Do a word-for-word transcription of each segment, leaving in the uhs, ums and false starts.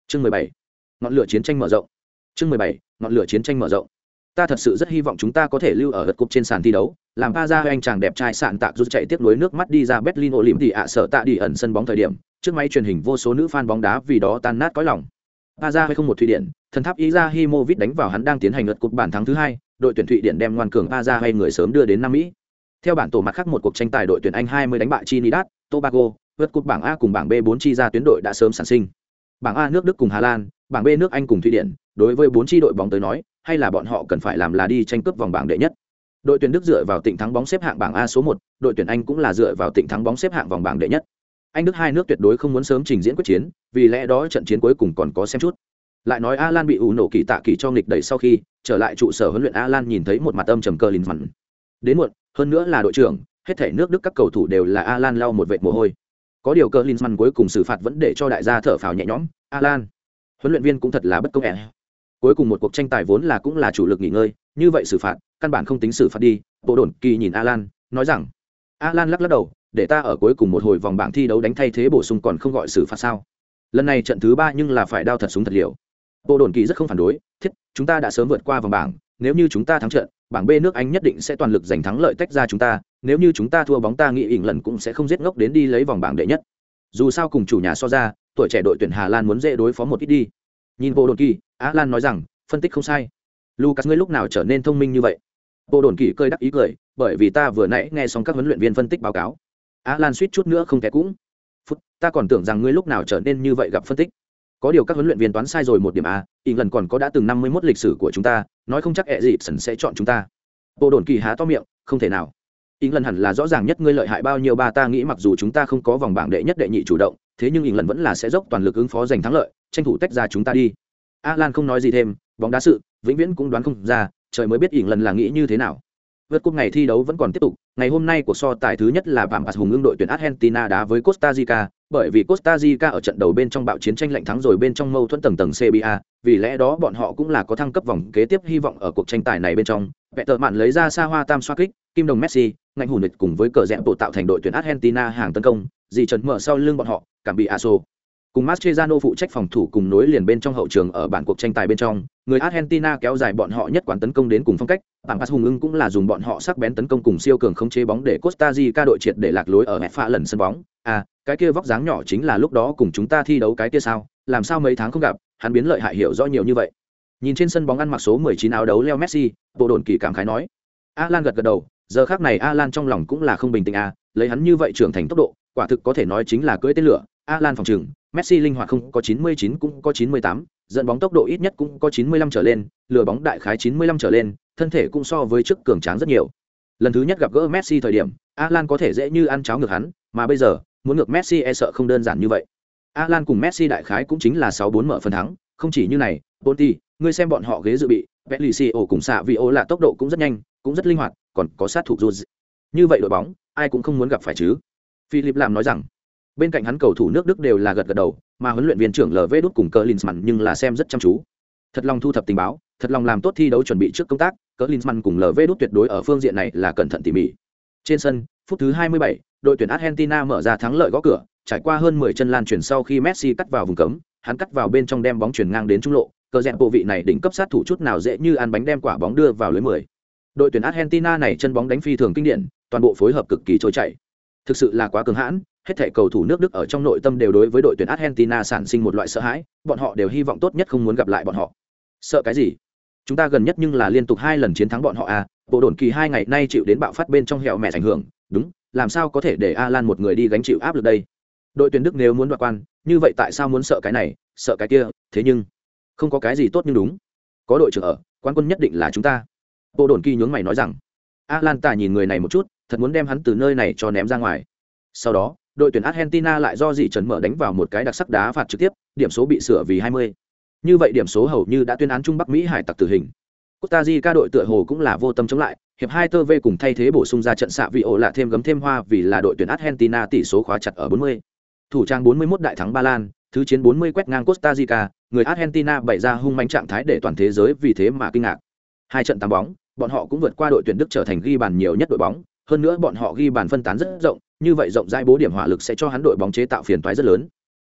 Chương mười bảy, ngọn lửa chiến tranh mở rộng. Chương mười bảy, ngọn lửa chiến tranh mở rộng. Ta thật sự rất hy vọng chúng ta có thể lưu ở lượt cúp trên sàn thi đấu, làm pa ra anh chàng đẹp trai sạn tạc rút chạy tiếp nối nước mắt đi ra Berlin Olympic ạ sở tạ đi ẩn sân bóng thời điểm, trước máy truyền hình vô số nữ fan bóng đá vì đó tan nát cõi lòng. Pa ra hay không một Thụy Điển, thần tháp Izahimovic đánh vào hắn đang tiến hành lượt cúp bàn thắng thứ hai, đội tuyển Thụy Điển đem ngoan cường pa ra hay người sớm đưa đến Nam Mỹ. Theo bản tổ mặt khác một cuộc tranh tài đội tuyển Anh hai mươi đánh bại Trinidad, Tobago, vượt cúp bảng A cùng bảng B bốn chi ra tuyến đội đã sớm sản sinh. Bảng A nước Đức cùng Hà Lan, bảng B nước Anh cùng Thụy Điển, đối với bốn chi đội bóng tới nói, hay là bọn họ cần phải làm là đi tranh cướp vòng bảng đệ nhất. Đội tuyển Đức dựa vào tịnh thắng bóng xếp hạng bảng A số một, đội tuyển Anh cũng là dựa vào tịnh thắng bóng xếp hạng vòng bảng đệ nhất. Anh Đức hai nước tuyệt đối không muốn sớm trình diễn quyết chiến, vì lẽ đó trận chiến cuối cùng còn có xem chút. Lại nói Alan bị ủ nổ kỳ tạ kỳ cho nghịch đẩy sau khi trở lại trụ sở huấn luyện, Alan nhìn thấy một mặt âm trầm Klinsmann. Đến muộn, hơn nữa là đội trưởng, hết thảy nước Đức các cầu thủ đều là Alan lau một vệt mồ hôi. Có điều Klinsmann cuối cùng xử phạt vẫn để cho đại gia thở phào nhẹ nhõm, Alan, huấn luyện viên cũng thật là bất công ẻ. Cuối cùng một cuộc tranh tài vốn là cũng là chủ lực nghỉ ngơi, như vậy xử phạt, căn bản không tính xử phạt đi. Bộ đồn kỳ nhìn Alan, nói rằng, Alan lắc lắc đầu, để ta ở cuối cùng một hồi vòng bảng thi đấu đánh thay thế bổ sung còn không gọi xử phạt sao? Lần này trận thứ ba nhưng là phải đao thật súng thật liều. Bộ đồn kỳ rất không phản đối, thiết, chúng ta đã sớm vượt qua vòng bảng, nếu như chúng ta thắng trận, bảng B nước Anh nhất định sẽ toàn lực giành thắng lợi tách ra chúng ta, nếu như chúng ta thua bóng ta nghĩ ỉn lần cũng sẽ không giết ngốc đến đi lấy vòng bảng đệ nhất. Dù sao cùng chủ nhà so ra, tuổi trẻ đội tuyển Hà Lan muốn dễ đối phó một ít đi. Nhìn bộ đồn kỳ, Alan nói rằng, phân tích không sai. Lucas ngươi lúc nào trở nên thông minh như vậy? Bộ đồn kỳ cười đắc ý cười, bởi vì ta vừa nãy nghe xong các huấn luyện viên phân tích báo cáo. Alan suýt chút nữa không té cũng. Phút, ta còn tưởng rằng ngươi lúc nào trở nên như vậy gặp phân tích. Có điều các huấn luyện viên toán sai rồi một điểm a, England còn có đã từng năm mươi mốt lịch sử của chúng ta, nói không chắc Eriksen sẽ chọn chúng ta. Bộ đồn kỳ há to miệng, không thể nào. England hẳn là rõ ràng nhất ngươi lợi hại bao nhiêu, ba ta nghĩ mặc dù chúng ta không có vòng bảng đệ nhất đệ nhị chủ động, thế nhưng England vẫn là sẽ dốc toàn lực ứng phó giành thắng lợi, tranh thủ tách ra chúng ta đi. Alan không nói gì thêm, bóng đá sự, vĩnh viễn cũng đoán không ra, trời mới biết England là nghĩ như thế nào. Vượt cúp ngày thi đấu vẫn còn tiếp tục, ngày hôm nay cuộc so tài thứ nhất là Pampas hùng ưng đội tuyển Argentina đá với Costa Rica, bởi vì Costa Rica ở trận đầu bên trong bạo chiến tranh lạnh thắng rồi bên trong mâu thuẫn tầng tầng xê bê a, vì lẽ đó bọn họ cũng là có thăng cấp vòng kế tiếp hy vọng ở cuộc tranh tài này bên trong. Vẹt tờ mạn lấy ra xa hoa tam xoa kích, kim đồng Messi, ngạnh hùn địch cùng với cờ rẽ bộ tạo thành đội tuyển Argentina hàng tấn công, dì trần mở sau lưng bọn họ, cảm bị Aso. Cùng Mascherano phụ trách phòng thủ cùng nối liền bên trong hậu trường ở bản cuộc tranh tài bên trong, người Argentina kéo dài bọn họ nhất quán tấn công đến cùng phong cách, Pampas hùng ưng cũng là dùng bọn họ sắc bén tấn công cùng siêu cường khống chế bóng để Costa Rica đội triệt để lạc lối ở mẹ pha lần sân bóng. À, cái kia vóc dáng nhỏ chính là lúc đó cùng chúng ta thi đấu cái kia sao? Làm sao mấy tháng không gặp, hắn biến lợi hại hiểu rõ nhiều như vậy. Nhìn trên sân bóng ăn mặc số mười chín áo đấu Leo Messi, bộ đồn kỳ cảm khái nói. Alan gật gật đầu, giờ khắc này Alan trong lòng cũng là không bình tĩnh à, lấy hắn như vậy trưởng thành tốc độ, quả thực có thể nói chính là cưỡi tên lửa. Alan phòng trừng, Messi linh hoạt không có chín mươi chín cũng có chín mươi tám, dẫn bóng tốc độ ít nhất cũng có chín mươi lăm trở lên, lừa bóng đại khái chín mươi lăm trở lên, thân thể cũng so với trước cường tráng rất nhiều. Lần thứ nhất gặp gỡ Messi thời điểm, Alan có thể dễ như ăn cháo ngược hắn, mà bây giờ, muốn ngược Messi e sợ không đơn giản như vậy. Alan cùng Messi đại khái cũng chính là sáu bốn mở phần thắng, không chỉ như này, Ponti, ngươi xem bọn họ ghế dự bị, Pelicio cùng xạ Vio là tốc độ cũng rất nhanh, cũng rất linh hoạt, còn có sát thủ Jose. Như vậy đội bóng, ai cũng không muốn gặp phải chứ. Philip làm nói rằng, bên cạnh hắn cầu thủ nước Đức đều là gật gật đầu, mà huấn luyện viên trưởng lờ vê đút cùng Klinsmann nhưng là xem rất chăm chú. Thật lòng thu thập tình báo, thật lòng làm tốt thi đấu chuẩn bị trước công tác, Klinsmann cùng lờ vê đút tuyệt đối ở phương diện này là cẩn thận tỉ mỉ. Trên sân, phút thứ hai mươi bảy, đội tuyển Argentina mở ra thắng lợi gõ cửa, trải qua hơn mười chân lan chuyển sau khi Messi cắt vào vùng cấm, hắn cắt vào bên trong đem bóng chuyển ngang đến trung lộ, cờ rẽ bộ vị này đỉnh cấp sát thủ chút nào dễ như ăn bánh đem quả bóng đưa vào lưới mười. Đội tuyển Argentina này chân bóng đánh phi thường kinh điển, toàn bộ phối hợp cực kỳ trôi chảy. Thực sự là quá cường hãn, hết thảy cầu thủ nước Đức ở trong nội tâm đều đối với đội tuyển Argentina sản sinh một loại sợ hãi, bọn họ đều hy vọng tốt nhất không muốn gặp lại bọn họ. Sợ cái gì? Chúng ta gần nhất nhưng là liên tục hai lần chiến thắng bọn họ à, bộ đồn kỳ hai ngày nay chịu đến bạo phát bên trong hẻo mẹ ảnh hưởng, đúng, làm sao có thể để Alan một người đi gánh chịu áp lực đây? Đội tuyển Đức nếu muốn đoạt quan, như vậy tại sao muốn sợ cái này, sợ cái kia, thế nhưng không có cái gì tốt nhưng đúng. Có đội trưởng ở, quán quân nhất định là chúng ta. Bộ đồn kỳ nhướng mày nói rằng, Alan ta nhìn người này một chút, thật muốn đem hắn từ nơi này cho ném ra ngoài. Sau đó, đội tuyển Argentina lại do dị trần mở đánh vào một cái đặc sắc đá phạt trực tiếp, điểm số bị sửa vì hai mươi. Như vậy điểm số hầu như đã tuyên án Trung Bắc Mỹ hải tặc tử hình. Costa Rica đội tựa hồ cũng là vô tâm chống lại, hiệp hai tơ vê cùng thay thế bổ sung ra trận xạ vị ổ lạ thêm gấm thêm hoa vì là đội tuyển Argentina tỷ số khóa chặt ở bốn mươi. Thủ trang bốn mươi mốt đại thắng Ba Lan, thứ chiến bốn mươi quét ngang Costa Rica, người Argentina bày ra hung mãnh trạng thái để toàn thế giới vì thế mà kinh ngạc. Hai trận tám bóng, bọn họ cũng vượt qua đội tuyển Đức trở thành ghi bàn nhiều nhất đội bóng, hơn nữa bọn họ ghi bàn phân tán rất rộng, như vậy rộng rãi bố điểm hỏa lực sẽ cho hắn đội bóng chế tạo phiền toái rất lớn.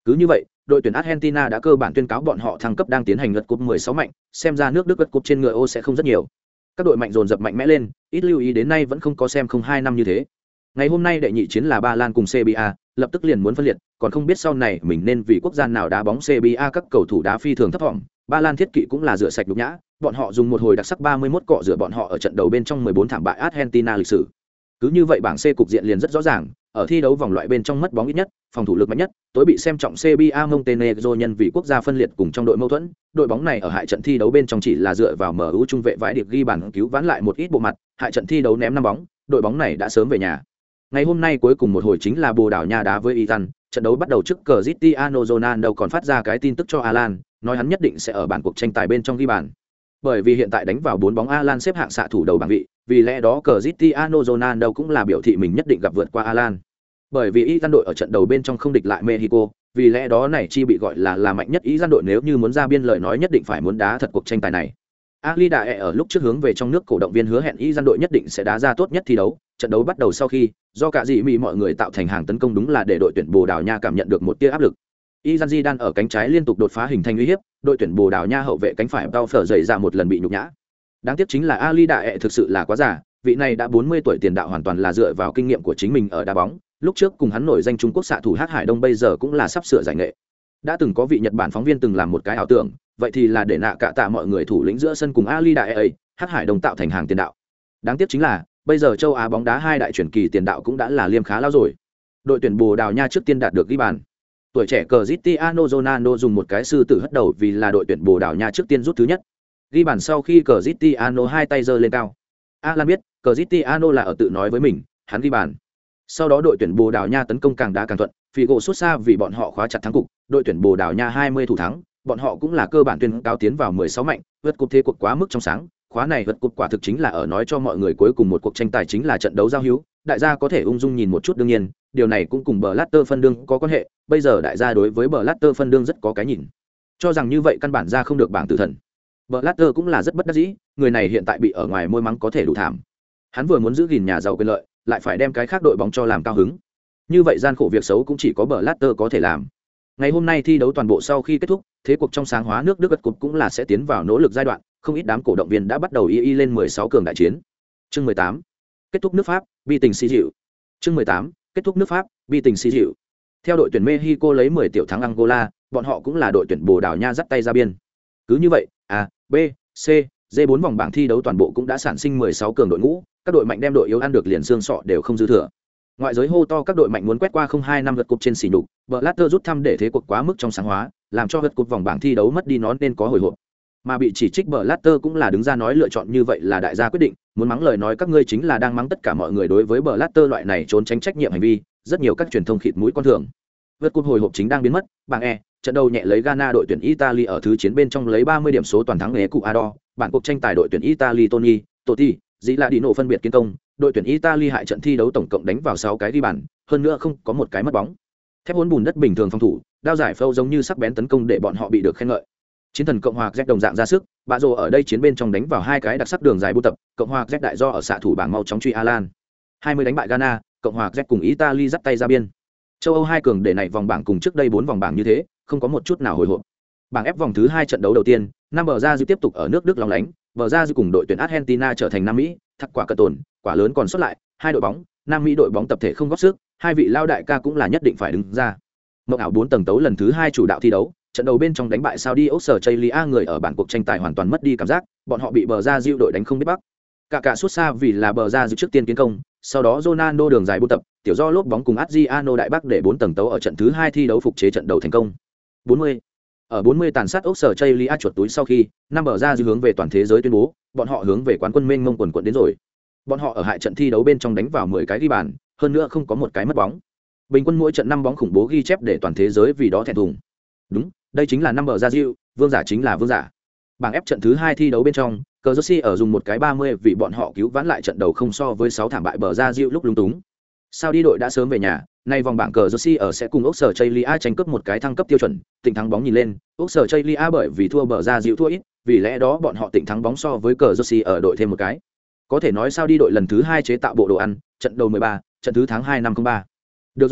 Cứ như vậy, đội tuyển Argentina đã cơ bản tuyên cáo bọn họ thăng cấp đang tiến hành lượt cúp mười sáu mạnh, xem ra nước Đức lượt cúp trên ngựa ô sẽ không rất nhiều. Các đội mạnh dồn dập mạnh mẽ lên, ít lưu ý đến nay vẫn không có xem không hai năm như thế. Ngày hôm nay đệ nhị chiến là Ba Lan cùng Serbia, lập tức liền muốn phân liệt, còn không biết sau này mình nên vì quốc gia nào đá bóng. Serbia các cầu thủ đá phi thường thấp vọng, Ba Lan thiết kỵ cũng là rửa sạch nhục nhã, bọn họ dùng một hồi đặc sắc ba mươi mốt cọ rửa bọn họ ở trận đầu bên trong mười bốn thảm bại Argentina lịch sử. Cứ như vậy bảng C cục diện liền rất rõ ràng, ở thi đấu vòng loại bên trong mất bóng ít nhất, phòng thủ lực mạnh nhất, tối bị xem trọng Serbia Montenegro nhân vì quốc gia phân liệt cùng trong đội mâu thuẫn, đội bóng này ở hại trận thi đấu bên trong chỉ là dựa vào em u trung vệ vãi điệp ghi bàn cứu vãn lại một ít bộ mặt, hại trận thi đấu ném năm bóng, đội bóng này đã sớm về nhà. Ngày hôm nay cuối cùng một hồi chính là Bồ Đào Nha đá với Iran, trận đấu bắt đầu trước Cristiano Ronaldo còn phát ra cái tin tức cho Alan, nói hắn nhất định sẽ ở bản cuộc tranh tài bên trong ghi bàn. Bởi vì hiện tại đánh vào bốn bóng Alan xếp hạng xạ thủ đầu bảng vị, vì lẽ đó Cristiano Ronaldo cũng là biểu thị mình nhất định gặp vượt qua Alan. Bởi vì Iran đội ở trận đầu bên trong không địch lại Mexico, vì lẽ đó này chi bị gọi là là mạnh nhất Iran đội, nếu như muốn ra biên lời nói nhất định phải muốn đá thật cuộc tranh tài này. Ali Dae ở lúc trước hướng về trong nước cổ động viên hứa hẹn Iran đội nhất định sẽ đá ra tốt nhất thi đấu. Trận đấu bắt đầu sau khi, do cả dị mỹ mọi người tạo thành hàng tấn công đúng là để đội tuyển Bồ Đào Nha cảm nhận được một tia áp lực. Iran Zidane ở cánh trái liên tục đột phá hình thành uy hiếp, đội tuyển Bồ Đào Nha hậu vệ cánh phải Tao Phở dậy ra một lần bị nhục nhã. Đáng tiếc chính là Ali Dae thực sự là quá già, vị này đã bốn mươi tuổi tiền đạo hoàn toàn là dựa vào kinh nghiệm của chính mình ở đá bóng, lúc trước cùng hắn nổi danh Trung Quốc xạ thủ Hát Hải Đông bây giờ cũng là sắp sửa giải nghệ. Đã từng có vị Nhật Bản phóng viên từng làm một cái ảo tưởng, vậy thì là để nạ cả tạ mọi người thủ lĩnh giữa sân cùng Ali Dae ấy, Hát Hải Đông tạo thành hàng tiền đạo. Đáng tiếc chính là bây giờ châu Á bóng đá hai đại truyền kỳ tiền đạo cũng đã là liêm khá lao rồi. Đội tuyển Bồ Đào Nha trước tiên đạt được ghi bàn. Tuổi trẻ Cristiano Ronaldo dùng một cái sư tử hất đầu vì là đội tuyển Bồ Đào Nha trước tiên rút thứ nhất. Ghi bàn sau khi Cristiano hai tay giơ lên cao. Alan biết, Cristiano là ở tự nói với mình, hắn ghi bàn. Sau đó đội tuyển Bồ Đào Nha tấn công càng đá càng thuận, Figo xuất xa vì bọn họ khóa chặt thắng cục, đội tuyển Bồ Đào Nha hai mươi thủ thắng, bọn họ cũng là cơ bản tuyên cáo tiến vào mười sáu mạnh, vượt cúp thế cuộc quá mức trong sáng, khóa này vượt cúp quả thực chính là ở nói cho mọi người cuối cùng một cuộc tranh tài chính là trận đấu giao hữu, đại gia có thể ung dung nhìn một chút. Đương nhiên, điều này cũng cùng Blatter phân đương có quan hệ, bây giờ đại gia đối với Blatter phân đương rất có cái nhìn, cho rằng như vậy căn bản ra không được bảng tử thần. Blatter cũng là rất bất đắc dĩ, người này hiện tại bị ở ngoài môi mắng có thể đủ thảm. Hắn vừa muốn giữ gìn nhà giàu quyền lợi, lại phải đem cái khác đội bóng cho làm cao hứng. Như vậy gian khổ việc xấu cũng chỉ có Blatter có thể làm. Ngày hôm nay thi đấu toàn bộ sau khi kết thúc, thế cuộc trong sáng hóa nước Đức gật cục cũng là sẽ tiến vào nỗ lực giai đoạn, không ít đám cổ động viên đã bắt đầu y y lên mười sáu cường đại chiến. Chương mười tám, kết thúc nước Pháp, bi tình si dịu. Chương mười tám, kết thúc nước Pháp, bi tình si dịu. Theo đội tuyển Mexico lấy mười tiểu thắng Angola, bọn họ cũng là đội tuyển Bồ Đào Nha dắt tay ra biên. Cứ như vậy, A, B, C, D bốn vòng bảng thi đấu toàn bộ cũng đã sản sinh mười sáu cường đội ngũ, các đội mạnh đem đội yếu ăn được liền xương sọ đều không dư thừa. Ngoại giới hô to các đội mạnh muốn quét qua không hai năm lượt cúp trên xỉ nhục, Blatter rút thăm để thế cuộc quá mức trong sáng hóa, làm cho lượt cúp vòng bảng thi đấu mất đi nó nên có hồi hộp. Mà bị chỉ trích Blatter cũng là đứng ra nói lựa chọn như vậy là đại gia quyết định, muốn mắng lời nói các ngươi chính là đang mắng tất cả mọi người đối với Blatter loại này trốn tránh trách nhiệm hành vi, rất nhiều các truyền thông khịt mũi con thường. Vượt cúp hồi hộp chính đang biến mất, bảng E, trận đầu nhẹ lấy Ghana đội tuyển Italy ở thứ chiến bên trong lấy ba mươi điểm số toàn thắng Ecuador, bản cuộc tranh tài đội tuyển Italy Tony, Totti, dĩ là đi nổ phân biệt kiến công, đội tuyển Italy hại trận thi đấu tổng cộng đánh vào sáu cái ghi bàn, hơn nữa không có một cái mất bóng. Thép hỗn bùn đất bình thường phòng thủ, đao giải phâu giống như sắc bén tấn công để bọn họ bị được khen ngợi. Chiến thần Cộng hòa Z đồng dạng ra sức, Bạ Rồ ở đây chiến bên trong đánh vào hai cái đặc sắc đường dài buôn tập, Cộng hòa Z đại do ở xạ thủ bảng mau chóng truy Alan. hai mươi đánh bại Ghana, Cộng hòa Z cùng Italy dắt tay ra biên. Châu Âu hai cường để này vòng bảng cùng trước đây bốn vòng bảng như thế, không có một chút nào hồi hộp. Bảng F vòng thứ hai trận đấu đầu tiên, năm bờ ra dư tiếp tục ở nước Đức lóng lánh, bờ ra dư cùng đội tuyển Argentina trở thành Nam Mỹ, thắc quả cờ tồn, quả lớn còn sót lại, hai đội bóng, Nam Mỹ đội bóng tập thể không góp sức, hai vị lao đại ca cũng là nhất định phải đứng ra. Mộng ảo bốn tầng tấu lần thứ hai chủ đạo thi đấu, trận đầu bên trong đánh bại Saudi Australia người ở bản cuộc tranh tài hoàn toàn mất đi cảm giác, bọn họ bị bờ ra dư đội đánh không biết bắc. Cả cả suốt xa vì là bờ ra dư trước tiên kiến công, sau đó Ronaldo đường dài buôn tập, tiểu do lốp bóng cùng Adriano đại bắc để bốn tầng tấu ở trận thứ hai thi đấu phục chế trận đầu thành công. bốn mươi Ở bốn mươi tàn sát Australia chuột túi sau khi, năm bờ ra dư hướng về toàn thế giới tuyên bố, bọn họ hướng về quán quân mênh mông quần quần đến rồi. Bọn họ ở hại trận thi đấu bên trong đánh vào mười cái ghi bàn, hơn nữa không có một cái mất bóng. Bình quân mỗi trận năm bóng khủng bố ghi chép để toàn thế giới vì đó thẹn thùng. Đúng, đây chính là năm bờ ra dư, vương giả chính là vương giả. Bảng F trận thứ hai thi đấu bên trong, Cờ Jersey ở dùng một cái ba mươi vì bọn họ cứu vãn lại trận đầu không so với sáu thảm bại bờ ra dư lúc lúng túng. Sao đi đội đã sớm về nhà, nay vòng bảng Cờ Jersey ở sẽ cùng Australia tranh cướp một cái thăng cấp tiêu chuẩn, tỉnh thắng bóng nhìn lên, Australia bởi vì thua bờ ra dư thua ít, vì lẽ đó bọn họ tỉnh thắng bóng so với Cờ Jersey ở đội thêm một cái. Có thể nói sao đi đội lần thứ hai chế tạo bộ đồ ăn, trận đầu mười ba, trận thứ tháng hai năm không ba. Được rồi,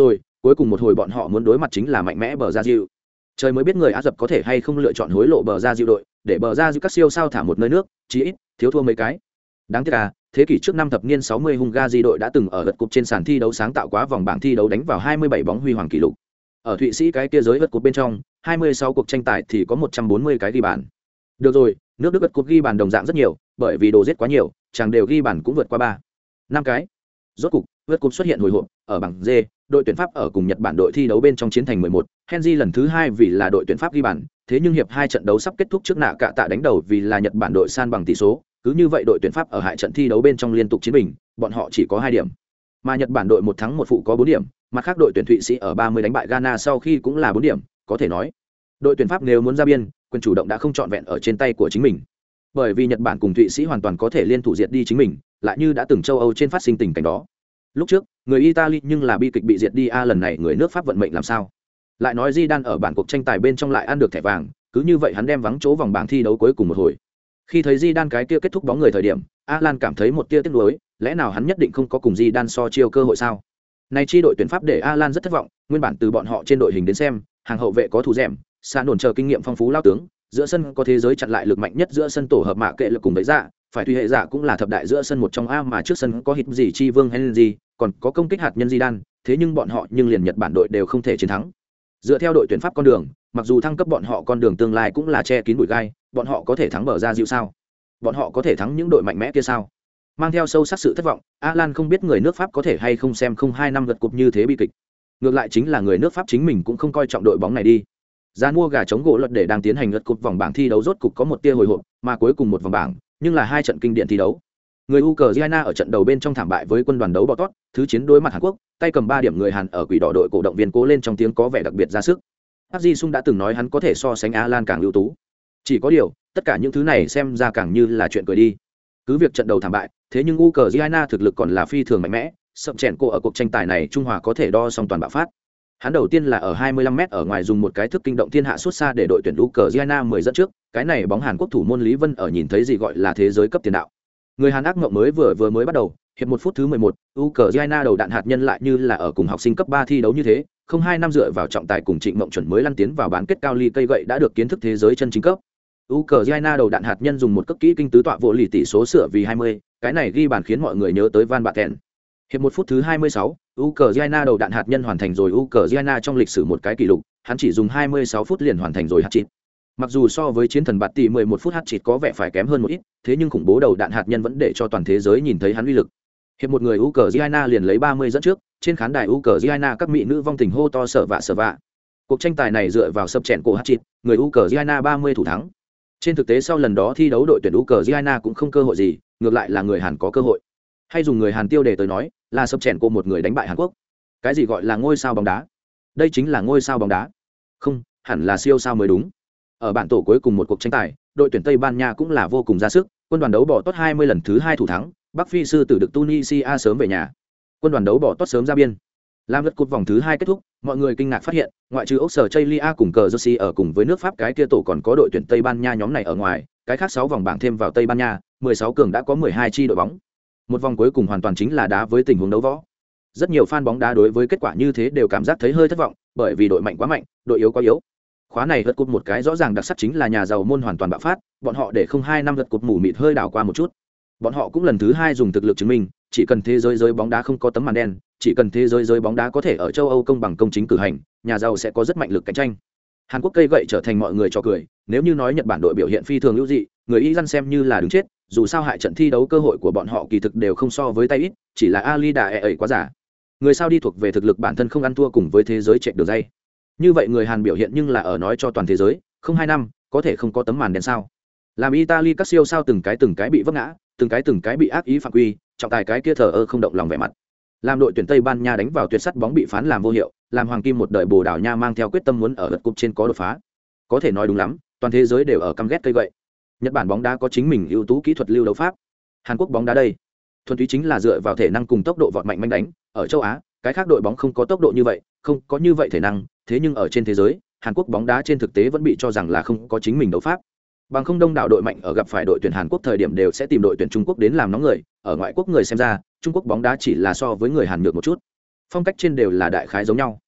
cuối cùng một hồi bọn họ muốn đối mặt chính là mạnh mẽ bờ ra diệu. Trời mới biết người Ả Rập có thể hay không lựa chọn hối lộ bờ ra diệu đội để bờ ra diệu các siêu sao thả một nơi nước, chí ít thiếu thua mấy cái. Đáng tiếc à, thế kỷ trước năm thập niên sáu mươi Hungary đội đã từng ở lượt cúp trên sàn thi đấu sáng tạo quá vòng bảng thi đấu đánh vào hai mươi bảy bóng huy hoàng kỷ lục. Ở Thụy Sĩ cái kia giới lượt cúp bên trong, hai mươi sáu cuộc tranh tài thì có một trăm bốn mươi cái ghi bàn. Được rồi, nước Đức lượt cúp ghi bàn đồng dạng rất nhiều, bởi vì đồ giết quá nhiều, chẳng đều ghi bàn cũng vượt qua ba, năm cái. Rốt cục, lượt cúp xuất hiện hồi hộp, ở bảng D, đội tuyển Pháp ở cùng Nhật Bản đội thi đấu bên trong chiến thành mười một, Henry lần thứ hai vì là đội tuyển Pháp ghi bàn, thế nhưng hiệp hai trận đấu sắp kết thúc trước nạ cạ tạ đánh đầu vì là Nhật Bản đội san bằng tỷ số, cứ như vậy đội tuyển Pháp ở hại trận thi đấu bên trong liên tục chiến bình, bọn họ chỉ có hai điểm. Mà Nhật Bản đội một thắng một phụ có bốn điểm, mặt khác đội tuyển Thụy Sĩ ở ba mươi đánh bại Ghana sau khi cũng là bốn điểm, có thể nói, đội tuyển Pháp nếu muốn ra biên, quyền chủ động đã không trọn vẹn ở trên tay của chính mình. Bởi vì Nhật Bản cùng Thụy Sĩ hoàn toàn có thể liên thủ diệt đi chính mình, lại như đã từng châu Âu trên phát sinh tình cảnh đó. Lúc trước, người Italy nhưng là bi kịch bị diệt đi a lần này người nước Pháp vận mệnh làm sao? Lại nói Zidane ở bản cuộc tranh tài bên trong lại ăn được thẻ vàng, cứ như vậy hắn đem vắng chỗ vòng bảng thi đấu cuối cùng một hồi. Khi thấy Zidane cái kia kết thúc bóng người thời điểm, Alan cảm thấy một tia tiếc nuối, lẽ nào hắn nhất định không có cùng Zidane so chiêu cơ hội sao? Này chi đội tuyển Pháp để Alan rất thất vọng, nguyên bản từ bọn họ trên đội hình đến xem, hàng hậu vệ có thủ dẻm, xa nổn chờ kinh nghiệm phong phú lao tướng, giữa sân có thế giới chặn lại lực mạnh nhất giữa sân tổ hợp mạ kệ lực cùng với dạ, phải tùy hệ dạ cũng là thập đại giữa sân một trong a mà trước sân có hít gì chi vương Henry, còn có công kích hạt nhân Zidane, thế nhưng bọn họ nhưng liền Nhật Bản đội đều không thể chiến thắng. Dựa theo đội tuyển Pháp con đường, mặc dù thăng cấp bọn họ con đường tương lai cũng là che kín bụi gai, bọn họ có thể thắng bờ ra dịu sao? Bọn họ có thể thắng những đội mạnh mẽ kia sao? Mang theo sâu sắc sự thất vọng, Alan không biết người nước Pháp có thể hay không xem không hai năm lượt cúp như thế bi kịch. Ngược lại chính là người nước Pháp chính mình cũng không coi trọng đội bóng này đi. Gian mua gà chống gỗ luật để đang tiến hành lượt cúp vòng bảng thi đấu rốt cục có một tia hồi hộp, mà cuối cùng một vòng bảng, nhưng là hai trận kinh điển thi đấu. Người Ukraine ở trận đầu bên trong thảm bại với quân đoàn đấu bò tót, thứ chiến đối mặt Hàn Quốc, tay cầm ba điểm người Hàn ở quỷ đỏ đội cổ động viên cố lên trong tiếng có vẻ đặc biệt ra sức. Park Ji-sung đã từng nói hắn có thể so sánh Alan càng ưu tú. Chỉ có điều, tất cả những thứ này xem ra càng như là chuyện cười đi. Cứ việc trận đầu thảm bại, thế nhưng Ukraine thực lực còn là phi thường mạnh mẽ, sậm chèn cô ở cuộc tranh tài này Trung Hòa có thể đo song toàn bạo phát. Hắn đầu tiên là ở hai mươi lăm mét ở ngoài dùng một cái thức kinh động thiên hạ suốt xa để đội tuyển Ukraine mười dẫn trước, cái này bóng Hàn Quốc thủ môn Lý Vân ở nhìn thấy gì gọi là thế giới cấp tiền đạo. Người Hàn ác mộng mới vừa vừa mới bắt đầu, hiệp một phút thứ mười một, Ukraine đầu đạn hạt nhân lại như là ở cùng học sinh cấp ba thi đấu như thế, không hai năm dựa vào trọng tài cùng Trịnh Mộng chuẩn mới lăn tiến vào bán kết cao ly cây gậy đã được kiến thức thế giới chân chính cấp. Ukraine đầu đạn hạt nhân dùng một cấp kỹ kinh tứ tọa vô lì tỷ số sửa vì hai mươi, cái này ghi bàn khiến mọi người nhớ tới Van Baten. Hiệp một phút thứ hai mươi sáu, Ukraine đầu đạn hạt nhân hoàn thành rồi Ukraine trong lịch sử một cái kỷ lục, hắn chỉ dùng hai mươi sáu phút liền hoàn thành rồi hat-trick. Mặc dù so với chiến thần bạt tỷ mười một phút hat-trick có vẻ phải kém hơn một ít, thế nhưng khủng bố đầu đạn hạt nhân vẫn để cho toàn thế giới nhìn thấy hắn uy lực. Hiệp một người Ukraine liền lấy ba mươi dẫn trước, trên khán đài Ukraine các mỹ nữ vong tình hô to sợ vạ sợ vạ. Cuộc tranh tài này dựa vào sập chèn cổ hat-trick, người Ukraine ba mươi thủ thắng. Trên thực tế sau lần đó thi đấu đội tuyển Ukraine cũng không cơ hội gì, ngược lại là người Hàn có cơ hội. Hay dùng người Hàn tiêu đề tới nói, là sập chèn cổ một người đánh bại Hàn Quốc. Cái gì gọi là ngôi sao bóng đá? Đây chính là ngôi sao bóng đá. Không, hẳn là siêu sao mới đúng. Ở bản tổ cuối cùng một cuộc tranh tài, đội tuyển Tây Ban Nha cũng là vô cùng ra sức, quân đoàn đấu bỏ tốt hai mươi lần thứ hai thủ thắng, Bắc Phi sư tử được Tunisia sớm về nhà. Quân đoàn đấu bỏ tốt sớm ra biên. Làm lượt cột vòng thứ hai kết thúc, mọi người kinh ngạc phát hiện, ngoại trừ Australia cùng cờ Jersey ở cùng với nước Pháp cái kia tổ còn có đội tuyển Tây Ban Nha nhóm này ở ngoài, cái khác sáu vòng bảng thêm vào Tây Ban Nha, mười sáu cường đã có mười hai chi đội bóng. Một vòng cuối cùng hoàn toàn chính là đá với tình huống đấu võ. Rất nhiều fan bóng đá đối với kết quả như thế đều cảm giác thấy hơi thất vọng, bởi vì đội mạnh quá mạnh, đội yếu quá yếu. Khóa này lượt cột một cái rõ ràng đặc sắc chính là nhà giàu môn hoàn toàn bạo phát, bọn họ để không hai năm lượt cột mù mịt hơi đảo qua một chút. Bọn họ cũng lần thứ hai dùng thực lực chứng minh, chỉ cần thế giới giới bóng đá không có tấm màn đen, chỉ cần thế giới giới bóng đá có thể ở châu Âu công bằng công chính cử hành, nhà giàu sẽ có rất mạnh lực cạnh tranh. Hàn Quốc cây gậy trở thành mọi người trò cười, nếu như nói Nhật Bản đội biểu hiện phi thường ưu dị, người Iran xem như là đứng chết, dù sao hại trận thi đấu cơ hội của bọn họ kỳ thực đều không so với tay ít, chỉ là Ali Đà ấy quá giả. Người sao đi thuộc về thực lực bản thân không ăn thua cùng với thế giới chạy đường dây. Như vậy người Hàn biểu hiện nhưng là ở nói cho toàn thế giới, không hai năm, có thể không có tấm màn đen sao? Làm Italy các siêu sao từng cái từng cái bị vấp ngã, từng cái từng cái bị ác ý phạm quy, trọng tài cái kia thờ ơ không động lòng vẻ mặt. Làm đội tuyển Tây Ban Nha đánh vào tuyệt sắt bóng bị phán làm vô hiệu, làm Hoàng Kim một đời Bồ Đào Nha mang theo quyết tâm muốn ở lượt cúp trên có đột phá. Có thể nói đúng lắm, toàn thế giới đều ở căm ghét cây gậy. Nhật Bản bóng đá có chính mình ưu tú kỹ thuật lưu đấu pháp. Hàn Quốc bóng đá đây, thuần túy chính là dựa vào thể năng cùng tốc độ vọt mạnh manh đánh. Ở châu Á, cái khác đội bóng không có tốc độ như vậy, không có như vậy thể năng, thế nhưng ở trên thế giới, Hàn Quốc bóng đá trên thực tế vẫn bị cho rằng là không có chính mình đấu pháp. Bằng không đông đảo đội mạnh ở gặp phải đội tuyển Hàn Quốc thời điểm đều sẽ tìm đội tuyển Trung Quốc đến làm nóng người, ở ngoại quốc người xem ra, Trung Quốc bóng đá chỉ là so với người Hàn nhược một chút. Phong cách trên đều là đại khái giống nhau.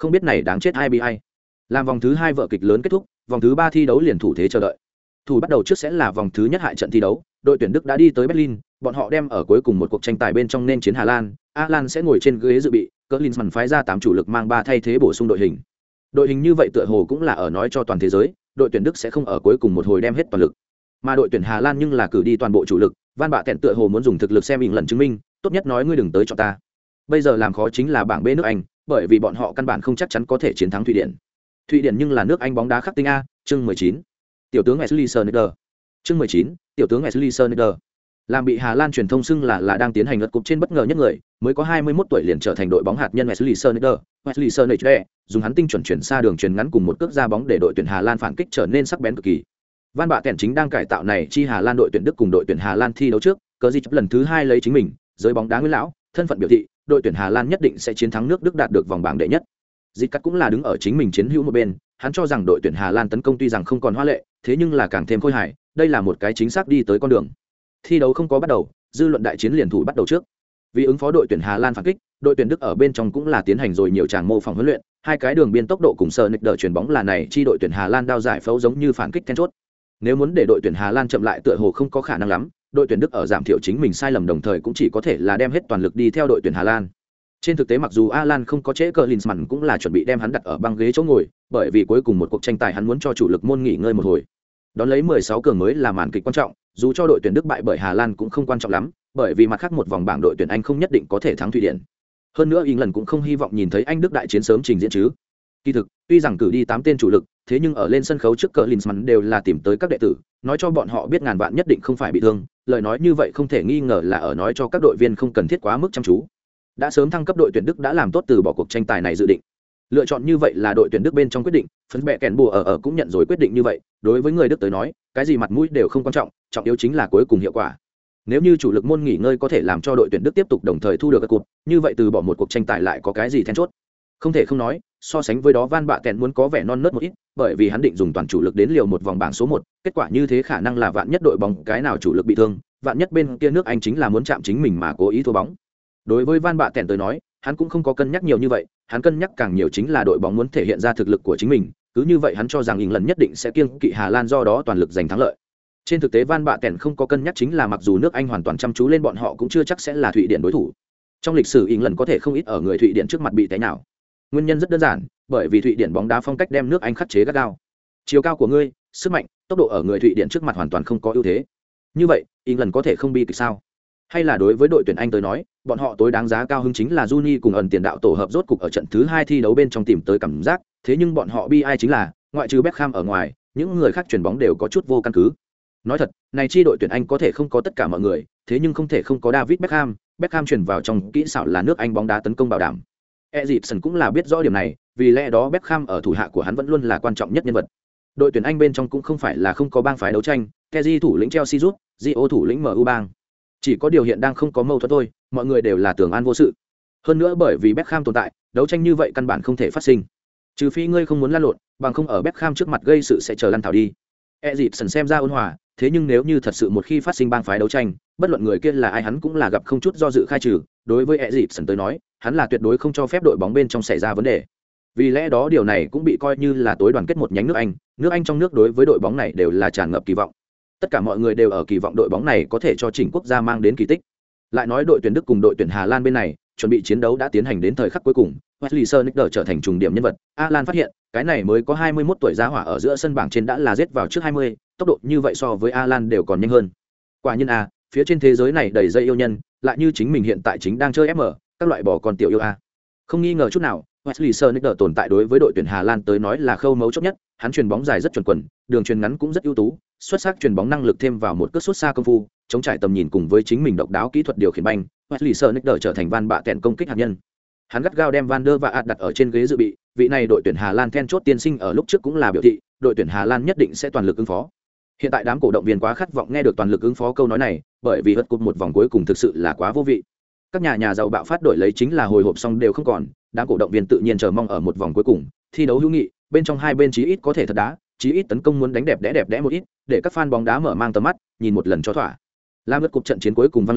Không biết này đáng chết ai bị ai. Làm vòng thứ hai vở kịch lớn kết thúc, vòng thứ ba thi đấu liền thủ thế chờ đợi. Thủ bắt đầu trước sẽ là vòng thứ nhất hại trận thi đấu, đội tuyển Đức đã đi tới Berlin, bọn họ đem ở cuối cùng một cuộc tranh tài bên trong nên chiến Hà Lan, Alan sẽ ngồi trên ghế dự bị, Klinsmann phái ra tám chủ lực mang ba thay thế bổ sung đội hình. Đội hình như vậy tựa hồ cũng là ở nói cho toàn thế giới, đội tuyển Đức sẽ không ở cuối cùng một hồi đem hết toàn lực. Mà đội tuyển Hà Lan nhưng là cử đi toàn bộ chủ lực, Van Bạ Kẹn tựa hồ muốn dùng thực lực xem mình lần chứng minh, tốt nhất nói ngươi đừng tới cho ta. Bây giờ làm khó chính là bảng B nước Anh, bởi vì bọn họ căn bản không chắc chắn có thể chiến thắng Thụy Điển. Thụy Điển nhưng là nước Anh bóng đá khắc tinh a, chương mười chín. Tiểu tướng Wesley Sneijder. Chương mười chín, tiểu tướng Wesley Sneijder. Làm bị Hà Lan truyền thông xưng là là đang tiến hành lượt cục trên bất ngờ nhất người, mới có hai mươi mốt tuổi liền trở thành đội bóng hạt nhân Wesley Sneijder. Wesley Sneijder dùng hắn tinh chuẩn chuyển xa đường truyền ngắn cùng một cước ra bóng để đội tuyển Hà Lan phản kích trở nên sắc bén cực kỳ. Van Bạ Kẹn chính đang cải tạo này chi Hà Lan đội tuyển Đức cùng đội tuyển Hà Lan thi đấu trước, cớ gì lần thứ hai lấy chính mình, giới bóng đá nguyên lão, thân phận biểu thị, đội tuyển Hà Lan nhất định sẽ chiến thắng nước Đức đạt được vòng bảng đệ nhất. Dịch cắt cũng là đứng ở chính mình chiến hữu một bên, hắn cho rằng đội tuyển Hà Lan tấn công tuy rằng không còn hoa lệ, thế nhưng là càng thêm khôi hài, đây là một cái chính xác đi tới con đường. Thi đấu không có bắt đầu, dư luận đại chiến liền thủ bắt đầu trước. Vì ứng phó đội tuyển Hà Lan phản kích, đội tuyển Đức ở bên trong cũng là tiến hành rồi nhiều tràng mô phỏng huấn luyện, hai cái đường biên tốc độ cùng sờ nịch đỡ chuyền bóng là này chi đội tuyển Hà Lan đao giải phẫu giống như phản kích then chốt. Nếu muốn để đội tuyển Hà Lan chậm lại tựa hồ không có khả năng lắm, đội tuyển Đức ở giảm thiểu chính mình sai lầm đồng thời cũng chỉ có thể là đem hết toàn lực đi theo đội tuyển Hà Lan. Trên thực tế mặc dù Alan không có chế Klinsmann cũng là chuẩn bị đem hắn đặt ở băng ghế chỗ ngồi, bởi vì cuối cùng một cuộc tranh tài hắn muốn cho chủ lực môn nghỉ ngơi một hồi. Đón lấy mười sáu cường mới là màn kịch quan trọng, dù cho đội tuyển Đức bại bởi Hà Lan cũng không quan trọng lắm, bởi vì mặt khác một vòng bảng đội tuyển Anh không nhất định có thể thắng Thụy Điển. Hơn nữa England cũng không hy vọng nhìn thấy Anh Đức đại chiến sớm trình diễn chứ. Kỳ thực, tuy rằng cử đi tám tên chủ lực, thế nhưng ở lên sân khấu trước Klinsmann đều là tìm tới các đệ tử, nói cho bọn họ biết ngàn vạn nhất định không phải bị thương, lời nói như vậy không thể nghi ngờ là ở nói cho các đội viên không cần thiết quá mức chăm chú. Đã sớm thăng cấp đội tuyển Đức đã làm tốt từ bỏ cuộc tranh tài này dự định. Lựa chọn như vậy là đội tuyển Đức bên trong quyết định, phấn bẹ kèn bùa ở ở cũng nhận rồi quyết định như vậy, đối với người Đức tới nói, cái gì mặt mũi đều không quan trọng, trọng yếu chính là cuối cùng hiệu quả. Nếu như chủ lực môn nghỉ ngơi có thể làm cho đội tuyển Đức tiếp tục đồng thời thu được các cúp, như vậy từ bỏ một cuộc tranh tài lại có cái gì then chốt. Không thể không nói, so sánh với đó Van Bạ Kẹn muốn có vẻ non nớt một ít, bởi vì hắn định dùng toàn chủ lực đến liều một vòng bảng số một, kết quả như thế khả năng là vạn nhất đội bóng cái nào chủ lực bị thương, vạn nhất bên kia nước Anh chính là muốn chạm chính mình mà cố ý thua bóng. Đối với Van Bạ Kẹn tới nói, hắn cũng không có cân nhắc nhiều như vậy, hắn cân nhắc càng nhiều chính là đội bóng muốn thể hiện ra thực lực của chính mình, cứ như vậy hắn cho rằng England nhất định sẽ kiêng kỵ Hà Lan do đó toàn lực giành thắng lợi. Trên thực tế Van Bạ Kẹn không có cân nhắc chính là mặc dù nước Anh hoàn toàn chăm chú lên bọn họ cũng chưa chắc sẽ là Thụy Điển đối thủ. Trong lịch sử England có thể không ít ở người Thụy Điển trước mặt bị té nào. Nguyên nhân rất đơn giản, bởi vì Thụy Điển bóng đá phong cách đem nước Anh khắc chế gắt gao. Chiều cao của ngươi, sức mạnh, tốc độ ở người Thụy Điển trước mặt hoàn toàn không có ưu thế. Như vậy, England có thể không bi kịch sao? Hay là đối với đội tuyển Anh tới nói, bọn họ tối đáng giá cao hứng chính là Juni cùng ẩn tiền đạo tổ hợp rốt cục ở trận thứ hai thi đấu bên trong tìm tới cảm giác, thế nhưng bọn họ bi ai chính là, ngoại trừ Beckham ở ngoài, những người khác chuyền bóng đều có chút vô căn cứ. Nói thật, này chi đội tuyển Anh có thể không có tất cả mọi người, thế nhưng không thể không có David Beckham, Beckham chuyển vào trong kỹ xảo là nước Anh bóng đá tấn công bảo đảm. Eriksen cũng là biết rõ điểm này, vì lẽ đó Beckham ở thủ hạ của hắn vẫn luôn là quan trọng nhất nhân vật. Đội tuyển Anh bên trong cũng không phải là không có bang phái đấu tranh, Kessié thủ lĩnh Chelsea rút, Gio thủ lĩnh em u bang. Chỉ có điều hiện đang không có mâu thuẫn thôi, mọi người đều là tưởng an vô sự. Hơn nữa bởi vì Beckham tồn tại, đấu tranh như vậy căn bản không thể phát sinh. Trừ phi ngươi không muốn lăn lộn, bằng không ở Beckham trước mặt gây sự sẽ chờ lăn thảo đi. Eriksen xem ra ôn hòa, thế nhưng nếu như thật sự một khi phát sinh bang phái đấu tranh, bất luận người kia là ai hắn cũng là gặp không chút do dự khai trừ, đối với Eriksen tới nói, hắn là tuyệt đối không cho phép đội bóng bên trong xảy ra vấn đề. Vì lẽ đó điều này cũng bị coi như là tối đoàn kết một nhánh nước Anh, nước Anh trong nước đối với đội bóng này đều là tràn ngập kỳ vọng. Tất cả mọi người đều ở kỳ vọng đội bóng này có thể cho chỉnh quốc gia mang đến kỳ tích. Lại nói đội tuyển Đức cùng đội tuyển Hà Lan bên này, chuẩn bị chiến đấu đã tiến hành đến thời khắc cuối cùng, Wesley Sneijder trở thành trùng điểm nhân vật. Alan phát hiện, cái này mới có hai mươi mốt tuổi giá hỏa ở giữa sân bảng trên đã là giết vào trước hai mươi, tốc độ như vậy so với Alan đều còn nhanh hơn. Quả nhiên a, phía trên thế giới này đầy dây yêu nhân, lại như chính mình hiện tại chính đang chơi ép em, các loại bò con tiểu yêu a. Không nghi ngờ chút nào, Wesley Sneijder tồn tại đối với đội tuyển Hà Lan tới nói là khâu mấu chốt nhất, hắn chuyền bóng dài rất chuẩn quần, đường chuyền ngắn cũng rất ưu tú, xuất sắc chuyền bóng năng lực thêm vào một cước sút xa công phu, chống trải tầm nhìn cùng với chính mình độc đáo kỹ thuật điều khiển banh, Wesley Sneijder trở thành Van Bạ Kẹn công kích hạt nhân. Hắn gắt gao đem Van der Vaart đặt ở trên ghế dự bị, vị này đội tuyển Hà Lan then chốt tiên sinh ở lúc trước cũng là biểu thị, đội tuyển Hà Lan nhất định sẽ toàn lực ứng phó. Hiện tại đám cổ động viên quá khát vọng nghe được toàn lực ứng phó câu nói này, bởi vì hất cúp một vòng cuối cùng thực sự là quá vô vị. Các nhà nhà giàu bạo phát đổi lấy chính là hồi hộp xong đều không còn, đám cổ động viên tự nhiên chờ mong ở một vòng cuối cùng, thi đấu hữu nghị, bên trong hai bên chí ít có thể thật đá, chí ít tấn công muốn đánh đẹp đẽ đẹp đẽ một ít, để các fan bóng đá mở mang tầm mắt, nhìn một lần cho thỏa. Làm lượt cuộc trận chiến cuối cùng vang lên,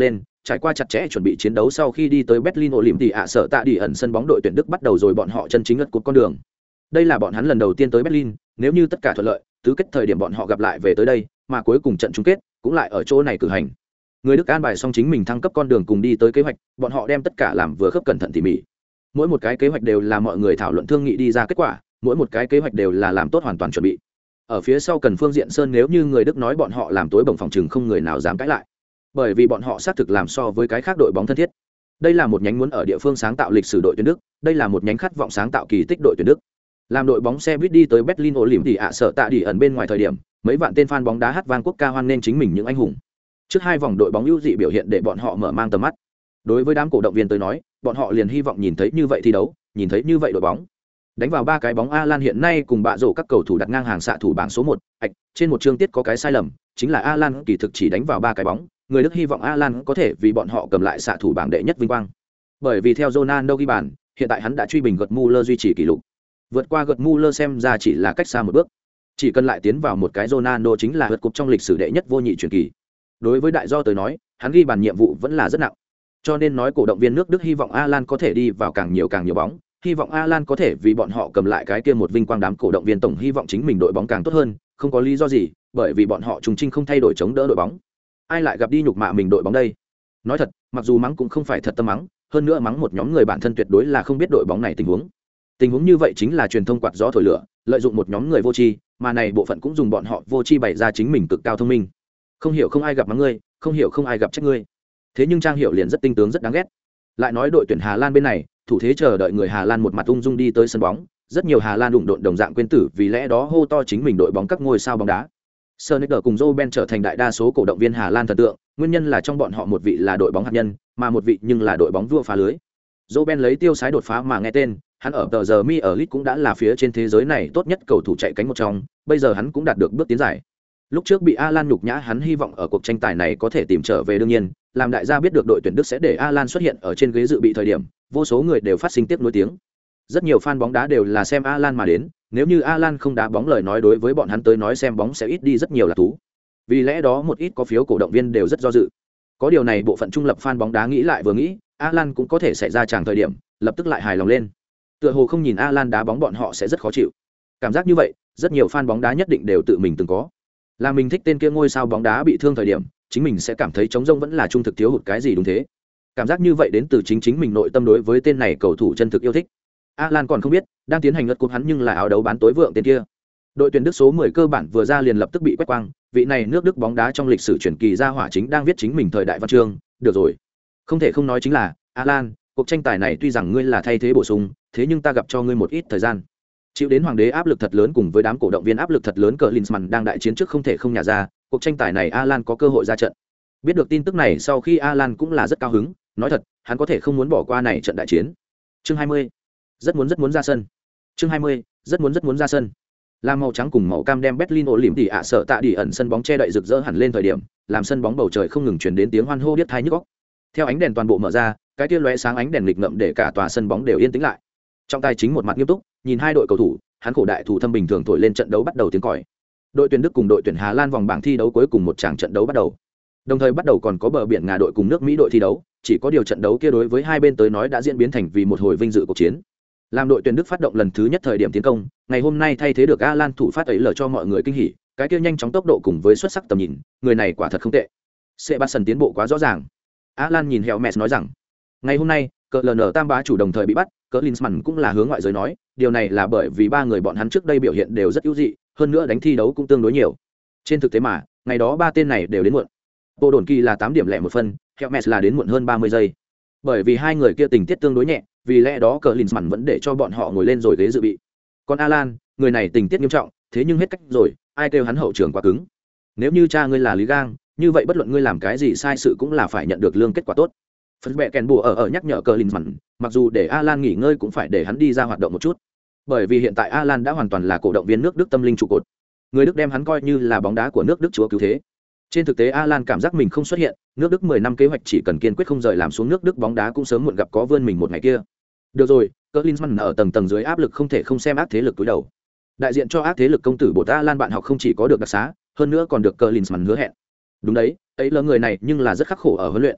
trải qua chặt chẽ chuẩn bị chiến đấu sau khi đi tới Berlin Olympic ạ sở tạ đi ẩn sân bóng đội tuyển Đức bắt đầu rồi bọn họ chân chính ngất cột con đường. Đây là bọn hắn lần đầu tiên tới Berlin, nếu như tất cả thuận lợi, tứ kết thời điểm bọn họ gặp lại về tới đây, mà cuối cùng trận chung kết cũng lại ở chỗ này cử hành. Người Đức an bài xong chính mình thăng cấp con đường cùng đi tới kế hoạch, bọn họ đem tất cả làm vừa khớp cẩn thận tỉ mỉ. Mỗi một cái kế hoạch đều là mọi người thảo luận thương nghị đi ra kết quả, mỗi một cái kế hoạch đều là làm tốt hoàn toàn chuẩn bị. Ở phía sau cần phương diện sơn, nếu như người Đức nói bọn họ làm tối bổng phòng trừng không người nào dám cãi lại, bởi vì bọn họ xác thực làm so với cái khác đội bóng thân thiết. Đây là một nhánh muốn ở địa phương sáng tạo lịch sử đội tuyển Đức, đây là một nhánh khát vọng sáng tạo kỳ tích đội tuyển Đức. Làm đội bóng xe buýt đi tới Berlin Olympic ạ sở tạ đi ẩn bên ngoài thời điểm, mấy vạn tên fan bóng đá hát vang quốc ca hoan nên chính mình những anh hùng. Trước hai vòng đội bóng ưu dị biểu hiện để bọn họ mở mang tầm mắt. Đối với đám cổ động viên tới nói, bọn họ liền hy vọng nhìn thấy như vậy thi đấu, nhìn thấy như vậy đội bóng. Đánh vào ba cái bóng, Alan hiện nay cùng bạ rổ các cầu thủ đặt ngang hàng xạ thủ bảng số một. Ảch, trên một chương tiết có cái sai lầm, chính là Alan kỳ thực chỉ đánh vào ba cái bóng, người Đức hy vọng Alan có thể vì bọn họ cầm lại xạ thủ bảng đệ nhất vinh quang. Bởi vì theo Ronaldo ghi bàn, hiện tại hắn đã truy bình Gerd Müller duy trì kỷ lục. Vượt qua Gerd Müller xem ra chỉ là cách xa một bước. Chỉ cần lại tiến vào một cái, Ronaldo chính là vượt cục trong lịch sử đệ nhất vô nhị truyền kỳ. Đối với đại do tới nói, hắn ghi bàn nhiệm vụ vẫn là rất nặng. Cho nên nói cổ động viên nước Đức hy vọng Alan có thể đi vào càng nhiều càng nhiều bóng, hy vọng Alan có thể vì bọn họ cầm lại cái kia một vinh quang, đám cổ động viên tổng hy vọng chính mình đội bóng càng tốt hơn, không có lý do gì, bởi vì bọn họ trùng trinh không thay đổi chống đỡ đội bóng. Ai lại gặp đi nhục mạ mình đội bóng đây? Nói thật, mặc dù mắng cũng không phải thật tâm mắng, hơn nữa mắng một nhóm người bản thân tuyệt đối là không biết đội bóng này tình huống. Tình huống như vậy chính là truyền thông quạt gió thổi lửa, lợi dụng một nhóm người vô tri, mà này bộ phận cũng dùng bọn họ vô tri bày ra chính mình cực cao thông minh. Không hiểu không ai gặp mắng ngươi, không hiểu không ai gặp trách ngươi. Thế nhưng Trang Hiểu liền rất tinh tướng rất đáng ghét. Lại nói đội tuyển Hà Lan bên này, thủ thế chờ đợi người Hà Lan một mặt ung dung đi tới sân bóng, rất nhiều Hà Lan đụng độn đồng dạng quên tử, vì lẽ đó hô to chính mình đội bóng các ngôi sao bóng đá. Sonicer cùng Robben trở thành đại đa số cổ động viên Hà Lan thần tượng, nguyên nhân là trong bọn họ một vị là đội bóng hạt nhân, mà một vị nhưng là đội bóng vua phá lưới. Robben lấy tiêu sái đột phá mà nghe tên, hắn ở tờ giờ Mi ở League cũng đã là phía trên thế giới này tốt nhất cầu thủ chạy cánh một trong, bây giờ hắn cũng đạt được bước tiến giải. Lúc trước bị Alan nhục nhã, hắn hy vọng ở cuộc tranh tài này có thể tìm trở về, đương nhiên, làm đại gia biết được đội tuyển Đức sẽ để Alan xuất hiện ở trên ghế dự bị thời điểm, vô số người đều phát sinh tiếc nuối tiếng. Rất nhiều fan bóng đá đều là xem Alan mà đến, nếu như Alan không đá bóng lời nói, đối với bọn hắn tới nói xem bóng sẽ ít đi rất nhiều là thú. Vì lẽ đó một ít có phiếu cổ động viên đều rất do dự. Có điều này bộ phận trung lập fan bóng đá nghĩ lại vừa nghĩ, Alan cũng có thể xảy ra chàng thời điểm, lập tức lại hài lòng lên. Tựa hồ không nhìn Alan đá bóng bọn họ sẽ rất khó chịu. Cảm giác như vậy, rất nhiều fan bóng đá nhất định đều tự mình từng có. Là mình thích tên kia ngôi sao bóng đá bị thương thời điểm, chính mình sẽ cảm thấy trống rỗng vẫn là trung thực thiếu hụt cái gì, đúng thế. Cảm giác như vậy đến từ chính chính mình nội tâm đối với tên này cầu thủ chân thực yêu thích. Alan còn không biết, đang tiến hành ngất cúp hắn nhưng là áo đấu bán tối vượng tên kia. Đội tuyển Đức số mười cơ bản vừa ra liền lập tức bị quét quang, vị này nước Đức bóng đá trong lịch sử truyền kỳ gia hỏa chính đang viết chính mình thời đại văn chương, được rồi. Không thể không nói chính là, Alan, cuộc tranh tài này tuy rằng ngươi là thay thế bổ sung, thế nhưng ta gặp cho ngươi một ít thời gian. Chịu đến hoàng đế áp lực thật lớn cùng với đám cổ động viên áp lực thật lớn, cờ Klinsmann đang đại chiến trước không thể không nhả ra, cuộc tranh tài này Alan có cơ hội ra trận. Biết được tin tức này sau khi Alan cũng là rất cao hứng, nói thật, hắn có thể không muốn bỏ qua này trận đại chiến. Chương hai mươi, rất muốn rất muốn ra sân. Chương hai mươi, rất muốn rất muốn ra sân. Lam màu trắng cùng màu cam đem Berlin Olympic ạ sở tạ đi ẩn sân bóng che đậy rực rỡ hẳn lên thời điểm, làm sân bóng bầu trời không ngừng truyền đến tiếng hoan hô điếc tai nhức óc. Theo ánh đèn toàn bộ mở ra, cái tia lóe sáng ánh đèn lịch ngậm để cả tòa sân bóng đều yên tĩnh lại. Trong tay chính một mặt nghiêm túc, nhìn hai đội cầu thủ, hắn khổ đại thủ thâm bình thường thổi lên trận đấu bắt đầu tiếng còi. Đội tuyển Đức cùng đội tuyển Hà Lan vòng bảng thi đấu cuối cùng một tràng trận đấu bắt đầu. Đồng thời bắt đầu còn có bờ biển Nga đội cùng nước Mỹ đội thi đấu, chỉ có điều trận đấu kia đối với hai bên tới nói đã diễn biến thành vì một hồi vinh dự cuộc chiến. Làm đội tuyển Đức phát động lần thứ nhất thời điểm tiến công, ngày hôm nay thay thế được Alan thủ phát ấy lờ cho mọi người kinh hỉ, cái kia nhanh chóng tốc độ cùng với xuất sắc tầm nhìn, người này quả thật không tệ. Sebastian tiến bộ quá rõ ràng. Alan nhìn Helmes nói rằng, ngày hôm nay, cờ lờ nờ tam bá chủ đồng thời bị bắt, cờ Klinsmann cũng là hướng ngoại giới nói, điều này là bởi vì ba người bọn hắn trước đây biểu hiện đều rất ưu dị, hơn nữa đánh thi đấu cũng tương đối nhiều. Trên thực tế mà, ngày đó ba tên này đều đến muộn. Bộ đồn kỳ là tám điểm lẻ một phân, Helmes là đến muộn hơn ba mươi giây. Bởi vì hai người kia tình tiết tương đối nhẹ, vì lẽ đó cờ Klinsmann vẫn để cho bọn họ ngồi lên rồi ghế dự bị. Còn Alan, người này tình tiết nghiêm trọng, thế nhưng hết cách rồi, ai kêu hắn hậu trường quá cứng. Nếu như cha ngươi là Lý Gang, như vậy bất luận ngươi làm cái gì sai sự cũng là phải nhận được lương kết quả tốt. Phần bẹ kèn bùa ở ở nhắc nhở cờ Klinsmann, mặc dù để Alan nghỉ ngơi cũng phải để hắn đi ra hoạt động một chút. Bởi vì hiện tại Alan đã hoàn toàn là cổ động viên nước Đức tâm linh trụ cột. Người Đức đem hắn coi như là bóng đá của nước Đức chúa cứu thế. Trên thực tế Alan cảm giác mình không xuất hiện, nước Đức mười năm kế hoạch chỉ cần kiên quyết không rời làm xuống nước Đức bóng đá cũng sớm muộn gặp có vươn mình một ngày kia. Được rồi, cờ Klinsmann ở tầng tầng dưới áp lực không thể không xem ác thế lực túi đầu. Đại diện cho ác thế lực công tử bột Alan bạn học không chỉ có được đặc xá, hơn nữa còn được cờ Klinsmann hứa hẹn. Đúng đấy, ấy là người này nhưng là rất khắc khổ ở huấn luyện.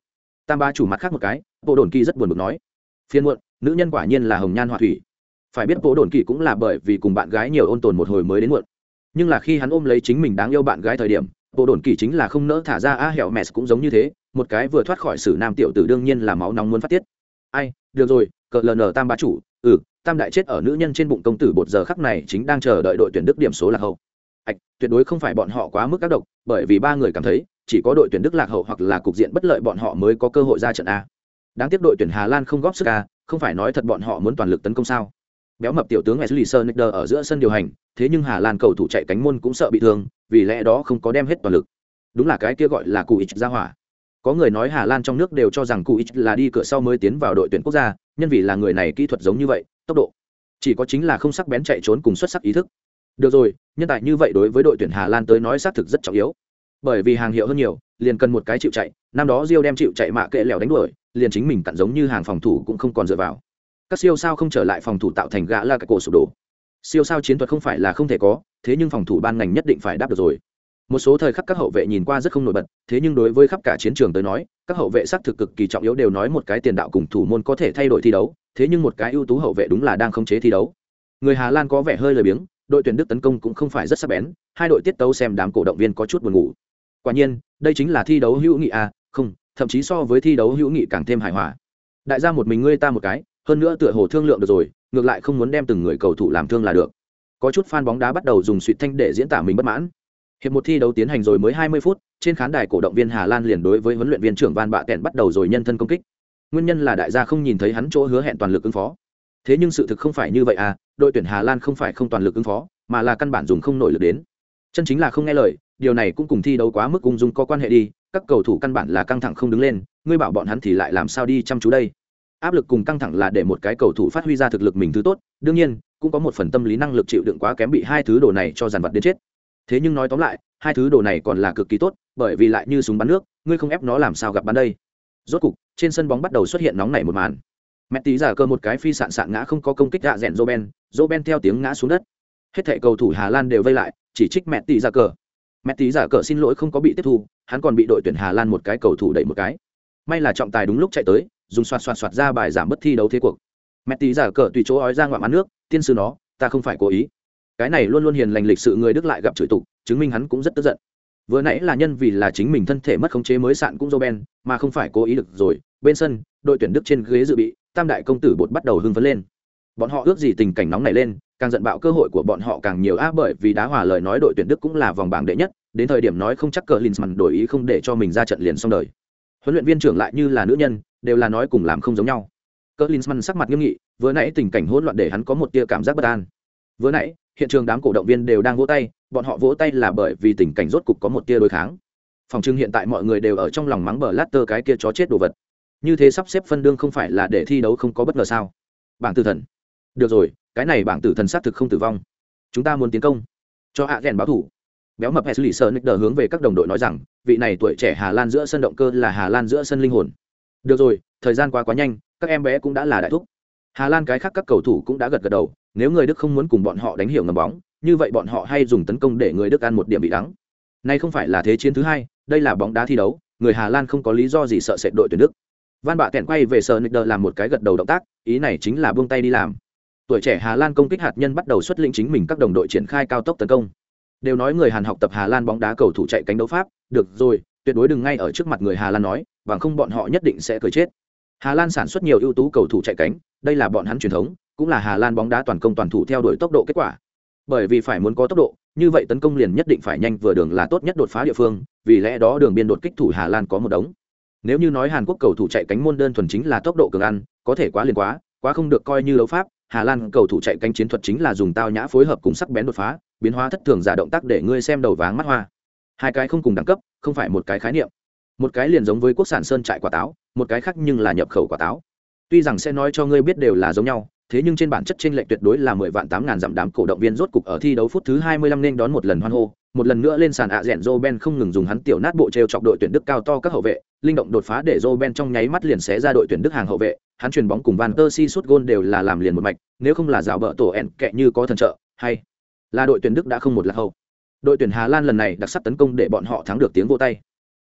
Tam bá chủ mặt khác một cái, bộ đồn kỳ rất buồn bực nói, phiên muộn, nữ nhân quả nhiên là hồng nhan họa thủy. Phải biết bộ đồn kỳ cũng là bởi vì cùng bạn gái nhiều ôn tồn một hồi mới đến muộn, nhưng là khi hắn ôm lấy chính mình đáng yêu bạn gái thời điểm, bộ đồn kỳ chính là không nỡ thả ra. A hẻo mẹ cũng giống như thế, một cái vừa thoát khỏi xử nam tiểu tử đương nhiên là máu nóng muốn phát tiết. Ai, được rồi, cờ ln tam bá chủ, ừ, tam đại chết ở nữ nhân trên bụng công tử bột giờ khắc này chính đang chờ đợi đội tuyển Đức điểm số lạc hậu. Ảch, tuyệt đối không phải bọn họ quá mức các độc, bởi vì ba người cảm thấy chỉ có đội tuyển Đức lạc hậu hoặc là cục diện bất lợi bọn họ mới có cơ hội ra trận a. Đáng tiếc đội tuyển Hà Lan không góp sức a, không phải nói thật bọn họ muốn toàn lực tấn công sao? Béo mập tiểu tướng Wesley Sneijder ở giữa sân điều hành, thế nhưng Hà Lan cầu thủ chạy cánh môn cũng sợ bị thương, vì lẽ đó không có đem hết toàn lực. Đúng là cái kia gọi là Cùi ra hỏa. Có người nói Hà Lan trong nước đều cho rằng Cùi là đi cửa sau mới tiến vào đội tuyển quốc gia, nhân vì là người này kỹ thuật giống như vậy, tốc độ chỉ có chính là không sắc bén chạy trốn cùng xuất sắc ý thức. Được rồi, nhân tài như vậy đối với đội tuyển Hà Lan tới nói xác thực rất trọng yếu, bởi vì hàng hiệu hơn nhiều, liền cần một cái chịu chạy. Năm đó Rio đem chịu chạy mạ kệ lẻo đánh đuổi, liền chính mình cặn giống như hàng phòng thủ cũng không còn dựa vào. Các siêu sao không trở lại phòng thủ tạo thành gã là cái cổ sụp đổ. Siêu sao chiến thuật không phải là không thể có, thế nhưng phòng thủ ban ngành nhất định phải đáp được rồi. Một số thời khắc các hậu vệ nhìn qua rất không nổi bật, thế nhưng đối với khắp cả chiến trường tới nói, các hậu vệ xác thực cực kỳ trọng yếu. Đều nói một cái tiền đạo cùng thủ môn có thể thay đổi thi đấu, thế nhưng một cái ưu tú hậu vệ đúng là đang khống chế thi đấu. Người Hà Lan có vẻ hơi lười biếng, đội tuyển Đức tấn công cũng không phải rất sắc bén, hai đội tiết tấu xem đám cổ động viên có chút buồn ngủ. Quả nhiên, đây chính là thi đấu hữu nghị à, không, thậm chí so với thi đấu hữu nghị càng thêm hài hòa. Đại gia một mình ngươi ta một cái, hơn nữa tựa hồ thương lượng được rồi, ngược lại không muốn đem từng người cầu thủ làm thương là được. Có chút fan bóng đá bắt đầu dùng suýt thanh để diễn tả mình bất mãn. Hiệp một thi đấu tiến hành rồi mới hai mươi phút, trên khán đài cổ động viên Hà Lan liền đối với huấn luyện viên trưởng Van Bạ Kẹn bắt đầu rồi nhân thân công kích. Nguyên nhân là đại gia không nhìn thấy hắn chỗ hứa hẹn toàn lực ứng phó. Thế nhưng sự thực không phải như vậy à, đội tuyển Hà Lan không phải không toàn lực ứng phó, mà là căn bản dùng không nổi lực đến. Chân chính là không nghe lời, điều này cũng cùng thi đấu quá mức ung dung có quan hệ đi, các cầu thủ căn bản là căng thẳng không đứng lên, ngươi bảo bọn hắn thì lại làm sao đi chăm chú đây. Áp lực cùng căng thẳng là để một cái cầu thủ phát huy ra thực lực mình thứ tốt, đương nhiên cũng có một phần tâm lý năng lực chịu đựng quá kém bị hai thứ đồ này cho dằn vặt đến chết. Thế nhưng nói tóm lại, hai thứ đồ này còn là cực kỳ tốt, bởi vì lại như súng bắn nước, ngươi không ép nó làm sao gặp bắn đây. Rốt cục, trên sân bóng bắt đầu xuất hiện nóng nảy một màn. Mẹ tí giả cơ một cái phi sạn sạn ngã không có công kích gạ rèn Roben, Roben theo tiếng ngã xuống đất. Hết thảy cầu thủ Hà Lan đều vây lại, chỉ trích mẹ tí giả cờ. Mẹ tí giả cờ xin lỗi không có bị tiếp thu, hắn còn bị đội tuyển Hà Lan một cái cầu thủ đẩy một cái. May là trọng tài đúng lúc chạy tới, dùng xoạt xoạt xoạt ra bài giảm bất thi đấu thế cuộc. Mẹ tí giả cờ tùy chỗ ói ra ngoạm ăn nước, tiên sư nó, ta không phải cố ý. Cái này luôn luôn hiền lành lịch sự người Đức lại gặp chửi tục, chứng minh hắn cũng rất tức giận. Vừa nãy là nhân vì là chính mình thân thể mất khống chế mới sạn cũng Roben, mà không phải cố ý được rồi. Bên sân, đội tuyển Đức trên ghế dự bị, tam đại công tử bột bắt đầu hưng phấn lên. Bọn họ ước gì tình cảnh nóng này lên, càng giận bạo cơ hội của bọn họ càng nhiều á, bởi vì đá hòa lời nói đội tuyển Đức cũng là vòng bảng đệ nhất, đến thời điểm nói không chắc cờ Klinsmann đổi ý không để cho mình ra trận liền xong đời. Huấn luyện viên trưởng lại như là nữ nhân, đều là nói cùng làm không giống nhau. Cờ Klinsmann sắc mặt nghiêm nghị, vừa nãy tình cảnh hỗn loạn để hắn có một tia cảm giác bất an. Vừa nãy, hiện trường đám cổ động viên đều đang vỗ tay, bọn họ vỗ tay là bởi vì tình cảnh rốt cục có một tia đối kháng. Phòng trưng hiện tại mọi người đều ở trong lòng mắng bờ Latter cái kia chó chết đồ vật. Như thế sắp xếp phân đương không phải là để thi đấu không có bất ngờ sao? Bảng tử thần. Được rồi, cái này bảng tử thần xác thực không tử vong. Chúng ta muốn tiến công, cho hạ rèn báo thủ. Béo mập Wesley Sneijder hướng về các đồng đội nói rằng, vị này tuổi trẻ Hà Lan giữa sân động cơ là Hà Lan giữa sân linh hồn. Được rồi, thời gian qua quá nhanh, các em bé cũng đã là đại thúc. Hà Lan cái khác các cầu thủ cũng đã gật gật đầu, nếu người Đức không muốn cùng bọn họ đánh hiểu ngầm bóng, như vậy bọn họ hay dùng tấn công để người Đức ăn một điểm bị đắng. Nay không phải là thế chiến thứ hai, đây là bóng đá thi đấu, người Hà Lan không có lý do gì sợ sệt đội tuyển Đức. Van Bạ Kẹn quay về Sneijder làm một cái gật đầu động tác, ý này chính là buông tay đi làm. Tuổi trẻ Hà Lan công kích hạt nhân bắt đầu xuất lĩnh chính mình các đồng đội triển khai cao tốc tấn công. Đều nói người Hàn học tập Hà Lan bóng đá cầu thủ chạy cánh đấu pháp, được rồi, tuyệt đối đừng ngay ở trước mặt người Hà Lan nói, bằng không bọn họ nhất định sẽ cười chết. Hà Lan sản xuất nhiều ưu tú cầu thủ chạy cánh, đây là bọn hắn truyền thống, cũng là Hà Lan bóng đá toàn công toàn thủ theo đuổi tốc độ kết quả. Bởi vì phải muốn có tốc độ, như vậy tấn công liền nhất định phải nhanh, vừa đường là tốt nhất đột phá địa phương, vì lẽ đó đường biên đột kích thủ Hà Lan có một đống. Nếu như nói Hàn Quốc cầu thủ chạy cánh môn đơn thuần chính là tốc độ cường ăn, có thể quá liền quá, quá không được coi như đấu pháp. Hà Lan cầu thủ chạy cánh chiến thuật chính là dùng tao nhã phối hợp cùng sắc bén đột phá, biến hóa thất thường giả động tác để ngươi xem đầu váng mắt hoa. Hai cái không cùng đẳng cấp, không phải một cái khái niệm. Một cái liền giống với quốc sản sơn trại quả táo, một cái khác nhưng là nhập khẩu quả táo. Tuy rằng sẽ nói cho ngươi biết đều là giống nhau, thế nhưng trên bản chất chênh lệch tuyệt đối là mười vạn tám ngàn dặm. Đám cổ động viên rốt cục ở thi đấu phút thứ hai mươi lăm nên đón một lần hoan hô, một lần nữa lên sàn ạ rèn Roben không ngừng dùng hắn tiểu nát bộ treo chọc đội tuyển Đức cao to các hậu vệ, linh động đột phá để Roben trong nháy mắt liền xé ra đội tuyển Đức hàng hậu vệ, hắn chuyền bóng cùng Van Persie sút gôn đều là làm liền một mạch, nếu không là rào bợ tổ ẹn kẹ như có thần trợ, hay là đội tuyển Đức đã không một lạc hậu. Đội tuyển Hà Lan lần này đặc sắc tấn công để bọn họ thắng được tiếng vỗ tay.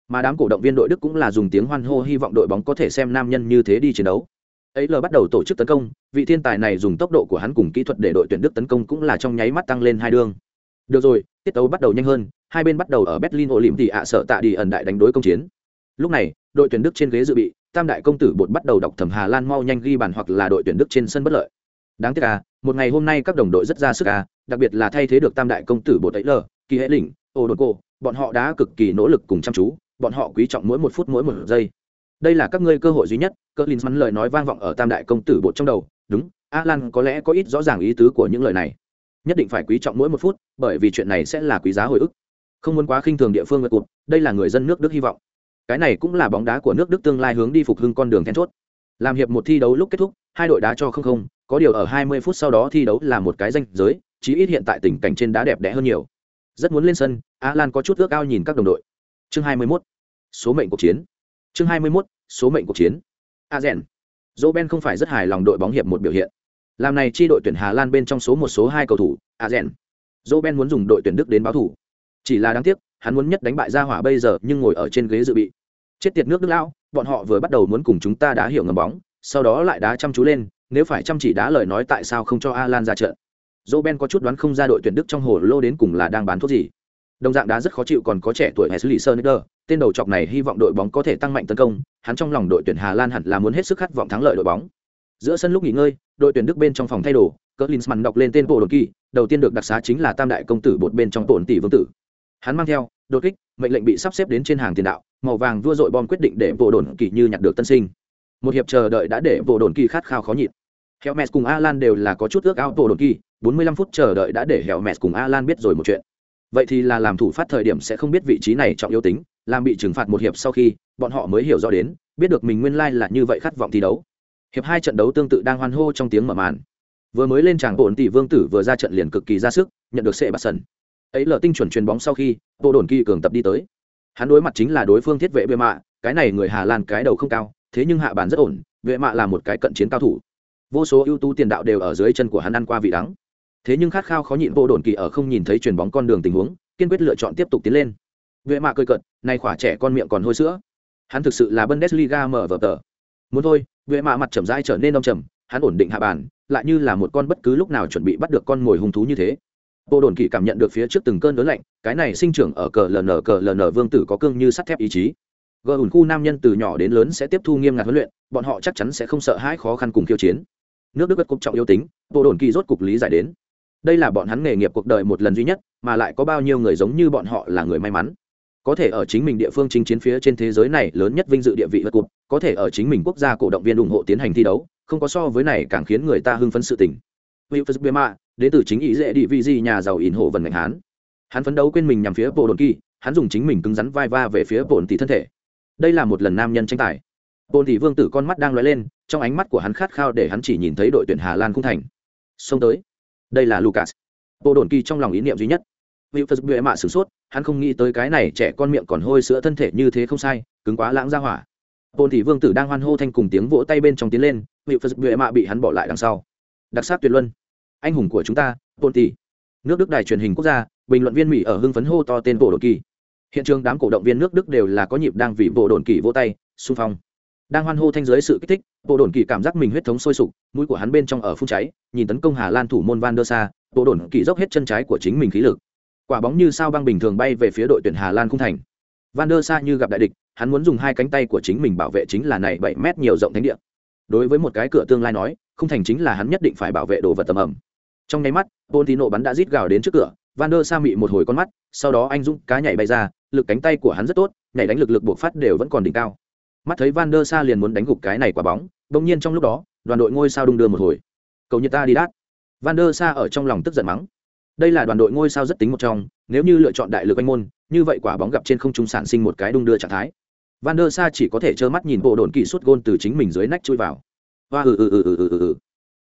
Mà đám cổ động viên đội Đức cũng là dùng tiếng hoan hô hy vọng đội bóng có thể xem nam nhân như thế đi chiến đấu. Ấy lờ bắt đầu tổ chức tấn công, vị thiên tài này dùng tốc độ của hắn cùng kỹ thuật để đội tuyển Đức tấn công cũng là trong nháy mắt tăng lên hai đường. Được rồi, tiết tấu bắt đầu nhanh hơn, hai bên bắt đầu ở Berlin Olympic ạ sợ tạ đi ẩn đại đánh đối công chiến. Lúc này, đội tuyển Đức trên ghế dự bị, tam đại công tử bột bắt đầu đọc thầm Hà Lan mau nhanh ghi bàn hoặc là đội tuyển Đức trên sân bất lợi. Đáng tiếc à, một ngày hôm nay các đồng đội rất ra sức à, đặc biệt là thay thế được tam đại công tử bột ấy lờ, Kỳ Hệ Lĩnh, Ô Đồn Cô, bọn họ đã cực kỳ nỗ lực cùng chăm chú, bọn họ quý trọng mỗi một phút mỗi một giây. Đây là các ngươi cơ hội duy nhất, Klinsmann lời nói vang vọng ở tam đại công tử bột trong đầu, đúng, Alan có lẽ có ít rõ ràng ý tứ của những lời này. Nhất định phải quý trọng mỗi một phút, bởi vì chuyện này sẽ là quý giá hồi ức. Không muốn quá khinh thường địa phương vượt cột, đây là người dân nước Đức hy vọng. Cái này cũng là bóng đá của nước Đức tương lai hướng đi phục hưng con đường then chốt. Làm hiệp một thi đấu lúc kết thúc, hai đội đá cho không không, có điều ở hai mươi phút sau đó thi đấu là một cái ranh giới, chí ít hiện tại tình cảnh trên đá đẹp đẽ hơn nhiều. Rất muốn lên sân, Alan có chút ước ao nhìn các đồng đội. Chương hai mươi mốt, số mệnh cuộc chiến. Chương hai mươi mốt, số mệnh cuộc chiến. Azen. Robben không phải rất hài lòng đội bóng hiệp một biểu hiện. Làm này chi đội tuyển Hà Lan bên trong số một số hai cầu thủ, Azen. Robben muốn dùng đội tuyển Đức đến báo thủ. Chỉ là đáng tiếc, hắn muốn nhất đánh bại Gia Hỏa bây giờ nhưng ngồi ở trên ghế dự bị. Chết tiệt nước Đức lão, bọn họ vừa bắt đầu muốn cùng chúng ta đá hiểu ngầm bóng, sau đó lại đá chăm chú lên, nếu phải chăm chỉ đá lời nói tại sao không cho Alan ra trận. Robben có chút đoán không ra đội tuyển Đức trong hồ lô đến cùng là đang bán thuốc gì. Đồng dạng đá rất khó chịu còn có trẻ tuổi Wesley Sneijder, tên đầu chọc này hy vọng đội bóng có thể tăng mạnh tấn công, hắn trong lòng đội tuyển Hà Lan hẳn là muốn hết sức khát vọng thắng lợi đội bóng. Giữa sân lúc nghỉ ngơi, đội tuyển Đức bên trong phòng thay đồ, Klinsmann đọc lên tên bộ đồn kỳ, đầu tiên được đặc xá chính là tam đại công tử bột bên trong tổn tỷ vương tử. Hắn mang theo đột kích, mệnh lệnh bị sắp xếp đến trên hàng tiền đạo, màu vàng vua dội bom quyết định để bộ đồn kỳ như nhặt được tân sinh. Một hiệp chờ đợi đã để bộ đồn kỳ khát khao khó nhịn. Helmes cùng Alan đều là có chút ước ao bộ đồn kỳ, bốn mươi lăm phút chờ đợi đã để Helmes cùng Alan biết rồi một chuyện. Vậy thì là làm thủ phát thời điểm sẽ không biết vị trí này trọng yếu tính, làm bị trừng phạt một hiệp sau khi, bọn họ mới hiểu rõ đến, biết được mình nguyên lai là như vậy khát vọng thi đấu. Hiệp hai trận đấu tương tự đang hoan hô trong tiếng mở màn. Vừa mới lên tràng bổn tỷ vương tử vừa ra trận liền cực kỳ ra sức, nhận được sệ bạt sân. Ấy lờ tinh chuẩn chuyền bóng sau khi, bộ đồn kỳ cường tập đi tới. Hắn đối mặt chính là đối phương thiết vệ Vệ Mạ, cái này người Hà Lan cái đầu không cao, thế nhưng hạ bàn rất ổn, Vệ Mạ là một cái cận chiến cao thủ. Vô số ưu tú tiền đạo đều ở dưới chân của hắn ăn qua vị đắng. Thế nhưng khát khao khó nhịn bộ đồn kỳ ở không nhìn thấy chuyền bóng con đường tình huống, kiên quyết lựa chọn tiếp tục tiến lên. Vệ Mạ cười cợt, này khỏa trẻ con miệng còn hôi sữa. Hắn thực sự là Bundesliga mở vở tờ. Muốn thôi, Vệ Mạ mặt trầm rãi trở nên đông trầm, hắn ổn định hạ bàn, lại như là một con bất cứ lúc nào chuẩn bị bắt được con mồi hung thú như thế. Bộ đồn kỳ cảm nhận được phía trước từng cơn lớn lạnh, cái này sinh trưởng ở cờ ln cờ ln vương tử có cương như sắt thép ý chí. Gờ ủn khu nam nhân từ nhỏ đến lớn sẽ tiếp thu nghiêm ngặt huấn luyện, bọn họ chắc chắn sẽ không sợ hãi khó khăn cùng khiêu chiến. Nước Đức bất cục trọng yếu tính, bộ đồn kỳ rốt cục lý giải đến. Đây là bọn hắn nghề nghiệp cuộc đời một lần duy nhất, mà lại có bao nhiêu người giống như bọn họ là người may mắn. Có thể ở chính mình địa phương chinh chiến phía trên thế giới này lớn nhất vinh dự địa vị vật cục, có thể ở chính mình quốc gia cổ động viên ủng hộ tiến hành thi đấu, không có so với này càng khiến người ta hưng phấn sự tình. Wilfried Bema, đến từ chính ý dễ đi vì gì nhà giàu ỉn hộ vần ngành hán. Hắn phấn đấu quên mình nhằm phía bộ đồn kỳ, hắn dùng chính mình cứng rắn vai va về phía bổn tỷ thân thể. Đây là một lần nam nhân tranh tài. Bổn tỷ vương tử con mắt đang lóe lên, trong ánh mắt của hắn khát khao để hắn chỉ nhìn thấy đội tuyển Hà Lan khung thành. Xông tới. Đây là Lucas. Bộ đồn kỳ trong lòng ý niệm duy nhất. Wilfried Bema sửng sốt, hắn không nghĩ tới cái này trẻ con miệng còn hôi sữa thân thể như thế không sai, cứng quá lãng ra hỏa. Bổn tỷ vương tử đang hoan hô thanh cùng tiếng vỗ tay bên trong tiến lên, Wilfried Bema bị hắn bỏ lại đằng sau. Đặc sắc tuyệt luân. Anh hùng của chúng ta, Bổn tỷ. Nước Đức đài truyền hình quốc gia, bình luận viên Mỹ ở hưng phấn hô to tên bộ đồn kỳ. Hiện trường đám cổ động viên nước Đức đều là có nhịp đang vì bộ đồn kỳ vỗ tay, xung phong. Đang hoan hô thanh dưới sự kích thích, bộ đồn kỳ cảm giác mình huyết thống sôi sục, mũi của hắn bên trong ở phun cháy, nhìn tấn công Hà Lan thủ môn Van der Sa, bộ đồn kỳ dốc hết chân trái của chính mình khí lực. Quả bóng như sao băng bình thường bay về phía đội tuyển Hà Lan khung thành. Van der Sa như gặp đại địch, hắn muốn dùng hai cánh tay của chính mình bảo vệ chính là này bảy mét nhiều rộng thánh địa. Đối với một cái cửa tương lai nói, khung thành chính là hắn nhất định phải bảo vệ đồ vật tầm ẩm. Trong nháy mắt, Pontino bắn đã rít gào đến trước cửa, Van der Sa mị một hồi con mắt, sau đó anh dũng cá nhảy bay ra, lực cánh tay của hắn rất tốt, nhảy đánh lực lực buộc phát đều vẫn còn đỉnh cao. Mắt thấy Van der Sa liền muốn đánh gục cái này quả bóng, đột nhiên trong lúc đó, đoàn đội ngôi sao đung đưa một hồi. Cầu nhiệt ta đi đát. Van der Sa ở trong lòng tức giận mắng. Đây là đoàn đội ngôi sao rất tính một trong, nếu như lựa chọn đại lực anh môn, như vậy quả bóng gặp trên không trung sản sinh một cái đung đưa trạng thái. Van der Sa chỉ có thể trơ mắt nhìn bộ đồn kỳ sút gôn từ chính mình dưới nách chui vào. Hoa ừ ừ ừ ừ ừ ừ.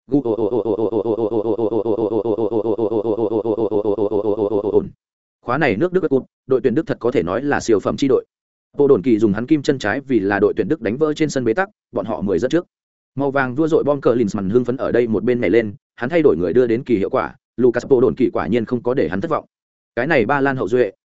Khóa này nước Đức cột, đội tuyển Đức thật có thể nói là siêu phẩm chi đội. Bộ đồn kỳ dùng hắn kim chân trái vì là đội tuyển Đức đánh vỡ trên sân bế tắc, bọn họ mười dẫn trước. Màu vàng vua dội bom cờ Klinsmann hưng phấn ở đây một bên nhảy lên, hắn thay đổi người đưa đến kỳ hiệu quả, Lucas bộ đồn kỳ quả nhiên không có để hắn thất vọng. Cái này Ba Lan hậu duệ,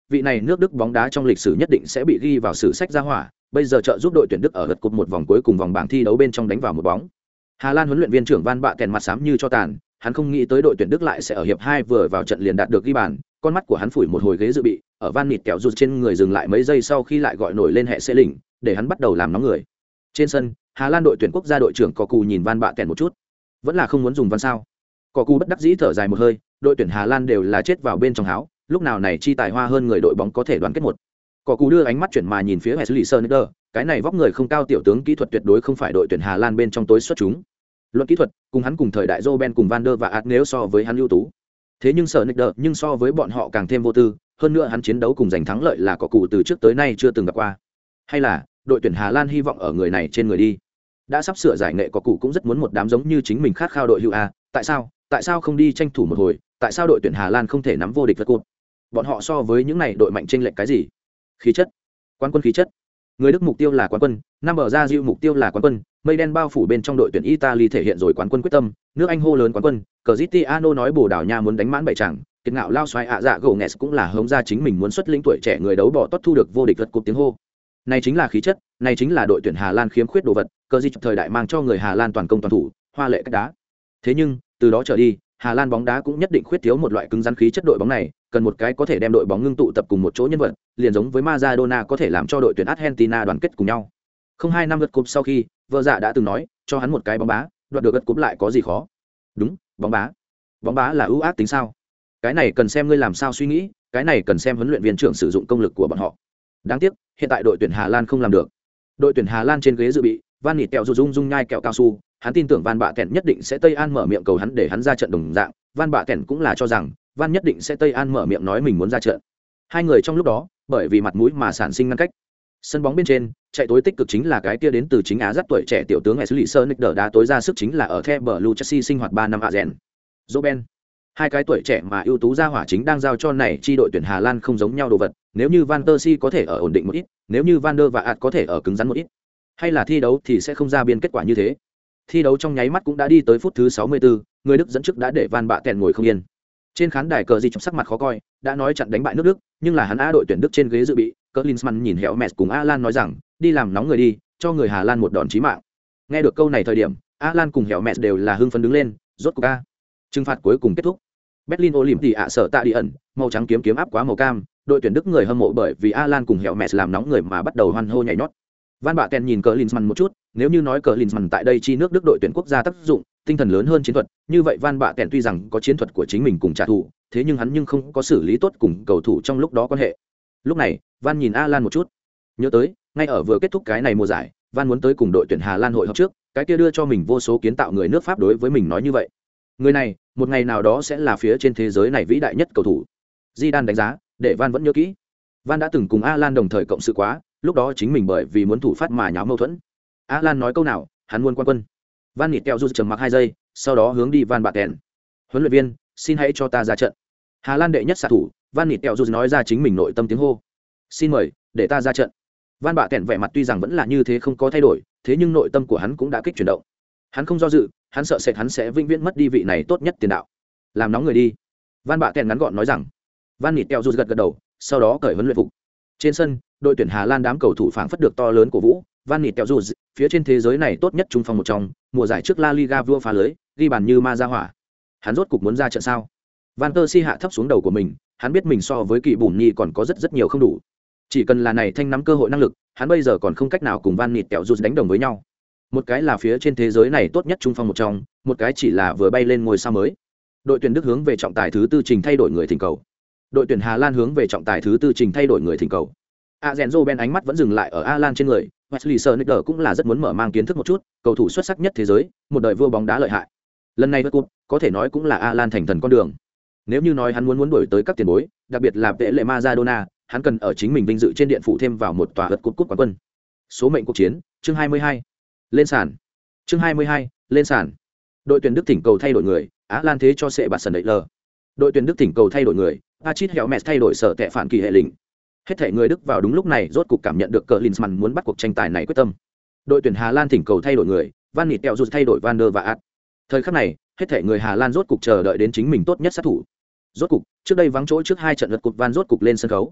vị này nước Đức bóng đá trong lịch sử nhất định sẽ bị ghi vào sử sách gia hỏa, bây giờ trợ giúp đội tuyển Đức ở lượt cúp một vòng cuối cùng vòng bảng thi đấu bên trong đánh vào một bóng. Hà Lan huấn luyện viên trưởng Van Bạ kèn mặt xám như cho tàn, hắn không nghĩ tới đội tuyển Đức lại sẽ ở hiệp hai vừa vào trận liền đạt được ghi bàn, con mắt của hắn phủi một hồi ghế dự bị, ở Van Nịt kẹo rụt trên người dừng lại mấy giây sau khi lại gọi nổi lên hệ xe lỉnh, để hắn bắt đầu làm nóng người. Trên sân, Hà Lan đội tuyển quốc gia đội trưởng Cò Cù nhìn Van Bạ kèn một chút, vẫn là không muốn dùng Van sao? Cò Cù bất đắc dĩ thở dài một hơi, đội tuyển Hà Lan đều là chết vào bên trong háo, lúc nào này chi tài hoa hơn người đội bóng có thể đoàn kết một. Cò Cù đưa ánh mắt chuyển mà nhìn phía Wesley Sneijder, cái này vóc người không cao tiểu tướng kỹ thuật tuyệt đối không phải đội tuyển Hà Lan bên trong tối xuất chúng. Luận kỹ thuật, cùng hắn cùng thời đại Robben cùng Van der và Art nếu so với hắn ưu tú. Thế nhưng Sneijder nhưng so với bọn họ càng thêm vô tư, hơn nữa hắn chiến đấu cùng giành thắng lợi là Cò Cù từ trước tới nay chưa từng gặp qua. Hay là, đội tuyển Hà Lan hy vọng ở người này trên người đi. Đã sắp sửa giải nghệ Cò Cù cũng rất muốn một đám giống như chính mình khát khao đội hữu a, tại sao? Tại sao không đi tranh thủ một hồi? Tại sao đội tuyển Hà Lan không thể nắm vô địch vật cột? Bọn họ so với những này đội mạnh chênh lệch cái gì? Khí chất, quán quân khí chất. Người Đức mục tiêu là quán quân, năm bờ ra diệu mục tiêu là quán quân, mây đen bao phủ bên trong đội tuyển Italy thể hiện rồi quán quân quyết tâm, nước Anh hô lớn quán quân, Cristiano nói Bồ Đào Nha muốn đánh mãn bảy chẳng, kiệt ngạo lao xoáy ạ dạ gỗ nghẹt cũng là hống ra chính mình muốn xuất lĩnh tuổi trẻ người đấu bỏ tốt thu được vô địch vật cột tiếng hô. Này chính là khí chất, này chính là đội tuyển Hà Lan khiếm khuyết đồ vật, cơ dịch thời đại mang cho người Hà Lan toàn công toàn thủ, hoa lệ cách đá. Thế nhưng, từ đó trở đi, Hà Lan bóng đá cũng nhất định khuyết thiếu một loại cứng rắn khí chất đội bóng này, cần một cái có thể đem đội bóng ngưng tụ tập cùng một chỗ nhân vật, liền giống với Maradona có thể làm cho đội tuyển Argentina đoàn kết cùng nhau. Không hai năm lượt cúp sau khi, vợ dạ đã từng nói, cho hắn một cái bóng bá, đoạt được lượt cúp lại có gì khó. Đúng, bóng bá. Bóng bá là ưu ác tính sao? Cái này cần xem ngươi làm sao suy nghĩ, cái này cần xem huấn luyện viên trưởng sử dụng công lực của bọn họ. Đáng tiếc, hiện tại đội tuyển Hà Lan không làm được. Đội tuyển Hà Lan trên ghế dự bị, Van Nịt kẹo rung rung nhai kẹo cao su, hắn tin tưởng Van Bạ kèn nhất định sẽ Tây An mở miệng cầu hắn để hắn ra trận đồng dạng, Van Bạ kèn cũng là cho rằng Van nhất định sẽ Tây An mở miệng nói mình muốn ra trận. Hai người trong lúc đó, bởi vì mặt mũi mà sản sinh ngăn cách. Sân bóng bên trên, chạy tối tích cực chính là cái kia đến từ chính Á dắt tuổi trẻ tiểu tướng Wesley Sneijder đá tối ra sức chính là ở The Blue Chelsea sinh hoạt ba năm Azen. Robben. Hai cái tuổi trẻ mà ưu tú ra hỏa chính đang giao cho này chi đội tuyển Hà Lan không giống nhau đồ vật, nếu như Van der Si có thể ở ổn định một ít, nếu như Van der và Art có thể ở cứng rắn một ít, hay là thi đấu thì sẽ không ra biên kết quả như thế. Thi đấu trong nháy mắt cũng đã đi tới phút thứ sáu mươi tư, người Đức dẫn trước đã để Van Bạ kèn ngồi không yên. Trên khán đài cờ gì trong sắc mặt khó coi, đã nói chặn đánh bại nước Đức, nhưng là hắn á đội tuyển Đức trên ghế dự bị, Klinsmann nhìn Hẻo Mets cùng Alan nói rằng, đi làm nóng người đi, cho người Hà Lan một đòn chí mạng. Nghe được câu này thời điểm, Alan cùng Hẻo Mets đều là hưng phấn đứng lên, rốt cuộc a. Trừng phạt cuối cùng kết thúc. Berlin Olympic ạ sở tạ đi ẩn, màu trắng kiếm kiếm áp quá màu cam, đội tuyển Đức người hâm mộ bởi vì Alan cùng Hẻo Mets làm nóng người mà bắt đầu hoan hô nhảy nhót. Van Bạ kèn nhìn Klinsmann một chút, nếu như nói Klinsmann tại đây chi nước Đức đội tuyển quốc gia tác dụng, tinh thần lớn hơn chiến thuật, như vậy Van Bạ kèn tuy rằng có chiến thuật của chính mình cùng trả thù, thế nhưng hắn nhưng không có xử lý tốt cùng cầu thủ trong lúc đó quan hệ. Lúc này, Van nhìn Alan một chút, nhớ tới, ngay ở vừa kết thúc cái này mùa giải, Van muốn tới cùng đội tuyển Hà Lan hội họp trước, cái kia đưa cho mình vô số kiến tạo người nước Pháp đối với mình nói như vậy. Người này, một ngày nào đó sẽ là phía trên thế giới này vĩ đại nhất cầu thủ. Zidane đánh giá, để Van vẫn nhớ kỹ. Van đã từng cùng Alan đồng thời cộng sự quá, lúc đó chính mình bởi vì muốn thủ phát mà nháo mâu thuẫn. Alan nói câu nào, hắn muốn quan quân. Van Nịt kẹo rút trầm mặc hai giây, sau đó hướng đi Van Bạ kèn. Huấn luyện viên, xin hãy cho ta ra trận. Hà Lan đệ nhất xạ thủ, Van Nịt kẹo rút nói ra chính mình nội tâm tiếng hô. Xin mời, để ta ra trận. Van Bạ kèn vẻ mặt tuy rằng vẫn là như thế không có thay đổi, thế nhưng nội tâm của hắn cũng đã kích chuyển động. Hắn không do dự, hắn sợ sệt hắn sẽ vĩnh viễn mất đi vị này tốt nhất tiền đạo. Làm nóng người đi. Van Bạ kèn ngắn gọn nói rằng. Van Nịt kẹo rút gật gật đầu, sau đó cởi huấn luyện phục. Trên sân, đội tuyển Hà Lan đám cầu thủ phảng phất được to lớn của vũ, Van Nịt kẹo rút, phía trên thế giới này tốt nhất trung phong một trong, mùa giải trước La Liga vua phá lưới, ghi bàn như ma ra hỏa. Hắn rốt cục muốn ra trận sao? Van der Si hạ thấp xuống đầu của mình, hắn biết mình so với Kỳ Bùn Nhi còn có rất rất nhiều không đủ. Chỉ cần là này thanh nắm cơ hội năng lực, hắn bây giờ còn không cách nào cùng Van Nịt kẹo rút đánh đồng với nhau. Một cái là phía trên thế giới này tốt nhất trung phong một trong, một cái chỉ là vừa bay lên ngôi sao mới. Đội tuyển Đức hướng về trọng tài thứ tư trình thay đổi người thỉnh cầu. Đội tuyển Hà Lan hướng về trọng tài thứ tư trình thay đổi người thỉnh cầu. Azenzo Ben ánh mắt vẫn dừng lại ở Alan trên người, Wesley Sneijder cũng là rất muốn mở mang kiến thức một chút, cầu thủ xuất sắc nhất thế giới, một đời vua bóng đá lợi hại. Lần này vượt cúp, có thể nói cũng là Alan thành thần con đường. Nếu như nói hắn muốn muốn đuổi tới các tiền bối, đặc biệt là Pele Maradona, hắn cần ở chính mình vinh dự trên điện phụ thêm vào một tòa vượt cúp cúp quán quân. Số mệnh cuộc chiến, chương hai mươi hai. Lên sàn. Chương hai mươi hai, lên sàn. Đội tuyển Đức thỉnh cầu thay đổi người, Alan thế cho sẽ bạt sân đẩy lờ. Đội tuyển Đức thỉnh cầu thay đổi người, Achit Helmes thay đổi sở tệ phản kỳ hệ lĩnh. Hết thể người Đức vào đúng lúc này rốt cục cảm nhận được Klinsmann muốn bắt cuộc tranh tài này quyết tâm. Đội tuyển Hà Lan thỉnh cầu thay đổi người, Van Nịt kẹo rút thay đổi Van der và Art. Thời khắc này, hết thể người Hà Lan rốt cục chờ đợi đến chính mình tốt nhất sát thủ. Rốt cục, trước đây vắng chỗ trước hai trận lượt cục Van rốt cục lên sân khấu.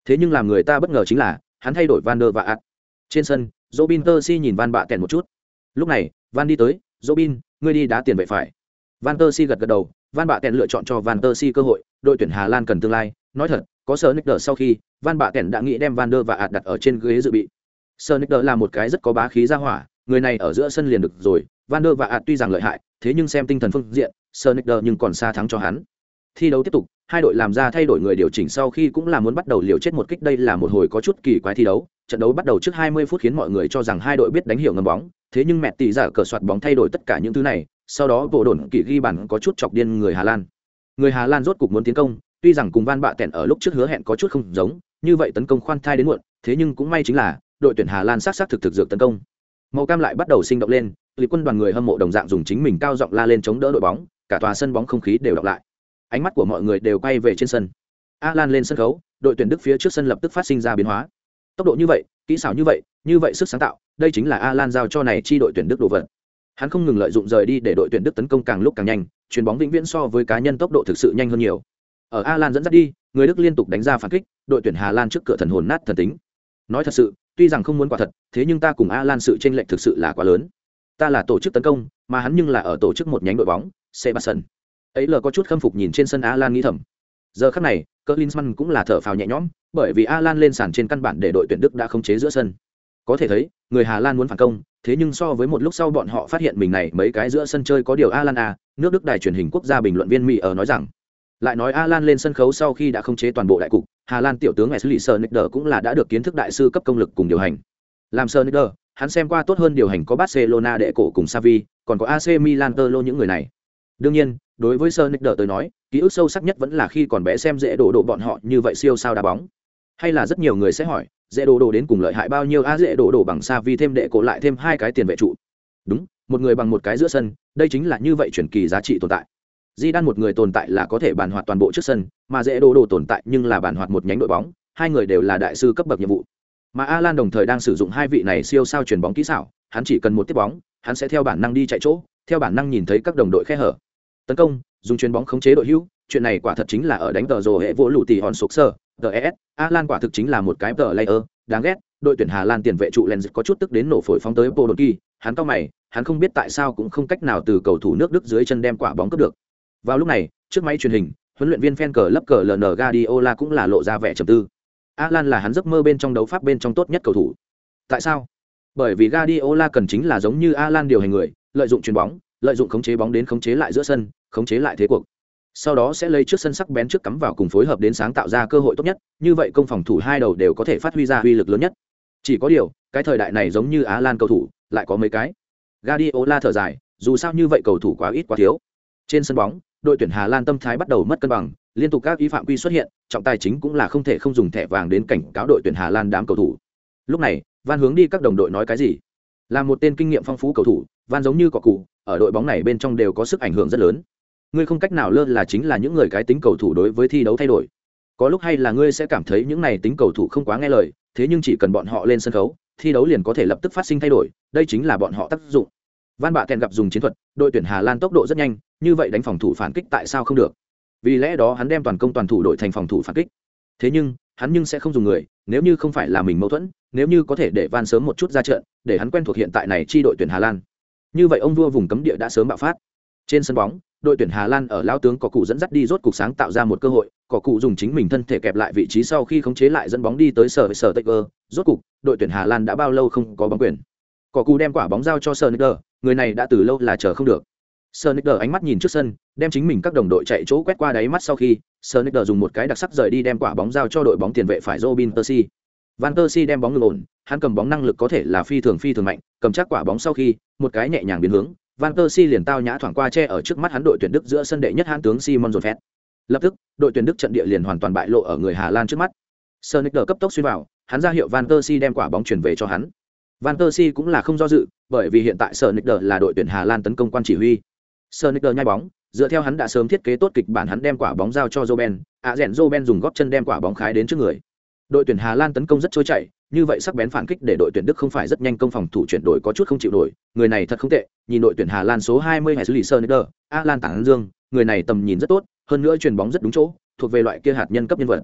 Thế nhưng làm người ta bất ngờ chính là, hắn thay đổi Van der Vaart. Trên sân, Robin Persie nhìn Van Bạ Kèn một chút. Lúc này, Van đi tới, "Robin, ngươi đi đá tiền vệ phải." Van Persie gật gật đầu, Van Bạ Kèn lựa chọn cho Van Persie cơ hội, đội tuyển Hà Lan cần tương lai, nói thật, có Sneijder sau khi, Van Bạ Kèn đã nghĩ đem Van der Vaart đặt ở trên ghế dự bị. Sneijder là một cái rất có bá khí ra hỏa, người này ở giữa sân liền được rồi, Van der Vaart tuy rằng lợi hại, thế nhưng xem tinh thần phương diện, Sneijder nhưng còn xa thắng cho hắn. Thi đấu tiếp tục, hai đội làm ra thay đổi người điều chỉnh sau khi cũng là muốn bắt đầu liều chết một kích, đây là một hồi có chút kỳ quái thi đấu. Trận đấu bắt đầu trước hai mươi phút khiến mọi người cho rằng hai đội biết đánh hiểu ngầm bóng, thế nhưng mẹ tỷ giả cờ soạt bóng thay đổi tất cả những thứ này, sau đó bộ đồn kỳ ghi bàn có chút chọc điên người Hà Lan. Người Hà Lan rốt cục muốn tiến công, tuy rằng cùng Van Bạ Kèn ở lúc trước hứa hẹn có chút không giống, như vậy tấn công khoan thai đến muộn, thế nhưng cũng may chính là đội tuyển Hà Lan sát sát thực thực dược tấn công. Màu cam lại bắt đầu sinh động lên, Lý quân đoàn người hâm mộ đồng dạng dùng chính mình cao giọng la lên chống đỡ đội bóng, cả tòa sân bóng không khí đều đọc lại. Ánh mắt của mọi người đều quay về trên sân. Alan lên sân khấu, đội tuyển Đức phía trước sân lập tức phát sinh ra biến hóa. Tốc độ như vậy, kỹ xảo như vậy, như vậy sức sáng tạo, đây chính là Alan giao cho này chi đội tuyển Đức đồ vật. Hắn không ngừng lợi dụng rời đi để đội tuyển Đức tấn công càng lúc càng nhanh, chuyền bóng vĩnh viễn so với cá nhân tốc độ thực sự nhanh hơn nhiều. Ở Alan dẫn dắt đi, người Đức liên tục đánh ra phản kích, đội tuyển Hà Lan trước cửa thần hồn nát thần tính. Nói thật sự, tuy rằng không muốn quả thật, thế nhưng ta cùng Alan sự chênh lệch thực sự là quá lớn. Ta là tổ chức tấn công, mà hắn nhưng là ở tổ chức một nhánh đội bóng, Sebastian. Ấy là có chút khâm phục nhìn trên sân Alan nghĩ thầm. Giờ khắc này, Klinsmann cũng là thở phào nhẹ nhõm, bởi vì Alan lên sàn trên căn bản để đội tuyển Đức đã khống chế giữa sân. Có thể thấy, người Hà Lan muốn phản công, thế nhưng so với một lúc sau bọn họ phát hiện mình này mấy cái giữa sân chơi có điều Alan à, nước Đức đài truyền hình quốc gia bình luận viên Mỹ ở nói rằng. Lại nói Alan lên sân khấu sau khi đã khống chế toàn bộ đại cục, Hà Lan tiểu tướng Wesley Sneijder cũng là đã được kiến thức đại sư cấp công lực cùng điều hành. Làm Sneijder, hắn xem qua tốt hơn điều hành có Barcelona đệ cổ cùng Xavi, còn có a xê Milan Tolo những người này. Đương nhiên, đối với Sneijder tới nói, ký ức sâu sắc nhất vẫn là khi còn bé xem dễ đổ đổ bọn họ như vậy siêu sao đá bóng. Hay là rất nhiều người sẽ hỏi, dễ đổ đổ đến cùng lợi hại bao nhiêu a dễ đổ đổ bằng Xavi thêm đệ cổ lại thêm hai cái tiền vệ trụ. Đúng, một người bằng một cái giữa sân, đây chính là như vậy chuyển kỳ giá trị tồn tại. Zidane một người tồn tại là có thể bàn hoạt toàn bộ trước sân, mà dễ đổ đổ tồn tại nhưng là bàn hoạt một nhánh đội bóng, hai người đều là đại sư cấp bậc nhiệm vụ. Mà Alan đồng thời đang sử dụng hai vị này siêu sao chuyển bóng kỹ xảo, hắn chỉ cần một tiếp bóng, hắn sẽ theo bản năng đi chạy chỗ, theo bản năng nhìn thấy các đồng đội khe hở. Tấn công, dùng chuyền bóng khống chế đội hữu, chuyện này quả thật chính là ở đánh tờ rồ hệ vỗ lũ tỷ hòn sục sơ, tê ét, Alan quả thực chính là một cái tờ layer, đáng ghét, đội tuyển Hà Lan tiền vệ trụ Lenz có chút tức đến nổ phổi phóng tới Podolski, hắn cau mày, hắn không biết tại sao cũng không cách nào từ cầu thủ nước Đức dưới chân đem quả bóng cướp được. Vào lúc này, trước máy truyền hình, huấn luyện viên fan cờ lấp cờ lờ en Guardiola cũng là lộ ra vẻ trầm tư. Alan là hắn giấc mơ bên trong đấu pháp bên trong tốt nhất cầu thủ. Tại sao? Bởi vì Guardiola cần chính là giống như Alan điều hành người, lợi dụng chuyền bóng, lợi dụng khống chế bóng đến khống chế lại giữa sân, khống chế lại thế cuộc. Sau đó sẽ lấy trước sân sắc bén trước cắm vào cùng phối hợp đến sáng tạo ra cơ hội tốt nhất, như vậy công phòng thủ hai đầu đều có thể phát huy ra uy lực lớn nhất. Chỉ có điều, cái thời đại này giống như Alan cầu thủ, lại có mấy cái. Guardiola thở dài, dù sao như vậy cầu thủ quá ít quá thiếu. Trên sân bóng, đội tuyển Hà Lan tâm thái bắt đầu mất cân bằng, liên tục các ý phạm quy xuất hiện, trọng tài chính cũng là không thể không dùng thẻ vàng đến cảnh cáo đội tuyển Hà Lan đám cầu thủ. Lúc này, Van hướng đi các đồng đội nói cái gì? Là một tên kinh nghiệm phong phú cầu thủ, Van giống như cỏ cụ, ở đội bóng này bên trong đều có sức ảnh hưởng rất lớn. Ngươi không cách nào lơ là chính là những người cái tính cầu thủ đối với thi đấu thay đổi. Có lúc hay là ngươi sẽ cảm thấy những này tính cầu thủ không quá nghe lời, thế nhưng chỉ cần bọn họ lên sân khấu, thi đấu liền có thể lập tức phát sinh thay đổi, đây chính là bọn họ tác dụng. Van Bạ Kèn gặp dùng chiến thuật, đội tuyển Hà Lan tốc độ rất nhanh, như vậy đánh phòng thủ phản kích tại sao không được? Vì lẽ đó hắn đem toàn công toàn thủ đội thành phòng thủ phản kích. Thế nhưng, hắn nhưng sẽ không dùng người, nếu như không phải là mình mâu thuẫn, nếu như có thể để Van sớm một chút ra trận, để hắn quen thuộc hiện tại này chi đội tuyển Hà Lan. Như vậy ông vua vùng cấm địa đã sớm bạo phát. Trên sân bóng, đội tuyển Hà Lan ở lao tướng có cụ dẫn dắt đi rốt cục sáng tạo ra một cơ hội, có cụ dùng chính mình thân thể kẹp lại vị trí sau khi khống chế lại dẫn bóng đi tới sở sở Taker, rốt cục, đội tuyển Hà Lan đã bao lâu không có bóng quyền. Có cụ đem quả bóng giao cho Sneijder, người này đã từ lâu là chờ không được. Sneijder ánh mắt nhìn trước sân, đem chính mình các đồng đội chạy chỗ quét qua đáy mắt sau khi, Sneijder dùng một cái đặc sắc rời đi đem quả bóng giao cho đội bóng tiền vệ phải Robin Persie. Van Persie đem bóng ngừng ổn, hắn cầm bóng năng lực có thể là phi thường phi thường mạnh, cầm chắc quả bóng sau khi, một cái nhẹ nhàng biến hướng, Van Persie liền tao nhã thoảng qua che ở trước mắt hắn đội tuyển Đức giữa sân đệ nhất hãn tướng Simon Zonfet. Lập tức, đội tuyển Đức trận địa liền hoàn toàn bại lộ ở người Hà Lan trước mắt. Sneijder cấp tốc xuyên vào, hắn ra hiệu Van Persie đem quả bóng chuyển về cho hắn. Van Persie cũng là không do dự, bởi vì hiện tại Sneijder là đội tuyển Hà Lan tấn công quan chỉ huy. Sneijder nhai bóng, dựa theo hắn đã sớm thiết kế tốt kịch bản, hắn đem quả bóng giao cho Robben, à rèn Robben dùng gót chân đem quả bóng khái đến trước người. Đội tuyển Hà Lan tấn công rất trôi chảy, như vậy sắc bén phản kích để đội tuyển Đức không phải rất nhanh công phòng thủ chuyển đổi có chút không chịu nổi, người này thật không tệ, nhìn đội tuyển Hà Lan số hai mươi Wesley Sneijder, Alan Tảng Dương, người này tầm nhìn rất tốt, hơn nữa chuyền bóng rất đúng chỗ, thuộc về loại kia hạt nhân cấp nhân vật.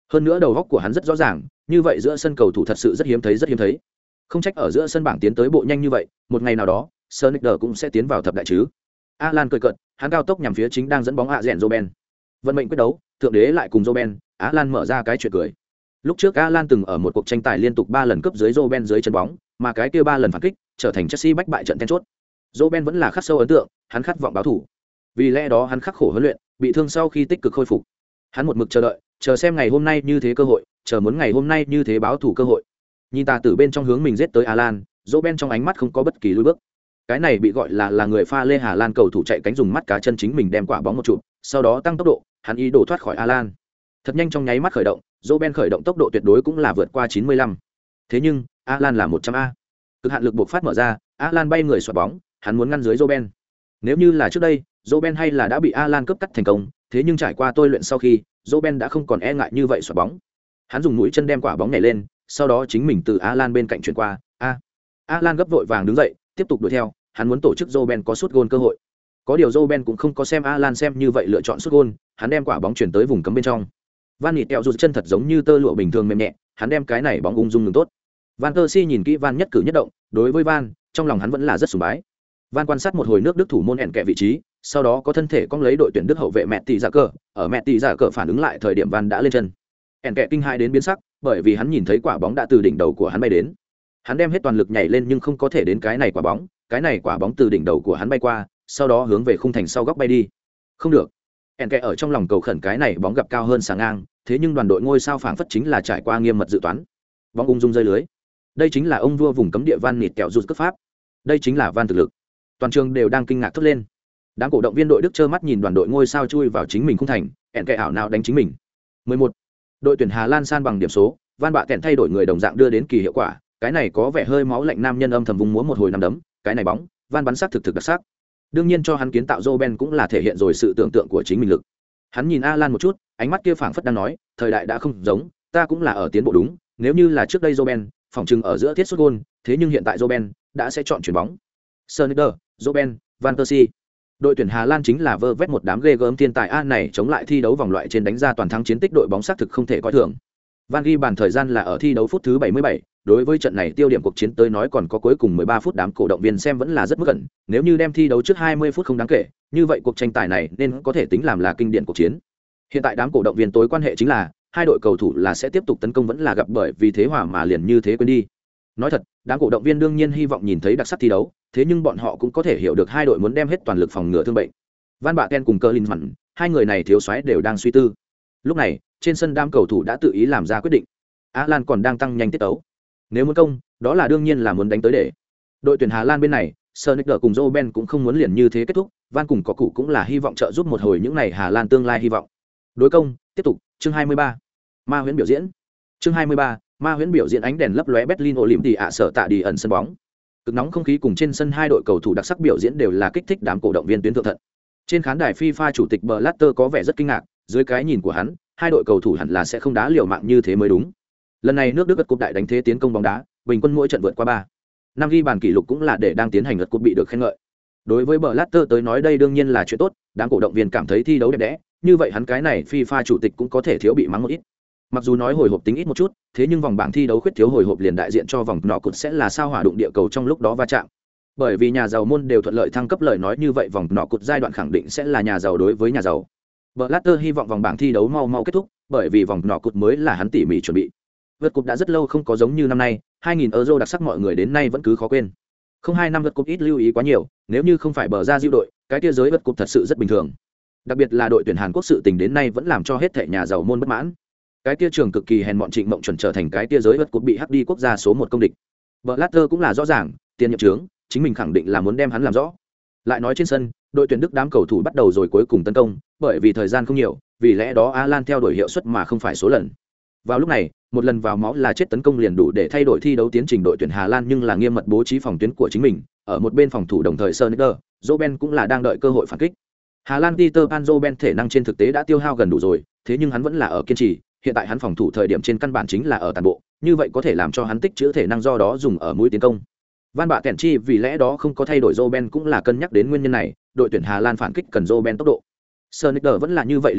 Hơn nữa đầu góc của hắn rất rõ ràng, như vậy giữa sân cầu thủ thật sự rất hiếm thấy rất hiếm thấy. Không trách ở giữa sân bảng tiến tới bộ nhanh như vậy, một ngày nào đó, Sonicer cũng sẽ tiến vào thập đại chứ. Alan cười cợt, hắn cao tốc nhằm phía chính đang dẫn bóng hạ rèn Roben. Vận mệnh quyết đấu, thượng đế lại cùng Roben, Alan mở ra cái chuyện cười. Lúc trước Alan từng ở một cuộc tranh tài liên tục ba lần cướp dưới Roben dưới chân bóng, mà cái kia ba lần phản kích, trở thành Chelsea bách bại trận then chốt. Roben vẫn là khắc sâu ấn tượng, hắn khát vọng báo thủ. Vì lẽ đó hắn khắc khổ huấn luyện, bị thương sau khi tích cực khôi phục. Hắn một mực chờ đợi, chờ xem ngày hôm nay như thế cơ hội, chờ muốn ngày hôm nay như thế báo thủ cơ hội. Nhìn tà tử bên trong hướng mình giết tới Alan, Roben trong ánh mắt không có bất kỳ lùi bước. Cái này bị gọi là là người pha lê Hà Lan cầu thủ chạy cánh dùng mắt cá chân chính mình đem quả bóng một chụp, sau đó tăng tốc độ, hắn ý đồ thoát khỏi Alan. Thật nhanh trong nháy mắt khởi động, Roben khởi động tốc độ tuyệt đối cũng là vượt qua chín mươi lăm. Thế nhưng, Alan là một trăm a. Cực hạn lực buộc phát mở ra, Alan bay người xoạc bóng, hắn muốn ngăn dưới Roben. Nếu như là trước đây, Roben hay là đã bị Alan cướp cắt thành công, thế nhưng trải qua tôi luyện sau khi, Roben đã không còn e ngại như vậy xoạc bóng. Hắn dùng mũi chân đem quả bóng nhảy lên, sau đó chính mình từ Alan bên cạnh chuyển qua. A. Alan gấp vội vàng đứng dậy, tiếp tục đuổi theo, hắn muốn tổ chức Roben có sút gôn cơ hội. Có điều Roben cũng không có xem Alan xem như vậy lựa chọn sút gôn, hắn đem quả bóng chuyển tới vùng cấm bên trong. Van Nịt kẹo rụt chân thật giống như tơ lụa bình thường mềm nhẹ, hắn đem cái này bóng ung dung ngừng tốt. Van Persie nhìn kỹ Van nhất cử nhất động, đối với Van, trong lòng hắn vẫn là rất sùng bái. Van quan sát một hồi nước Đức thủ môn ẻn kẹ vị trí, sau đó có thân thể cong lấy đội tuyển Đức hậu vệ mẹ tỷ giả cờ, ở mẹ tỷ giả cờ phản ứng lại thời điểm Van đã lên chân. ẻn kẹ kinh hãi đến biến sắc, bởi vì hắn nhìn thấy quả bóng đã từ đỉnh đầu của hắn bay đến. Hắn đem hết toàn lực nhảy lên nhưng không có thể đến cái này quả bóng, cái này quả bóng từ đỉnh đầu của hắn bay qua, sau đó hướng về khung thành sau góc bay đi. Không được. ẻn kẹ ở trong lòng cầu khẩn cái này bóng gặp cao hơn sáng ngang, thế nhưng đoàn đội ngôi sao phảng phất chính là trải qua nghiêm mật dự toán. Bóng ung dung rơi lưới. Đây chính là ông vua vùng cấm địa Van Nịt kẹo rụt cấp pháp. Đây chính là Van thực lực. Toàn trường đều đang kinh ngạc thốt lên. Đám cổ động viên đội Đức trơ mắt nhìn đoàn đội ngôi sao chui vào chính mình khung thành, ẻn kẹ ảo nào đánh chính mình. mười một. Đội tuyển Hà Lan san bằng điểm số, Van bạ kẹn thay đổi người đồng dạng đưa đến kỳ hiệu quả, cái này có vẻ hơi máu lạnh nam nhân âm thầm vùng múa một hồi năm đấm, cái này bóng, Van bắn sắc thực thực đặc sắc. Đương nhiên cho hắn kiến tạo Roben cũng là thể hiện rồi sự tưởng tượng của chính mình lực. Hắn nhìn Alan một chút, ánh mắt kia phảng phất đang nói, thời đại đã không giống, ta cũng là ở tiến bộ đúng, nếu như là trước đây Roben, phòng trừng ở giữa thiết sút gôn, thế nhưng hiện tại Roben đã sẽ chọn chuyển bóng. Sneijder, Roben, Van Persie. Đội tuyển Hà Lan chính là vơ vét một đám ghê gớm thiên tài A này chống lại thi đấu vòng loại trên đánh ra toàn thắng chiến tích đội bóng xác thực không thể coi thường. Van ghi bàn thời gian là ở thi đấu phút thứ bảy mươi bảy, đối với trận này tiêu điểm cuộc chiến tới nói còn có cuối cùng mười ba phút, đám cổ động viên xem vẫn là rất mức gần, nếu như đem thi đấu trước hai mươi phút không đáng kể, như vậy cuộc tranh tài này nên có thể tính làm là kinh điển cuộc chiến. Hiện tại đám cổ động viên tối quan hệ chính là hai đội cầu thủ là sẽ tiếp tục tấn công vẫn là gặp bởi vì thế hòa mà liền như thế quên đi. Nói thật, đám cổ động viên đương nhiên hy vọng nhìn thấy đặc sắc thi đấu, thế nhưng bọn họ cũng có thể hiểu được hai đội muốn đem hết toàn lực phòng ngừa thương bệnh. Van Basten cùng Klinsmann, hai người này thiếu soái đều đang suy tư. Lúc này, trên sân đám cầu thủ đã tự ý làm ra quyết định. Alan còn đang tăng nhanh tiết tấu. Nếu muốn công, đó là đương nhiên là muốn đánh tới để. Đội tuyển Hà Lan bên này, Sneijder cùng Robben cũng không muốn liền như thế kết thúc, Van cùng có cụ cũng là hy vọng trợ giúp một hồi những này Hà Lan tương lai hy vọng. Đối công, tiếp tục, chương hai mươi ba. Ma huyễn biểu diễn. Chương hai mươi ba, Ma huyễn biểu diễn ánh đèn lấp lóe Berlin Olympic ạ sở tạ đi ẩn sân bóng. Cực nóng không khí cùng trên sân hai đội cầu thủ đặc sắc biểu diễn đều là kích thích đám cổ động viên tuyến thượng thận. Trên khán đài FIFA chủ tịch Blatter có vẻ rất kinh ngạc, dưới cái nhìn của hắn, hai đội cầu thủ hẳn là sẽ không đá liều mạng như thế mới đúng. Lần này nước Đức gật cúp đại đánh thế tiến công bóng đá, bình quân mỗi trận vượt qua ba năm ghi bàn kỷ lục cũng là để đang tiến hành gật cúp bị được khen ngợi. Đối với Blatter tới nói đây đương nhiên là chuyện tốt, đám cổ động viên cảm thấy thi đấu đẹp đẽ, như vậy hắn cái này FIFA chủ tịch cũng có thể thiếu bị mắng một ít. Mặc dù nói hồi hộp tính ít một chút, thế nhưng vòng bảng thi đấu khuyết thiếu hồi hộp liền đại diện cho vòng nọ cụt sẽ là sao hỏa đụng địa cầu trong lúc đó va chạm. Bởi vì nhà giàu môn đều thuận lợi thăng cấp, lời nói như vậy vòng nọ cụt giai đoạn khẳng định sẽ là nhà giàu đối với nhà giàu. Blatter hy vọng vòng bảng thi đấu mau mau kết thúc, bởi vì vòng nọ cụt mới là hắn tỉ mỉ chuẩn bị. Vượt cúp đã rất lâu không có giống như năm nay, hai nghìn euro đặc sắc mọi người đến nay vẫn cứ khó quên. Không hai năm vượt cúp ít lưu ý quá nhiều, nếu như không phải bờ ra diệu đội, cái kia giới vượt cúp thật sự rất bình thường. Đặc biệt là đội tuyển Hàn Quốc sự tình đến nay vẫn làm cho hết thảy nhà giàu môn bất mãn. Cái kia trường cực kỳ hèn mọn Trịnh Mộng chuẩn trở thành cái kia giới vượt cúp bị hắc đi quốc gia số một công địch. Blatter cũng là rõ ràng, tiền nhiệm trưởng, chính mình khẳng định là muốn đem hắn làm rõ. Lại nói trên sân, đội tuyển Đức đám cầu thủ bắt đầu rồi cuối cùng tấn công, bởi vì thời gian không nhiều, vì lẽ đó Alan theo đuổi hiệu suất mà không phải số lần. Vào lúc này, một lần vào máu là chết tấn công liền đủ để thay đổi thi đấu tiến trình đội tuyển Hà Lan, nhưng là nghiêm mật bố trí phòng tuyến của chính mình, ở một bên phòng thủ đồng thời Sneijder, Robben cũng là đang đợi cơ hội phản kích. Hà Lan Peter Pan Robben thể năng trên thực tế đã tiêu hao gần đủ rồi, thế nhưng hắn vẫn là ở kiên trì, hiện tại hắn phòng thủ thời điểm trên căn bản chính là ở tàn bộ, như vậy có thể làm cho hắn tích trữ thể năng do đó dùng ở mũi tiến công. Van Bạ Kèn Chi vì lẽ đó không có thay đổi Robben cũng là cân nhắc đến nguyên nhân này, đội tuyển Hà Lan phản kích cần Robben tốc độ. Sneijder vẫn là như vậy liều mạng,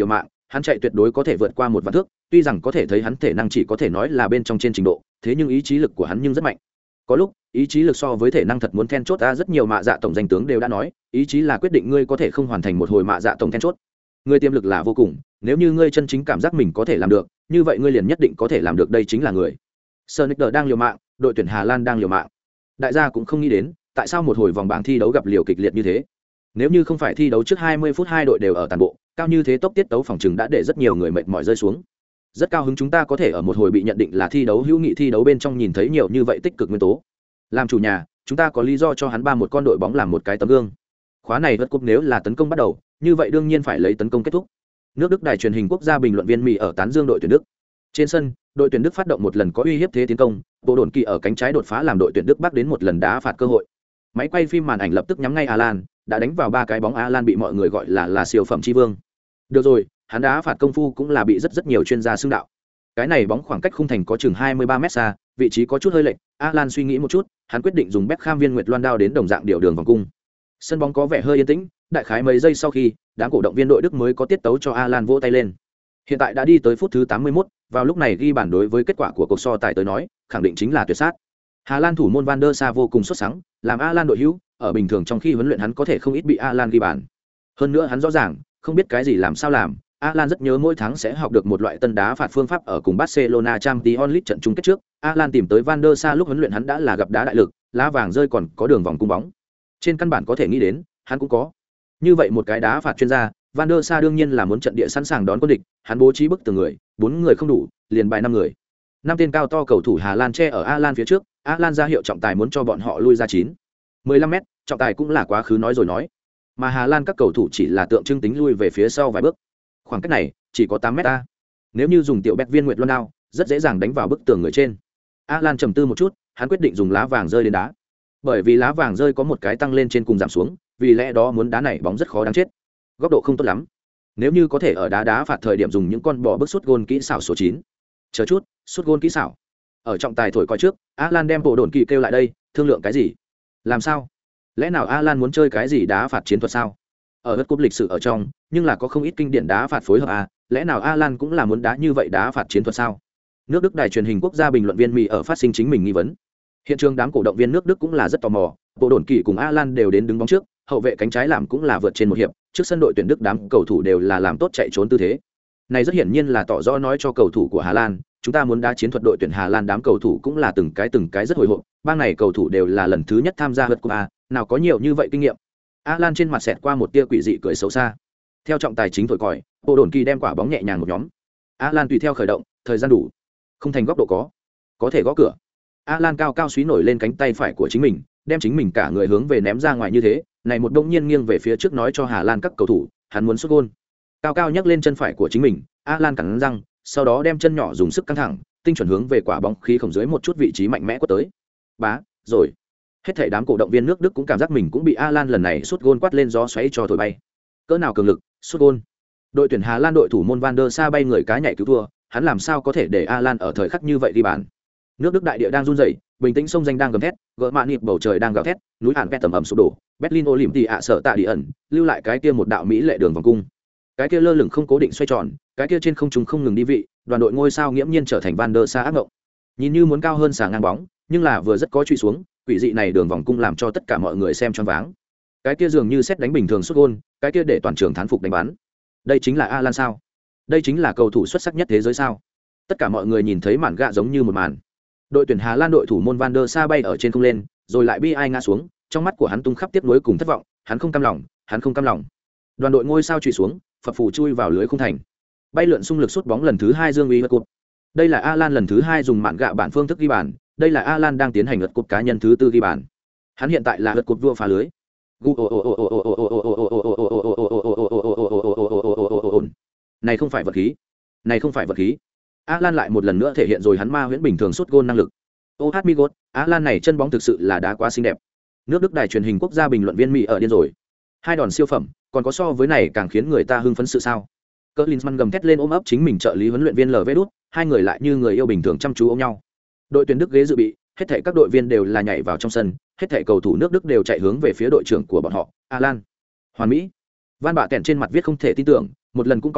hắn chạy tuyệt đối có thể vượt qua một vạn thước, tuy rằng có thể thấy hắn thể năng chỉ có thể nói là bên trong trên trình độ, thế nhưng ý chí lực của hắn nhưng rất mạnh. Có lúc ý chí lực so với thể năng thật muốn then chốt. Ta rất nhiều mạ dạ tổng danh tướng đều đã nói, ý chí là quyết định ngươi có thể không hoàn thành một hồi mạ dạ tổng then chốt. Ngươi tiềm lực là vô cùng, nếu như ngươi chân chính cảm giác mình có thể làm được, như vậy ngươi liền nhất định có thể làm được. Đây chính là người. Sonicer đang liều mạng, đội tuyển Hà Lan đang liều mạng. Đại gia cũng không nghĩ đến, tại sao một hồi vòng bảng thi đấu gặp liều kịch liệt như thế. Nếu như không phải thi đấu trước hai mươi phút hai đội đều ở toàn bộ, cao như thế tốc tiết tấu phòng trừng đã để rất nhiều người mệt mỏi rơi xuống. Rất cao hứng chúng ta có thể ở một hồi bị nhận định là thi đấu hữu nghị thi đấu bên trong nhìn thấy nhiều như vậy tích cực nguyên tố. Làm chủ nhà, chúng ta có lý do cho hắn ba một con đội bóng làm một cái tấm gương. Khóa này vượt cúp nếu là tấn công bắt đầu, như vậy đương nhiên phải lấy tấn công kết thúc. Nước Đức đài truyền hình quốc gia bình luận viên Mỹ ở tán dương đội tuyển Đức. Trên sân, đội tuyển Đức phát động một lần có uy hiếp thế tiến công, bộ đồn kỳ ở cánh trái đột phá làm đội tuyển Đức bắt đến một lần đá phạt cơ hội. Máy quay phim màn ảnh lập tức nhắm ngay Alan, đã đánh vào ba cái bóng. Alan bị mọi người gọi là là siêu phẩm chi vương. Được rồi, hắn đá phạt công phu cũng là bị rất rất nhiều chuyên gia xưng đạo. Cái này bóng khoảng cách khung thành có chừng hai mươi ba mét xa, vị trí có chút hơi lệch. Alan suy nghĩ một chút, hắn quyết định dùng Beckham viên nguyệt loan đao đến đồng dạng điều đường vòng cung. Sân bóng có vẻ hơi yên tĩnh, đại khái mấy giây sau khi, đám cổ động viên đội Đức mới có tiết tấu cho Alan vỗ tay lên. Hiện tại đã đi tới phút thứ tám mươi mốt, vào lúc này ghi bàn đối với kết quả của cuộc so tài tới nói, khẳng định chính là tuyệt sát. Hà Lan thủ môn Van der Sar vô cùng xuất sắc, làm Alan đội hữu, ở bình thường trong khi huấn luyện hắn có thể không ít bị Alan ghi bàn. Hơn nữa hắn rõ ràng, không biết cái gì làm sao làm, Alan rất nhớ mỗi tháng sẽ học được một loại tân đá phạt phương pháp ở cùng Barcelona Champions League trận chung kết trước. Alan tìm tới Van der Sar lúc huấn luyện hắn đã là gặp đá đại lực, lá vàng rơi còn có đường vòng cung bóng. Trên căn bản có thể nghĩ đến, hắn cũng có. Như vậy một cái đá phạt chuyên gia, Van der Sar đương nhiên là muốn trận địa sẵn sàng đón quân địch, hắn bố trí bức từng người, bốn người không đủ, liền bài năm người. Năm tên cao to cầu thủ Hà Lan che ở Alan phía trước, Alan ra hiệu trọng tài muốn cho bọn họ lui ra chín. mười lăm mét, trọng tài cũng là quá khứ nói rồi nói. Mà Hà Lan các cầu thủ chỉ là tượng trưng tính lui về phía sau vài bước. Khoảng cách này chỉ có tám mét a. Nếu như dùng tiểu bét viên nguyệt loan đao, rất dễ dàng đánh vào bức tường người trên. Alan trầm tư một chút, hắn quyết định dùng lá vàng rơi đến đá. Bởi vì lá vàng rơi có một cái tăng lên trên cùng giảm xuống, vì lẽ đó muốn đá này bóng rất khó đáng chết. Góc độ không tốt lắm. Nếu như có thể ở đá đá phạt thời điểm dùng những con bò bước sút gôn kỹ xảo số chín. Chờ chút, sút gôn kỹ xảo. Ở trọng tài thổi coi trước, Alan đem bộ đồn kỳ kêu lại đây, thương lượng cái gì? Làm sao? Lẽ nào Alan muốn chơi cái gì đá phạt chiến thuật sao? Ở đất cúp lịch sử ở trong, nhưng là có không ít kinh điển đá phạt phối hợp à, lẽ nào Alan cũng là muốn đá như vậy đá phạt chiến thuật sao? Nước Đức đài truyền hình quốc gia bình luận viên Mỹ ở phát sinh chính mình nghi vấn. Hiện trường đám cổ động viên nước Đức cũng là rất tò mò, bộ đồn kỳ cùng Alan đều đến đứng bóng trước, hậu vệ cánh trái làm cũng là vượt trên một hiệp, trước sân đội tuyển Đức đám cầu thủ đều là làm tốt chạy trốn tư thế. Này rất hiển nhiên là tỏ rõ nói cho cầu thủ của Hà Lan, chúng ta muốn đá chiến thuật. Đội tuyển Hà Lan đám cầu thủ cũng là từng cái từng cái rất hồi hộp, bang này cầu thủ đều là lần thứ nhất tham gia World Cup a, nào có nhiều như vậy kinh nghiệm. Alan trên mặt xẹt qua một tia quỷ dị cười xấu xa. Theo trọng tài chính thổi còi, bộ đồn kỳ đem quả bóng nhẹ nhàng một nhóm. Alan tùy theo khởi động, thời gian đủ. Không thành góc độ có, có thể gõ cửa. Alan cao cao suý nổi lên cánh tay phải của chính mình, đem chính mình cả người hướng về ném ra ngoài như thế, này một đông nhiên nghiêng về phía trước nói cho Hà Lan các cầu thủ, hắn muốn sút gôn. Cao cao nhấc lên chân phải của chính mình, Alan cắn răng, sau đó đem chân nhỏ dùng sức căng thẳng, tinh chuẩn hướng về quả bóng khí khổng dưới một chút vị trí mạnh mẽ quất tới. Bá, rồi. Hết thảy đám cổ động viên nước Đức cũng cảm giác mình cũng bị Alan lần này sút gôn quát lên gió xoáy cho thổi bay. Cỡ nào cường lực, sút gôn. Đội tuyển Hà Lan đội thủ môn Van der Sar bay người cá nhảy cứu thua, hắn làm sao có thể để Alan ở thời khắc như vậy đi bàn. Nước Đức đại địa đang run rẩy, bình tĩnh sông danh đang gầm thét, gỡ mạn nhịp bầu trời đang gào thét, núi ản vét tầm ầm sụp đổ, Berlin Olympic ạ sở tạ đi ẩn, lưu lại cái kia một đạo mỹ lệ đường vòng cung. Cái kia lơ lửng không cố định xoay tròn, cái kia trên không trung không ngừng đi vị, đoàn đội ngôi sao nghiễm nhiên trở thành Van der Sar ác ngộng. Nhìn như muốn cao hơn xà ngang bóng, nhưng là vừa rất có truy xuống, quỷ dị này đường vòng cung làm cho tất cả mọi người xem choáng váng. Cái kia dường như xét đánh bình thường sút gôn, cái kia để toàn trường thán phục đánh bắn. Đây chính là Alan sao? Đây chính là cầu thủ xuất sắc nhất thế giới sao? Tất cả mọi người nhìn thấy màn gạ giống như một màn. Đội tuyển Hà Lan đội thủ môn Van der Sar bay ở trên không lên, rồi lại bi ai ngã xuống, trong mắt của hắn tung khắp tiếc nuối cùng thất vọng, hắn không cam lòng, hắn không cam lòng. Đoàn đội ngôi sao chùi xuống, phập phù chui vào lưới khung thành. Bay lượn xung lực sút bóng lần thứ hai dương uy vật cột. Đây là Alan lần thứ hai dùng mạn gạ bản phương thức ghi bàn, đây là Alan đang tiến hành lượt cột cá nhân thứ tư ghi bàn. Hắn hiện tại là lượt cột vua phá lưới. Này không phải vật khí, này không phải vật khí. Alan lại một lần nữa thể hiện rồi hắn ma huyễn bình thường sút gôn năng lực. Oh my god, Alan này chân bóng thực sự là đá quá xinh đẹp. Nước Đức đài truyền hình quốc gia bình luận viên Mỹ ở điên rồi. Hai đòn siêu phẩm, còn có so với này càng khiến người ta hưng phấn sự sao? Klinsmann gầm thét lên ôm ấp chính mình trợ lý huấn luyện viên lờ vê đút, hai người lại như người yêu bình thường chăm chú ôm nhau. Đội tuyển Đức ghế dự bị, hết thảy các đội viên đều là nhảy vào trong sân, hết thảy cầu thủ nước Đức đều chạy hướng về phía đội trưởng của bọn họ, Alan. Hoàn mỹ. Van Bạ Kèn trên mặt viết không thể tin tưởng, một lần cũng coi như,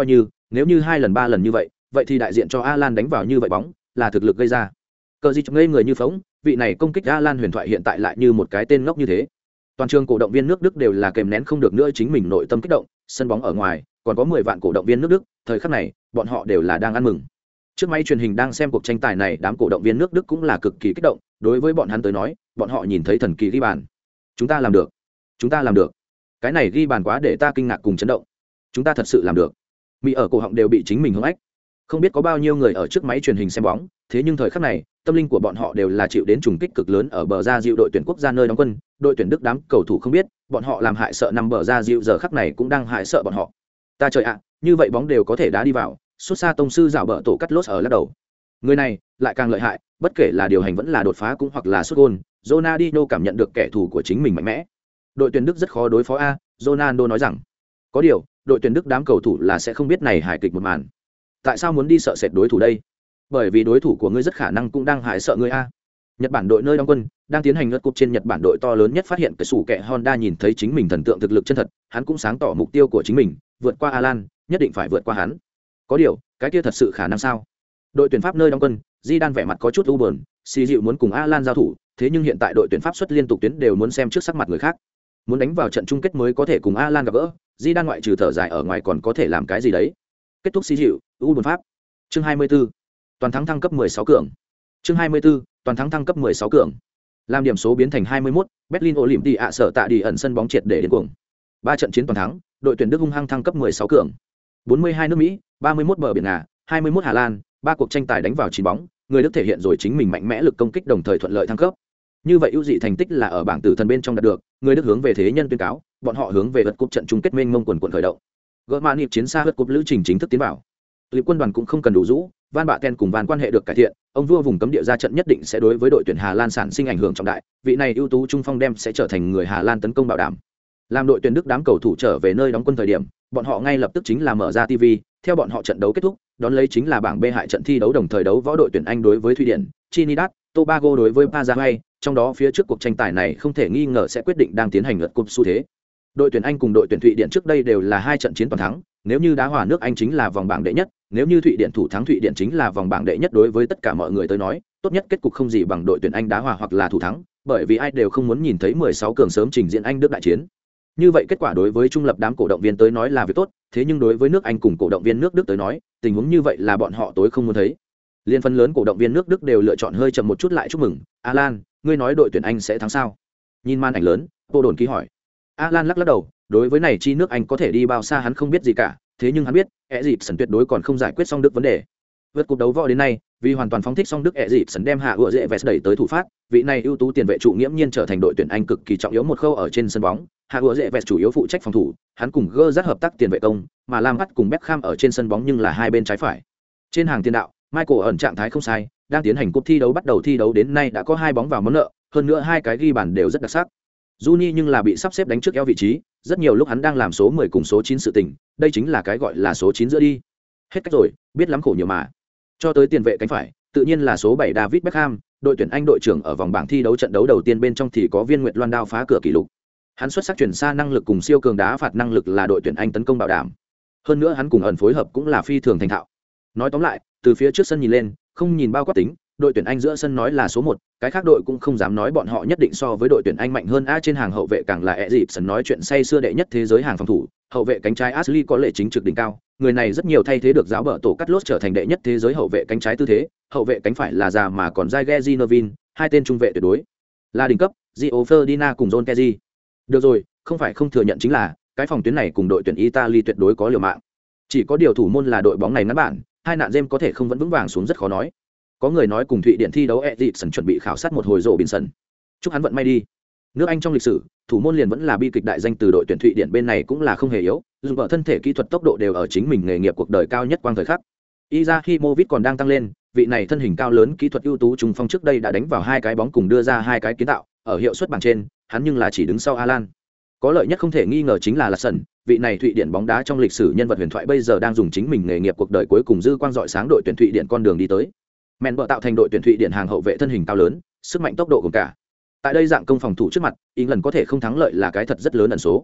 Nếu như hai lần ba lần như vậy, vậy thì đại diện cho Alan đánh vào như vậy bóng, là thực lực gây ra. Cờ gì ngây người như phóng, vị này công kích Alan huyền thoại hiện tại lại như một cái tên ngốc như thế. Toàn trường cổ động viên nước Đức đều là kềm nén không được nữa chính mình nội tâm kích động, sân bóng ở ngoài, còn có mười vạn cổ động viên nước Đức, thời khắc này, bọn họ đều là đang ăn mừng. Trước máy truyền hình đang xem cuộc tranh tài này, đám cổ động viên nước Đức cũng là cực kỳ kích động, đối với bọn hắn tới nói, bọn họ nhìn thấy thần kỳ ghi bàn. Chúng ta làm được, chúng ta làm được. Cái này ghi bàn quá để ta kinh ngạc cùng chấn động. Chúng ta thật sự làm được. Mỹ ở cổ họng đều bị chính mình hứng ách. Không biết có bao nhiêu người ở trước máy truyền hình xem bóng, thế nhưng thời khắc này, tâm linh của bọn họ đều là chịu đến trùng kích cực lớn ở bờ ra dịu đội tuyển quốc gia nơi đóng quân, đội tuyển Đức đám cầu thủ không biết, bọn họ làm hại sợ nằm bờ ra dịu giờ khắc này cũng đang hại sợ bọn họ. Ta trời ạ, như vậy bóng đều có thể đá đi vào, xuất xa tông sư rảo bờ tổ cắt lốt ở lắc đầu. Người này lại càng lợi hại, bất kể là điều hành vẫn là đột phá cũng hoặc là sút gol, Ronaldinho cảm nhận được kẻ thù của chính mình mạnh mẽ. Đội tuyển Đức rất khó đối phó a, Ronaldo nói rằng. Có điều, đội tuyển Đức đám cầu thủ là sẽ không biết này hài kịch một màn. Tại sao muốn đi sợ sệt đối thủ đây? Bởi vì đối thủ của ngươi rất khả năng cũng đang hại sợ ngươi a. Nhật Bản đội nơi đóng quân đang tiến hành lượt cúp trên Nhật Bản đội to lớn nhất phát hiện cái sủ kẹ Honda nhìn thấy chính mình thần tượng thực lực chân thật, hắn cũng sáng tỏ mục tiêu của chính mình, vượt qua Alan, nhất định phải vượt qua hắn. Có điều, cái kia thật sự khả năng sao? Đội tuyển Pháp nơi đóng quân, Zidane vẻ mặt có chút u buồn, xì dịu muốn cùng Alan giao thủ, thế nhưng hiện tại đội tuyển Pháp xuất liên tục tuyến đều muốn xem trước sắc mặt người khác. Muốn đánh vào trận chung kết mới có thể cùng Alan gặp gỡ, Zidane ngoại trừ thở dài ở ngoài còn có thể làm cái gì đấy. Kết thúc xì dịu, u buồn Pháp. Chương hai mươi tư. Toàn thắng thăng cấp mười sáu cường. Chương hai mươi tư. Toàn thắng thăng cấp mười sáu cường. Làm điểm số biến thành hai mươi mốt, Berlin Olympia ạ sở tạ đi ẩn sân bóng triệt để điên cuồng. ba trận chiến toàn thắng, đội tuyển Đức hung hăng thăng cấp mười sáu cường. bốn mươi hai nước Mỹ, ba mươi mốt bờ biển Nga, hai mươi mốt Hà Lan, ba cuộc tranh tài đánh vào chín bóng, người Đức thể hiện rồi chính mình mạnh mẽ lực công kích đồng thời thuận lợi thăng cấp. Như vậy ưu dị thành tích là ở bảng tử thần bên trong đạt được, người Đức hướng về thế nhân tuyên cáo, bọn họ hướng về vật cúp trận chung kết mênh mông quần quần khởi động. Germany chiến xa vật cúp lữ trình chính thức tiến vào. Liệp quân đoàn cũng không cần đủ rũ, Van Baten cùng Van quan hệ được cải thiện, ông vua vùng cấm địa ra trận nhất định sẽ đối với đội tuyển Hà Lan sản sinh ảnh hưởng trọng đại, vị này ưu tú trung phong đem sẽ trở thành người Hà Lan tấn công bảo đảm. Làm đội tuyển Đức đám cầu thủ trở về nơi đóng quân thời điểm, bọn họ ngay lập tức chính là mở ra ti vi, theo bọn họ trận đấu kết thúc, đón lấy chính là bảng B hại trận thi đấu đồng thời đấu võ đội tuyển Anh đối với Thụy Điển, Trinidad, Tobago đối với Paraguay, trong đó phía trước cuộc tranh tài này không thể nghi ngờ sẽ quyết định đang tiến hành lượt cúp xu thế. Đội tuyển Anh cùng đội tuyển Thụy Điển trước đây đều là hai trận chiến toàn thắng, nếu như đá hòa nước Anh chính là vòng bảng đệ nhất, nếu như Thụy Điển thủ thắng Thụy Điển chính là vòng bảng đệ nhất. Đối với tất cả mọi người tới nói, tốt nhất kết cục không gì bằng đội tuyển Anh đá hòa hoặc là thủ thắng, bởi vì ai đều không muốn nhìn thấy mười sáu cường sớm trình diễn Anh Đức đại chiến. Như vậy kết quả đối với trung lập đám cổ động viên tới nói là việc tốt, thế nhưng đối với nước Anh cùng cổ động viên nước Đức tới nói, tình huống như vậy là bọn họ tối không muốn thấy. Liên phân lớn cổ động viên nước Đức đều lựa chọn hơi chậm một chút lại chúc mừng. Alan, ngươi nói đội tuyển Anh sẽ thắng sao? Nhìn màn ảnh lớn, Tô Đồn ký hỏi. Alan lắc lắc đầu, đối với này chi nước Anh có thể đi bao xa hắn không biết gì cả, thế nhưng hắn biết, ẻ dịp sân tuyệt đối còn không giải quyết xong Đức vấn đề. Vượt cuộc đấu võ đến nay, vì hoàn toàn phóng thích xong Đức, ẻ dịp sân đem hạ ựa dễ vest đẩy tới thủ phát, vị này ưu tú tiền vệ trụ nghiễm nhiên trở thành đội tuyển Anh cực kỳ trọng yếu một khâu ở trên sân bóng. Hạ ựa dễ vest chủ yếu phụ trách phòng thủ, hắn cùng gơ rất hợp tác tiền vệ công, mà Lam Hắt cùng Beckham ở trên sân bóng nhưng là hai bên trái phải. Trên hàng tiền đạo, Michael ẩn trạng thái không sai, đang tiến hành cuộc thi đấu bắt đầu thi đấu đến nay đã có hai bóng vào món nợ, hơn nữa hai cái ghi bàn đều rất đặc sắc. Juni nhưng là bị sắp xếp đánh trước eo vị trí, rất nhiều lúc hắn đang làm số mười cùng số chín sự tình, đây chính là cái gọi là số chín giữa đi. Hết cách rồi, biết lắm khổ nhiều mà. Cho tới tiền vệ cánh phải, tự nhiên là số bảy David Beckham, đội tuyển Anh đội trưởng ở vòng bảng thi đấu trận đấu đầu tiên bên trong thì có Viên Nguyệt Loan đao phá cửa kỷ lục. Hắn xuất sắc chuyển xa năng lực cùng siêu cường đá phạt năng lực là đội tuyển Anh tấn công bảo đảm. Hơn nữa hắn cùng ẩn phối hợp cũng là phi thường thành thạo. Nói tóm lại, từ phía trước sân nhìn lên, không nhìn bao quát tính, đội tuyển Anh giữa sân nói là số một, cái khác đội cũng không dám nói bọn họ nhất định so với đội tuyển Anh mạnh hơn. A trên hàng hậu vệ càng là Eriksen nói chuyện say xưa đệ nhất thế giới hàng phòng thủ, hậu vệ cánh trái Ashley có lệ chính trực đỉnh cao, người này rất nhiều thay thế được giáo bờ tổ cắt lốt trở thành đệ nhất thế giới hậu vệ cánh trái tư thế, hậu vệ cánh phải là già mà còn Jage Novin, hai tên trung vệ tuyệt đối là đỉnh cấp, Gio Ferdinand cùng John Terry. Được rồi, không phải không thừa nhận chính là cái phòng tuyến này cùng đội tuyển Italy tuyệt đối có liều mạng. Chỉ có điều thủ môn là đội bóng này ngắn bản, hai nạn James có thể không vẫn vững vàng xuống rất khó nói. Có người nói cùng Thụy Điển thi đấu Eriksen chuẩn bị khảo sát một hồi rổ bình sân. Chúc hắn vận may đi. Nước Anh trong lịch sử, thủ môn liền vẫn là bi kịch đại danh, từ đội tuyển Thụy Điển bên này cũng là không hề yếu, dùng vợ thân thể kỹ thuật tốc độ đều ở chính mình nghề nghiệp cuộc đời cao nhất quang thời khắc. Izahimovic còn đang tăng lên, vị này thân hình cao lớn kỹ thuật ưu tú trung phong trước đây đã đánh vào hai cái bóng cùng đưa ra hai cái kiến tạo, ở hiệu suất bảng trên, hắn nhưng là chỉ đứng sau Alan. Có lợi nhất không thể nghi ngờ chính là Larsson, vị này Thụy Điển bóng đá trong lịch sử nhân vật huyền thoại bây giờ đang dùng chính mình nghề nghiệp cuộc đời cuối cùng dư quang rọi sáng đội tuyển Thụy Điển con đường đi tới. Men bờ tạo thành đội tuyển Thụy Điển hàng hậu vệ thân hình cao lớn, sức mạnh tốc độ cùng cả. Tại đây dạng công phòng thủ trước mặt, England có thể không thắng lợi là cái thật rất lớn ẩn số.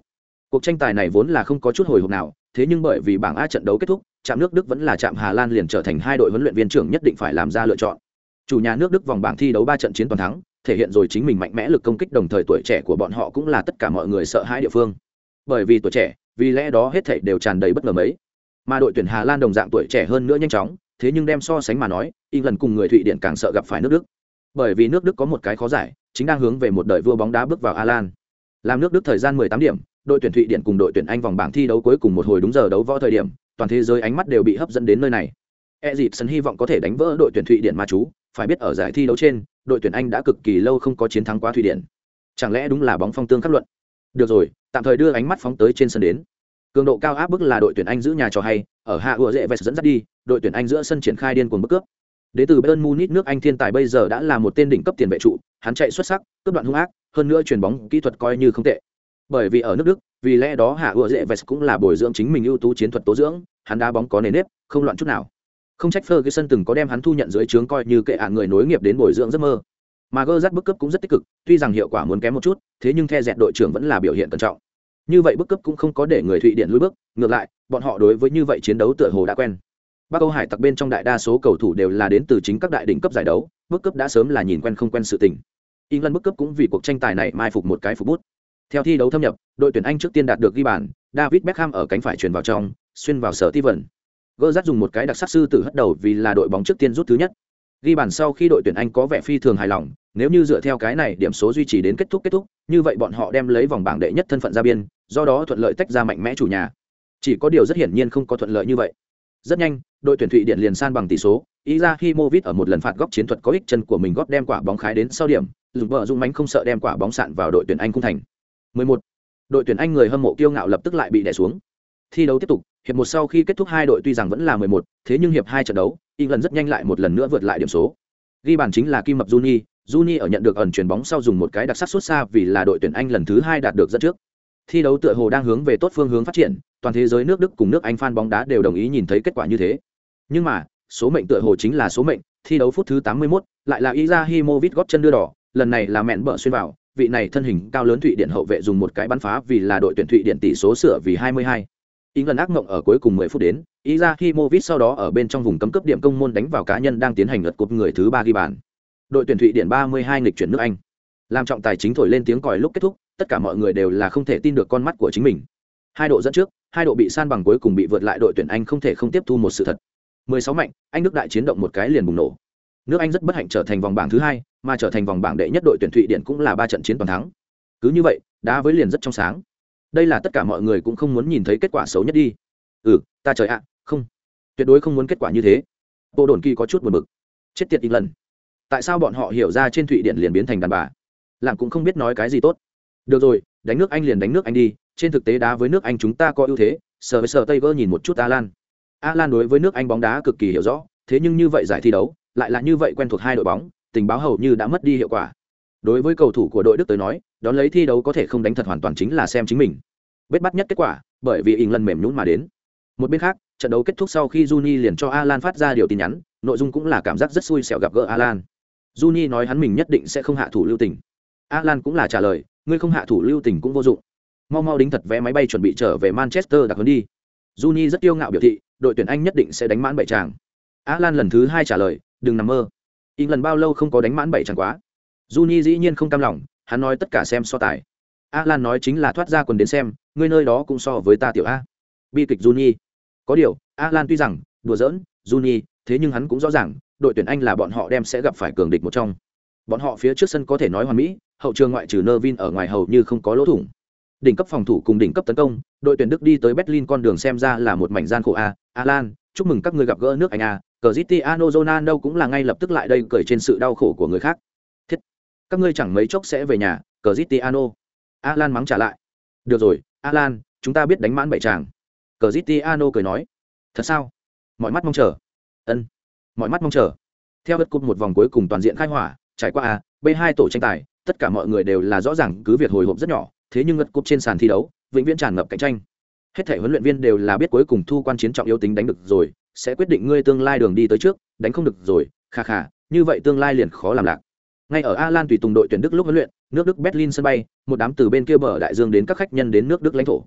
Cuộc tranh tài này vốn là không có chút hồi hộp nào, thế nhưng bởi vì bảng A trận đấu kết thúc, chạm nước Đức vẫn là chạm Hà Lan liền trở thành hai đội huấn luyện viên trưởng nhất định phải làm ra lựa chọn. Chủ nhà nước Đức vòng bảng thi đấu ba trận chiến toàn thắng, thể hiện rồi chính mình mạnh mẽ lực công kích, đồng thời tuổi trẻ của bọn họ cũng là tất cả mọi người sợ hãi địa phương. Bởi vì tuổi trẻ, vì lẽ đó hết thảy đều tràn đầy bất ngờ mấy. Mà đội tuyển Hà Lan đồng dạng tuổi trẻ hơn nữa nhanh chóng, thế nhưng đem so sánh mà nói, England cùng người Thụy Điển càng sợ gặp phải nước Đức. Bởi vì nước Đức có một cái khó giải, chính đang hướng về một đời vua bóng đá bước vào Alan. Làm nước Đức thời gian mười tám điểm, đội tuyển Thụy Điển cùng đội tuyển Anh vòng bảng thi đấu cuối cùng một hồi đúng giờ đấu võ thời điểm, toàn thế giới ánh mắt đều bị hấp dẫn đến nơi này. Eriksen hy vọng có thể đánh vỡ đội tuyển Thụy Điển ma chú, phải biết ở giải thi đấu trên, đội tuyển Anh đã cực kỳ lâu không có chiến thắng qua Thụy Điển. Chẳng lẽ đúng là bóng phong tương khắc luận? Được rồi, tạm thời đưa ánh mắt phóng tới trên sân đến. Cường độ cao áp bức là đội tuyển Anh giữ nhà cho hay, ở hạ ủa dễ vest dẫn dắt đi, đội tuyển Anh giữa sân triển khai điên cuồng bức cướp. Đến từ Bayern Munich nước Anh thiên tài bây giờ đã là một tên đỉnh cấp tiền vệ trụ, hắn chạy xuất sắc, cướp đoạn hung ác, hơn nữa chuyền bóng kỹ thuật coi như không tệ. Bởi vì ở nước Đức, vì lẽ đó hạ ủa dễ vest cũng là bồi dưỡng chính mình ưu tú chiến thuật tố dưỡng, hắn đá bóng có nền nếp, không loạn chút nào. Không trách Ferguson từng có đem hắn thu nhận dưới trướng coi như kệ án người nối nghiệp đến bồi dưỡng giấc mơ. Mà Gerrard bức cướp cũng rất tích cực, tuy rằng hiệu quả muốn kém một chút, thế nhưng The dẹt đội trưởng vẫn là biểu hiện cẩn trọng. Như vậy bức cướp cũng không có để người Thụy Điển lùi bước, ngược lại, bọn họ đối với như vậy chiến đấu tựa hồ đã quen. Bắc Âu hải tặc bên trong đại đa số cầu thủ đều là đến từ chính các đại đỉnh cấp giải đấu, bức cướp đã sớm là nhìn quen không quen sự tình. England bức cướp cũng vì cuộc tranh tài này mai phục một cái phục bút. Theo thi đấu thâm nhập, đội tuyển Anh trước tiên đạt được ghi bàn, David Beckham ở cánh phải chuyền vào trong, xuyên vào sở Steven. Gerrard dùng một cái đặc sắc sư tử hất đầu vì là đội bóng trước tiên rút thứ nhất. Ghi bàn sau khi đội tuyển Anh có vẻ phi thường hài lòng, nếu như dựa theo cái này điểm số duy trì đến kết thúc kết thúc, như vậy bọn họ đem lấy vòng bảng đệ nhất thân phận ra biên, do đó thuận lợi tách ra mạnh mẽ chủ nhà. Chỉ có điều rất hiển nhiên không có thuận lợi như vậy. Rất nhanh, đội tuyển Thụy Điển liền san bằng tỷ số, Izahimovic ở một lần phạt góc chiến thuật có ích chân của mình góp đem quả bóng khái đến sau điểm, dùng vợ dung mánh không sợ đem quả bóng sạn vào đội tuyển Anh khung thành. mười một. Đội tuyển Anh người hâm mộ kiêu ngạo lập tức lại bị đè xuống. Thi đấu tiếp tục, hiệp một sau khi kết thúc hai đội tuy rằng vẫn là mười một, thế nhưng hiệp hai trận đấu, England rất nhanh lại một lần nữa vượt lại điểm số. Ghi bàn chính là Kim Mập Juni, Juni ở nhận được ẩn chuyền bóng sau dùng một cái đặc sắc sút xa vì là đội tuyển Anh lần thứ hai đạt được dẫn trước. Thi đấu tựa hồ đang hướng về tốt phương hướng phát triển, toàn thế giới nước Đức cùng nước Anh fan bóng đá đều đồng ý nhìn thấy kết quả như thế. Nhưng mà, số mệnh tựa hồ chính là số mệnh, thi đấu phút thứ tám mươi mốt, lại là Izahimovic góp chân đưa đỏ, lần này là mẹn bợ xuyên vào, vị này thân hình cao lớn Thụy Điển hậu vệ dùng một cái bắn phá vì là đội tuyển Thụy Điển tỷ số sửa vì hai mươi hai. England ác mộng ở cuối cùng mười phút đến, Izahimovic sau đó ở bên trong vùng cấm cướp điểm công môn đánh vào cá nhân đang tiến hành lật cúp người thứ ba ghi bàn. Đội tuyển Thụy Điển ba mươi hai nghịch chuyển nước Anh. Làm trọng tài chính thổi lên tiếng còi lúc kết thúc, tất cả mọi người đều là không thể tin được con mắt của chính mình. Hai độ dẫn trước, hai độ bị san bằng cuối cùng bị vượt lại đội tuyển Anh không thể không tiếp thu một sự thật. mười sáu mạnh, Anh nước đại chiến động một cái liền bùng nổ. Nước Anh rất bất hạnh trở thành vòng bảng thứ hai, mà trở thành vòng bảng đệ nhất đội tuyển Thụy Điển cũng là ba trận chiến toàn thắng. Cứ như vậy, đá với liền rất trong sáng. Đây là tất cả mọi người cũng không muốn nhìn thấy kết quả xấu nhất đi. Ừ, ta trời ạ, không, tuyệt đối không muốn kết quả như thế. Bộ Đồn Kỳ có chút buồn bực. Chết tiệt England. Tại sao bọn họ hiểu ra trên Thụy Điển liền biến thành đàn bà? Làm cũng không biết nói cái gì tốt. Được rồi, đánh nước Anh liền đánh nước Anh đi, trên thực tế đá với nước Anh chúng ta có ưu thế. Sờ với Sờ Taylor nhìn một chút Alan. Alan đối với nước Anh bóng đá cực kỳ hiểu rõ, thế nhưng như vậy giải thi đấu, lại là như vậy quen thuộc hai đội bóng, tình báo hầu như đã mất đi hiệu quả. Đối với cầu thủ của đội Đức tới nói, đón lấy thi đấu có thể không đánh thật hoàn toàn chính là xem chính mình. Bết bắt nhất kết quả, bởi vì England mềm nhũn mà đến. Một bên khác, trận đấu kết thúc sau khi Juni liền cho Alan phát ra điều tin nhắn, nội dung cũng là cảm giác rất xui xẻo gặp gỡ Alan. Juni nói hắn mình nhất định sẽ không hạ thủ lưu tình. Alan cũng là trả lời, ngươi không hạ thủ lưu tình cũng vô dụng. Mau mau đính thật vé máy bay chuẩn bị trở về Manchester đặc huấn đi. Juni rất kiêu ngạo biểu thị, đội tuyển Anh nhất định sẽ đánh mãn bảy tràng. Alan lần thứ hai trả lời, đừng nằm mơ. England bao lâu không có đánh mãn bảy tràng quá. Juni dĩ nhiên không cam lòng, hắn nói tất cả xem so tài. Alan nói chính là thoát ra quần đến xem, ngươi nơi đó cũng so với ta tiểu A. Bi kịch Juni. Có điều, Alan tuy rằng đùa giỡn Juni, thế nhưng hắn cũng rõ ràng, đội tuyển Anh là bọn họ đem sẽ gặp phải cường địch một trong. Bọn họ phía trước sân có thể nói hoàn mỹ, hậu trường ngoại trừ Nervin ở ngoài hầu như không có lỗ thủng. Đỉnh cấp phòng thủ cùng đỉnh cấp tấn công, đội tuyển Đức đi tới Berlin con đường xem ra là một mảnh gian khổ a. Alan, chúc mừng các ngươi gặp gỡ nước Anh a. Cristiano Ronaldo cũng là ngay lập tức lại đây cười trên sự đau khổ của người khác. Thiết, các ngươi chẳng mấy chốc sẽ về nhà, Cristiano. Alan mắng trả lại. Được rồi, Alan, chúng ta biết đánh mãn bảy tràng. Cristiano cười nói. Thật sao? Mọi mắt mong chờ. Ân. Mọi mắt mong chờ. Theo vật cúp một vòng cuối cùng toàn diện khai hỏa, trải qua A, B hai tổ tranh tài, tất cả mọi người đều là rõ ràng cứ việc hồi hộp rất nhỏ, thế nhưng vật cúp trên sàn thi đấu, vĩnh viễn tràn ngập cạnh tranh. Hết thảy huấn luyện viên đều là biết cuối cùng thu quan chiến trọng yếu tính đánh được rồi, sẽ quyết định ngươi tương lai đường đi tới trước, đánh không được rồi, kha kha, như vậy tương lai liền khó làm lạc. Ngay ở Alan tùy tùng đội tuyển Đức lúc huấn luyện, nước Đức Berlin sân bay, một đám từ bên kia bờ đại dương đến các khách nhân đến nước Đức lãnh thổ.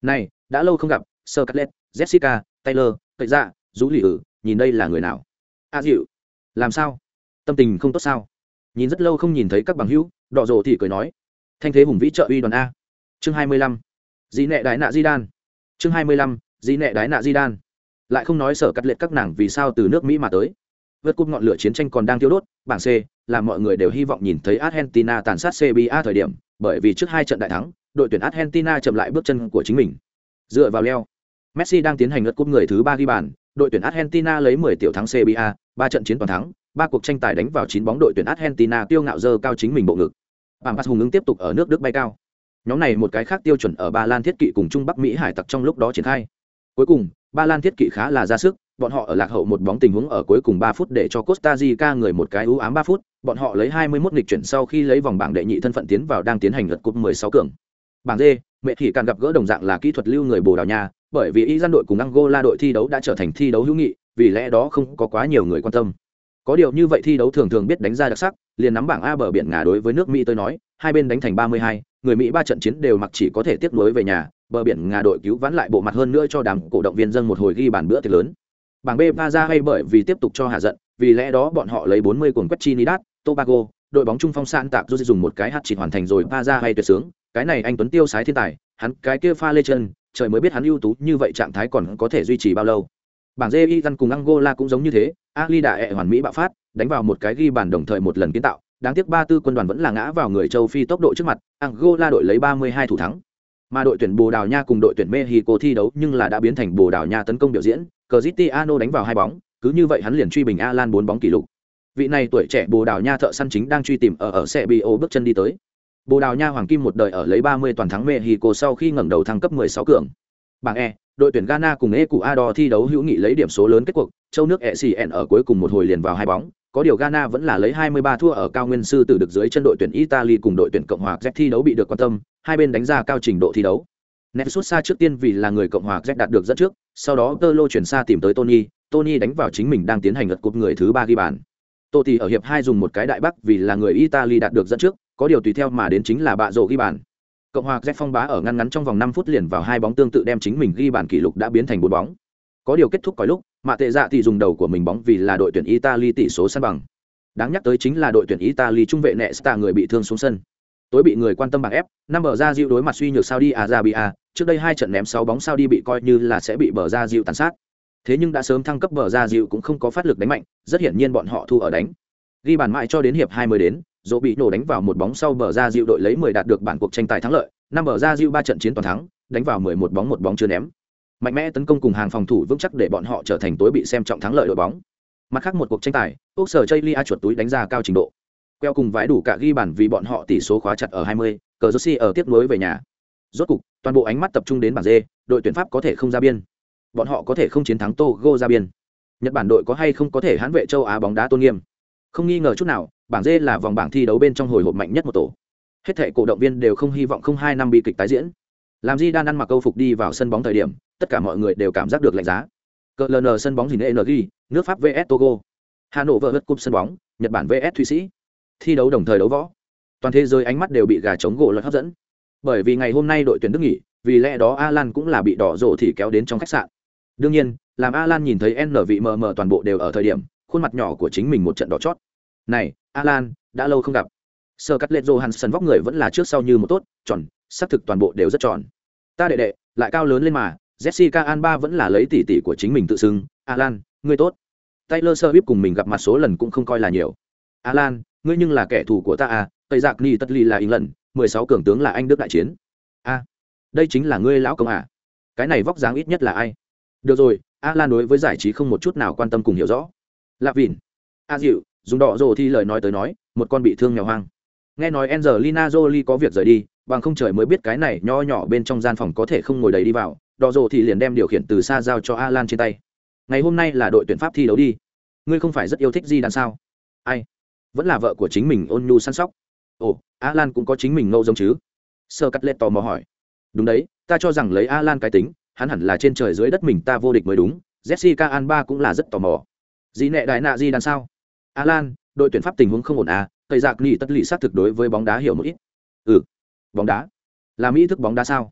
Này, đã lâu không gặp, Scarlett, Jessica, Taylor, Cậy Dạ, Dũ Lì ử, nhìn đây là người nào? A Dịu, làm sao? Tâm tình không tốt sao? Nhìn rất lâu không nhìn thấy các bằng hữu, Đỏ Rồ thì cười nói. Thanh thế hùng vĩ trợ uy đoàn a. Chương hai mươi lăm. Dĩ nệ đái nạ Di Đan. Chương hai mươi lăm. Dĩ nệ đái nạ Di Đan. Lại không nói sở cắt liệt các nàng vì sao từ nước Mỹ mà tới. Vượt cúp ngọn lửa chiến tranh còn đang thiêu đốt, bảng C, là mọi người đều hy vọng nhìn thấy Argentina tàn sát xê bê a thời điểm, bởi vì trước hai trận đại thắng, đội tuyển Argentina chậm lại bước chân của chính mình. Dựa vào leo, Messi đang tiến hành lượt cúp người thứ ba ghi bàn, đội tuyển Argentina lấy mười tiểu thắng xê bê a, ba trận chiến toàn thắng, ba cuộc tranh tài đánh vào chín bóng, đội tuyển Argentina tiêu ngạo dơ cao chính mình bộ ngực. Bảng pass hùng ứng tiếp tục ở nước Đức bay cao. Nhóm này một cái khác tiêu chuẩn ở Ba Lan thiết kỵ cùng Trung Bắc Mỹ hải tặc trong lúc đó triển khai. Cuối cùng, Ba Lan thiết kỵ khá là ra sức, bọn họ ở lạc hậu một bóng tình huống ở cuối cùng ba phút để cho Costa Rica người một cái ưu ám ba phút, bọn họ lấy hai mươi mốt nghịch chuyển sau khi lấy vòng bảng đệ nhị thân phận tiến vào đang tiến hành lượt cúp mười sáu cường. Bảng D, mẹ thì càng gặp gỡ đồng dạng là kỹ thuật lưu người Bồ Đào Nha, bởi vì Iran đội cùng Angola đội thi đấu đã trở thành thi đấu hữu nghị, vì lẽ đó không có quá nhiều người quan tâm. Có điều như vậy thi đấu thường thường biết đánh ra đặc sắc, liền nắm bảng A bờ biển Ngà đối với nước Mỹ tôi nói, hai bên đánh thành ba mươi hai, người Mỹ ba trận chiến đều mặc chỉ có thể tiếp nối về nhà, bờ biển Ngà đội cứu vãn lại bộ mặt hơn nữa cho đám cổ động viên dân một hồi ghi bàn bữa tiệc lớn. Bảng B va ra hay bởi vì tiếp tục cho hạ giận, vì lẽ đó bọn họ lấy bốn mươi cuồng quét Trinidad, Tobago, đội bóng trung phong sạn tạc dù dùng một cái hat chỉ hoàn thành rồi va ra hay tuyệt sướng, cái này anh Tuấn tiêu sái thiên tài, hắn cái kia pha lê chân, trời mới biết hắn ưu tú như vậy trạng thái còn có thể duy trì bao lâu. Bảng D Iran cùng Angola cũng giống như thế, Ali đã ẹ hoàn mỹ bạo phát, đánh vào một cái ghi bàn đồng thời một lần kiến tạo, đáng tiếc ba tư quân đoàn vẫn là ngã vào người châu Phi tốc độ trước mặt, Angola đội lấy ba mươi hai thủ thắng. Mà đội tuyển Bồ Đào Nha cùng đội tuyển Mexico thi đấu nhưng là đã biến thành Bồ Đào Nha tấn công biểu diễn, Cristiano đánh vào hai bóng, cứ như vậy hắn liền truy bình Alan bốn bóng kỷ lục. Vị này tuổi trẻ Bồ Đào Nha thợ săn chính đang truy tìm ở ở Serbia bước chân đi tới. Bồ Đào Nha hoàng kim một đời ở lấy ba mươi toàn thắng Mexico sau khi ngẩng đầu thăng cấp mười sáu cường. Bảng E, đội tuyển Ghana cùng Ecuador thi đấu hữu nghị lấy điểm số lớn kết cuộc, châu nước e xê en ở cuối cùng một hồi liền vào hai bóng, có điều Ghana vẫn là lấy hai mươi ba thua ở cao nguyên sư tử được dưới chân đội tuyển Italy cùng đội tuyển Cộng hòa Czech thi đấu bị được quan tâm, hai bên đánh ra cao trình độ thi đấu. Nepsut xa trước tiên vì là người Cộng hòa Czech đạt được dẫn trước, sau đó Tolo chuyển xa tìm tới Tony, Tony đánh vào chính mình đang tiến hành lượt cúp người thứ ba ghi bàn. Totti ở hiệp hai dùng một cái đại bắc vì là người Italy đạt được dẫn trước, có điều tùy theo mà đến chính là bạ rổ ghi bàn. Cộng hòa Czech phong bá ở ngăn ngắn trong vòng năm phút liền vào hai bóng tương tự đem chính mình ghi bàn kỷ lục đã biến thành bốn bóng. Có điều kết thúc còi lúc, Mạ Tệ Dạ thì dùng đầu của mình bóng vì là đội tuyển Italy tỷ số san bằng. Đáng nhắc tới chính là đội tuyển Italy trung vệ Nesta người bị thương xuống sân. Tối bị người quan tâm bảng ép, năm bờ ra dịu đối mặt suy nhược Saudi Arabia, trước đây hai trận ném sáu bóng Saudi bị coi như là sẽ bị bờ ra dịu tàn sát. Thế nhưng đã sớm thăng cấp bờ ra dịu cũng không có phát lực đánh mạnh, rất hiển nhiên bọn họ thua ở đánh. Ghi bàn mãi cho đến hiệp hai mới đến, dỗ bị nổ đánh vào một bóng sau bờ ra dịu đội lấy mười đạt được bản cuộc tranh tài thắng lợi, năm bờ ra dịu ba trận chiến toàn thắng, đánh vào mười một bóng một bóng chưa ném. Mạnh mẽ tấn công cùng hàng phòng thủ vững chắc để bọn họ trở thành tối bị xem trọng thắng lợi đội bóng. Mặt khác một cuộc tranh tài, Úc sở Chaylia chuột túi đánh ra cao trình độ. Queo cùng vãi đủ cả ghi bàn vì bọn họ tỷ số khóa chặt ở hai mươi, cờ Jersey ở tiếp nối về nhà. Rốt cục, toàn bộ ánh mắt tập trung đến bảng D, đội tuyển Pháp có thể không ra biên. Bọn họ có thể không chiến thắng Togo ra biên. Nhật Bản đội có hay không có thể hãn vệ châu Á bóng đá tôn nghiêm. Không nghi ngờ chút nào, bảng D là vòng bảng thi đấu bên trong hồi hộp mạnh nhất một tổ. Hết thảy cổ động viên đều không hy vọng không hai năm bi kịch tái diễn. Làm gì đang ăn mặc câu phục đi vào sân bóng thời điểm, tất cả mọi người đều cảm giác được lạnh giá. Cờ lờ nờ sân bóng hình Energy, nước Pháp vs Togo. Hà Nội vợ vượt cúp sân bóng, Nhật Bản vs Thụy Sĩ. Thi đấu đồng thời đấu võ. Toàn thế giới ánh mắt đều bị gà trống gỗ lật hấp dẫn. Bởi vì ngày hôm nay đội tuyển Đức nghỉ, vì lẽ đó Alan cũng là bị đỏ rổ thì kéo đến trong khách sạn. Đương nhiên, làm Alan nhìn thấy N vị mờ mờ toàn bộ đều ở thời điểm, khuôn mặt nhỏ của chính mình một trận đỏ chót. Này, Alan, đã lâu không gặp. Sir Cutlet Johansson vóc người vẫn là trước sau như một tốt, tròn, sắc thực toàn bộ đều rất tròn. Ta đệ đệ, lại cao lớn lên mà, Jessica Alba vẫn là lấy tỷ tỷ của chính mình tự xưng, Alan, ngươi tốt. Taylor Swift cùng mình gặp mặt số lần cũng không coi là nhiều. Alan, ngươi nhưng là kẻ thù của ta à, Tây Giặc Ni tất ly là England, mười sáu cường tướng là Anh Đức đại chiến. A, à, đây chính là ngươi lão công à? Cái này vóc dáng ít nhất là ai? Được rồi, Alan đối với giải trí không một chút nào quan tâm cùng hiểu rõ. Lạ Vịn, A Dịu, dùng đỏ rồ thì lời nói tới nói, một con bị thương nghèo hoang. Nghe nói Angelina Jolie có việc rời đi, bằng không trời mới biết cái này nho nhỏ bên trong gian phòng có thể không ngồi đầy đi vào, đỏ rồ thì liền đem điều khiển từ xa giao cho Alan trên tay. Ngày hôm nay là đội tuyển Pháp thi đấu đi. Ngươi không phải rất yêu thích gì đàn sao? Ai? Vẫn là vợ của chính mình ôn nhu săn sóc. Ồ, Alan cũng có chính mình ngâu giống chứ? Sơ cắt lết tò mò hỏi. Đúng đấy, ta cho rằng lấy Alan cái tính, hắn hẳn là trên trời dưới đất mình ta vô địch mới đúng. Jessica Alba cũng là rất tò mò. Dĩ nệ đại nạ gì đàn sao? Alan, đội tuyển Pháp tình huống không ổn à? Tây Giặc Ni tất lì xác thực đối với bóng đá hiểu một ít. Ừ, bóng đá là mỹ thức bóng đá sao?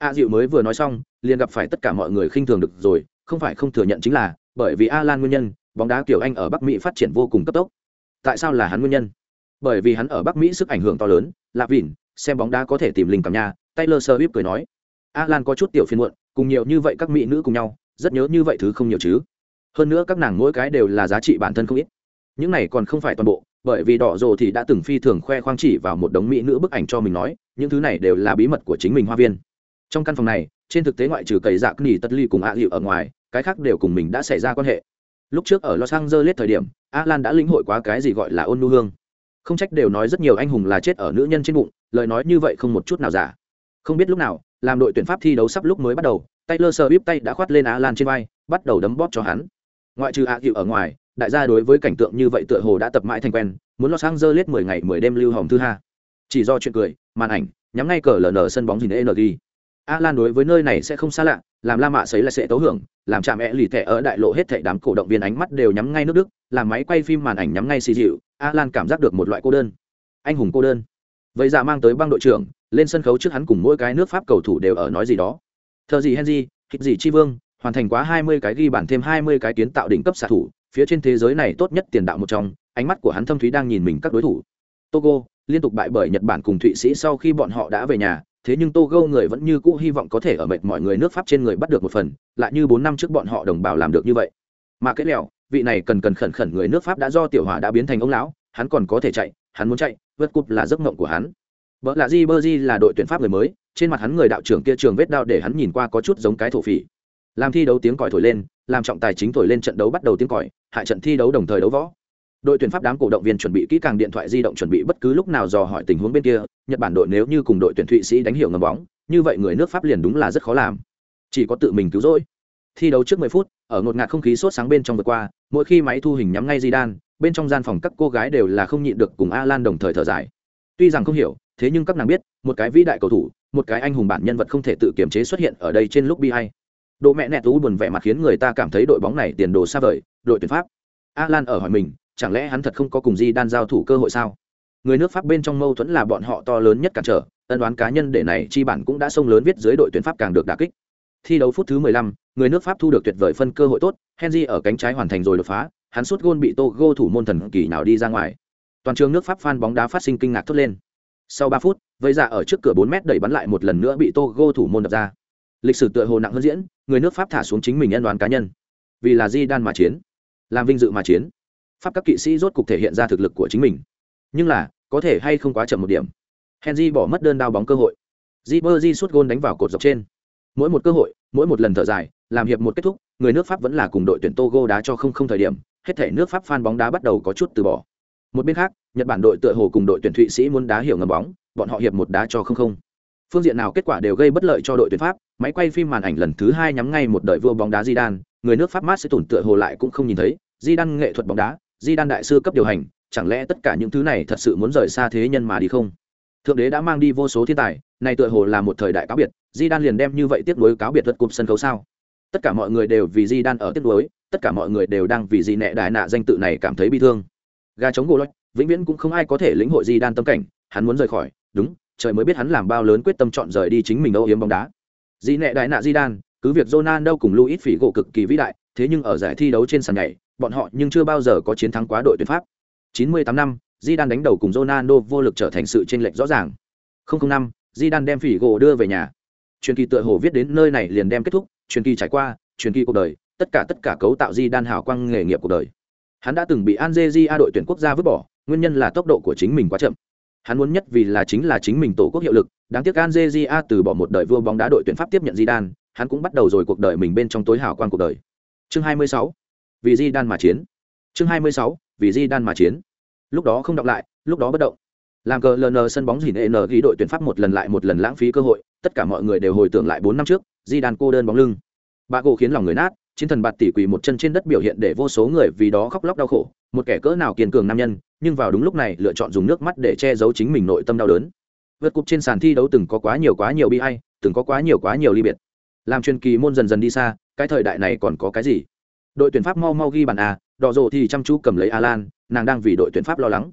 a dịu mới vừa nói xong liền gặp phải tất cả mọi người khinh thường được rồi, không phải không thừa nhận chính là bởi vì Alan nguyên nhân, bóng đá kiểu Anh ở Bắc Mỹ phát triển vô cùng cấp tốc. Tại sao là hắn nguyên nhân? Bởi vì hắn ở Bắc Mỹ sức ảnh hưởng to lớn, Lạc Vịn, xem bóng đá có thể tìm linh cảm nha, Taylor Swift cười nói. Alan có chút tiểu phiền muộn, cùng nhiều như vậy các mỹ nữ cùng nhau, rất nhớ như vậy thứ không nhiều chứ. Hơn nữa các nàng mỗi cái đều là giá trị bản thân không ít. Những này còn không phải toàn bộ, bởi vì đỏ rồ thì đã từng phi thường khoe khoang chỉ vào một đống mỹ nữ bức ảnh cho mình nói, những thứ này đều là bí mật của chính mình hoa viên. Trong căn phòng này, trên thực tế ngoại trừ cầy dạ nỉ tất ly cùng ạ dịu ở ngoài, cái khác đều cùng mình đã xảy ra quan hệ. Lúc trước ở Los Angeles thời điểm, Alan đã lĩnh hội quá cái gì gọi là ôn nhu hương. Không trách đều nói rất nhiều anh hùng là chết ở nữ nhân trên bụng, lời nói như vậy không một chút nào giả. Không biết lúc nào, làm đội tuyển Pháp thi đấu sắp lúc mới bắt đầu, Taylor Swift tay đã khoát lên Alan trên vai, bắt đầu đấm bóp cho hắn. Ngoại trừ ạ dịu ở ngoài, đại gia đối với cảnh tượng như vậy tựa hồ đã tập mãi thành quen, muốn Los Angeles mười ngày mười đêm lưu hồng thư ha. Chỉ do chuyện cười, màn ảnh, nhắm ngay cờ lờ nờ sân bóng hình en giê. Alan đối với nơi này sẽ không xa lạ, làm La Mạ sấy là sẽ tấu hưởng, làm chạm ẻ lì tẻ ở đại lộ hết thảy đám cổ động viên ánh mắt đều nhắm ngay nước Đức, làm máy quay phim màn ảnh nhắm ngay xì dịu, Alan cảm giác được một loại cô đơn. Anh hùng cô đơn. Vậy ra mang tới băng đội trưởng, lên sân khấu trước hắn cùng mỗi cái nước Pháp cầu thủ đều ở nói gì đó. Thờ gì Henry, hít gì Chi Vương, hoàn thành quá hai mươi cái ghi bàn thêm hai mươi cái kiến tạo đỉnh cấp xạ thủ, phía trên thế giới này tốt nhất tiền đạo một trong, ánh mắt của hắn thâm thúy đang nhìn mình các đối thủ. Togo liên tục bại bởi Nhật Bản cùng Thụy Sĩ sau khi bọn họ đã về nhà, thế nhưng Togo người vẫn như cũ hy vọng có thể ở mệt mọi người nước Pháp trên người bắt được một phần, lại như bốn năm trước bọn họ đồng bào làm được như vậy. Mà cái lẹo, vị này cần cần khẩn khẩn người nước Pháp đã do tiểu hỏa đã biến thành ông lão, hắn còn có thể chạy, hắn muốn chạy, vượt cúp là giấc mộng của hắn. Bỡ là Ribery là đội tuyển Pháp người mới, trên mặt hắn người đạo trưởng kia trường vết đao để hắn nhìn qua có chút giống cái thổ phỉ. Làm thi đấu tiếng còi thổi lên, làm trọng tài chính thổi lên trận đấu bắt đầu tiếng còi, hại trận thi đấu đồng thời đấu võ. Đội tuyển Pháp đám cổ động viên chuẩn bị kỹ càng điện thoại di động chuẩn bị bất cứ lúc nào dò hỏi tình huống bên kia, Nhật Bản đội nếu như cùng đội tuyển Thụy Sĩ đánh hiểu ngầm bóng, như vậy người nước Pháp liền đúng là rất khó làm. Chỉ có tự mình cứu rỗi. Thi đấu trước mười phút, ở ngột ngạt không khí sốt sáng bên trong vượt qua, mỗi khi máy thu hình nhắm ngay Zidane, bên trong gian phòng các cô gái đều là không nhịn được cùng Alan đồng thời thở dài. Tuy rằng không hiểu, thế nhưng các nàng biết, một cái vĩ đại cầu thủ, một cái anh hùng bản nhân vật không thể tự kiềm chế xuất hiện ở đây trên lúc bi ai. Độ mẹ nẹt tú buồn vẻ mặt khiến người ta cảm thấy đội bóng này tiền đồ xa vời, đội tuyển Pháp. Alan ở hỏi mình, chẳng lẽ hắn thật không có cùng Zidane giao thủ cơ hội sao? Người nước Pháp bên trong mâu thuẫn là bọn họ to lớn nhất cản trở, ân oán cá nhân để này chi bản cũng đã xông lớn viết dưới đội tuyển Pháp càng được đả kích. Thi đấu phút thứ mười lăm, người nước Pháp thu được tuyệt vời phân cơ hội tốt, Henry ở cánh trái hoàn thành rồi đột phá, hắn sút gôn bị Togo thủ môn thần kỳ nào đi ra ngoài. Toàn trường nước Pháp fan bóng đá phát sinh kinh ngạc thốt lên. Sau ba phút, vây ra ở trước cửa bốn mét đẩy bắn lại một lần nữa bị Togo thủ môn đập ra. Lịch sử tựa hồ nặng hơn diễn, người nước Pháp thả xuống chính mình ân oán cá nhân. Vì là Zidane mà chiến, làm vinh dự mà chiến. Pháp các kỵ sĩ rốt cục thể hiện ra thực lực của chính mình. Nhưng là, có thể hay không quá chậm một điểm. Henry bỏ mất đơn đao bóng cơ hội. Ribery sút gôn đánh vào cột dọc trên. Mỗi một cơ hội, mỗi một lần thở dài, làm hiệp một kết thúc, người nước Pháp vẫn là cùng đội tuyển Togo đá cho không không thời điểm, hết thể nước Pháp fan bóng đá bắt đầu có chút từ bỏ. Một bên khác, Nhật Bản đội tựa hồ cùng đội tuyển Thụy Sĩ muốn đá hiểu ngầm bóng, bọn họ hiệp một đá cho không không. Phương diện nào kết quả đều gây bất lợi cho đội tuyển Pháp, máy quay phim màn ảnh lần thứ hai nhắm ngay một đời vua bóng đá Zidane, người nước Pháp mát sẽ tủn tựa hồ lại cũng không nhìn thấy, Zidane nghệ thuật bóng đá, Zidane đại sư cấp điều hành, chẳng lẽ tất cả những thứ này thật sự muốn rời xa thế nhân mà đi không? Thượng đế đã mang đi vô số thiên tài, này tựa hồ là một thời đại cáo biệt, Zidane liền đem như vậy tiếp nối cáo biệt vượt cúp sân khấu sao? Tất cả mọi người đều vì Zidane ở tiếp nối, tất cả mọi người đều đang vì gì nệ đại nạ danh tự này cảm thấy bi thương. Gà chống gỗ lôi, vĩnh viễn cũng không ai có thể lĩnh hội Zidane tâm cảnh, hắn muốn rời khỏi, đúng, trời mới biết hắn làm bao lớn quyết tâm chọn rời đi chính mình âu yếm bóng đá. Gì nệ đại nạ Zidane, cứ việc Ronaldo cùng Luis Figo cực kỳ vĩ đại, thế nhưng ở giải thi đấu trên sàn nhảy, bọn họ nhưng chưa bao giờ có chiến thắng quá đội tuyển Pháp. chín mươi tám năm, Zidane đánh đầu cùng Ronaldo vô lực trở thành sự chênh lệch rõ ràng. không không năm, Zidane đem Figo đưa về nhà. Truyền kỳ tựa hồ viết đến nơi này liền đem kết thúc, truyền kỳ trải qua, truyền kỳ cuộc đời, tất cả tất cả cấu tạo Zidane hào quang nghề nghiệp cuộc đời. Hắn đã từng bị Algeria đội tuyển quốc gia vứt bỏ, nguyên nhân là tốc độ của chính mình quá chậm. Hắn muốn nhất vì là chính là chính mình tổ quốc hiệu lực, đáng tiếc Algeria từ bỏ một đời vua bóng đá đội tuyển Pháp tiếp nhận Zidane, hắn cũng bắt đầu rồi cuộc đời mình bên trong tối hào quang cuộc đời. Chương hai mươi sáu, vì Zidane mà chiến. Chương hai mươi sáu, vì Zidane mà chiến. Lúc đó không đọc lại, lúc đó bất động. Làm cờ lờ nờ sân bóng dỉn en ghi đội tuyển Pháp một lần lại một lần lãng phí cơ hội, tất cả mọi người đều hồi tưởng lại bốn năm trước, Zidane cô đơn bóng lưng. Bà gỗ khiến lòng người nát, chiến thần bạt tỷ quỳ một chân trên đất biểu hiện để vô số người vì đó khóc lóc đau khổ, một kẻ cỡ nào kiên cường nam nhân, nhưng vào đúng lúc này lựa chọn dùng nước mắt để che giấu chính mình nội tâm đau đớn. Vượt cúp trên sàn thi đấu từng có quá nhiều quá nhiều bi ai, từng có quá nhiều quá nhiều ly biệt. Làm truyền kỳ môn dần dần đi xa, cái thời đại này còn có cái gì? Đội tuyển Pháp mau mau ghi bàn à, đỏ rồ thì chăm chú cầm lấy Alan, nàng đang vì đội tuyển Pháp lo lắng.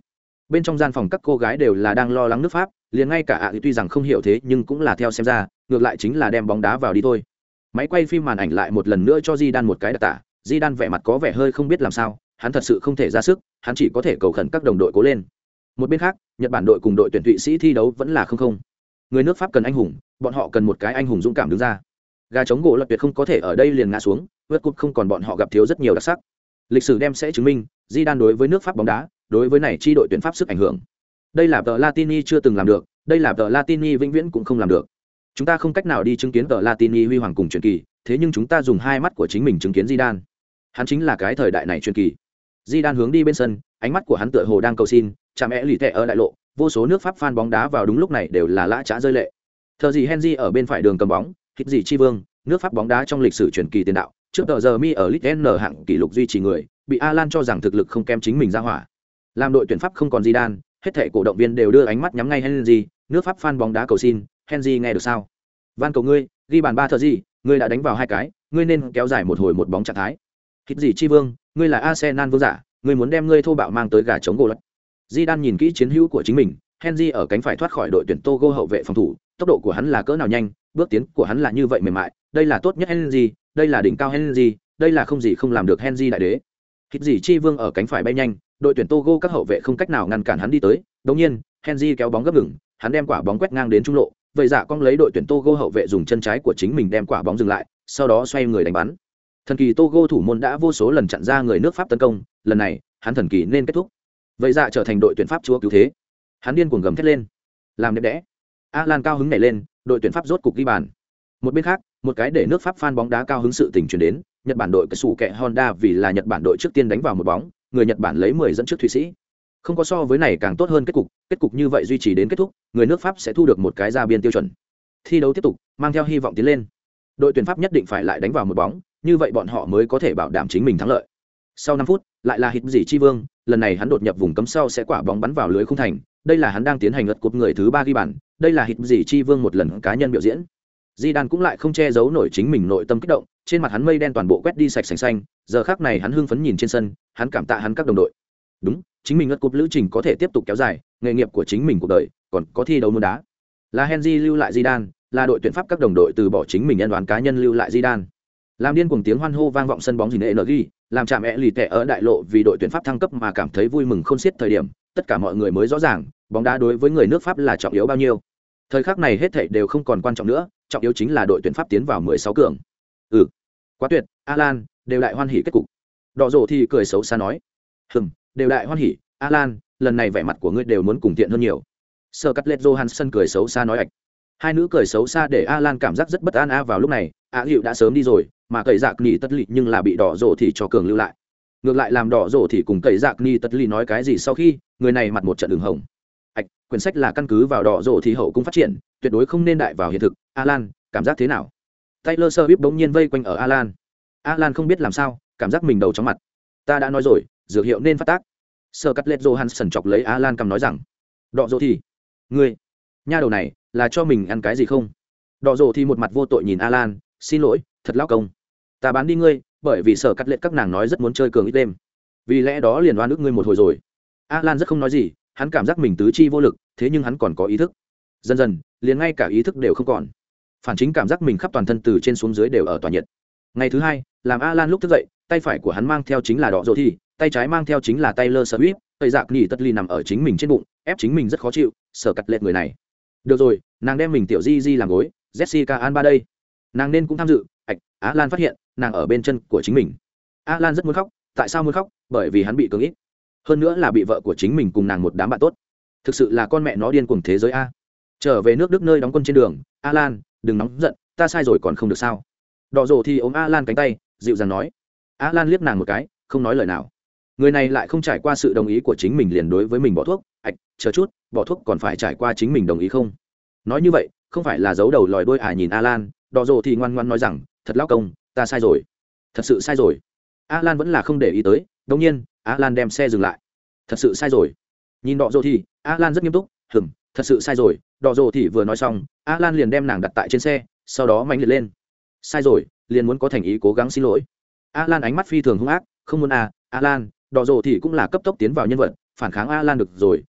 Bên trong gian phòng các cô gái đều là đang lo lắng nước Pháp, liền ngay cả ạ tuy rằng không hiểu thế nhưng cũng là theo xem ra, ngược lại chính là đem bóng đá vào đi thôi. Máy quay phim màn ảnh lại một lần nữa cho Zidane một cái đặc tả, Zidane vẻ mặt có vẻ hơi không biết làm sao, hắn thật sự không thể ra sức, hắn chỉ có thể cầu khẩn các đồng đội cố lên. Một bên khác, Nhật Bản đội cùng đội tuyển Thụy Sĩ thi đấu vẫn là không không. Người nước Pháp cần anh hùng, bọn họ cần một cái anh hùng dũng cảm đứng ra. Gà chống gỗ lật tuyệt không có thể ở đây liền ngã xuống, World Cup không còn bọn họ gặp thiếu rất nhiều đặc sắc. Lịch sử đem sẽ chứng minh, Zidane đối với nước Pháp bóng đá, đối với này chi đội tuyển Pháp sức ảnh hưởng. Đây là tờ Latini chưa từng làm được, đây là tờ Latini vĩnh viễn cũng không làm được. Chúng ta không cách nào đi chứng kiến tờ Latini huy hoàng cùng truyền kỳ, thế nhưng chúng ta dùng hai mắt của chính mình chứng kiến Zidane. Hắn chính là cái thời đại này truyền kỳ. Zidane hướng đi bên sân, ánh mắt của hắn tựa hồ đang cầu xin, chạm mẹ lì tệ ở đại lộ, vô số nước Pháp fan bóng đá vào đúng lúc này đều là lã chã rơi lệ. Thờ gì Henry ở bên phải đường cầm bóng, hít gì chi vương, nước Pháp bóng đá trong lịch sử truyền kỳ tiền đạo, trước tờ giờ mi ở Ligue một hạng kỷ lục duy trì người, bị Alan cho rằng thực lực không kém chính mình ra hỏa. Làm đội tuyển Pháp không còn Zidane, hết thảy cổ động viên đều đưa ánh mắt nhắm ngay Henry, nước Pháp fan bóng đá cầu xin, Henry nghe được sao? Van cầu ngươi, ghi bàn ba thờ gì, ngươi đã đánh vào hai cái, ngươi nên kéo dài một hồi một bóng trạng thái. Hít gì chi vương, ngươi là Arsenal vương giả, ngươi muốn đem ngươi thô bạo mang tới gà chống gỗ lật. Zidane nhìn kỹ chiến hữu của chính mình, Henry ở cánh phải thoát khỏi đội tuyển Togo hậu vệ phòng thủ, tốc độ của hắn là cỡ nào nhanh, bước tiến của hắn là như vậy mềm mại, đây là tốt nhất Henry, đây là đỉnh cao Henry, đây là không gì không làm được Henry đại đế. Hít gì chi vương ở cánh phải bay nhanh, đội tuyển Togo các hậu vệ không cách nào ngăn cản hắn đi tới, đột nhiên, Henry kéo bóng gấp ngừng, hắn đem quả bóng quét ngang đến trung lộ, vậy dạ cong lấy đội tuyển Togo hậu vệ dùng chân trái của chính mình đem quả bóng dừng lại, sau đó xoay người đánh bắn. Thần kỳ Togo thủ môn đã vô số lần chặn ra người nước Pháp tấn công, lần này, hắn thần kỳ nên kết thúc. Vậy dạ trở thành đội tuyển Pháp chúa cứu thế. Hắn điên cuồng gầm thét lên, làm đẹp đẽ. Alan cao hứng nhảy lên, đội tuyển Pháp rốt cục ghi bàn. Một bên khác, một cái để nước Pháp fan bóng đá cao hứng sự tình truyền đến, Nhật Bản đội cái sủ kẹ Honda vì là Nhật Bản đội trước tiên đánh vào một bóng, người Nhật Bản lấy mười dẫn trước Thụy Sĩ. Không có so với này càng tốt hơn kết cục, kết cục như vậy duy trì đến kết thúc, người nước Pháp sẽ thu được một cái ra biên tiêu chuẩn. Thi đấu tiếp tục, mang theo hy vọng tiến lên. Đội tuyển Pháp nhất định phải lại đánh vào một bóng, như vậy bọn họ mới có thể bảo đảm chính mình thắng lợi. Sau năm phút, lại là hít gì chi vương, lần này hắn đột nhập vùng cấm sau sẽ quả bóng bắn vào lưới khung thành, đây là hắn đang tiến hành lật cúp người thứ ba ghi bàn, đây là hít gì chi vương một lần cá nhân biểu diễn. Zidane cũng lại không che giấu nổi chính mình nội tâm kích động, trên mặt hắn mây đen toàn bộ quét đi sạch sành xanh, giờ khắc này hắn hưng phấn nhìn trên sân, hắn cảm tạ hắn các đồng đội. Đúng, chính mình lật cúp lữ trình có thể tiếp tục kéo dài, nghề nghiệp của chính mình cuộc đời, còn có thi đấu môn đá. Là Henry lưu lại Zidane, là đội tuyển Pháp các đồng đội từ bỏ chính mình nhân đoán cá nhân lưu lại Zidane. Làm điên cuồng tiếng hoan hô vang vọng sân bóng Gin Energy, làm chạm ẹ lì tẻ ở đại lộ vì đội tuyển Pháp thăng cấp mà cảm thấy vui mừng khôn xiết thời điểm, tất cả mọi người mới rõ ràng, bóng đá đối với người nước Pháp là trọng yếu bao nhiêu. Thời khắc này hết thảy đều không còn quan trọng nữa, trọng yếu chính là đội tuyển Pháp tiến vào mười sáu cường. Ừ, quá tuyệt, Alan, đều đại hoan hỉ kết cục. Đỏ rổ thì cười xấu xa nói, hừm, đều đại hoan hỉ, Alan, lần này vẻ mặt của ngươi đều muốn cùng tiện hơn nhiều. Scarlett Johansson cười xấu xa nói ạch. Hai nữ cười xấu xa để Alan cảm giác rất bất an a vào lúc này, Á Hiệu đã sớm đi rồi, mà cậy Dạc Nỉ Tất Lị nhưng là bị đỏ rổ thì cho cường lưu lại. Ngược lại làm đỏ rổ thì cùng cậy Dạc Nỉ Tất Lị nói cái gì sau khi, người này mặt một trận đường hồng. Ảch, quyển sách là căn cứ vào đỏ rổ thì hậu cung phát triển, tuyệt đối không nên đại vào hiện thực. Alan, cảm giác thế nào? Taylor Swift bỗng nhiên vây quanh ở Alan. Alan không biết làm sao, cảm giác mình đầu chóng mặt. Ta đã nói rồi, dược hiệu nên phát tác. Scarlett Johansson chọc lấy Alan cầm nói rằng, đỏ rổ thì, ngươi, nha đầu này, là cho mình ăn cái gì không? Đỏ rổ thì một mặt vô tội nhìn Alan, xin lỗi, thật lão công, ta bán đi ngươi, bởi vì sở cắt lệ các nàng nói rất muốn chơi cường ít đêm, vì lẽ đó liền oan ức ngươi một hồi rồi. Alan rất không nói gì, hắn cảm giác mình tứ chi vô lực, thế nhưng hắn còn có ý thức. Dần dần, liền ngay cả ý thức đều không còn. Phản chính cảm giác mình khắp toàn thân từ trên xuống dưới đều ở tỏa nhiệt. Ngày thứ hai, làm Alan lúc thức dậy, tay phải của hắn mang theo chính là đỏ rổ thì, tay trái mang theo chính là Taylor Swift, tay Dạc Nỉ Tất Ly nằm ở chính mình trên bụng, ép chính mình rất khó chịu, sở cắt lệ người này. Được rồi, nàng đem mình tiểu di di làm gối, Jessica Alba đây, nàng nên cũng tham dự. Ảch, Alan phát hiện nàng ở bên chân của chính mình. Alan rất muốn khóc, tại sao muốn khóc? Bởi vì hắn bị cưỡng ít, hơn nữa là bị vợ của chính mình cùng nàng một đám bạn tốt. Thực sự là con mẹ nó điên cuồng thế giới a. Trở về nước Đức nơi đóng quân trên đường, Alan, đừng nóng giận, ta sai rồi còn không được sao? Đỏ rổ thì ôm Alan cánh tay, dịu dàng nói. Alan liếc nàng một cái, không nói lời nào. Người này lại không trải qua sự đồng ý của chính mình liền đối với mình bỏ thuốc. Ảch, chờ chút, bỏ thuốc còn phải trải qua chính mình đồng ý không? Nói như vậy, không phải là giấu đầu lòi đuôi à? Nhìn Alan, đỏ rổ thì ngoan ngoan nói rằng, thật lão công, ta sai rồi, thật sự sai rồi. Alan vẫn là không để ý tới. Đột nhiên, Alan đem xe dừng lại. Thật sự sai rồi. Nhìn đỏ rổ thì, Alan rất nghiêm túc. Hừm, thật sự sai rồi. Đỏ rổ thì vừa nói xong, Alan liền đem nàng đặt tại trên xe, sau đó mạnh liệt lên. Sai rồi, liền muốn có thành ý cố gắng xin lỗi. Alan ánh mắt phi thường hung ác, không muốn à? Alan, đỏ rổ thì cũng là cấp tốc tiến vào nhân vật, phản kháng Alan được rồi,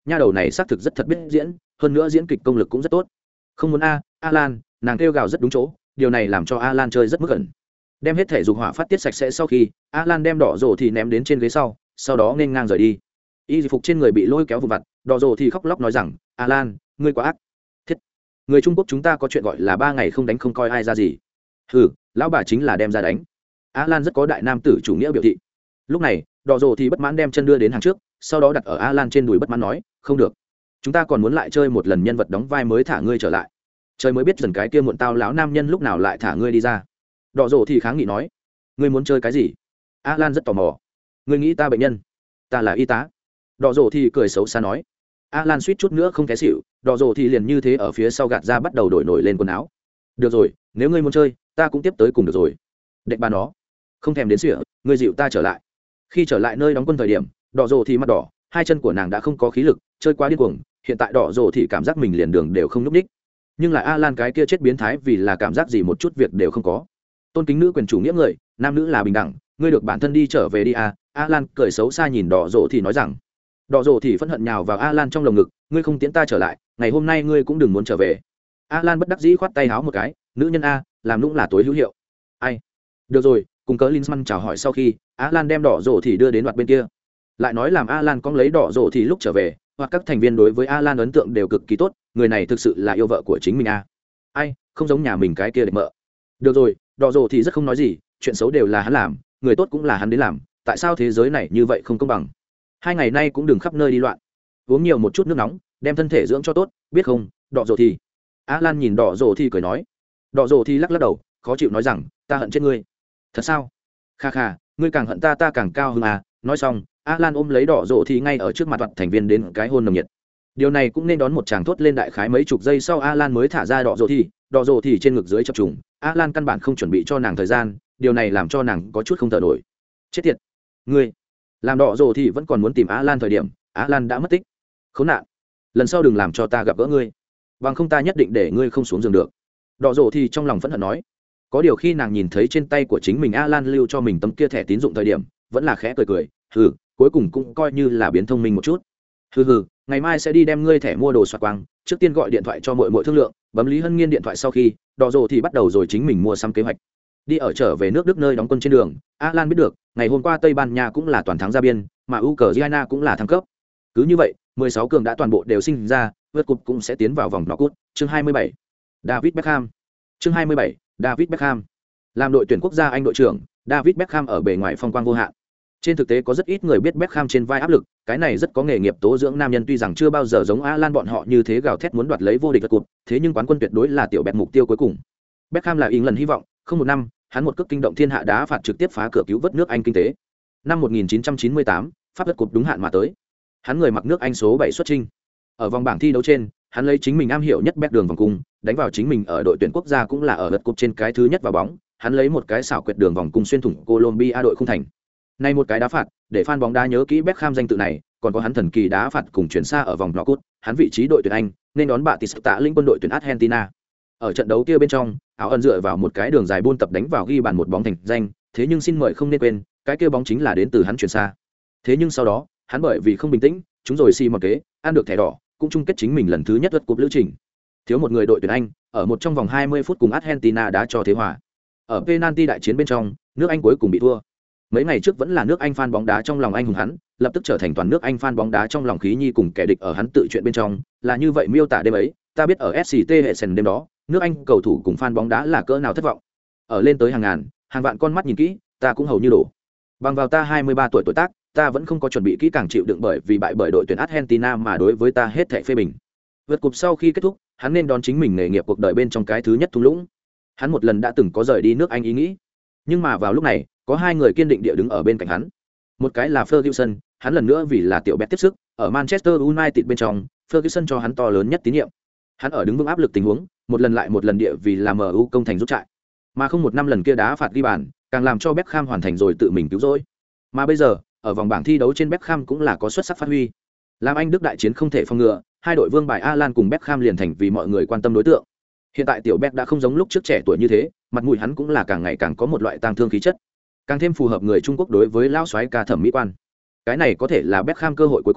nha đầu này xác thực rất thật biết diễn, hơn nữa diễn kịch công lực cũng rất tốt. Không muốn a, Alan, nàng kêu gào rất đúng chỗ, điều này làm cho Alan chơi rất mức gần. Đem hết thể dục hỏa phát tiết sạch sẽ sau khi, Alan đem đỏ rồ thì ném đến trên ghế sau, sau đó nên ngang rời đi. Y phục trên người bị lôi kéo vụn vặt, đỏ rồ thì khóc lóc nói rằng, Alan, ngươi quá ác. Thiết, người Trung Quốc chúng ta có chuyện gọi là ba ngày không đánh không coi ai ra gì. Hừ, lão bà chính là đem ra đánh. Alan rất có đại nam tử chủ nghĩa biểu thị. Lúc này, đỏ rồ thì bất mãn đem chân đưa đến hàng trước, sau đó đặt ở Alan trên đùi bất mãn nói, không được, chúng ta còn muốn lại chơi một lần nhân vật đóng vai mới thả ngươi trở lại. Trời mới biết dần cái kia muộn tao lão nam nhân lúc nào lại thả ngươi đi ra. Đỏ rồ thì kháng nghị nói, ngươi muốn chơi cái gì? Alan rất tò mò. Ngươi nghĩ ta bệnh nhân? Ta là y tá. Đỏ rồ thì cười xấu xa nói. Alan suýt chút nữa không té xỉu, đỏ rồ thì liền như thế ở phía sau gạt ra bắt đầu đổi nổi lên quần áo. Được rồi, nếu ngươi muốn chơi, ta cũng tiếp tới cùng được rồi. Đệt bà nó, không thèm đến sỉa, ngươi dịu ta trở lại. Khi trở lại nơi đóng quân thời điểm, đỏ rồ thì mặt đỏ, hai chân của nàng đã không có khí lực, chơi quá điên cuồng, hiện tại đỏ rồ thì cảm giác mình liền đường đều không nhúc nhích. Nhưng lại Alan cái kia chết biến thái vì là cảm giác gì một chút việc đều không có. Tôn kính nữ quyền chủ nghĩa người, nam nữ là bình đẳng, ngươi được bản thân đi trở về đi à. Alan cười xấu xa nhìn đỏ rồ thì nói rằng. Đỏ rồ thì phẫn hận nhào vào Alan trong lồng ngực, ngươi không tiễn ta trở lại, ngày hôm nay ngươi cũng đừng muốn trở về. Alan bất đắc dĩ khoát tay háo một cái, nữ nhân a, làm nũng là tối hữu hiệu. Ai? Được rồi, cùng cớ Linsman chào hỏi sau khi, Alan đem đỏ rồ thì đưa đến mặt bên kia. Lại nói làm Alan cong lấy đỏ rồ thì lúc trở về, hoặc các thành viên đối với Alan ấn tượng đều cực kỳ tốt, người này thực sự là yêu vợ của chính mình a. Ai, không giống nhà mình cái kia để mợ. Được rồi, đỏ rồ thì rất không nói gì, chuyện xấu đều là hắn làm, người tốt cũng là hắn đến làm, tại sao thế giới này như vậy không công bằng? Hai ngày nay cũng đừng khắp nơi đi loạn, uống nhiều một chút nước nóng, đem thân thể dưỡng cho tốt, biết không? Đỏ rồ thì. Alan nhìn đỏ rồ thì cười nói. Đỏ rồ thì lắc lắc đầu, khó chịu nói rằng, ta hận chết ngươi. Thật sao? Kha kha, ngươi càng hận ta ta càng cao hơn à. Nói xong, Alan ôm lấy đỏ rồ thì ngay ở trước mặt toàn thành viên đến cái hôn nồng nhiệt. Điều này cũng nên đón một chàng thốt lên đại khái mấy chục giây sau Alan mới thả ra đỏ rồ thì, đỏ rồ thì trên ngực dưới chập trùng. Alan căn bản không chuẩn bị cho nàng thời gian, điều này làm cho nàng có chút không thở nổi. Chết tiệt, ngươi làm đỏ rồ thì vẫn còn muốn tìm Alan thời điểm, Alan đã mất tích. Khốn nạn, lần sau đừng làm cho ta gặp gỡ ngươi, bằng không ta nhất định để ngươi không xuống giường được. Đỏ rồ thì trong lòng phẫn hận nói. Có điều khi nàng nhìn thấy trên tay của chính mình Alan lưu cho mình tấm kia thẻ tín dụng thời điểm, vẫn là khẽ cười cười, hừ, cuối cùng cũng coi như là biến thông minh một chút. Hừ hừ, ngày mai sẽ đi đem ngươi thẻ mua đồ xoạc quang, trước tiên gọi điện thoại cho muội muội thương lượng, bấm Lý Hân Nghiên điện thoại sau khi, đỏ rồ thì bắt đầu rồi chính mình mua sắm kế hoạch. Đi ở trở về nước Đức nơi đóng quân trên đường, Alan biết được, ngày hôm qua Tây Ban Nha cũng là toàn thắng ra biên, mà Ukraine cũng là thăng cấp. Cứ như vậy, mười sáu cường đã toàn bộ đều sinh ra, vượt cúp cũng sẽ tiến vào vòng knock-out. Chương hai mươi bảy, David Beckham. Chương hai mươi bảy, David Beckham. Làm đội tuyển quốc gia Anh đội trưởng, David Beckham ở bề ngoài phong quang vô hạn. Trên thực tế có rất ít người biết Beckham trên vai áp lực, cái này rất có nghề nghiệp tố dưỡng nam nhân tuy rằng chưa bao giờ giống Alan bọn họ như thế gào thét muốn đoạt lấy vô địch vượt cúp, thế nhưng quán quân tuyệt đối là tiểu bẹt mục tiêu cuối cùng. Beckham là England hy vọng, không một năm, hắn một cước kinh động thiên hạ đá phạt trực tiếp phá cửa cứu vớt nước Anh kinh tế. Năm một nghìn chín trăm chín mươi tám, Pháp vượt cúp đúng hạn mà tới. Hắn người mặc nước Anh số bảy xuất chinh. Ở vòng bảng thi đấu trên, hắn lấy chính mình am hiểu nhất bét đường vòng cung, đánh vào chính mình ở đội tuyển quốc gia cũng là ở lượt cúp trên cái thứ nhất vào bóng, hắn lấy một cái xảo quyệt đường vòng cung xuyên thủng Colombia đội không thành. Nay một cái đá phạt, để fan bóng đá nhớ kỹ Beckham danh tự này, còn có hắn thần kỳ đá phạt cùng chuyển xa ở vòng knock-out, hắn vị trí đội tuyển Anh, nên đón Batista linh quân đội tuyển Argentina. Ở trận đấu kia bên trong, áo ẩn dựa vào một cái đường dài buôn tập đánh vào ghi bàn một bóng thành danh, thế nhưng xin mời không nên quên, cái kia bóng chính là đến từ hắn chuyển xa. Thế nhưng sau đó, hắn bởi vì không bình tĩnh, chúng rồi xi một kế, ăn được thẻ đỏ, cũng chung kết chính mình lần thứ nhất vượt cúp lữ trình. Thiếu một người đội tuyển Anh, ở một trong vòng hai mươi phút cùng Argentina đã cho thế hòa. Ở penalty đại chiến bên trong, nước Anh cuối cùng bị thua. Mấy ngày trước vẫn là nước Anh fan bóng đá trong lòng anh hùng hắn, lập tức trở thành toàn nước Anh fan bóng đá trong lòng khí nhi cùng kẻ địch ở hắn tự chuyện bên trong, là như vậy miêu tả đêm ấy, ta biết ở ét xê tê hệ sân đêm đó, nước Anh cầu thủ cùng fan bóng đá là cỡ nào thất vọng. Ở lên tới hàng ngàn, hàng vạn con mắt nhìn kỹ, ta cũng hầu như đổ. Bằng vào ta hai mươi ba tuổi tuổi tác, ta vẫn không có chuẩn bị kỹ càng chịu đựng bởi vì bại bởi đội tuyển Argentina mà đối với ta hết thảy phê bình. Vượt cúp sau khi kết thúc, hắn nên đón chính mình nghề nghiệp cuộc đời bên trong cái thứ nhất thung lũng. Hắn một lần đã từng có rời đi nước Anh ý nghĩ, nhưng mà vào lúc này, có hai người kiên định địa đứng ở bên cạnh hắn. Một cái là Ferguson, hắn lần nữa vì là tiểu bé tiếp sức, ở Manchester United bên trong, Ferguson cho hắn to lớn nhất tín nhiệm. Hắn ở đứng vững áp lực tình huống, một lần lại một lần địa vì là em u công thành rút chạy. Mà không một năm lần kia đá phạt ghi bàn, càng làm cho Beckham hoàn thành rồi tự mình cứu rỗi. Mà bây giờ, ở vòng bảng thi đấu trên Beckham cũng là có xuất sắc phát huy. Làm Anh Đức đại chiến không thể phòng ngừa, hai đội vương bài Alan cùng Beckham liền thành vì mọi người quan tâm đối tượng. Hiện tại tiểu Beck đã không giống lúc trước trẻ tuổi như thế, mặt mũi hắn cũng là càng ngày càng có một loại tang thương khí chất, càng thêm phù hợp người Trung Quốc đối với lão soái ca thẩm mỹ quan. Cái này có thể là Beckham cơ hội cuối cùng,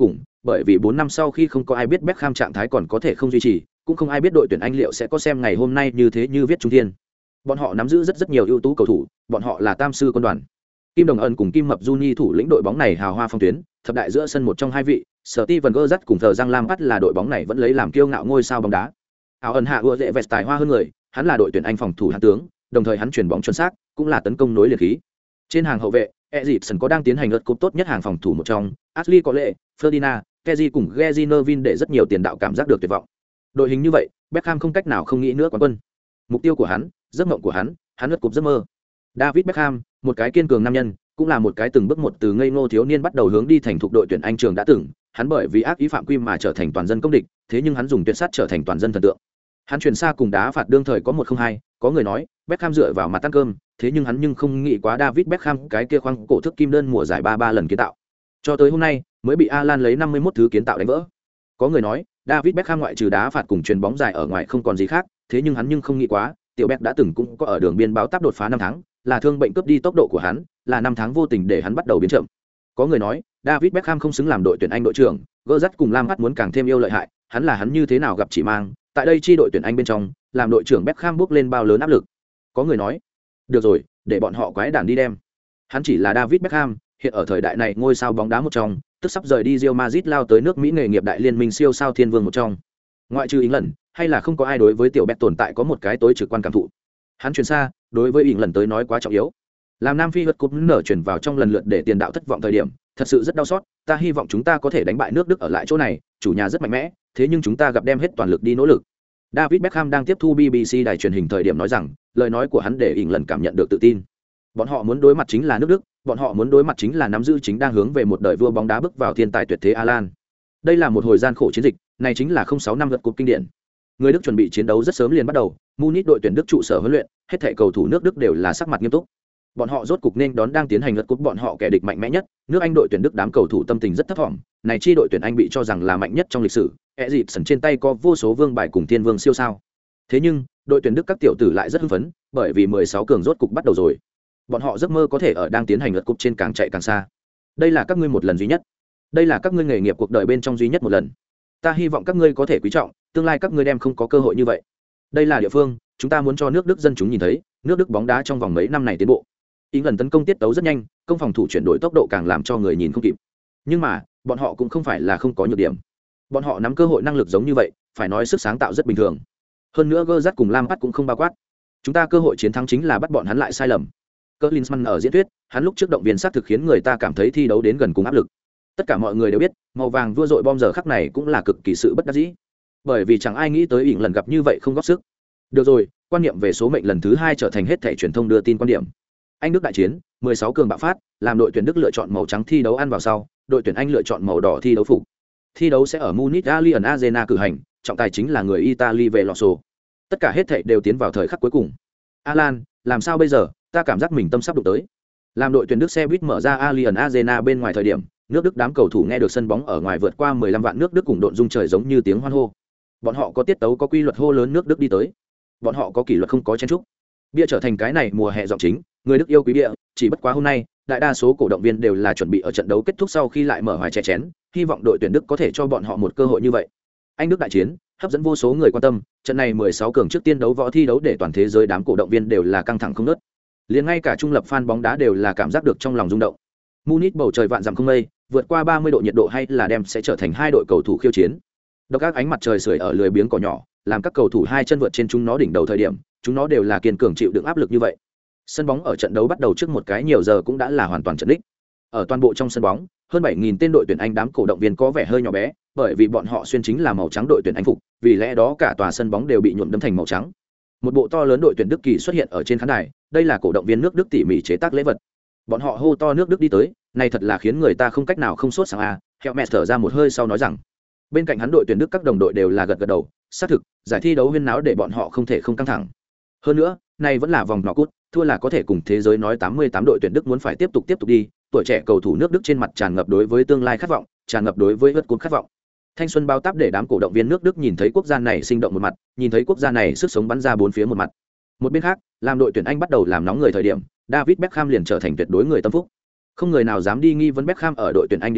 bởi vì bốn năm sau khi không có ai biết Beckham trạng thái còn có thể không duy trì, cũng không ai biết đội tuyển Anh liệu sẽ có xem ngày hôm nay như thế như viết trung thiên. Bọn họ nắm giữ rất rất nhiều ưu tú cầu thủ, bọn họ là tam sư quân đoàn. Kim Đồng Ân cùng Kim Mập Juni thủ lĩnh đội bóng này hào hoa phong tuyến, thập đại giữa sân một trong hai vị, Steven Gerrard cùng thờ Giang Lam Bắt là đội bóng này vẫn lấy làm kiêu ngạo ngôi sao bóng đá. Áo ẩn hạ ưa dễ vẹt tài hoa hơn người, hắn là đội tuyển Anh phòng thủ hạng tướng, đồng thời hắn chuyển bóng chuẩn xác, cũng là tấn công nối liền khí. Trên hàng hậu vệ, Eriksen có đang tiến hành lượt cúp tốt nhất hàng phòng thủ một trong, Ashley có lệ, Ferdinand, Kessié cùng Gezi Nevin để rất nhiều tiền đạo cảm giác được tuyệt vọng. Đội hình như vậy, Beckham không cách nào không nghĩ nữa quán quân. Mục tiêu của hắn, giấc mộng của hắn, hắn lượt cúp giấc mơ. David Beckham, một cái kiên cường nam nhân, cũng là một cái từng bước một từ ngây ngô thiếu niên bắt đầu hướng đi thành thục đội tuyển Anh trường đã từng, hắn bởi vì ác ý phạm quy mà trở thành toàn dân công địch, thế nhưng hắn dùng tuyệt sát trở thành toàn dân thần tượng. Hắn chuyển xa cùng đá phạt đương thời có một không hai, có người nói, Beckham dựa vào mặt tăng cơm, thế nhưng hắn nhưng không nghĩ quá David Beckham cái kia khoang cổ thức kim đơn mùa giải ba ba lần kiến tạo. Cho tới hôm nay, mới bị Alan lấy năm mươi mốt thứ kiến tạo đánh vỡ. Có người nói, David Beckham ngoại trừ đá phạt cùng chuyền bóng dài ở ngoài không còn gì khác, thế nhưng hắn nhưng không nghĩ quá, tiểu Beck đã từng cũng có ở đường biên báo táp đột phá năm tháng, là thương bệnh cướp đi tốc độ của hắn, là năm tháng vô tình để hắn bắt đầu biến chậm. Có người nói, David Beckham không xứng làm đội tuyển Anh đội trưởng, Gerrard cùng Lampard muốn càng thêm yêu lợi hại, hắn là hắn như thế nào gặp chỉ mang, tại đây chi đội tuyển Anh bên trong, làm đội trưởng Beckham bước lên bao lớn áp lực. Có người nói, được rồi, để bọn họ quái đản đi đem. Hắn chỉ là David Beckham, hiện ở thời đại này ngôi sao bóng đá một trong, tức sắp rời đi Real Madrid lao tới nước Mỹ nghề nghiệp đại liên minh siêu sao thiên vương một trong. Ngoại trừ England, hay là không có ai đối với tiểu Beck tồn tại có một cái tối trực quan cảm thụ. Hắn chuyển xa, đối với England tới nói quá trọng yếu. Làm Nam Phi vượt cúp nở chuyển vào trong lần lượt để tiền đạo thất vọng thời điểm, thật sự rất đau xót, ta hy vọng chúng ta có thể đánh bại nước Đức ở lại chỗ này, chủ nhà rất mạnh mẽ, thế nhưng chúng ta gặp đem hết toàn lực đi nỗ lực. David Beckham đang tiếp thu bê bê xê đài truyền hình thời điểm nói rằng, lời nói của hắn để England cảm nhận được tự tin. Bọn họ muốn đối mặt chính là nước Đức, bọn họ muốn đối mặt chính là nắm giữ chính đang hướng về một đời vua bóng đá bước vào thiên tài tuyệt thế Alan. Đây là một hồi gian khổ chiến dịch, này chính là không sáu năm vượt cúp kinh điển. Người Đức chuẩn bị chiến đấu rất sớm liền bắt đầu, Munich đội tuyển Đức trụ sở huấn luyện, hết thảy cầu thủ nước Đức đều là sắc mặt nghiêm túc. Bọn họ rốt cục nên đón đang tiến hành lượt cúp bọn họ kẻ địch mạnh mẽ nhất, nước Anh đội tuyển Đức đám cầu thủ tâm tình rất thấp vọng, này chi đội tuyển Anh bị cho rằng là mạnh nhất trong lịch sử, Eriksen trên tay có vô số vương bài cùng thiên vương siêu sao. Thế nhưng, đội tuyển Đức các tiểu tử lại rất hưng phấn, bởi vì mười sáu cường rốt cục bắt đầu rồi. Bọn họ giấc mơ có thể ở đang tiến hành lượt cúp trên càng chạy càng xa. Đây là các ngươi một lần duy nhất. Đây là các ngươi nghề nghiệp cuộc đời bên trong duy nhất một lần. Ta hy vọng các ngươi có thể quý trọng, tương lai các ngươi đem không có cơ hội như vậy. Đây là địa phương, chúng ta muốn cho nước Đức dân chúng nhìn thấy, nước Đức bóng đá trong vòng mấy năm này tiến bộ. England tấn công tiết tấu rất nhanh, công phòng thủ chuyển đổi tốc độ càng làm cho người nhìn không kịp. Nhưng mà, bọn họ cũng không phải là không có nhược điểm. Bọn họ nắm cơ hội năng lực giống như vậy, phải nói sức sáng tạo rất bình thường. Hơn nữa Gerrard cùng Lampard cũng không bao quát. Chúng ta cơ hội chiến thắng chính là bắt bọn hắn lại sai lầm. Klinsmann ở diễn thuyết, hắn lúc trước động viên xác thực khiến người ta cảm thấy thi đấu đến gần cùng áp lực. Tất cả mọi người đều biết, màu vàng vua dội bom giờ khắc này cũng là cực kỳ sự bất đắc dĩ. Bởi vì chẳng ai nghĩ tới ỉn lần gặp như vậy không góp sức. Được rồi, quan niệm về số mệnh lần thứ hai trở thành hết thảy truyền thông đưa tin quan điểm. Anh Đức đại chiến, mười sáu cường bạo phát, làm đội tuyển Đức lựa chọn màu trắng thi đấu ăn vào sau, đội tuyển Anh lựa chọn màu đỏ thi đấu phục. Thi đấu sẽ ở Munich Allianz Arena cử hành, trọng tài chính là người Italy Veloso. Tất cả hết thảy đều tiến vào thời khắc cuối cùng. Alan, làm sao bây giờ, ta cảm giác mình tâm sắp đụng tới. Làm đội tuyển Đức xe buýt mở ra Allianz Arena bên ngoài thời điểm, nước Đức đám cầu thủ nghe được sân bóng ở ngoài vượt qua mười lăm vạn nước Đức cùng độn rung trời giống như tiếng hoan hô. Bọn họ có tiết tấu có quy luật hô lớn nước Đức đi tới. Bọn họ có kỷ luật không có chen chúc. Bia trở thành cái này mùa hè giọng chính, người Đức yêu quý bia, chỉ bất quá hôm nay, đại đa số cổ động viên đều là chuẩn bị ở trận đấu kết thúc sau khi lại mở hoài chè chén, hy vọng đội tuyển Đức có thể cho bọn họ một cơ hội như vậy. Anh Đức đại chiến, hấp dẫn vô số người quan tâm, trận này mười sáu cường trước tiên đấu võ thi đấu để toàn thế giới đám cổ động viên đều là căng thẳng không ngớt. Liền ngay cả trung lập fan bóng đá đều là cảm giác được trong lòng rung động. Munich bầu trời vạn dặm không mây, vượt qua ba mươi độ nhiệt độ hay là đem sẽ trở thành hai đội cầu thủ khiêu chiến. Độc các ánh mặt trời sưởi ở lười biếng cỏ nhỏ, làm các cầu thủ hai chân vượt trên chúng nó đỉnh đầu thời điểm, chúng nó đều là kiên cường chịu đựng áp lực như vậy. Sân bóng ở trận đấu bắt đầu trước một cái nhiều giờ cũng đã là hoàn toàn trận đích. Ở toàn bộ trong sân bóng, hơn bảy nghìn tên đội tuyển Anh đám cổ động viên có vẻ hơi nhỏ bé, bởi vì bọn họ xuyên chính là màu trắng đội tuyển Anh phục, vì lẽ đó cả tòa sân bóng đều bị nhuộm đẫm thành màu trắng. Một bộ to lớn đội tuyển Đức kỳ xuất hiện ở trên khán đài, đây là cổ động viên nước Đức tỉ mỉ chế tác lễ vật. Bọn họ hô to nước Đức đi tới, này thật là khiến người ta không cách nào không sốt sắng a. Helmet thở ra một hơi sau nói rằng, bên cạnh hắn đội tuyển Đức các đồng đội đều là gật gật đầu, xác thực, giải thi đấu huyên náo để bọn họ không thể không căng thẳng. Hơn nữa, này vẫn là vòng knock-out, thua là có thể cùng thế giới nói tám mươi tám đội tuyển Đức muốn phải tiếp tục tiếp tục đi, tuổi trẻ cầu thủ nước Đức trên mặt tràn ngập đối với tương lai khát vọng, tràn ngập đối với vượt cột khát vọng. Thanh xuân bao táp để đám cổ động viên nước Đức nhìn thấy quốc gia này sinh động một mặt, nhìn thấy quốc gia này sức sống bắn ra bốn phía một mặt. Một bên khác, làm đội tuyển Anh bắt đầu làm nóng người thời điểm, David Beckham liền trở thành tuyệt đối người tâm phúc. Không người nào dám đi nghi vấn Beckham ở đội tuyển Anh địa vị,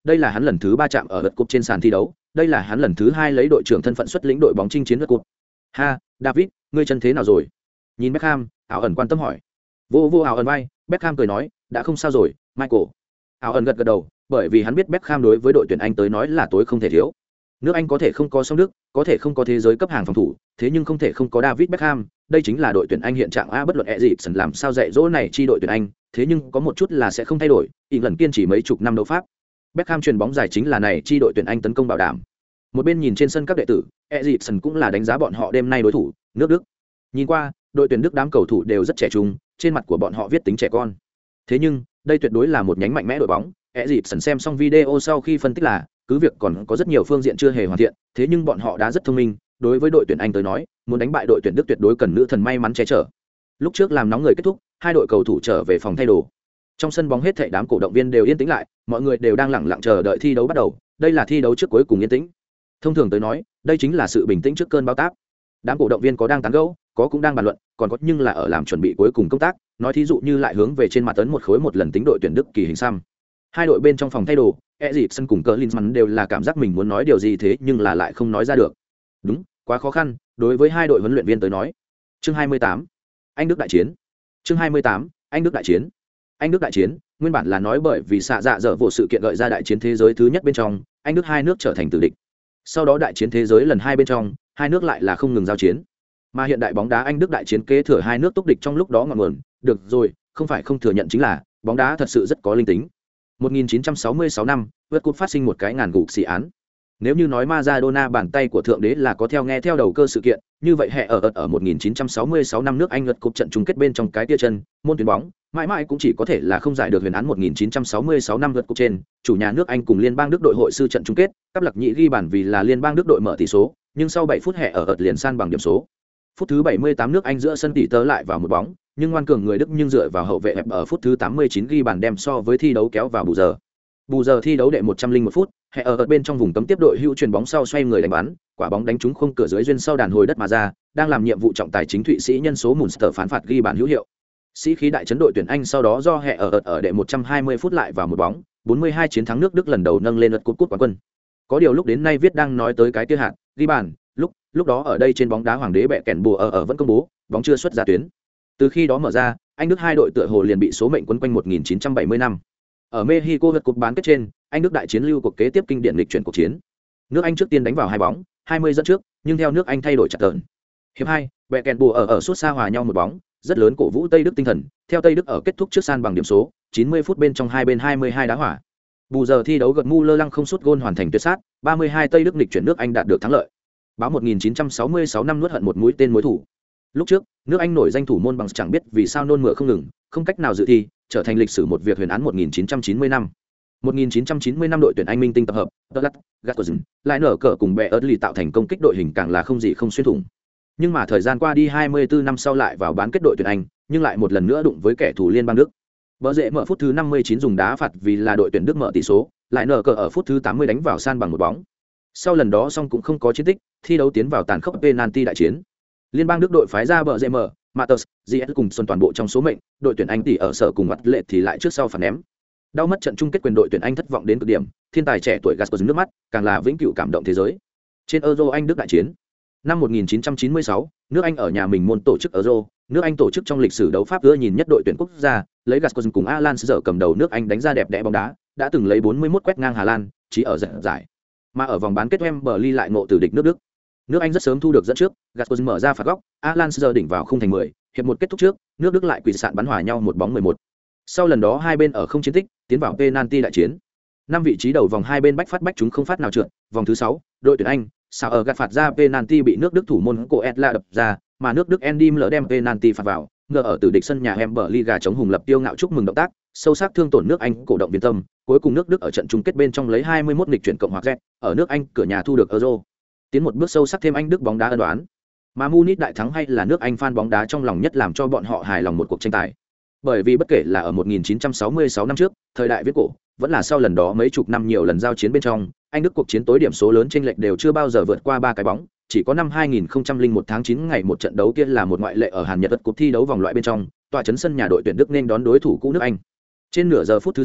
đây là hắn lần thứ ba chạm ở lượt cúp trên sàn thi đấu, đây là hắn lần thứ hai lấy đội trưởng thân phận xuất lĩnh đội bóng chinh chiến lượt cúp. Ha, David, ngươi chân thế nào rồi? Nhìn Beckham, ảo ẩn quan tâm hỏi. Vô vô ảo ẩn vai, Beckham cười nói, đã không sao rồi, Michael. Ảo ẩn gật gật đầu, bởi vì hắn biết Beckham đối với đội tuyển Anh tới nói là tối không thể thiếu. Nước Anh có thể không có song Đức, có thể không có thế giới cấp hàng phòng thủ, thế nhưng không thể không có David Beckham, đây chính là đội tuyển Anh hiện trạng a bất luận Eriksen làm sao dạy dỗ này chi đội tuyển Anh, thế nhưng có một chút là sẽ không thay đổi, England kiên trì mấy chục năm đấu pháp. Beckham chuyền bóng dài chính là này chi đội tuyển Anh tấn công bảo đảm. Một bên nhìn trên sân các đệ tử, Eriksen cũng là đánh giá bọn họ đêm nay đối thủ, nước Đức. Nhìn qua, đội tuyển Đức đám cầu thủ đều rất trẻ trung, trên mặt của bọn họ viết tính trẻ con. Thế nhưng, đây tuyệt đối là một nhánh mạnh mẽ đội bóng. Eriksen xem xong video sau khi phân tích là, cứ việc còn có rất nhiều phương diện chưa hề hoàn thiện, thế nhưng bọn họ đã rất thông minh, đối với đội tuyển Anh tới nói, muốn đánh bại đội tuyển Đức tuyệt đối cần nữ thần may mắn che chở. Lúc trước làm nóng người kết thúc, hai đội cầu thủ trở về phòng thay đồ. Trong sân bóng hết thảy đám cổ động viên đều yên tĩnh lại, mọi người đều đang lặng lặng chờ đợi thi đấu bắt đầu, đây là thi đấu trước cuối cùng yên tĩnh. Thông thường tới nói, đây chính là sự bình tĩnh trước cơn bão táp. Đám cổ động viên có đang tán gẫu, có cũng đang bàn luận, còn có nhưng là ở làm chuẩn bị cuối cùng công tác, nói thí dụ như lại hướng về trên mặt tấn một khối một lần tính đội tuyển Đức kỳ hình xăm. Hai đội bên trong phòng thay đồ, Eriksen cùng Klinsmann đều là cảm giác mình muốn nói điều gì thế nhưng là lại không nói ra được. Đúng, quá khó khăn, đối với hai đội huấn luyện viên tới nói. Chương hai mươi tám, Anh Đức đại chiến. Chương hai mươi tám, Anh Đức đại chiến. Anh Đức đại chiến, nguyên bản là nói bởi vì xạ dạ dở vụ sự kiện gợi ra đại chiến thế giới thứ nhất bên trong, Anh Đức hai nước trở thành tử địch. Sau đó đại chiến thế giới lần hai bên trong, hai nước lại là không ngừng giao chiến. Mà hiện đại bóng đá Anh Đức đại chiến kế thừa hai nước túc địch trong lúc đó ngọn nguồn, được rồi, không phải không thừa nhận chính là, bóng đá thật sự rất có linh tính. một nghìn chín trăm sáu mươi sáu năm, World Cup phát sinh một cái ngàn gục xỉ án. Nếu như nói Maradona bàn tay của thượng đế là có theo nghe theo đầu cơ sự kiện, như vậy hệ ở ở, ở một nghìn chín trăm sáu mươi sáu năm nước Anh World Cup trận chung kết bên trong cái tia chân, môn tuyến bóng, mãi mãi cũng chỉ có thể là không giải được huyền án một nghìn chín trăm sáu mươi sáu năm World Cup trên, chủ nhà nước Anh cùng liên bang Đức đội hội sư trận chung kết, cáp lặc nhị ghi bàn vì là liên bang Đức đội mở tỷ số, nhưng sau bảy phút hệ ở ở liền san bằng điểm số. Phút thứ bảy mươi tám nước Anh giữa sân tỷ tớ lại vào một bóng, nhưng ngoan cường người Đức nhưng dựa vào hậu vệ hẹp ở phút thứ tám mươi chín ghi bàn đem so với thi đấu kéo vào bù giờ. Bù giờ thi đấu đệ một trăm linh một phút, hệ ở, ở bên trong vùng cấm tiếp đội hữu chuyền bóng sau xoay người đánh bắn, quả bóng đánh trúng khung cửa dưới duyên sau đàn hồi đất mà ra, đang làm nhiệm vụ trọng tài chính Thụy Sĩ nhân số Munster phán phạt ghi bàn hữu hiệu. Sĩ khí đại chấn đội tuyển Anh sau đó do hệ ở, ở ở đệ một trăm hai mươi phút lại vào một bóng, bốn mươi hai chiến thắng nước Đức lần đầu nâng lên lượt cúp cúp quán quân. Có điều lúc đến nay viết đang nói tới cái kia hạt, ghi bàn, lúc lúc đó ở đây trên bóng đá hoàng đế bẹ kèn bùa ở ở vẫn công bố, bóng chưa xuất ra tuyến. Từ khi đó mở ra, Anh Đức hai đội tựa hồ liền bị số mệnh quấn quanh một nghìn chín trăm bảy mươi năm. Ở Mexico vượt cúp bán kết trên, Anh Đức đại chiến lưu cuộc kế tiếp kinh điển lịch chuyển cuộc chiến. Nước Anh trước tiên đánh vào hai bóng, hai mươi dẫn trước, nhưng theo nước Anh thay đổi chặt tợn. Hiệp hai, bẹ kèn bùa ở ở suốt xa hòa nhau một bóng, rất lớn cổ vũ Tây Đức tinh thần, theo Tây Đức ở kết thúc trước san bằng điểm số, chín mươi phút bên trong hai bên hai mươi hai đá hỏa. Bù giờ thi đấu gật mu lơ lăng không sút gôn hoàn thành tuyệt sát, ba mươi hai Tây Đức lịch chuyển nước Anh đạt được thắng lợi. Báo một nghìn chín trăm sáu mươi sáu năm nuốt hận một mũi tên mối thủ. Lúc trước, nước Anh nổi danh thủ môn bằng chẳng biết vì sao nôn mửa không ngừng, không cách nào dự thi, trở thành lịch sử một việc huyền án một nghìn chín trăm chín mươi năm. một nghìn chín trăm chín mươi năm đội tuyển Anh minh tinh tập hợp, Douglas, Gattuso, lại nở cờ cùng bè Early tạo thành công kích đội hình càng là không gì không xuyên thủng. Nhưng mà thời gian qua đi hai mươi tư năm sau lại vào bán kết đội tuyển Anh, nhưng lại một lần nữa đụng với kẻ thù liên bang Đức. Bờ rễ mở phút thứ năm mươi chín dùng đá phạt vì là đội tuyển Đức mở tỷ số, lại nở cờ ở phút thứ tám mươi đánh vào san bằng một bóng. Sau lần đó xong cũng không có chiến tích, thi đấu tiến vào tàn khốc penalty đại chiến. Liên bang Đức đội phái ra bờ rễ mở, Matters, giê ét cùng xuân toàn bộ trong số mệnh, đội tuyển Anh tỷ ở sở cùng mặt lệ thì lại trước sau phản ném. Đau mất trận chung kết quyền đội tuyển Anh thất vọng đến cực điểm, thiên tài trẻ tuổi Gasper nước mắt, càng là vĩnh cửu cảm động thế giới. Trên Euro Anh Đức đại chiến. Năm một nghìn chín trăm chín mươi sáu, nước Anh ở nhà mình môn tổ chức Euro, nước Anh tổ chức trong lịch sử đấu pháp ưa nhìn nhất đội tuyển quốc gia, lấy Gasper cùng Alan Shearer cầm đầu nước Anh đánh ra đẹp đẽ bóng đá, đã từng lấy bốn mươi mốt quét ngang Hà Lan, chỉ ở giải. Mà ở vòng bán kết Wembley lại ngộ từ địch nước Đức. Nước Anh rất sớm thu được dẫn trước, Gasper mở ra phạt góc, Alan Shearer đỉnh vào khung thành mười, hiệp một kết thúc trước, nước Đức lại quỳ sạn bắn hòa nhau một bóng mười một. Sau lần đó hai bên ở không chiến tích, tiến vào penalty đại chiến. Năm vị trí đầu vòng hai bên bách phát bách chúng không phát nào trượt, vòng thứ sáu, đội tuyển Anh, sao ở gạt phạt ra penalty bị nước Đức thủ môn Coetla đập ra, mà nước Đức Andy Müller đem penalty phạt vào, ngờ ở từ địch sân nhà Wembley gà chống hùng lập tiêu ngạo chúc mừng động tác, sâu sắc thương tổn nước Anh cổ động viên tâm, cuối cùng nước Đức ở trận chung kết bên trong lấy hai mươi mốt nghịch chuyển cộng hòa Z, ở nước Anh cửa nhà thu được Euro. Tiến một bước sâu sắc thêm Anh Đức bóng đá ân đoán. Mà Munich đại thắng hay là nước Anh fan bóng đá trong lòng nhất làm cho bọn họ hài lòng một cuộc tranh tài. Bởi vì bất kể là ở một nghìn chín trăm sáu mươi sáu năm trước, thời đại viết cổ, vẫn là sau lần đó mấy chục năm nhiều lần giao chiến bên trong, Anh Đức cuộc chiến tối điểm số lớn chênh lệch đều chưa bao giờ vượt qua ba cái bóng, chỉ có năm hai nghìn không trăm lẻ một tháng chín ngày một trận đấu kia là một ngoại lệ ở Hàn Nhật đất cuộc thi đấu vòng loại bên trong, tòa chấn sân nhà đội tuyển Đức nên đón đối thủ cũ nước Anh. Trên nửa giờ phút thứ sáu,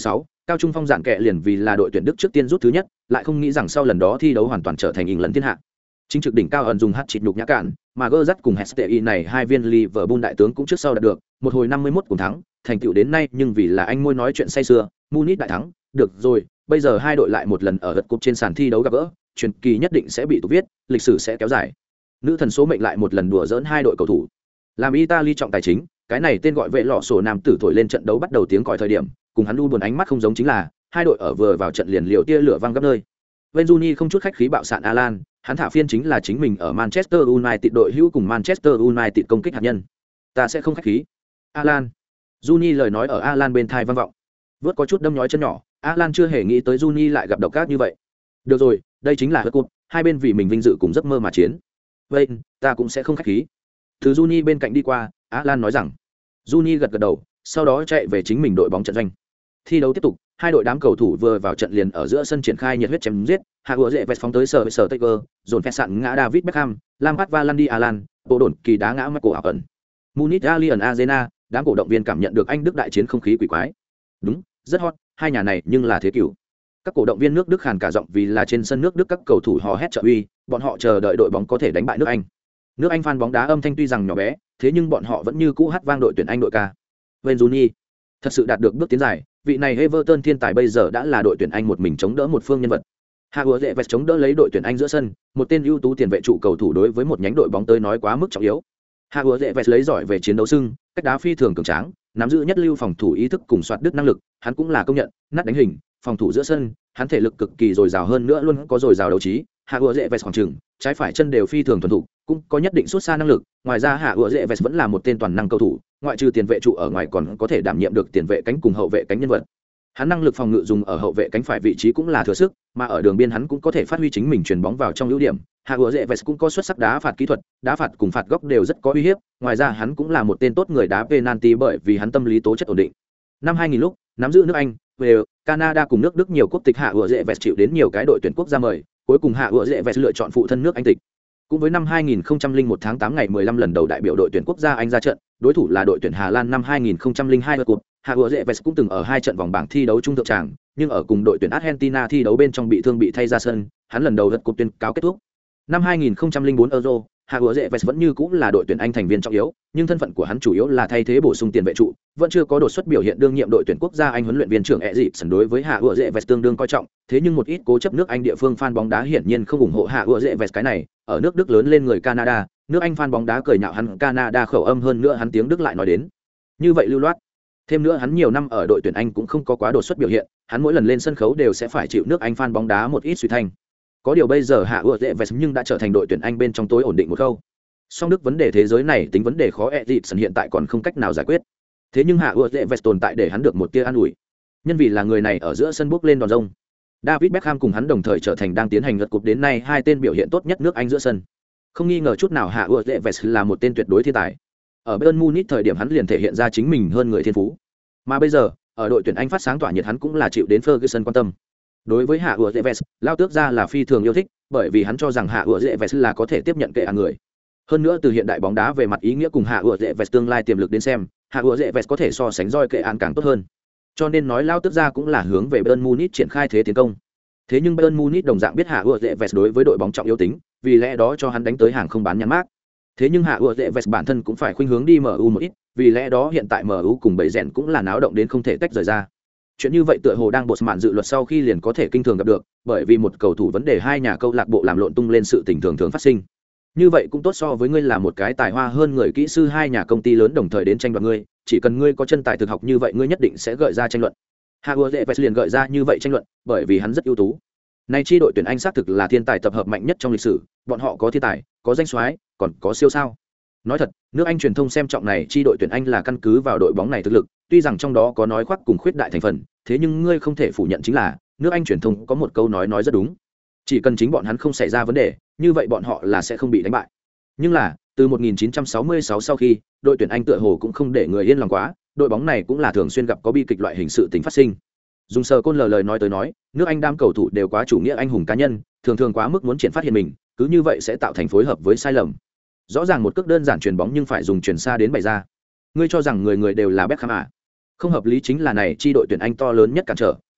Cao trung phong giản kệ liền vì là đội tuyển Đức trước tiên rút thứ nhất, lại không nghĩ rằng sau lần đó thi đấu hoàn toàn trở thành ỉng lần thiên hạ. Chính trực đỉnh cao ẩn dùng hát chịt nhục nhã cạn, mà gơ dắt cùng Hestei này hai viên Liverpool đại tướng cũng trước sau đạt được, một hồi năm mươi mốt cùng thắng, thành tựu đến nay nhưng vì là anh môi nói chuyện say sưa, Munich đại thắng, được rồi, bây giờ hai đội lại một lần ở gật cúp trên sàn thi đấu gặp gỡ, truyền kỳ nhất định sẽ bị tục viết, lịch sử sẽ kéo dài. Nữ thần số mệnh lại một lần đùa giỡn hai đội cầu thủ. Làm Italy trọng tài chính, cái này tên gọi vệ lọ sổ nam tử thổi lên trận đấu bắt đầu tiếng còi thời điểm, cùng hắn lu buồn ánh mắt không giống chính là, hai đội ở vừa vào trận liền liều tia lửa văng gấp nơi. Benzuni không chút khách khí bạo sạn Alan, hắn thả phiên chính là chính mình ở Manchester United đội hữu cùng Manchester United công kích hạt nhân. Ta sẽ không khách khí. Alan. Juni lời nói ở Alan bên tai vang vọng. Vớt có chút đâm nhói chân nhỏ, Alan chưa hề nghĩ tới Juni lại gặp độc ác như vậy. Được rồi, đây chính là World Cup, hai bên vì mình vinh dự cùng giấc mơ mà chiến. Vậy, ta cũng sẽ không khách khí. Từ Juni bên cạnh đi qua, Alan nói rằng. Juni gật gật đầu, sau đó chạy về chính mình đội bóng trận doanh. Thi đấu tiếp tục, hai đội đám cầu thủ vừa vào trận liền ở giữa sân triển khai nhiệt huyết chém giết, hạ gỡ dễ vẹt phóng tới sở sở Taylor, dồn phẹt sạn ngã David Beckham, Lampard và Landy Alan, bộ đồn kỳ đá ngã Michael Owen. Munich Allianz Arena, đám cổ động viên cảm nhận được Anh Đức đại chiến không khí quỷ quái. Đúng, rất hot, hai nhà này nhưng là thế cửu. Các cổ động viên nước Đức khàn cả giọng vì là trên sân nước Đức các cầu thủ hò hét trợ uy, bọn họ chờ đợi đội bóng có thể đánh bại nước Anh. Nước Anh fan bóng đá âm thanh tuy rằng nhỏ bé, thế nhưng bọn họ vẫn như cũ hát vang đội tuyển Anh đội ca. Wayne Rooney thật sự đạt được bước tiến dài, vị này Everton thiên tài bây giờ đã là đội tuyển Anh một mình chống đỡ một phương nhân vật. Hagua Dệ Vẹt chống đỡ lấy đội tuyển Anh giữa sân, một tên ưu tú tiền vệ trụ cầu thủ đối với một nhánh đội bóng tới nói quá mức trọng yếu. Hagua Dệ Vẹt lấy giỏi về chiến đấu sưng, cách đá phi thường cường tráng, nắm giữ nhất lưu phòng thủ ý thức cùng soạt đứt năng lực, hắn cũng là công nhận, nát đánh hình, phòng thủ giữa sân, hắn thể lực cực kỳ dồi dào hơn nữa luôn có dồi dào đấu trí. Hagua Dệ Vẹt khoảng chừng, trái phải chân đều phi thường thuần thục, cũng có nhất định xuất xa năng lực. Ngoài ra Hagua Dệ Vẹt vẫn là một tên toàn năng cầu thủ, ngoại trừ tiền vệ trụ ở ngoài còn có thể đảm nhiệm được tiền vệ cánh cùng hậu vệ cánh nhân vật. Hắn năng lực phòng ngự dùng ở hậu vệ cánh phải vị trí cũng là thừa sức, mà ở đường biên hắn cũng có thể phát huy chính mình chuyền bóng vào trong ưu điểm. Hagua Dệ Vẹt cũng có xuất sắc đá phạt kỹ thuật, đá phạt cùng phạt góc đều rất có uy hiếp. Ngoài ra hắn cũng là một tên tốt người đá penalty bởi vì hắn tâm lý tố chất ổn định. Năm hai nghìn lúc, nắm giữ nước Anh, Wales, Canada cùng nước Đức nhiều quốc tịch Hagua Dệ Vẹt chịu đến nhiều cái đội tuyển quốc gia mời, cuối cùng Hagua Dệ Vẹt lựa chọn phụ thân nước Anh tịch. Cũng với năm hai nghìn không trăm lẻ một tháng tám ngày mười lăm lần đầu đại biểu đội tuyển quốc gia Anh ra trận, đối thủ là đội tuyển Hà Lan năm hai nghìn không trăm lẻ hai World Cup. Hagua Dệ Vẹt cũng từng ở hai trận vòng bảng thi đấu trung thượng tràng, nhưng ở cùng đội tuyển Argentina thi đấu bên trong bị thương bị thay ra sân, hắn lần đầu World Cup tuyên cáo kết thúc. Năm hai nghìn không trăm lẻ bốn Euro, Hagua Dệ Vẹt vẫn như cũng là đội tuyển Anh thành viên trọng yếu, nhưng thân phận của hắn chủ yếu là thay thế bổ sung tiền vệ trụ, vẫn chưa có đột xuất biểu hiện đương nhiệm đội tuyển quốc gia Anh huấn luyện viên trưởng Eriksen đối với Hagua Dệ Vẹt tương đương coi trọng, thế nhưng một ít cố chấp nước Anh địa phương fan bóng đá hiển nhiên không ủng hộ Hagua Dệ Vẹt cái này, ở nước Đức lớn lên người Canada, nước Anh fan bóng đá cười nhạo hắn Canada khẩu âm hơn nữa hắn tiếng Đức lại nói đến. Như vậy lưu loát. Thêm nữa hắn nhiều năm ở đội tuyển Anh cũng không có quá đột xuất biểu hiện, hắn mỗi lần lên sân khấu đều sẽ phải chịu nước Anh fan bóng đá một ít suy thanh. Có điều bây giờ Hagua Dệ Vẹt nhưng đã trở thành đội tuyển Anh bên trong tối ổn định một khâu. Song Đức vấn đề thế giới này tính vấn đề khó Eriksen hiện tại còn không cách nào giải quyết. Thế nhưng Hagua Dệ Vẹt tồn tại để hắn được một tia an ủi. Nhân vì là người này ở giữa sân bước lên đòn rông. David Beckham cùng hắn đồng thời trở thành đang tiến hành lượt cúp đến nay hai tên biểu hiện tốt nhất nước Anh giữa sân. Không nghi ngờ chút nào Hagua Dệ Vẹt là một tên tuyệt đối thiên tài. Ở Bayern Munich thời điểm hắn liền thể hiện ra chính mình hơn người thiên phú. Mà bây giờ, ở đội tuyển Anh phát sáng tỏa nhiệt hắn cũng là chịu đến Ferguson quan tâm. Đối với Hagua Dệ Vẹt, lao tước ra là phi thường yêu thích, bởi vì hắn cho rằng Hagua Dệ Vẹt là có thể tiếp nhận kệ án người. Hơn nữa từ hiện đại bóng đá về mặt ý nghĩa cùng Hagua Dệ Vẹt tương lai tiềm lực đến xem, Hagua Dệ Vẹt có thể so sánh roi kệ án càng tốt hơn. Cho nên nói lao tước ra cũng là hướng về Bayern Munich triển khai thế tiến công. Thế nhưng Bayern Munich đồng dạng biết Hagua Dệ Vẹt đối với đội bóng trọng yếu tính, vì lẽ đó cho hắn đánh tới hàng không bán nhãn mác. Thế nhưng Hagua Dệ Vẹt bản thân cũng phải khuynh hướng đi em u một ít, vì lẽ đó hiện tại em u cùng bầy rèn cũng là náo động đến không thể tách rời ra. Chuyện như vậy tựa hồ đang bột mạn dự luật sau khi liền có thể kinh thường gặp được, bởi vì một cầu thủ vấn đề hai nhà câu lạc bộ làm lộn tung lên sự tình thường thường phát sinh. Như vậy cũng tốt so với ngươi là một cái tài hoa hơn người kỹ sư hai nhà công ty lớn đồng thời đến tranh đoạt ngươi, chỉ cần ngươi có chân tài thực học như vậy ngươi nhất định sẽ gợi ra tranh luận. Hagua Dệ Vẹt liền gợi ra như vậy tranh luận, bởi vì hắn rất ưu tú. Nay chi đội tuyển Anh xác thực là thiên tài tập hợp mạnh nhất trong lịch sử, bọn họ có thiên tài, có danh soái, còn có siêu sao. Nói thật, nước Anh truyền thông xem trọng này chi đội tuyển Anh là căn cứ vào đội bóng này thực lực, tuy rằng trong đó có nói khoác cùng khuyết đại thành phần, thế nhưng ngươi không thể phủ nhận chính là, nước Anh truyền thông có một câu nói nói rất đúng. Chỉ cần chính bọn hắn không xảy ra vấn đề, như vậy bọn họ là sẽ không bị đánh bại. Nhưng là, từ một nghìn chín trăm sáu mươi sáu sau khi, đội tuyển Anh tựa hồ cũng không để người yên lòng quá, đội bóng này cũng là thường xuyên gặp có bi kịch loại hình sự tình phát sinh. Dùng sờ côn lờ lời nói tới nói, nước Anh đam cầu thủ đều quá chủ nghĩa anh hùng cá nhân, thường thường quá mức muốn triển phát hiện mình, cứ như vậy sẽ tạo thành phối hợp với sai lầm. Rõ ràng một cước đơn giản chuyền bóng nhưng phải dùng chuyền xa đến bày ra. Ngươi cho rằng người người đều là Beckham à? Không hợp lý chính là này chi đội tuyển Anh to lớn nhất cản trở,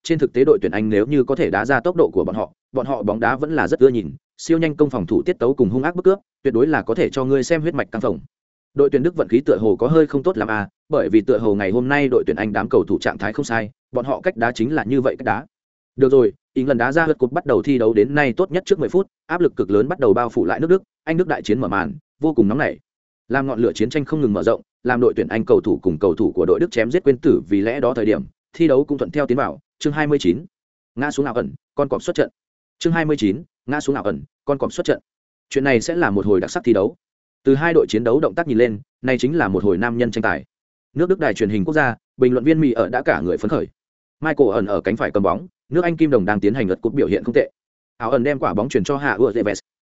trên thực tế đội tuyển Anh nếu như có thể đá ra tốc độ của bọn họ, bọn họ bóng đá vẫn là rất ưa nhìn, siêu nhanh công phòng thủ tiết tấu cùng hung ác bức cướp, tuyệt đối là có thể cho ngươi xem huyết mạch căng phồng. Đội tuyển Đức vận khí tựa hồ có hơi không tốt lắm à, bởi vì tựa hồ ngày hôm nay đội tuyển Anh đám cầu thủ trạng thái không sai, bọn họ cách đá chính là như vậy cách đá. Được rồi, England đá ra lượt cột bắt đầu thi đấu đến nay tốt nhất trước mười phút, áp lực cực lớn bắt đầu bao phủ lại nước Đức, Anh Đức đại chiến mở màn, vô cùng nóng nảy. Làm ngọn lửa chiến tranh không ngừng mở rộng, làm đội tuyển Anh cầu thủ cùng cầu thủ của đội Đức chém giết quên tử, vì lẽ đó thời điểm, thi đấu cũng thuận theo tiến vào, chương hai mươi chín. Ngã xuống ảo ẩn, con cọp xuất trận. Chương hai mươi chín, ngã xuống ảo ẩn, con cọp xuất trận. Chuyện này sẽ là một hồi đặc sắc thi đấu. Từ hai đội chiến đấu động tác nhìn lên, này chính là một hồi nam nhân tranh tài. Nước Đức đài truyền hình quốc gia, bình luận viên Mỹ ở đã cả người phấn khởi. Michael ẩn ở cánh phải cầm bóng, nước Anh Kim Đồng đang tiến hành lượt cúp biểu hiện không tệ. Ảo ẩn đem quả bóng chuyển cho Hạ Ueves.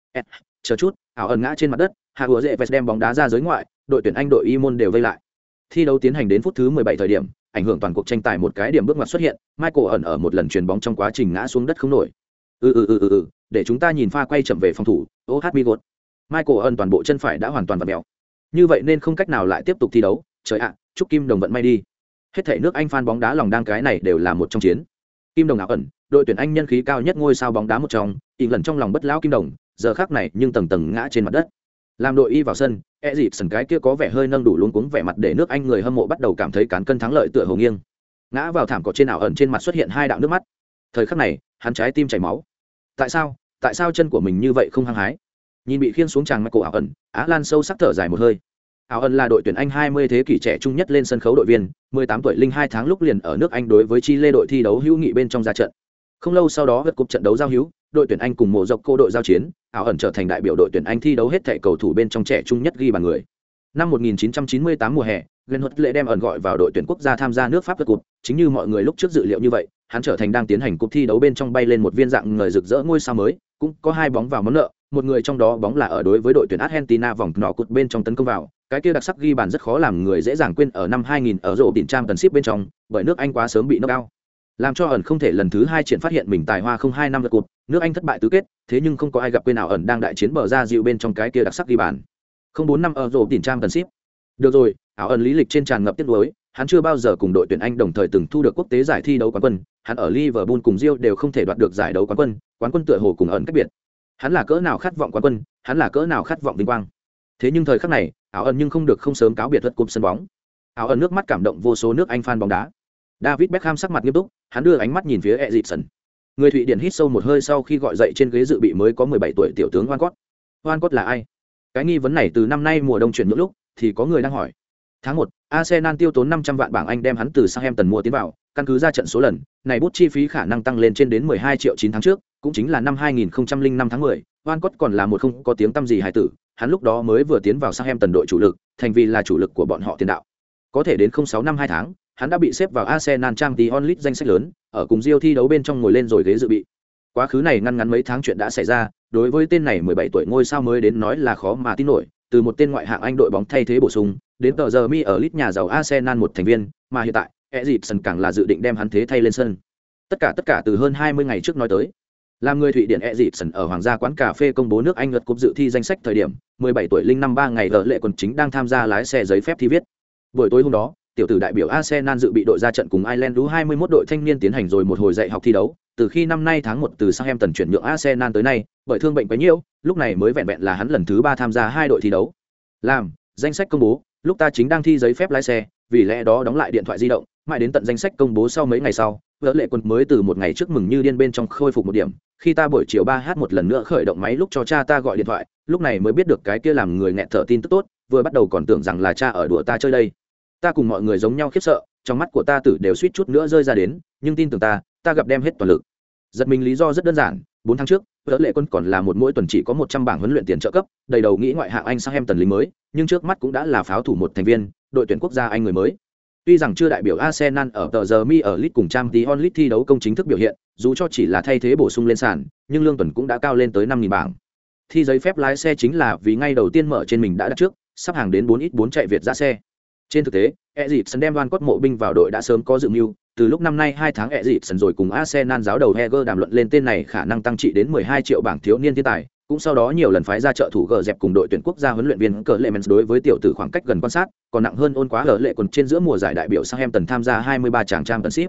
Chờ chút, ảo ẩn ngã trên mặt đất, Hạ Ueves đem bóng đá ra giới ngoại, đội tuyển Anh đội y môn đều vây lại. Thi đấu tiến hành đến phút thứ mười bảy thời điểm, ảnh hưởng toàn cuộc tranh tài một cái điểm bước ngoặt xuất hiện, Michael ẩn ở một lần chuyền bóng trong quá trình ngã xuống đất không nổi. Ừ ừ ừ ừ ừ, để chúng ta nhìn pha quay chậm về phòng thủ, ô hát Migot. Michael ẩn toàn bộ chân phải đã hoàn toàn vặn mèo. Như vậy nên không cách nào lại tiếp tục thi đấu, trời ạ, chúc Kim Đồng vận may đi. Hết thảy nước Anh fan bóng đá lòng đang cái này đều là một trong chiến. Kim Đồng ảo ẩn, đội tuyển Anh nhân khí cao nhất ngôi sao bóng đá một trong, ỉn lần trong lòng bất lão Kim Đồng, giờ khắc này nhưng tầng tầng ngã trên mặt đất. Làm đội y vào sân, e dịp sần cái kia có vẻ hơi nâng đủ luống cuống vẻ mặt để nước Anh người hâm mộ bắt đầu cảm thấy cán cân thắng lợi tựa hồ nghiêng. Ngã vào thảm cỏ trên ảo ẩn trên mặt xuất hiện hai đạo nước mắt. Thời khắc này, hắn trái tim chảy máu. Tại sao? Tại sao chân của mình như vậy không hăng hái? Nhìn bị khiêng xuống tràng Michael ảo ẩn, Á Lan sâu sắc thở dài một hơi. Ảo ẩn là đội tuyển Anh hai mươi thế kỷ trẻ trung nhất lên sân khấu đội viên, mười tám tuổi linh hai tháng lúc liền ở nước Anh đối với Chile đội thi đấu hữu nghị bên trong ra trận. Không lâu sau đó vượt cúp trận đấu giao hữu, đội tuyển Anh cùng mộ dọc cô đội giao chiến, Ảo ẩn trở thành đại biểu đội tuyển Anh thi đấu hết thảy cầu thủ bên trong trẻ trung nhất ghi bàn người. Năm một nghìn chín trăm chín mươi tám mùa hè, Glenn Hutt lệ đem ẩn gọi vào đội tuyển quốc gia tham gia nước Pháp vượt cúp, chính như mọi người lúc trước dự liệu như vậy, hắn trở thành đang tiến hành cúp thi đấu bên trong bay lên một viên dạng người rực rỡ ngôi sao mới, cũng có hai bóng vào món nợ, một người trong đó bóng là ở đối với đội tuyển Argentina vòng nọ cột bên trong tấn công vào, cái kia đặc sắc ghi bàn rất khó làm người dễ dàng quên ở năm hai nghìn ở rổ đỉnh trang tần ship bên trong, bởi nước Anh quá sớm bị knock out. Làm cho ẩn không thể lần thứ hai triển phát hiện mình tài hoa không hai năm lượt cột, nước Anh thất bại tứ kết, thế nhưng không có ai gặp quên nào ẩn đang đại chiến bờ ra dịu bên trong cái kia đặc sắc ghi bàn. Không bốn năm ở rổ đỉnh trang tần ship. Được rồi, ảo ẩn lý lịch trên tràn ngập tiếc nuối, hắn chưa bao giờ cùng đội tuyển Anh đồng thời từng thu được quốc tế giải thi đấu quán quân, hắn ở Liverpool cùng Rio đều không thể đoạt được giải đấu quán quân, quán quân tựa hồ cùng ẩn cách biệt. Hắn là cỡ nào khát vọng quán quân, hắn là cỡ nào khát vọng vinh quang. Thế nhưng thời khắc này, ảo ẩn nhưng không được không sớm cáo biệt lượt cúp sân bóng. Ảo ẩn nước mắt cảm động vô số nước Anh fan bóng đá. David Beckham sắc mặt nghiêm túc, hắn đưa ánh mắt nhìn phía Eriksen. Người Thụy Điển hít sâu một hơi sau khi gọi dậy trên ghế dự bị mới có mười bảy tuổi tiểu tướng Walcott. Walcott là ai? Cái nghi vấn này từ năm nay mùa đông chuyển nhượng lúc thì có người đang hỏi. Tháng một, Arsenal tiêu tốn năm trăm vạn bảng Anh đem hắn từ Southampton mua tiến vào, căn cứ ra trận số lần, này bút chi phí khả năng tăng lên trên đến mười hai triệu chín tháng trước, cũng chính là năm hai nghìn không trăm lẻ năm tháng mười, Walcott còn là một không có tiếng tăm gì hài tử, hắn lúc đó mới vừa tiến vào Southampton đội chủ lực, thành vì là chủ lực của bọn họ tiền đạo. Có thể đến không sáu năm hai tháng, hắn đã bị xếp vào Arsenal Champions League danh sách lớn, ở cùng Rio thi đấu bên trong ngồi lên rồi ghế dự bị. Quá khứ này ngăn ngắn mấy tháng chuyện đã xảy ra, đối với tên này mười bảy tuổi ngôi sao mới đến nói là khó mà tin nổi, từ một tên ngoại hạng Anh đội bóng thay thế bổ sung, đến tờ giờ mi ở list nhà giàu Arsenal một thành viên, mà hiện tại, Eriksen càng là dự định đem hắn thế thay lên sân. Tất cả tất cả từ hơn hai mươi ngày trước nói tới. Làm người Thụy Điển Eriksen ở Hoàng gia quán cà phê công bố nước Anh lượt cúp dự thi danh sách thời điểm, mười bảy tuổi linh năm ba ngày ở lệ quần chính đang tham gia lái xe giấy phép thi viết. Buổi tối hôm đó, tiểu tử đại biểu Arsenal dự bị đội ra trận cùng Ireland U hai mươi mốt đội thanh niên tiến hành rồi một hồi dạy học thi đấu, từ khi năm nay tháng một từ Southampton chuyển nhượng Arsenal tới nay, bởi thương bệnh quá nhiều, lúc này mới vẹn vẹn là hắn lần thứ ba tham gia hai đội thi đấu. Làm, danh sách công bố, lúc ta chính đang thi giấy phép lái xe, vì lẽ đó đóng lại điện thoại di động, mãi đến tận danh sách công bố sau mấy ngày sau, vợ lệ quân mới từ một ngày trước mừng như điên bên trong khôi phục một điểm, khi ta buổi chiều ba h một lần nữa khởi động máy lúc cho cha ta gọi điện thoại, lúc này mới biết được cái kia làm người nghẹt thở tin tức tốt, vừa bắt đầu còn tưởng rằng là cha ở đùa ta chơi đây. Ta cùng mọi người giống nhau khiếp sợ, trong mắt của ta tử đều suýt chút nữa rơi ra đến, nhưng tin tưởng ta, ta gặp đem hết toàn lực. Giật mình lý do rất đơn giản, bốn tháng trước, vợ lệ quân còn là một mỗi tuần chỉ có một trăm bảng huấn luyện tiền trợ cấp, đầy đầu nghĩ ngoại hạng Anh Southampton lính mới, nhưng trước mắt cũng đã là pháo thủ một thành viên, đội tuyển quốc gia Anh người mới. Tuy rằng chưa đại biểu Arsenal ở tờ giờ mi ở League cùng Champions League thi đấu công chính thức biểu hiện, dù cho chỉ là thay thế bổ sung lên sàn, nhưng lương tuần cũng đã cao lên tới năm nghìn bảng. Thi giấy phép lái xe chính là vì ngay đầu tiên mở trên mình đã đặt trước, sắp hàng đến bốn ít bốn chạy Việt ra xe. Trên thực tế, Eriksen đem Van Cott mộ binh vào đội đã sớm có dự mưu, từ lúc năm nay hai tháng Eriksen rồi cùng Arsenal giáo đầu Heger đàm luận lên tên này khả năng tăng trị đến mười hai triệu bảng thiếu niên thiên tài, cũng sau đó nhiều lần phái ra trợ thủ gờ dẹp cùng đội tuyển quốc gia huấn luyện viên Clemens đối với tiểu tử khoảng cách gần quan sát, còn nặng hơn ôn quá ở lệ quần trên giữa mùa giải đại biểu Southampton tham gia hai mươi ba chàng Championship.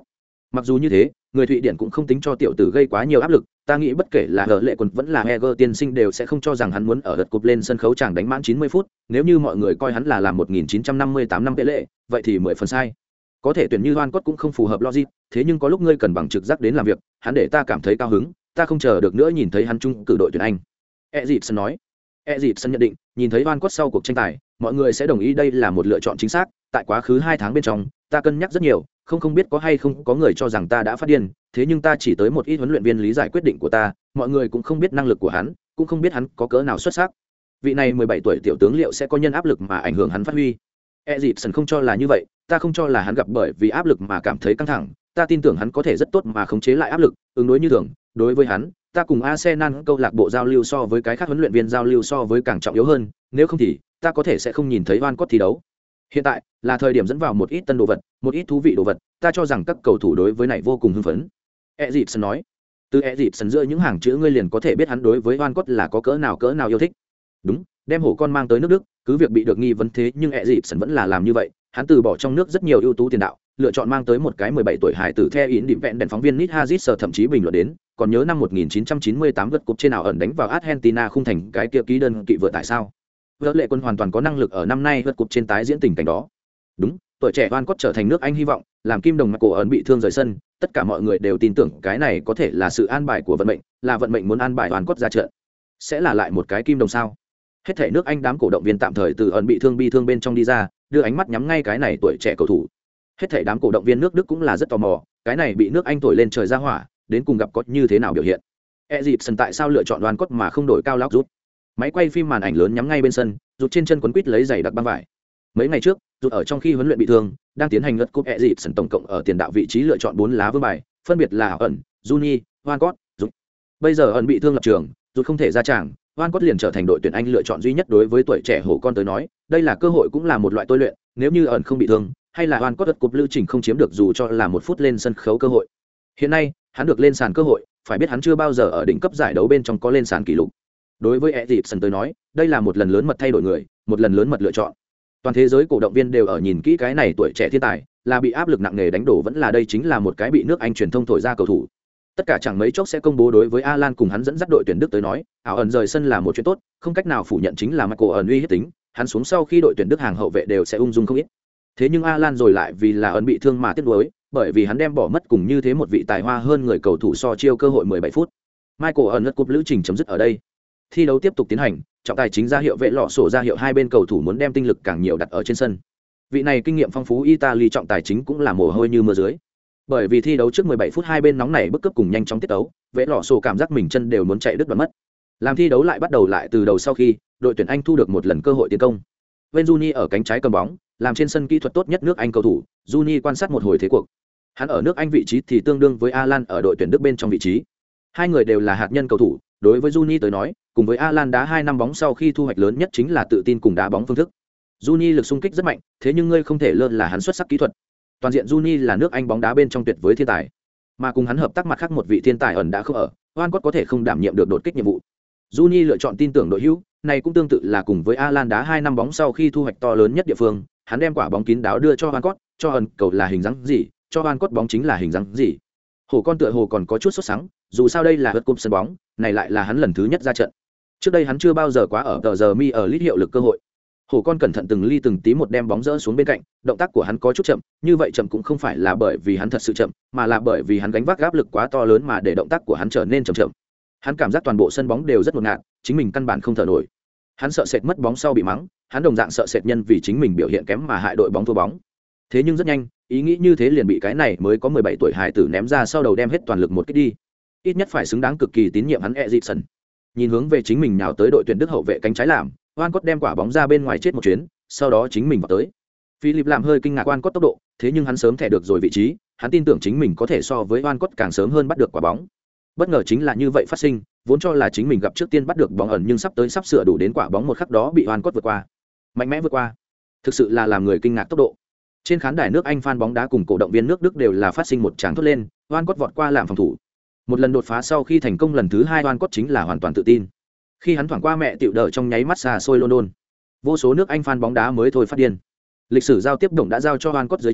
Mặc dù như thế, người Thụy Điển cũng không tính cho tiểu tử gây quá nhiều áp lực, ta nghĩ bất kể là Hở Lệ Quần vẫn là Heger tiên sinh đều sẽ không cho rằng hắn muốn ở lượt cúp lên sân khấu chàng đánh mãn chín mươi phút, nếu như mọi người coi hắn là làm một nghìn chín trăm năm mươi tám năm Pele, vậy thì mười phần sai. Có thể tuyển như Van Cott cũng không phù hợp logic, thế nhưng có lúc ngươi cần bằng trực giác đến làm việc, hắn để ta cảm thấy cao hứng, ta không chờ được nữa nhìn thấy hắn chung cử đội tuyển Anh. Ezipson nói. Ezipson nhận định, nhìn thấy Van Cott sau cuộc tranh tài, mọi người sẽ đồng ý đây là một lựa chọn chính xác, tại quá khứ hai tháng bên trong, ta cân nhắc rất nhiều, không không biết có hay không có người cho rằng ta đã phát điên, thế nhưng ta chỉ tới một ít huấn luyện viên lý giải quyết định của ta, mọi người cũng không biết năng lực của hắn, cũng không biết hắn có cỡ nào xuất sắc. Vị này mười bảy tuổi tiểu tướng liệu sẽ có nhân áp lực mà ảnh hưởng hắn phát huy. Ezipson không cho là như vậy, ta không cho là hắn gặp bởi vì áp lực mà cảm thấy căng thẳng, ta tin tưởng hắn có thể rất tốt mà khống chế lại áp lực, ứng đối như thường. Đối với hắn, ta cùng Arsenal câu lạc bộ giao lưu so với cái khác huấn luyện viên giao lưu so với càng trọng yếu hơn, nếu không thì ta có thể sẽ không nhìn thấy Van Cott thi đấu. Hiện tại là thời điểm dẫn vào một ít tân đồ vật, một ít thú vị đồ vật, ta cho rằng các cầu thủ đối với này vô cùng hưng phấn. Ezipson nói. Từ Ezipson giữa những hàng chữ ngươi liền có thể biết hắn đối với Van Cott là có cỡ nào cỡ nào yêu thích. Đúng, đem hổ con mang tới nước Đức, cứ việc bị được nghi vấn thế nhưng Ezipson vẫn là làm như vậy, hắn từ bỏ trong nước rất nhiều ưu tú tiền đạo, lựa chọn mang tới một cái mười bảy tuổi hải tử theo ý định vẹn đèn phóng viên Nit Hazard thậm chí bình luận đến, còn nhớ năm một nghìn chín trăm chín mươi tám vượt cúp trên nào ẩn đánh vào Argentina khung thành cái kia ký đơn kỵ vừa tại sao? Vợ Lệ Quân hoàn toàn có năng lực ở năm nay vượt cúp trên tái diễn tình cảnh đó. Đúng, tuổi trẻ Van Cott trở thành nước Anh hy vọng, làm kim đồng cổ ẩn bị thương rời sân, tất cả mọi người đều tin tưởng cái này có thể là sự an bài của vận mệnh, là vận mệnh muốn an bài Van Cott ra trận. Sẽ là lại một cái kim đồng sao? Hết thể nước Anh đám cổ động viên tạm thời từ ẩn bị thương bi thương bên trong đi ra, đưa ánh mắt nhắm ngay cái này tuổi trẻ cầu thủ. Hết thể đám cổ động viên nước Đức cũng là rất tò mò, cái này bị nước Anh thổi lên trời ra hỏa, đến cùng gặp có như thế nào biểu hiện. Ezipson tại sao lựa chọn Van Cott mà không đổi cao lóc rút? Máy quay phim màn ảnh lớn nhắm ngay bên sân, rút trên chân quấn quít lấy giày đặc băng vải. Mấy ngày trước, rút ở trong khi huấn luyện bị thương, đang tiến hành lượt cúp Ezipson tổng cộng ở tiền đạo vị trí lựa chọn bốn lá vương bài, phân biệt là ẩn, Juni, Van Cott, rút. Bây giờ ẩn bị thương lập trường, rút không thể ra trận, Van Cott liền trở thành đội tuyển Anh lựa chọn duy nhất đối với tuổi trẻ hổ con tới nói, đây là cơ hội cũng là một loại tôi luyện, nếu như ẩn không bị thương, hay là Van Cott lượt cúp lưu trình không chiếm được dù cho là một phút lên sân khấu cơ hội. Hiện nay, hắn được lên sàn cơ hội, phải biết hắn chưa bao giờ ở đỉnh cấp giải đấu bên trong có lên sàn kỷ lục. Đối với Ezipson tới nói, đây là một lần lớn mật thay đổi người, một lần lớn mật lựa chọn. Toàn thế giới cổ động viên đều ở nhìn kỹ cái này tuổi trẻ thiên tài, là bị áp lực nặng nề đánh đổ vẫn là đây chính là một cái bị nước Anh truyền thông thổi ra cầu thủ. Tất cả chẳng mấy chốc sẽ công bố đối với Alan cùng hắn dẫn dắt đội tuyển Đức tới nói, ảo ẩn rời sân là một chuyện tốt, không cách nào phủ nhận chính là Michael ẩn uy hiếp tính, hắn xuống sau khi đội tuyển Đức hàng hậu vệ đều sẽ ung dung không ít. Thế nhưng Alan rồi lại vì là ẩn bị thương mà tiếc nuối, bởi vì hắn đem bỏ mất cùng như thế một vị tài hoa hơn người cầu thủ so chiêu cơ hội mười bảy phút. Michael ẩn lượt cúp lữ trình chấm dứt ở đây. Thi đấu tiếp tục tiến hành, trọng tài chính ra hiệu vệ lọ sổ ra hiệu hai bên cầu thủ muốn đem tinh lực càng nhiều đặt ở trên sân. Vị này kinh nghiệm phong phú Italy trọng tài chính cũng là mồ hôi như mưa dưới. Bởi vì thi đấu trước mười bảy phút hai bên nóng nảy bức cướp cùng nhanh chóng tiết đấu, vệ lọ sổ cảm giác mình chân đều muốn chạy đứt đoạn mất. Làm thi đấu lại bắt đầu lại từ đầu sau khi, đội tuyển Anh thu được một lần cơ hội tiến công. Wayne Rooney ở cánh trái cầm bóng, làm trên sân kỹ thuật tốt nhất nước Anh cầu thủ, Rooney quan sát một hồi thế cuộc. Hắn ở nước Anh vị trí thì tương đương với Alan ở đội tuyển Đức bên trong vị trí. Hai người đều là hạt nhân cầu thủ, đối với Rooney tới nói, cùng với Alan đá hai năm bóng sau khi thu hoạch lớn nhất chính là tự tin cùng đá bóng phương thức. Rooney lực xung kích rất mạnh, thế nhưng ngươi không thể lơ là hắn xuất sắc kỹ thuật. Toàn diện Rooney là nước Anh bóng đá bên trong tuyệt với thiên tài. Mà cùng hắn hợp tác mặt khác một vị thiên tài ẩn đã không ở, Van Cott có thể không đảm nhiệm được đột kích nhiệm vụ. Rooney lựa chọn tin tưởng đội hữu, này cũng tương tự là cùng với Alan đá hai năm bóng sau khi thu hoạch to lớn nhất địa phương, hắn đem quả bóng kín đáo đưa cho Van Cott, cho ẩn cầu là hình dáng gì, cho Van Cott bóng chính là hình dáng gì. Hổ con tựa hồ còn có chút sốt sắng, dù sao đây là lượt cúp sân bóng, này lại là hắn lần thứ nhất ra trận. Trước đây hắn chưa bao giờ quá ở tờ giờ mi ở lít hiệu lực cơ hội. Hổ con cẩn thận từng ly từng tí một đem bóng rỡ xuống bên cạnh, động tác của hắn có chút chậm, như vậy chậm cũng không phải là bởi vì hắn thật sự chậm, mà là bởi vì hắn gánh vác áp lực quá to lớn mà để động tác của hắn trở nên chậm chậm. Hắn cảm giác toàn bộ sân bóng đều rất ngột ngạt, chính mình căn bản không thở nổi. Hắn sợ sệt mất bóng sau bị mắng, hắn đồng dạng sợ sệt nhân vì chính mình biểu hiện kém mà hại đội bóng thua bóng. Thế nhưng rất nhanh, ý nghĩ như thế liền bị cái này mới có mười bảy tuổi hài tử ném ra sau đầu đem hết toàn lực một kích đi. Ít nhất phải xứng đáng cực kỳ tín nhiệm hắn Eriksen. Nhìn hướng về chính mình nhào tới đội tuyển Đức hậu vệ cánh trái làm, Van Cott đem quả bóng ra bên ngoài chết một chuyến, sau đó chính mình vào tới. Philip làm hơi kinh ngạc Van Cott tốc độ, thế nhưng hắn sớm thẻ được rồi vị trí, hắn tin tưởng chính mình có thể so với Van Cott càng sớm hơn bắt được quả bóng. Bất ngờ chính là như vậy phát sinh, vốn cho là chính mình gặp trước tiên bắt được bóng ẩn nhưng sắp tới sắp sửa đủ đến quả bóng một khắc đó bị Van Cott vượt qua. Mạnh mẽ vượt qua. Thực sự là làm người kinh ngạc tốc độ. Trên khán đài nước Anh fan bóng đá cùng cổ động viên nước Đức đều là phát sinh một tràng thốt lên, Van Cott vọt qua làm phòng thủ. Một lần đột phá sau khi thành công lần thứ hai Van Cott chính là hoàn toàn tự tin. Khi hắn thoảng qua mẹ tiểu đỡ trong nháy mắt xa xôi London, vô số nước Anh fan bóng đá mới thôi phát điên. Lịch sử giao tiếp động đã giao cho Van Cott dưới chân,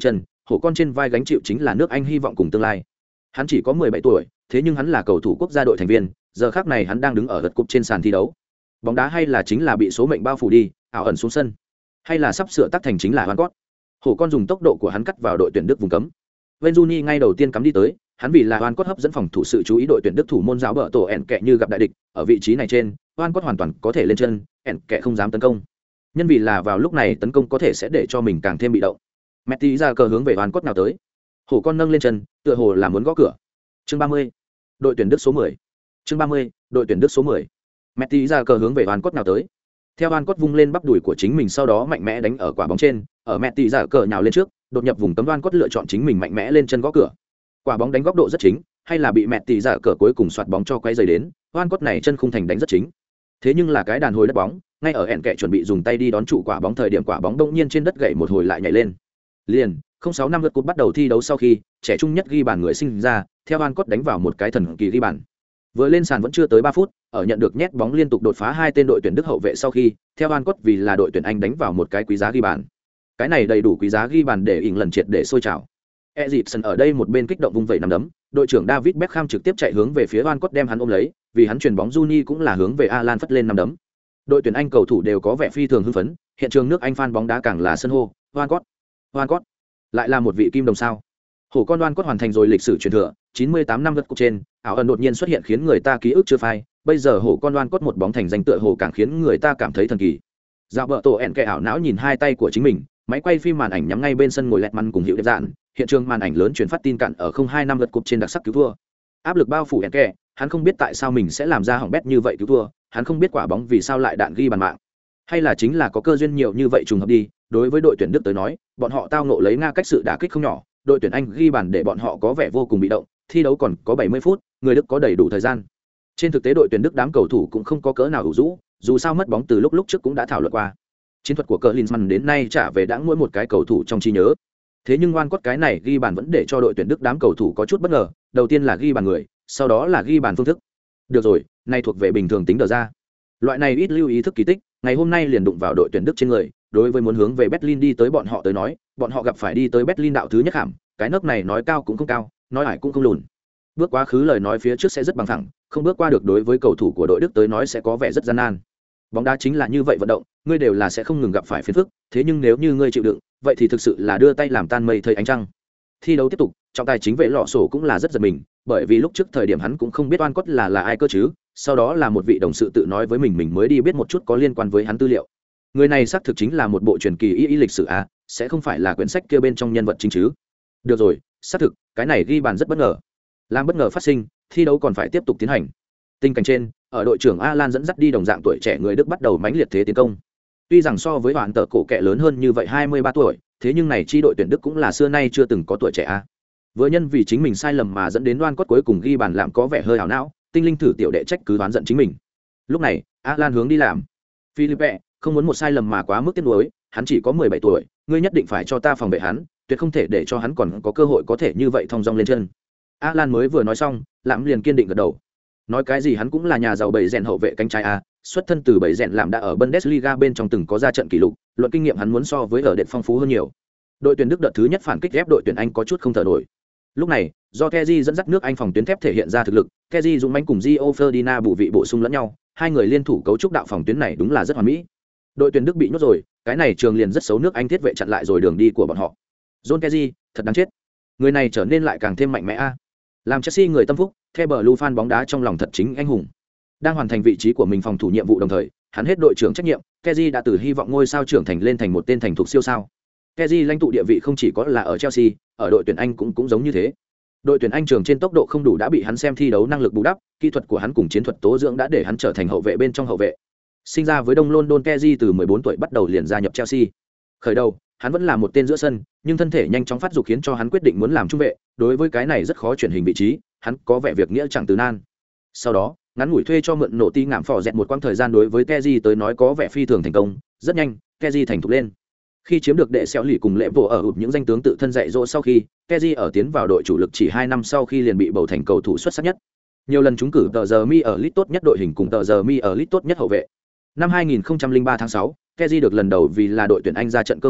hổ con trên vai gánh chịu chính là nước Anh hy vọng cùng tương lai. Hắn chỉ có mười bảy tuổi, thế nhưng hắn là cầu thủ quốc gia đội thành viên, giờ khắc này hắn đang đứng ở gật cúp trên sàn thi đấu. Bóng đá hay là chính là bị số mệnh bao phủ đi, ảo ẩn xuống sân, hay là sắp sửa tác thành chính là Van Cott. Hổ con dùng tốc độ của hắn cắt vào đội tuyển Đức vùng cấm. Wenzuni ngay đầu tiên cắm đi tới, hắn vì là Van Cott hấp dẫn phòng thủ sự chú ý đội tuyển Đức thủ môn giáo bợ tổ ẻn kẹ như gặp đại địch, ở vị trí này trên, Van Cott hoàn toàn có thể lên chân, ẻn kẹ không dám tấn công. Nhân vì là vào lúc này tấn công có thể sẽ để cho mình càng thêm bị động. Messi ra cờ hướng về Van Cott nào tới. Hổ con nâng lên chân, tựa hồ là muốn gõ cửa. Chương ba mươi, đội tuyển Đức số mười. Chương ba mươi, đội tuyển Đức số mười. Messi ra cờ hướng về Van Cott nào tới. Theo Van Cott vung lên bắp đùi của chính mình sau đó mạnh mẽ đánh ở quả bóng trên, ở Messi ra cờ nhào lên trước, đột nhập vùng cấm. Van Cott lựa chọn chính mình mạnh mẽ lên chân gõ cửa. Quả bóng đánh góc độ rất chính, hay là bị Messi ra cờ cuối cùng xoạt bóng cho quay dày đến, Van Cott này chân khung thành đánh rất chính. Thế nhưng là cái đàn hồi đất bóng, ngay ở ẻn kệ chuẩn bị dùng tay đi đón trụ quả bóng thời điểm quả bóng đông nhiên trên đất gậy một hồi lại nhảy lên. Liền, không sáu năm lượt cúp bắt đầu thi đấu sau khi, trẻ trung nhất ghi bàn người sinh ra, theo Van Cott đánh vào một cái thần kỳ ghi bàn. Vừa lên sàn vẫn chưa tới ba phút, ở nhận được nhét bóng liên tục đột phá hai tên đội tuyển Đức hậu vệ sau khi, theo Van Cott vì là đội tuyển Anh đánh vào một cái quý giá ghi bàn. Cái này đầy đủ quý giá ghi bàn để ỉn lần triệt để sôi trào. Eriksen ở đây một bên kích động vung vẩy nắm đấm, đội trưởng David Beckham trực tiếp chạy hướng về phía Van Cott đem hắn ôm lấy, vì hắn chuyền bóng Juni cũng là hướng về Alan phất lên nắm đấm. Đội tuyển Anh cầu thủ đều có vẻ phi thường hưng phấn, hiện trường nước Anh fan bóng đá càng là sân hô, Van Cott, Van Cott, lại là một vị kim đồng sao. Hổ con Van Cott hoàn thành rồi lịch sử truyền thừa, chín mươi tám năm lượt cúp trên, ảo ẩn đột nhiên xuất hiện khiến người ta ký ức chưa phai, bây giờ hổ con Van Cott một bóng thành danh tựa hồ càng khiến người ta cảm thấy thần kỳ. Dạo bợ tổ ẻn kẻ ảo não nhìn hai tay của chính mình, máy quay phim màn ảnh nhắm ngay bên sân ngồi lẹt măn cùng hiệu đẹp dạn, hiện trường màn ảnh lớn truyền phát tin cạn ở không hai năm lượt cúp trên đặc sắc cứu thua. Áp lực bao phủ ẻn kẻ, hắn không biết tại sao mình sẽ làm ra hỏng bét như vậy cứu thua, hắn không biết quả bóng vì sao lại đạn ghi bàn mạng, hay là chính là có cơ duyên nhiều như vậy trùng hợp đi. Đối với đội tuyển Đức tới nói, bọn họ tao ngộ lấy Nga cách sự đả kích không nhỏ, đội tuyển Anh ghi bàn để bọn họ có vẻ vô cùng bị động, thi đấu còn có bảy mươi phút, người Đức có đầy đủ thời gian. Trên thực tế đội tuyển Đức đám cầu thủ cũng không có cỡ nào ủ rũ, dù sao mất bóng từ lúc lúc trước cũng đã thảo luận qua. Chiến thuật của Klinsmann đến nay trả về đã mỗi một cái cầu thủ trong trí nhớ. Thế nhưng Van Cott cái này ghi bàn vẫn để cho đội tuyển Đức đám cầu thủ có chút bất ngờ, đầu tiên là ghi bàn người, sau đó là ghi bàn phương thức. Được rồi, này thuộc về bình thường tính đờ ra. Loại này ít lưu ý thức kỳ tích, ngày hôm nay liền đụng vào đội tuyển Đức trên người, đối với muốn hướng về Berlin đi tới bọn họ tới nói, bọn họ gặp phải đi tới Berlin đạo thứ nhất hàm, cái nấc này nói cao cũng không cao, nói ải cũng không lùn. Bước quá khứ lời nói phía trước sẽ rất bằng thẳng, không bước qua được đối với cầu thủ của đội Đức tới nói sẽ có vẻ rất gian nan. Bóng đá chính là như vậy vận động, ngươi đều là sẽ không ngừng gặp phải phiền phức, thế nhưng nếu như ngươi chịu đựng, vậy thì thực sự là đưa tay làm tan mây thấy ánh trăng. Thi đấu tiếp tục, trọng tài chính vệ lọ sổ cũng là rất giật mình, bởi vì lúc trước thời điểm hắn cũng không biết Van Cott là là ai cơ chứ, sau đó là một vị đồng sự tự nói với mình mình mới đi biết một chút có liên quan với hắn tư liệu. Người này xác thực chính là một bộ truyền kỳ y y lịch sử á, sẽ không phải là quyển sách kia bên trong nhân vật chính chứ. Được rồi, xác thực, cái này ghi bàn rất bất ngờ. Làm bất ngờ phát sinh, thi đấu còn phải tiếp tục tiến hành. Tình cảnh trên, ở đội trưởng Alan dẫn dắt đi đồng dạng tuổi trẻ người Đức bắt đầu mãnh liệt thế tiến công. Tuy rằng so với hoàn tờ cổ kẹ lớn hơn như vậy hai mươi ba tuổi, thế nhưng này chi đội tuyển Đức cũng là xưa nay chưa từng có tuổi trẻ a. Vừa nhân vì chính mình sai lầm mà dẫn đến Van Cott cuối cùng ghi bàn làm có vẻ hơi ảo não, tinh linh thử tiểu đệ trách cứ đoán giận chính mình. Lúc này, Alan hướng đi làm. Philippe, không muốn một sai lầm mà quá mức tiếc nuối, hắn chỉ có mười bảy tuổi, ngươi nhất định phải cho ta phòng vệ hắn, tuyệt không thể để cho hắn còn có cơ hội có thể như vậy thong dong lên chân. Alan mới vừa nói xong, Lãm liền kiên định gật đầu. Nói cái gì hắn cũng là nhà giàu bảy rèn hậu vệ cánh trái a, xuất thân từ bảy rèn làm đã ở Bundesliga bên trong từng có ra trận kỷ lục, luận kinh nghiệm hắn muốn so với ở đệm phong phú hơn nhiều. Đội tuyển Đức đợt thứ nhất phản kích ép đội tuyển Anh có chút không thở nổi. Lúc này, do Kessié dẫn dắt nước Anh phòng tuyến thép thể hiện ra thực lực, Kessié dũng mãnh cùng Gio Ferdinand bù vị bổ sung lẫn nhau, hai người liên thủ cấu trúc đạo phòng tuyến này đúng là rất hoàn mỹ. Đội tuyển Đức bị nhốt rồi, cái này trường liền rất xấu nước Anh thiết vệ chặn lại rồi đường đi của bọn họ. John Kessié, thật đáng chết. Người này trở nên lại càng thêm mạnh mẽ a. Làm Chelsea người tâm phúc, The Blue fan bóng đá trong lòng thật chính anh hùng. Đang hoàn thành vị trí của mình phòng thủ nhiệm vụ đồng thời, hắn hết đội trưởng trách nhiệm, Kessié đã từ hy vọng ngôi sao trưởng thành lên thành một tên thành thục siêu sao. Kessié lãnh tụ địa vị không chỉ có là ở Chelsea, ở đội tuyển Anh cũng cũng giống như thế. Đội tuyển Anh trường trên tốc độ không đủ đã bị hắn xem thi đấu năng lực bù đắp, kỹ thuật của hắn cùng chiến thuật tố dưỡng đã để hắn trở thành hậu vệ bên trong hậu vệ. Sinh ra với Đông London, Kessié từ mười bốn tuổi bắt đầu liền gia nhập Chelsea. Khởi đầu, hắn vẫn là một tên giữa sân, nhưng thân thể nhanh chóng phát dục khiến cho hắn quyết định muốn làm trung vệ, đối với cái này rất khó chuyển hình vị trí, hắn có vẻ việc nghĩa chẳng từ nan. Sau đó, ngắn ngủi thuê cho mượn nổ ti ngạm phò dẹt một quãng thời gian đối với Kessié tới nói có vẻ phi thường thành công, rất nhanh, Kessié thành thục lên. Khi chiếm được đệ xéo lì cùng lệ bộ ở ụp những danh tướng tự thân dạy dỗ sau khi, Kessié ở tiến vào đội chủ lực chỉ hai năm sau khi liền bị bầu thành cầu thủ xuất sắc nhất. Nhiều lần trúng cử tờ giờ mi ở lit tốt nhất đội hình cùng tờ giờ mi ở lit tốt nhất hậu vệ. Năm hai nghìn không trăm lẻ ba tháng sáu, Kessié được lần đầu vì là đội tuyển Anh ra trận cơ hội,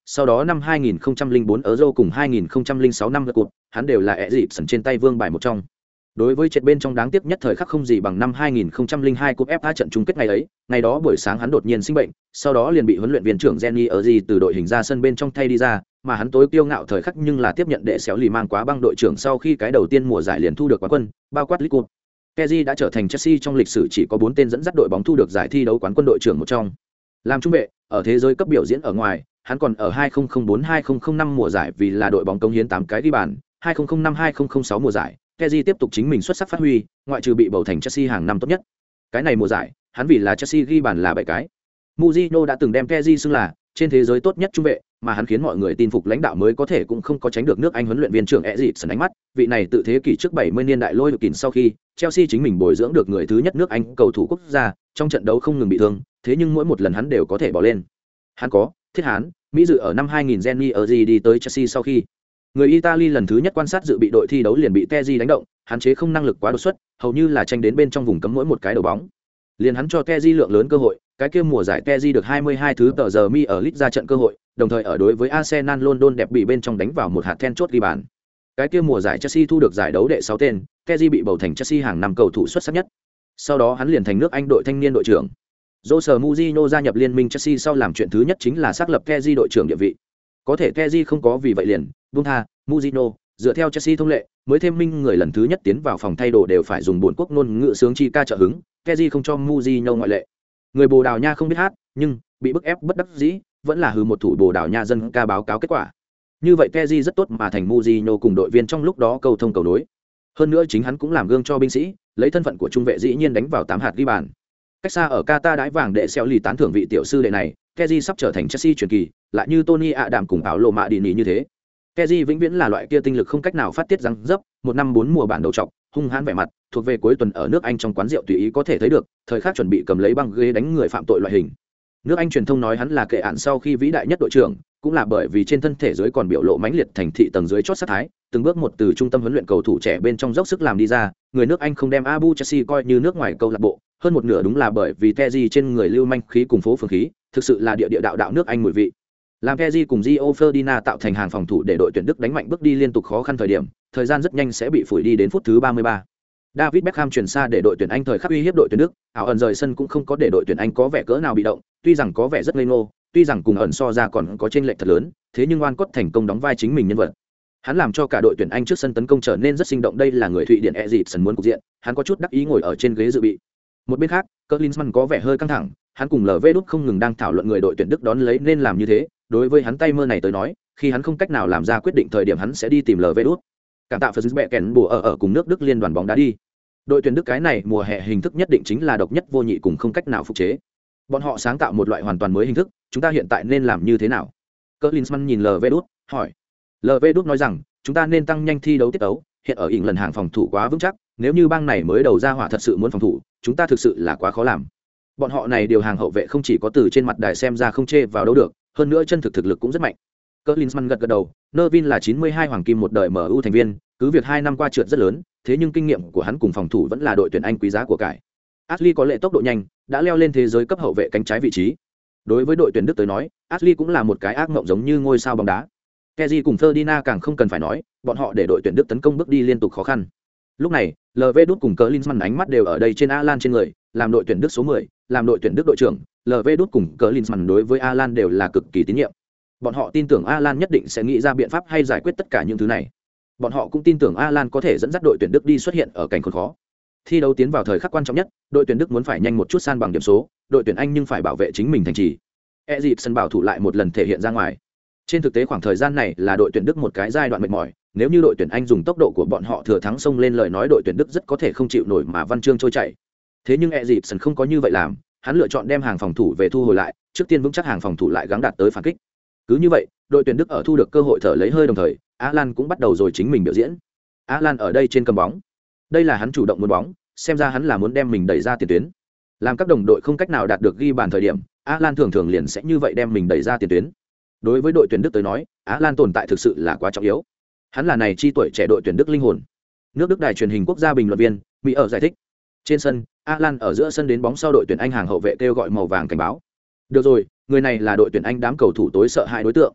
sau đó năm hai nghìn không trăm lẻ bốn Euro cùng hai nghìn không trăm lẻ sáu năm lượt cuộc, hắn đều là Eriksen trên tay vương bài một trong. Đối với trận bên trong đáng tiếc nhất thời khắc không gì bằng năm hai nghìn không trăm lẻ hai cúp ép a trận chung kết ngày ấy, ngày đó buổi sáng hắn đột nhiên sinh bệnh, sau đó liền bị huấn luyện viên trưởng Jenny Erzi từ đội hình ra sân bên trong thay đi ra, mà hắn tối kiêu ngạo thời khắc nhưng là tiếp nhận đệ xéo lì mang quá băng đội trưởng sau khi cái đầu tiên mùa giải liền thu được quán quân, bao quát League Cup. Kessié đã trở thành Chelsea trong lịch sử chỉ có bốn tên dẫn dắt đội bóng thu được giải thi đấu quán quân đội trưởng một trong. Làm trung vệ, ở thế giới cấp biểu diễn ở ngoài, hắn còn ở hai nghìn không trăm lẻ bốn hai nghìn không trăm lẻ năm mùa giải vì là đội bóng cống hiến tám cái ghi bàn, hai nghìn không trăm lẻ năm hai nghìn không trăm lẻ sáu mùa giải, Kessié tiếp tục chính mình xuất sắc phát huy, ngoại trừ bị bầu thành Chelsea hàng năm tốt nhất. Cái này mùa giải, hắn vì là Chelsea ghi bàn là bảy cái. Mourinho đã từng đem Kessié xưng là trên thế giới tốt nhất trung vệ, mà hắn khiến mọi người tin phục lãnh đạo mới có thể cũng không có tránh được nước Anh huấn luyện viên trưởng Eriksen ánh mắt, vị này tự thế kỷ trước bảy mươi niên đại lôi được kìm sau khi Chelsea chính mình bồi dưỡng được người thứ nhất nước Anh cầu thủ quốc gia, trong trận đấu không ngừng bị thương, thế nhưng mỗi một lần hắn đều có thể bỏ lên. Hắn có, thiết hán, Mỹ dự ở năm hai nghìn Jenny Erzi đi tới Chelsea sau khi người Italy lần thứ nhất quan sát dự bị đội thi đấu liền bị Kessié đánh động, hắn chế không năng lực quá đột xuất, hầu như là tranh đến bên trong vùng cấm mỗi một cái đầu bóng. Liền hắn cho Kessié lượng lớn cơ hội, cái kia mùa giải Kessié được hai mươi hai thứ tờ giờ mi ở League ra trận cơ hội, đồng thời ở đối với Arsenal London đẹp bị bên trong đánh vào một hạt then chốt ghi bàn. Cái kia mùa giải Chelsea thu được giải đấu đệ sáu tên, Kessié bị bầu thành Chelsea hàng năm cầu thủ xuất sắc nhất. Sau đó hắn liền thành nước Anh đội thanh niên đội trưởng. Jose Mourinho gia nhập liên minh Chelsea sau làm chuyện thứ nhất chính là xác lập Kessié đội trưởng địa vị. Có thể Kessié không có vì vậy liền buông tha, Mourinho dựa theo Chelsea thông lệ, mới thêm minh người lần thứ nhất tiến vào phòng thay đồ đều phải dùng buồn quốc ngôn ngữ sướng chi ca trợ hứng, Kessié không cho Mourinho ngoại lệ. Người Bồ Đào Nha không biết hát, nhưng bị bức ép bất đắc dĩ, vẫn là hừ một thủ Bồ Đào Nha dân ca báo cáo kết quả. Như vậy Kessié rất tốt mà thành Mourinho cùng đội viên trong lúc đó cầu thông cầu đối. Hơn nữa chính hắn cũng làm gương cho binh sĩ, lấy thân phận của trung vệ dĩ nhiên đánh vào tám hạt ghi bàn. Cách xa ở Qatar đái vàng đệ xéo lì tán thưởng vị tiểu sư đệ này, Kessié sắp trở thành Chelsea truyền kỳ, lại như Tony Adam cùng Paolo Maldini như thế. Kessié vĩnh viễn là loại kia tinh lực không cách nào phát tiết răng dấp, một năm bốn mùa bản đầu trọc, hung hãn vẻ mặt, thuộc về cuối tuần ở nước Anh trong quán rượu tùy ý có thể thấy được, thời khắc chuẩn bị cầm lấy băng ghế đánh người phạm tội loại hình. Nước Anh truyền thông nói hắn là kệ án sau khi vĩ đại nhất đội trưởng, cũng là bởi vì trên thân thể dưới còn biểu lộ mãnh liệt thành thị tầng dưới chót sát thái, từng bước một từ trung tâm huấn luyện cầu thủ trẻ bên trong dốc sức làm đi ra, người nước Anh không đem Abu Chelsea coi như nước ngoài câu lạc bộ, hơn một nửa đúng là bởi vì Kessié trên người lưu manh khí cùng phố phường khí, thực sự là địa địa đạo đạo nước Anh mùi vị. Làm Kessié cùng Gio Ferdinand tạo thành hàng phòng thủ để đội tuyển Đức đánh mạnh bước đi liên tục khó khăn thời điểm, thời gian rất nhanh sẽ bị phủi đi đến phút thứ ba mươi ba. David Beckham chuyển xa để đội tuyển Anh thời khắc uy hiếp đội tuyển Đức, ảo ẩn rời sân cũng không có để đội tuyển Anh có vẻ cỡ nào bị động, tuy rằng có vẻ rất ngây ngô, tuy rằng cùng ẩn so ra còn có chênh lệch thật lớn, thế nhưng Oan Cott thành công đóng vai chính mình nhân vật. Hắn làm cho cả đội tuyển Anh trước sân tấn công trở nên rất sinh động, đây là người Thụy Điển Eriksen muốn cục diện, hắn có chút đắc ý ngồi ở trên ghế dự bị. Một bên khác, Klinsmann có vẻ hơi căng thẳng, hắn cùng lờ vê đút không ngừng đang thảo luận người đội tuyển Đức đón lấy nên làm như thế, đối với hắn tay mơ này tới nói, khi hắn không cách nào làm ra quyết định thời điểm hắn sẽ đi tìm lờ vê đút. Cảm tạ phần bẹ kèn bùa ở ở cùng nước Đức liên đoàn bóng đá đi. Đội tuyển Đức cái này mùa hè hình thức nhất định chính là độc nhất vô nhị cùng không cách nào phục chế. Bọn họ sáng tạo một loại hoàn toàn mới hình thức, chúng ta hiện tại nên làm như thế nào? Klinsmann nhìn lờ vê đút, hỏi. lờ vê đút nói rằng, chúng ta nên tăng nhanh thi đấu tiết tấu, hiện ở ỉn lần hàng phòng thủ quá vững chắc, nếu như bang này mới đầu ra hỏa thật sự muốn phòng thủ, chúng ta thực sự là quá khó làm. Bọn họ này điều hàng hậu vệ không chỉ có từ trên mặt đài xem ra không chê vào đâu được, hơn nữa chân thực thực lực cũng rất mạnh. Klinsmann gật gật đầu, Nervin là chín mươi hai hoàng kim một đời em u thành viên, cứ việc hai năm qua trượt rất lớn, thế nhưng kinh nghiệm của hắn cùng phòng thủ vẫn là đội tuyển Anh quý giá của cải. Ashley có lệ tốc độ nhanh, đã leo lên thế giới cấp hậu vệ cánh trái vị trí. Đối với đội tuyển Đức tới nói, Ashley cũng là một cái ác mộng giống như ngôi sao bóng đá. Kessié cùng Ferdinand càng không cần phải nói, bọn họ để đội tuyển Đức tấn công bước đi liên tục khó khăn. Lúc này, lờ vê đút cùng Klinsmann ánh mắt đều ở đây trên Alan trên người, làm đội tuyển Đức số mười, làm đội tuyển Đức đội trưởng, lờ vê đút cùng Klinsmann đối với Alan đều là cực kỳ tín nhiệm. Bọn họ tin tưởng Alan nhất định sẽ nghĩ ra biện pháp hay giải quyết tất cả những thứ này. Bọn họ cũng tin tưởng Alan có thể dẫn dắt đội tuyển Đức đi xuất hiện ở cảnh khốn khó. Thi đấu tiến vào thời khắc quan trọng nhất, đội tuyển Đức muốn phải nhanh một chút san bằng điểm số, đội tuyển Anh nhưng phải bảo vệ chính mình thành trì. Eriksen bảo thủ lại một lần thể hiện ra ngoài. Trên thực tế khoảng thời gian này là đội tuyển Đức một cái giai đoạn mệt mỏi, nếu như đội tuyển Anh dùng tốc độ của bọn họ thừa thắng xông lên lời nói đội tuyển Đức rất có thể không chịu nổi mà văn chương trôi chảy. Thế nhưng Eriksen không có như vậy làm, hắn lựa chọn đem hàng phòng thủ về thu hồi lại, trước tiên vững chắc hàng phòng thủ lại gắng đạt tới phản kích. Cứ như vậy, đội tuyển Đức ở thu được cơ hội thở lấy hơi đồng thời, Alan cũng bắt đầu rồi chính mình biểu diễn. Alan ở đây trên cầm bóng. Đây là hắn chủ động muốn bóng, xem ra hắn là muốn đem mình đẩy ra tiền tuyến. Làm các đồng đội không cách nào đạt được ghi bàn thời điểm, Alan thường thường liền sẽ như vậy đem mình đẩy ra tiền tuyến. Đối với đội tuyển Đức tới nói, Alan tồn tại thực sự là quá trọng yếu. Hắn là này chi tuổi trẻ đội tuyển Đức linh hồn. Nước Đức đài truyền hình quốc gia bình luận viên, Mỹ ở giải thích. Trên sân, Alan ở giữa sân đến bóng sau đội tuyển Anh hàng hậu vệ kêu gọi màu vàng cảnh báo. Được rồi, người này là đội tuyển Anh đám cầu thủ tối sợ hãi đối tượng.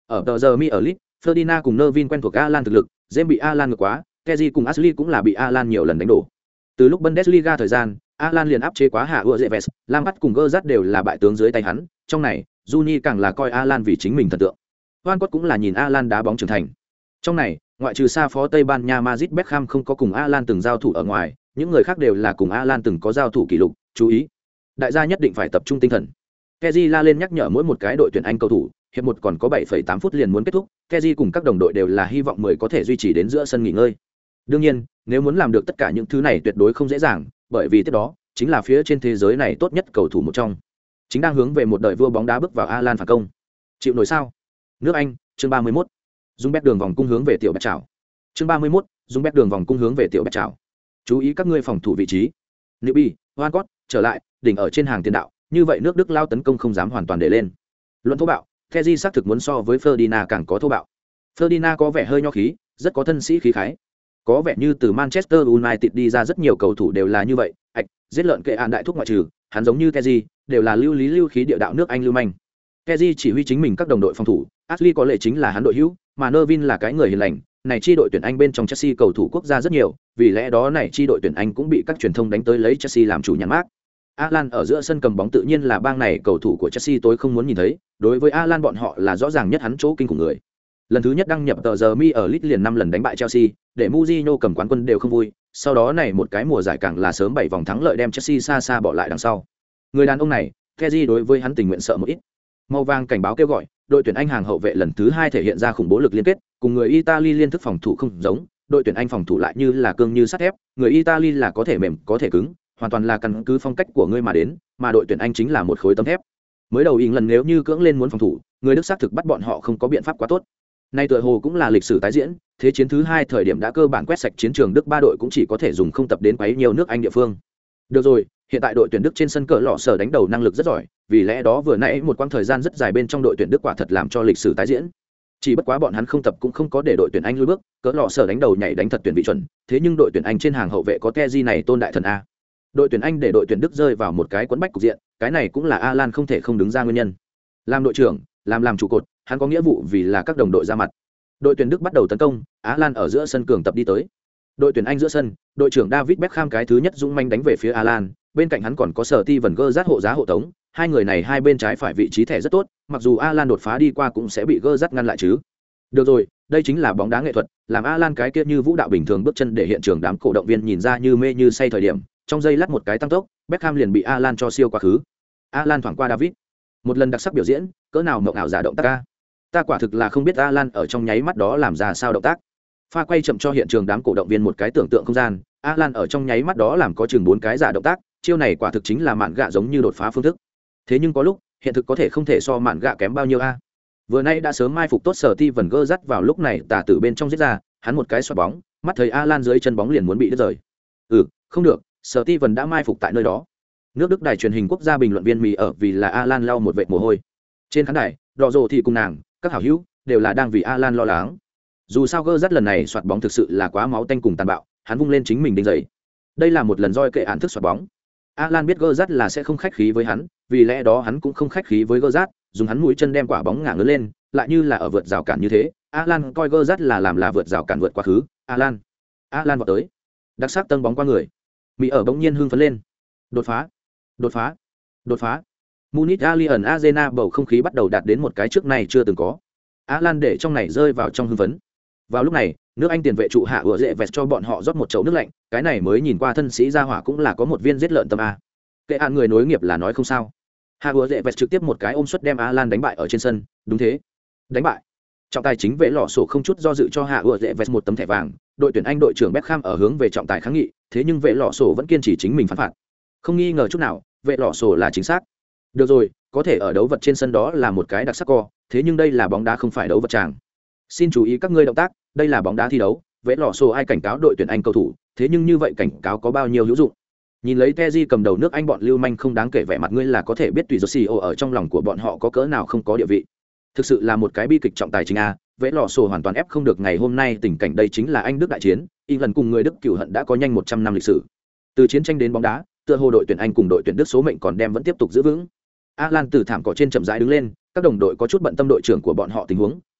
Ở tờ giờ mi ở lit, Ferdinand cùng Nervin quen thuộc Alan thực lực, James bị Alan ngược quá, Kessié cùng Ashley cũng là bị Alan nhiều lần đánh đổ. Từ lúc Bundesliga thời gian, Alan liền áp chế quá hạ ưa dễ vest, Lampard cùng Gerrard đều là bại tướng dưới tay hắn, trong này, Juni càng là coi Alan vì chính mình thần tượng. Walcott cũng là nhìn Alan đá bóng trưởng thành. Trong này, ngoại trừ xa phó Tây Ban Nha Madrid Beckham không có cùng Alan từng giao thủ ở ngoài, những người khác đều là cùng Alan từng có giao thủ kỷ lục, chú ý. Đại gia nhất định phải tập trung tinh thần. Kessié la lên nhắc nhở mỗi một cái đội tuyển Anh cầu thủ, hiệp một còn có bảy phẩy tám phút liền muốn kết thúc, Kessié cùng các đồng đội đều là hy vọng mười có thể duy trì đến giữa sân nghỉ ngơi. Đương nhiên, nếu muốn làm được tất cả những thứ này tuyệt đối không dễ dàng, bởi vì tiếp đó chính là phía trên thế giới này tốt nhất cầu thủ một trong. Chính đang hướng về một đời vua bóng đá bước vào Alan phản công. Chịu nổi sao? Nước Anh, chương ba mươi mốt. Dung bét đường vòng cung hướng về tiểu bạch trảo. Chương ba mươi mốt, Dung bét đường vòng cung hướng về tiểu bạch trảo. Chú ý các ngươi phòng thủ vị trí. Newby, Walcott, trở lại, đỉnh ở trên hàng tiền đạo, như vậy nước Đức lao tấn công không dám hoàn toàn để lên. Luận thô bạo, Kessié xác thực muốn so với Ferdinand càng có thô bạo. Ferdinand có vẻ hơi nho khí, rất có thân sĩ khí khái. Có vẻ như từ Manchester United đi ra rất nhiều cầu thủ đều là như vậy, ạch, giết lợn kệ án đại thúc ngoại trừ, hắn giống như Kessié, đều là lưu lý lưu khí địa đạo nước Anh lưu manh. Kessié chỉ huy chính mình các đồng đội phòng thủ, Ashley có lẽ chính là hắn đội hữu, mà Nervin là cái người hiền lành, này chi đội tuyển Anh bên trong Chelsea cầu thủ quốc gia rất nhiều, vì lẽ đó này chi đội tuyển Anh cũng bị các truyền thông đánh tới lấy Chelsea làm chủ nhãn mác. Alan ở giữa sân cầm bóng tự nhiên là bang này cầu thủ của Chelsea tối không muốn nhìn thấy, đối với Alan bọn họ là rõ ràng nhất hắn chỗ kinh khủng người. Lần thứ nhất đăng nhập tờ giờ mi ở Leeds liền năm lần đánh bại Chelsea, để Mourinho cầm quán quân đều không vui, sau đó này một cái mùa giải càng là sớm bảy vòng thắng lợi đem Chelsea xa xa bỏ lại đằng sau. Người đàn ông này, Kessié đối với hắn tình nguyện sợ một ít. Màu vàng cảnh báo kêu gọi, đội tuyển Anh hàng hậu vệ lần thứ hai thể hiện ra khủng bố lực liên kết, cùng người Italy liên thức phòng thủ không giống, đội tuyển Anh phòng thủ lại như là cương như sắt thép, người Italy là có thể mềm, có thể cứng, hoàn toàn là căn cứ phong cách của ngươi mà đến, mà đội tuyển Anh chính là một khối tấm thép. Mới đầu ỉn lần nếu như cưỡng lên muốn phòng thủ, người Đức xác thực bắt bọn họ không có biện pháp quá tốt. Nay tựa hồ cũng là lịch sử tái diễn, thế chiến thứ hai thời điểm đã cơ bản quét sạch chiến trường Đức, ba đội cũng chỉ có thể dùng không tập đến quấy nhiều nước Anh địa phương. Được rồi, hiện tại đội tuyển Đức trên sân cờ lọ sở đánh đầu năng lực rất giỏi, vì lẽ đó vừa nãy một quãng thời gian rất dài bên trong đội tuyển Đức quả thật làm cho lịch sử tái diễn. Chỉ bất quá bọn hắn không tập cũng không có để đội tuyển Anh lùi bước, cờ lọ sở đánh đầu nhảy đánh thật tuyển vị chuẩn, thế nhưng đội tuyển Anh trên hàng hậu vệ có Kessié này tôn đại thần a. Đội tuyển Anh để đội tuyển Đức rơi vào một cái quấn bách cục diện, cái này cũng là Alan không thể không đứng ra nguyên nhân. Làm đội trưởng, làm làm trụ cột, hắn có nghĩa vụ vì là các đồng đội ra mặt. Đội tuyển Đức bắt đầu tấn công, Alan ở giữa sân cường tập đi tới. Đội tuyển Anh giữa sân, đội trưởng David Beckham cái thứ nhất dũng manh đánh về phía Alan, bên cạnh hắn còn có Steven Gerrard hộ giá hộ tống, hai người này hai bên trái phải vị trí thẻ rất tốt, mặc dù Alan đột phá đi qua cũng sẽ bị Gerrard ngăn lại chứ. Được rồi, đây chính là bóng đá nghệ thuật, làm Alan cái kia như vũ đạo bình thường bước chân để hiện trường đám cổ động viên nhìn ra như mê như say thời điểm, trong giây lát một cái tăng tốc, Beckham liền bị Alan cho siêu quá khứ. Alan thoảng qua David, một lần đặc sắc biểu diễn, cỡ nào mộng ảo giả động tác ca. Ta quả thực là không biết Alan ở trong nháy mắt đó làm ra sao động tác. Pha quay chậm cho hiện trường đám cổ động viên một cái tưởng tượng không gian, Alan ở trong nháy mắt đó làm có chừng bốn cái giả động tác, chiêu này quả thực chính là mạn gạ giống như đột phá phương thức. Thế nhưng có lúc, hiện thực có thể không thể so mạn gạ kém bao nhiêu a. Vừa nay đã sớm mai phục tốt Steven Gerrard vào lúc này tả tử bên trong giết ra, hắn một cái xoạc bóng, mắt thấy Alan dưới chân bóng liền muốn bị đứt rời. Ừ, không được, Steven đã mai phục tại nơi đó. Nước Đức đài truyền hình quốc gia bình luận viên mì ở vì là Alan lau một vệt mồ hôi. Trên khán đài, Đỏ Rồ thì cùng nàng, các hảo hữu đều là đang vì Alan lo lắng. Dù sao Gerrard lần này xoạc bóng thực sự là quá máu tanh cùng tàn bạo, hắn vung lên chính mình đinh giày. Đây là một lần roi kệ án thức xoạc bóng. Alan biết Gerrard là sẽ không khách khí với hắn, vì lẽ đó hắn cũng không khách khí với Gerrard, dùng hắn mũi chân đem quả bóng ngả ngớn lên, lại như là ở vượt rào cản như thế. Alan coi Gerrard là làm là vượt rào cản vượt quá khứ. Alan, Alan vọt tới, đặc sắc tâng bóng qua người. Mỹ ở bỗng nhiên hưng phấn lên. Đột phá, đột phá, đột phá. Munich Allianz Arena bầu không khí bắt đầu đạt đến một cái trước này chưa từng có. Alan để trong này rơi vào trong hưng phấn. Vào lúc này, nước Anh tiền vệ trụ hạ ựa dễ vẹt cho bọn họ rót một chậu nước lạnh, cái này mới nhìn qua thân sĩ gia hỏa cũng là có một viên giết lợn tâm a. Kệ án người nối nghiệp là nói không sao. Hạ ựa dễ vẹt trực tiếp một cái ôm suất đem Alan đánh bại ở trên sân, đúng thế. Đánh bại. Trọng tài chính vệ lọ sổ không chút do dự cho hạ ựa dễ vẹt một tấm thẻ vàng, đội tuyển Anh đội trưởng Beckham ở hướng về trọng tài kháng nghị, thế nhưng vệ lọ sổ vẫn kiên trì chính mình phán phạt. Không nghi ngờ chút nào, vệ lọ sổ là chính xác. Được rồi, có thể ở đấu vật trên sân đó là một cái đặc sắc co, thế nhưng đây là bóng đá không phải đấu vật tràng. Xin chú ý các ngươi động tác, đây là bóng đá thi đấu, vẽ lò xô ai cảnh cáo đội tuyển Anh cầu thủ, thế nhưng như vậy cảnh cáo có bao nhiêu hữu dụng? Nhìn lấy Kessié cầm đầu nước Anh bọn lưu manh không đáng kể vẻ mặt ngươi là có thể biết tùy Josio ở trong lòng của bọn họ có cỡ nào không có địa vị. Thực sự là một cái bi kịch trọng tài chính a, vẽ lò xô hoàn toàn ép không được ngày hôm nay tình cảnh đây chính là Anh Đức đại chiến, England cùng người Đức cửu hận đã có nhanh một trăm năm lịch sử. Từ chiến tranh đến bóng đá, tựa hồ đội tuyển Anh cùng đội tuyển Đức số mệnh còn đem vẫn tiếp tục giữ vững. Alan từ thảm cỏ trên chậm rãi đứng lên, các đồng đội có chút bận tâm đội trưởng của bọn họ tình huống,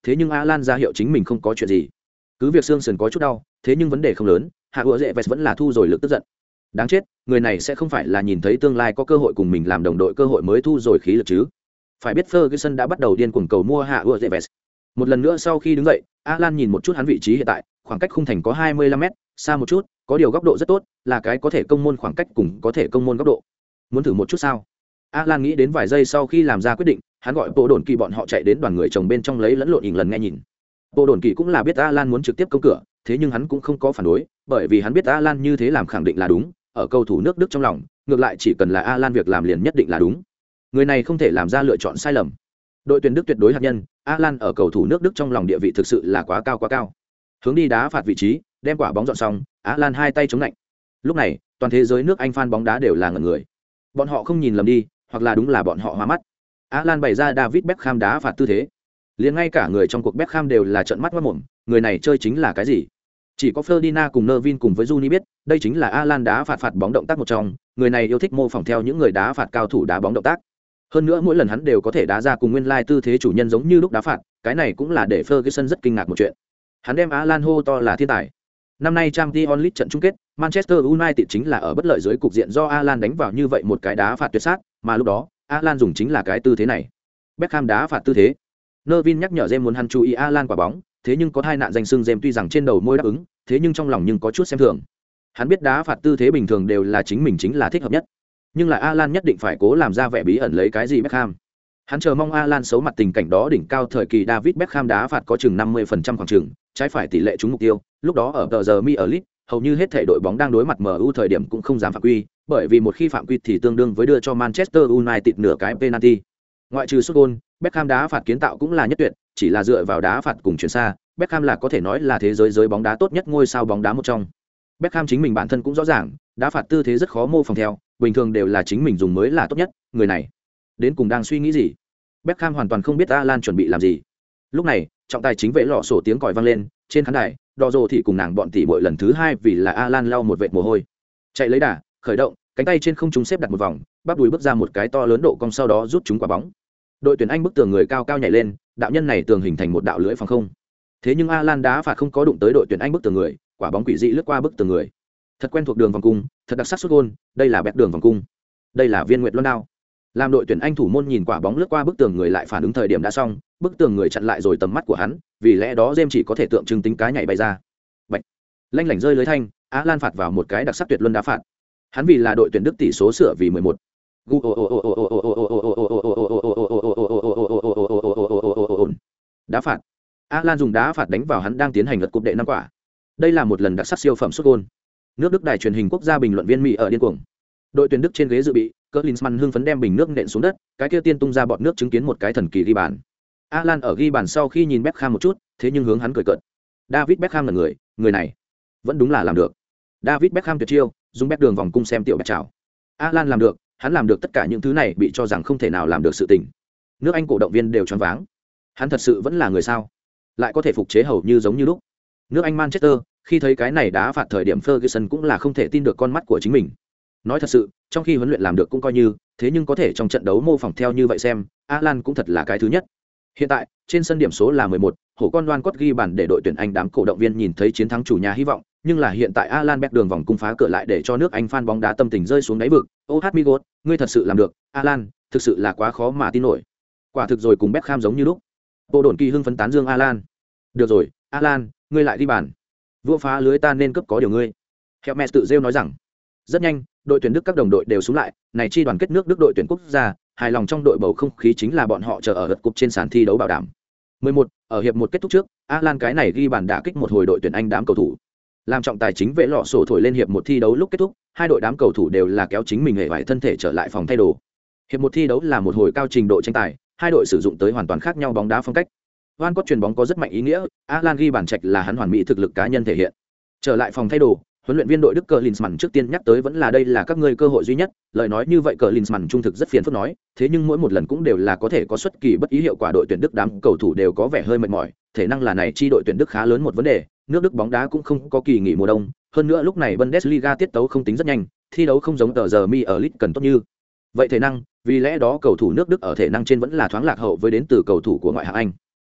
thế nhưng Alan ra hiệu chính mình không có chuyện gì. Cứ việc xương sườn có chút đau, thế nhưng vấn đề không lớn, hạ ủa dễ vest vẫn là thu rồi lực tức giận. Đáng chết, người này sẽ không phải là nhìn thấy tương lai có cơ hội cùng mình làm đồng đội cơ hội mới thu rồi khí lực chứ. Phải biết Ferguson đã bắt đầu điên cuồng cầu mua hạ ủa dễ vest. Một lần nữa sau khi đứng dậy, Alan nhìn một chút hắn vị trí hiện tại, khoảng cách khung thành có hai mươi lăm mét, xa một chút, có điều góc độ rất tốt, là cái có thể công môn khoảng cách cùng có thể công môn góc độ. Muốn thử một chút sao? Alan nghĩ đến vài giây sau khi làm ra quyết định, hắn gọi bộ đồn kỳ bọn họ chạy đến đoàn người chồng bên trong lấy lẫn lộn ỉn lần nghe nhìn. Bộ đồn kỳ cũng là biết Alan muốn trực tiếp công cửa, thế nhưng hắn cũng không có phản đối, bởi vì hắn biết Alan như thế làm khẳng định là đúng, ở cầu thủ nước Đức trong lòng, ngược lại chỉ cần là Alan việc làm liền nhất định là đúng. Người này không thể làm ra lựa chọn sai lầm. Đội tuyển Đức tuyệt đối hạt nhân, Alan ở cầu thủ nước Đức trong lòng địa vị thực sự là quá cao quá cao. Hướng đi đá phạt vị trí, đem quả bóng dọn xong, Alan hai tay chống lạnh. Lúc này, toàn thế giới nước Anh fan bóng đá đều là ngẩn người. Bọn họ không nhìn lầm đi, hoặc là đúng là bọn họ hoa mắt. Alan bày ra David Beckham đá phạt tư thế. Liền ngay cả người trong cuộc Beckham đều là trợn mắt ngoác mồm, người này chơi chính là cái gì? Chỉ có Ferdinand cùng Nervin cùng với Juni biết, đây chính là Alan đá phạt phạt bóng động tác một trong, người này yêu thích mô phỏng theo những người đá phạt cao thủ đá bóng động tác. Hơn nữa mỗi lần hắn đều có thể đá ra cùng nguyên lai tư thế chủ nhân giống như lúc đá phạt, cái này cũng là để Ferguson rất kinh ngạc một chuyện. Hắn đem Alan hô to là thiên tài. Năm nay Champions League trận chung kết, Manchester United chính là ở bất lợi dưới cục diện do Alan đánh vào như vậy một cái đá phạt tuyệt sát, mà lúc đó, Alan dùng chính là cái tư thế này. Beckham đá phạt tư thế. Nervin nhắc nhở James muốn hắn chú ý Alan quả bóng, thế nhưng có hai nạn danh xưng James tuy rằng trên đầu môi đáp ứng, thế nhưng trong lòng nhưng có chút xem thường. Hắn biết đá phạt tư thế bình thường đều là chính mình chính là thích hợp nhất, nhưng là Alan nhất định phải cố làm ra vẻ bí ẩn lấy cái gì Beckham. Hắn chờ mong Alan xấu mặt tình cảnh đó đỉnh cao thời kỳ David Beckham đá phạt có chừng năm mươi phần trăm khoảng chừng, trái phải tỷ lệ trúng mục tiêu, lúc đó ở tờ giờ mi ở League, hầu như hết thể đội bóng đang đối mặt em u thời điểm cũng không dám phạm quy, bởi vì một khi phạm quy thì tương đương với đưa cho Manchester United nửa cái penalty. Ngoại trừ sút gôn, Beckham đá phạt kiến tạo cũng là nhất tuyệt, chỉ là dựa vào đá phạt cùng chuyển xa, Beckham là có thể nói là thế giới giới bóng đá tốt nhất ngôi sao bóng đá một trong. Beckham chính mình bản thân cũng rõ ràng, đá phạt tư thế rất khó mô phỏng theo, bình thường đều là chính mình dùng mới là tốt nhất, người này đến cùng đang suy nghĩ gì? Beckham hoàn toàn không biết Alan chuẩn bị làm gì. Lúc này, trọng tài chính vệ lọ sổ tiếng còi vang lên, trên khán đài, Đỏ Rồ thì cùng nàng bọn tỷ muội lần thứ hai vì là Alan lau một vệt mồ hôi. Chạy lấy đà, khởi động, cánh tay trên không trung xếp đặt một vòng, bắp đùi bước ra một cái to lớn độ cong sau đó rút chúng quả bóng. Đội tuyển Anh bức tường người cao cao nhảy lên, đạo nhân này tường hình thành một đạo lưỡi phòng không. Thế nhưng Alan đá phạt không có đụng tới đội tuyển Anh bức tường người, quả bóng quỷ dị lướt qua bức tường người. Thật quen thuộc đường vòng cung, thật đặc sắc sút gôn, đây là bẹt đường vòng cung. Đây là viên nguyệt luân đao. Làm đội tuyển Anh thủ môn nhìn quả bóng lướt qua bức tường người lại phản ứng thời điểm đã xong, bức tường người chặn lại rồi tầm mắt của hắn, vì lẽ đó James chỉ có thể tượng trưng tính cá nhảy bay ra. Bạch. Lanh lảnh rơi lưới thanh, Alan phạt vào một cái đặc sắc tuyệt luân đá phạt. Hắn vì là đội tuyển Đức tỷ số sửa vì mười một. Đá phạt. Alan dùng đá phạt đánh vào hắn đang tiến hành lật cúp đệ năm quả. Đây là một lần đặc sắc siêu phẩm sút gôn. Nước Đức đài truyền hình quốc gia bình luận viên Mỹ ở điên cuồng. Đội tuyển Đức trên ghế dự bị, Klinsmann hưng phấn đem bình nước nện xuống đất, cái kia tiên tung ra bọt nước chứng kiến một cái thần kỳ ghi bàn. Alan ở ghi bàn sau khi nhìn Beckham một chút, thế nhưng hướng hắn cười cợt. David Beckham là người, người này vẫn đúng là làm được. David Beckham tuyệt chiêu, dùng bét đường vòng cung xem tiểu bẹt chào. Alan làm được, hắn làm được tất cả những thứ này bị cho rằng không thể nào làm được sự tình. Nước Anh cổ động viên đều choáng váng. Hắn thật sự vẫn là người sao? Lại có thể phục chế hầu như giống như lúc. Nước Anh Manchester, khi thấy cái này đá phạt thời điểm Ferguson cũng là không thể tin được con mắt của chính mình. Nói thật sự, trong khi huấn luyện làm được cũng coi như, thế nhưng có thể trong trận đấu mô phỏng theo như vậy xem, Alan cũng thật là cái thứ nhất. Hiện tại, trên sân điểm số là mười một, hổ con đoan cốt ghi bàn để đội tuyển Anh đám cổ động viên nhìn thấy chiến thắng chủ nhà hy vọng, nhưng là hiện tại Alan bét đường vòng cung phá cửa lại để cho nước Anh fan bóng đá tâm tình rơi xuống đáy vực. Oh my god, ngươi thật sự làm được, Alan, thực sự là quá khó mà tin nổi. Quả thực rồi cùng Beckham giống như lúc. Bộ đồn kỳ hưng phấn tán dương Alan. Được rồi, Alan, ngươi lại ghi bàn. Vua phá lưới ta nên cấp có điều ngươi. Helmes tự rêu nói rằng. Rất nhanh, đội tuyển Đức các đồng đội đều xuống lại, này chi đoàn kết nước Đức đội tuyển quốc gia, hài lòng trong đội bầu không khí chính là bọn họ chờ ở lượt cúp trên sàn thi đấu bảo đảm. mười một, ở hiệp một kết thúc trước, Alan cái này ghi bàn đả kích một hồi đội tuyển Anh đám cầu thủ. Làm trọng tài chính vệ lọ sổ thổi lên hiệp một thi đấu lúc kết thúc, hai đội đám cầu thủ đều là kéo chính mình hệ vải thân thể trở lại phòng thay đồ. Hiệp một thi đấu là một hồi cao trình độ tranh tài, hai đội sử dụng tới hoàn toàn khác nhau bóng đá phong cách. Van Cott chuyền bóng có rất mạnh ý nghĩa, Alan ghi bàn trạch là hắn hoàn mỹ thực lực cá nhân thể hiện. Trở lại phòng thay đồ, huấn luyện viên đội Đức Klinsmann trước tiên nhắc tới vẫn là đây là các ngươi cơ hội duy nhất, lời nói như vậy Klinsmann trung thực rất phiền phức nói, thế nhưng mỗi một lần cũng đều là có thể có xuất kỳ bất ý hiệu quả đội tuyển Đức đám cầu thủ đều có vẻ hơi mệt mỏi, thể năng là này chi đội tuyển Đức khá lớn một vấn đề, nước Đức bóng đá cũng không có kỳ nghỉ mùa đông, hơn nữa lúc này Bundesliga tiết tấu không tính rất nhanh, thi đấu không giống tờ giờ mi ở League cần tốt như. Vậy thể năng, vì lẽ đó cầu thủ nước Đức ở thể năng trên vẫn là thoáng lạc hậu với đến từ cầu thủ của ngoại hạng Anh.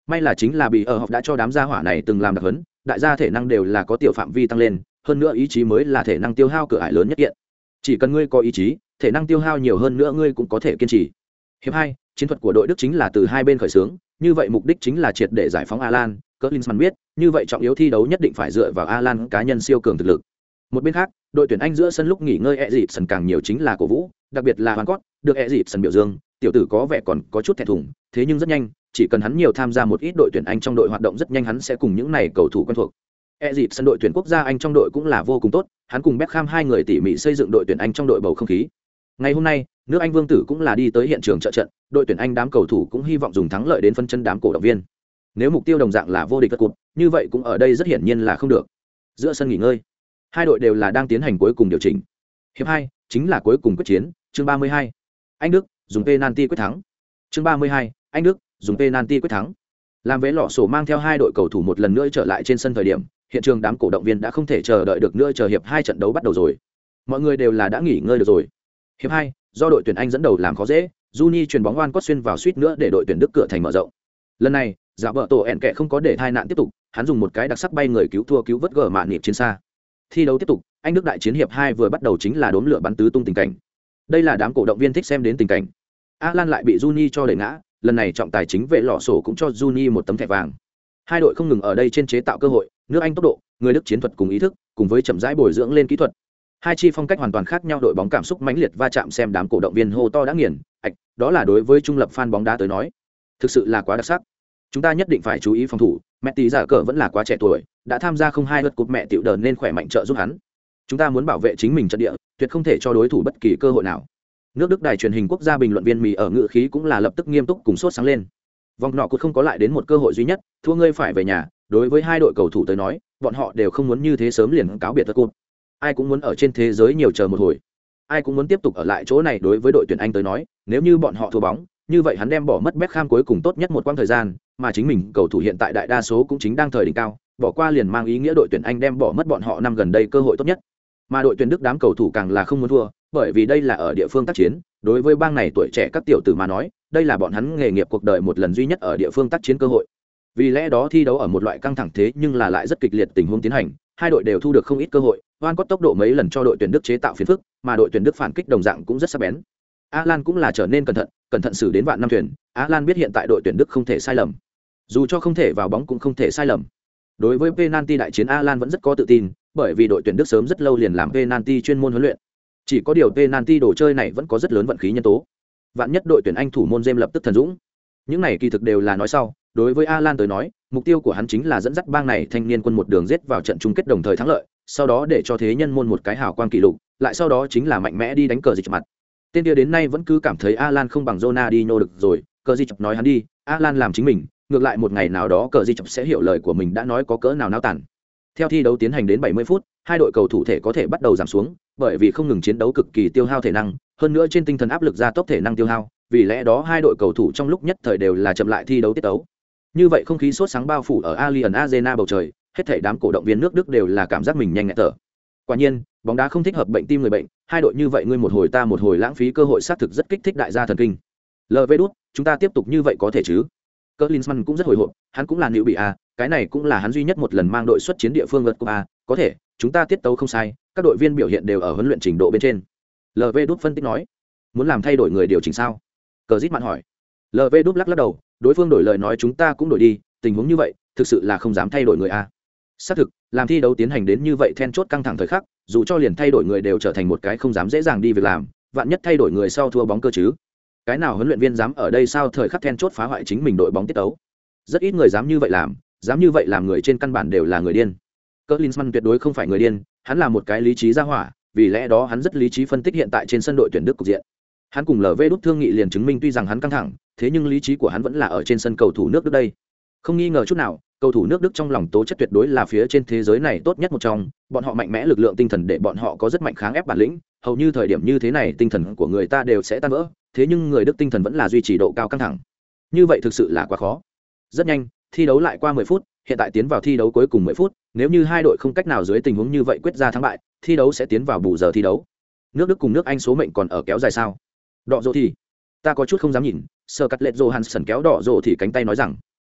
may là chính là bị ở học đã cho đám gia hỏa này từng làm đặc huấn, đại gia thể năng đều là có tiểu phạm vi tăng lên, hơn nữa ý chí mới là thể năng tiêu hao cửa ải lớn nhất kiện. Chỉ cần ngươi có ý chí, thể năng tiêu hao nhiều hơn nữa ngươi cũng có thể kiên trì. Hiệp hai, chiến thuật của đội Đức chính là từ hai bên khởi xướng, như vậy mục đích chính là triệt để giải phóng Alan, Klinsmann biết, như vậy trọng yếu thi đấu nhất định phải dựa vào Alan cá nhân siêu cường thực lực. Một bên khác, đội tuyển Anh giữa sân lúc nghỉ ngơi Eriksen càng nhiều chính là cổ vũ, đặc biệt là Van Cott, được Eriksen biểu dương, tiểu tử có vẻ còn có chút thẹn thùng, thế nhưng rất nhanh, chỉ cần hắn nhiều tham gia một ít đội tuyển Anh trong đội hoạt động rất nhanh hắn sẽ cùng những này cầu thủ quen thuộc. Eriksen đội tuyển quốc gia Anh trong đội cũng là vô cùng tốt, hắn cùng Beckham hai người tỉ mỉ xây dựng đội tuyển Anh trong đội bầu không khí. Ngày hôm nay, nước Anh vương tử cũng là đi tới hiện trường trợ trận, đội tuyển Anh đám cầu thủ cũng hy vọng dùng thắng lợi đến phân chân đám cổ động viên. Nếu mục tiêu đồng dạng là vô địch vật cột, như vậy cũng ở đây rất hiển nhiên là không được. Giữa sân nghỉ ngơi, hai đội đều là đang tiến hành cuối cùng điều chỉnh. Hiệp hai chính là cuối cùng quyết chiến, chương ba mươi hai. Anh Đức dùng penalty quyết thắng. Chương ba mươi hai, Anh Đức dùng penalty quyết thắng. Làm vé lọ sổ mang theo hai đội cầu thủ một lần nữa trở lại trên sân thời điểm, hiện trường đám cổ động viên đã không thể chờ đợi được nữa chờ hiệp hai trận đấu bắt đầu rồi. Mọi người đều là đã nghỉ ngơi được rồi. Hiệp hai, do đội tuyển Anh dẫn đầu làm khó dễ, Juni chuyền bóng oan cốt xuyên vào suýt nữa để đội tuyển Đức cửa thành mở rộng. Lần này, giả vợ tổ ẻn kệ không có để tai nạn tiếp tục, hắn dùng một cái đặc sắc bay người cứu thua cứu vớt gỡ mạn nhịp trên xa. Thi đấu tiếp tục, Anh Đức đại chiến hiệp hai vừa bắt đầu chính là đốm lửa bắn tứ tung tình cảnh. Đây là đám cổ động viên thích xem đến tình cảnh. Alan lại bị Juni cho đẩy ngã, lần này trọng tài chính vệ lọ sổ cũng cho Juni một tấm thẻ vàng. Hai đội không ngừng ở đây trên chế tạo cơ hội, nước Anh tốc độ, người Đức chiến thuật cùng ý thức, cùng với chậm rãi bồi dưỡng lên kỹ thuật. Hai chi phong cách hoàn toàn khác nhau, đội bóng cảm xúc mãnh liệt va chạm xem đám cổ động viên hô to đã nghiền, ạch, đó là đối với trung lập fan bóng đá tới nói, thực sự là quá đặc sắc. Chúng ta nhất định phải chú ý phòng thủ, mẹ tỷ giả cờ vẫn là quá trẻ tuổi, đã tham gia không hai lượt cúp mẹ tiểu đờn nên khỏe mạnh trợ giúp hắn. Chúng ta muốn bảo vệ chính mình trận địa, tuyệt không thể cho đối thủ bất kỳ cơ hội nào. Nước Đức đài truyền hình quốc gia bình luận viên Mì ở ngữ khí cũng là lập tức nghiêm túc cùng sốt sáng lên. Vòng nọ cũng không có lại đến một cơ hội duy nhất, thua ngươi phải về nhà, đối với hai đội cầu thủ tới nói, bọn họ đều không muốn như thế sớm liền cáo biệt cúp. Ai cũng muốn ở trên thế giới nhiều chờ một hồi. Ai cũng muốn tiếp tục ở lại chỗ này, đối với đội tuyển Anh tới nói, nếu như bọn họ thua bóng, như vậy hắn đem bỏ mất Beckham cuối cùng tốt nhất một quãng thời gian, mà chính mình cầu thủ hiện tại đại đa số cũng chính đang thời đỉnh cao, bỏ qua liền mang ý nghĩa đội tuyển Anh đem bỏ mất bọn họ năm gần đây cơ hội tốt nhất. Mà đội tuyển Đức đám cầu thủ càng là không muốn thua, bởi vì đây là ở địa phương tác chiến, đối với bang này tuổi trẻ các tiểu tử mà nói, đây là bọn hắn nghề nghiệp cuộc đời một lần duy nhất ở địa phương tác chiến cơ hội. Vì lẽ đó thi đấu ở một loại căng thẳng thế nhưng là lại rất kịch liệt tình huống tiến hành, hai đội đều thu được không ít cơ hội, Van Cott tốc độ mấy lần cho đội tuyển Đức chế tạo phiền phức, mà đội tuyển Đức phản kích đồng dạng cũng rất sắc bén. Alan cũng là trở nên cẩn thận, cẩn thận xử đến vạn năm thuyền, Alan biết hiện tại đội tuyển Đức không thể sai lầm. Dù cho không thể vào bóng cũng không thể sai lầm. Đối với penalty đại chiến Alan vẫn rất có tự tin, bởi vì đội tuyển Đức sớm rất lâu liền làm penalty chuyên môn huấn luyện. Chỉ có điều penalty đồ chơi này vẫn có rất lớn vận khí nhân tố. Vạn nhất đội tuyển Anh thủ môn James lập tức thần dũng. Những này kỳ thực đều là nói sau, đối với Alan tới nói, mục tiêu của hắn chính là dẫn dắt bang này thanh niên quân một đường giết vào trận chung kết đồng thời thắng lợi, sau đó để cho thế nhân môn một cái hào quang kỷ lục, lại sau đó chính là mạnh mẽ đi đánh cờ dịch mặt. Tên kia đến nay vẫn cứ cảm thấy Alan không bằng Ronaldinho được rồi, cờ dịch nói hắn đi, Alan làm chính mình, ngược lại một ngày nào đó cờ dịch sẽ hiểu lời của mình đã nói có cỡ nào náo tàn. Theo thi đấu tiến hành đến bảy mươi phút, hai đội cầu thủ thể có thể bắt đầu giảm xuống, bởi vì không ngừng chiến đấu cực kỳ tiêu hao thể năng, hơn nữa trên tinh thần áp lực gia tốc thể năng tiêu hao, vì lẽ đó hai đội cầu thủ trong lúc nhất thời đều là chậm lại thi đấu tiết tấu. Như vậy không khí sốt sáng bao phủ ở Allianz Arena bầu trời, hết thảy đám cổ động viên nước Đức đều là cảm giác mình nhanh nghẹt thở. Quả nhiên, bóng đá không thích hợp bệnh tim người bệnh, hai đội như vậy ngươi một hồi ta một hồi lãng phí cơ hội xác thực rất kích thích đại gia thần kinh. lờ vê đút, chúng ta tiếp tục như vậy có thể chứ? Klinsmann cũng rất hồi hộp, hắn cũng là nữ bị a, cái này cũng là hắn duy nhất một lần mang đội xuất chiến địa phương vượt cúp a, có thể, chúng ta tiết tấu không sai, các đội viên biểu hiện đều ở huấn luyện trình độ bên trên. lờ vê đút phân tích nói, muốn làm thay đổi người điều chỉnh sao? Cờ Dít mạn hỏi. lờ vê đút lắc lắc đầu, đối phương đổi lời nói chúng ta cũng đổi đi, tình huống như vậy, thực sự là không dám thay đổi người a. Xác thực, làm thi đấu tiến hành đến như vậy then chốt căng thẳng thời khắc, dù cho liền thay đổi người đều trở thành một cái không dám dễ dàng đi việc làm, vạn nhất thay đổi người sau thua bóng cơ chứ. Cái nào huấn luyện viên dám ở đây sao thời khắc then chốt phá hoại chính mình đội bóng tiết tấu? Rất ít người dám như vậy làm, dám như vậy làm người trên căn bản đều là người điên. Klinsmann tuyệt đối không phải người điên, hắn là một cái lý trí ra hỏa, vì lẽ đó hắn rất lý trí phân tích hiện tại trên sân đội tuyển Đức cục diện. Hắn cùng lờ vê đút thương nghị liền chứng minh tuy rằng hắn căng thẳng, thế nhưng lý trí của hắn vẫn là ở trên sân cầu thủ nước Đức đây. Không nghi ngờ chút nào, cầu thủ nước Đức trong lòng tố chất tuyệt đối là phía trên thế giới này tốt nhất một trong, bọn họ mạnh mẽ lực lượng tinh thần để bọn họ có rất mạnh kháng ép bản lĩnh, hầu như thời điểm như thế này tinh thần của người ta đều sẽ tan vỡ, thế nhưng người Đức tinh thần vẫn là duy trì độ cao căng thẳng. Như vậy thực sự là quá khó. Rất nhanh, thi đấu lại qua mười phút, hiện tại tiến vào thi đấu cuối cùng mười phút, nếu như hai đội không cách nào dưới tình huống như vậy quyết ra thắng bại, thi đấu sẽ tiến vào bù giờ thi đấu. Nước Đức cùng nước Anh số mệnh còn ở kéo dài sao? Đọ rồ thì, ta có chút không dám nhìn, Sir Cutlet Johansson kéo đỏ rồ thì cánh tay nói rằng,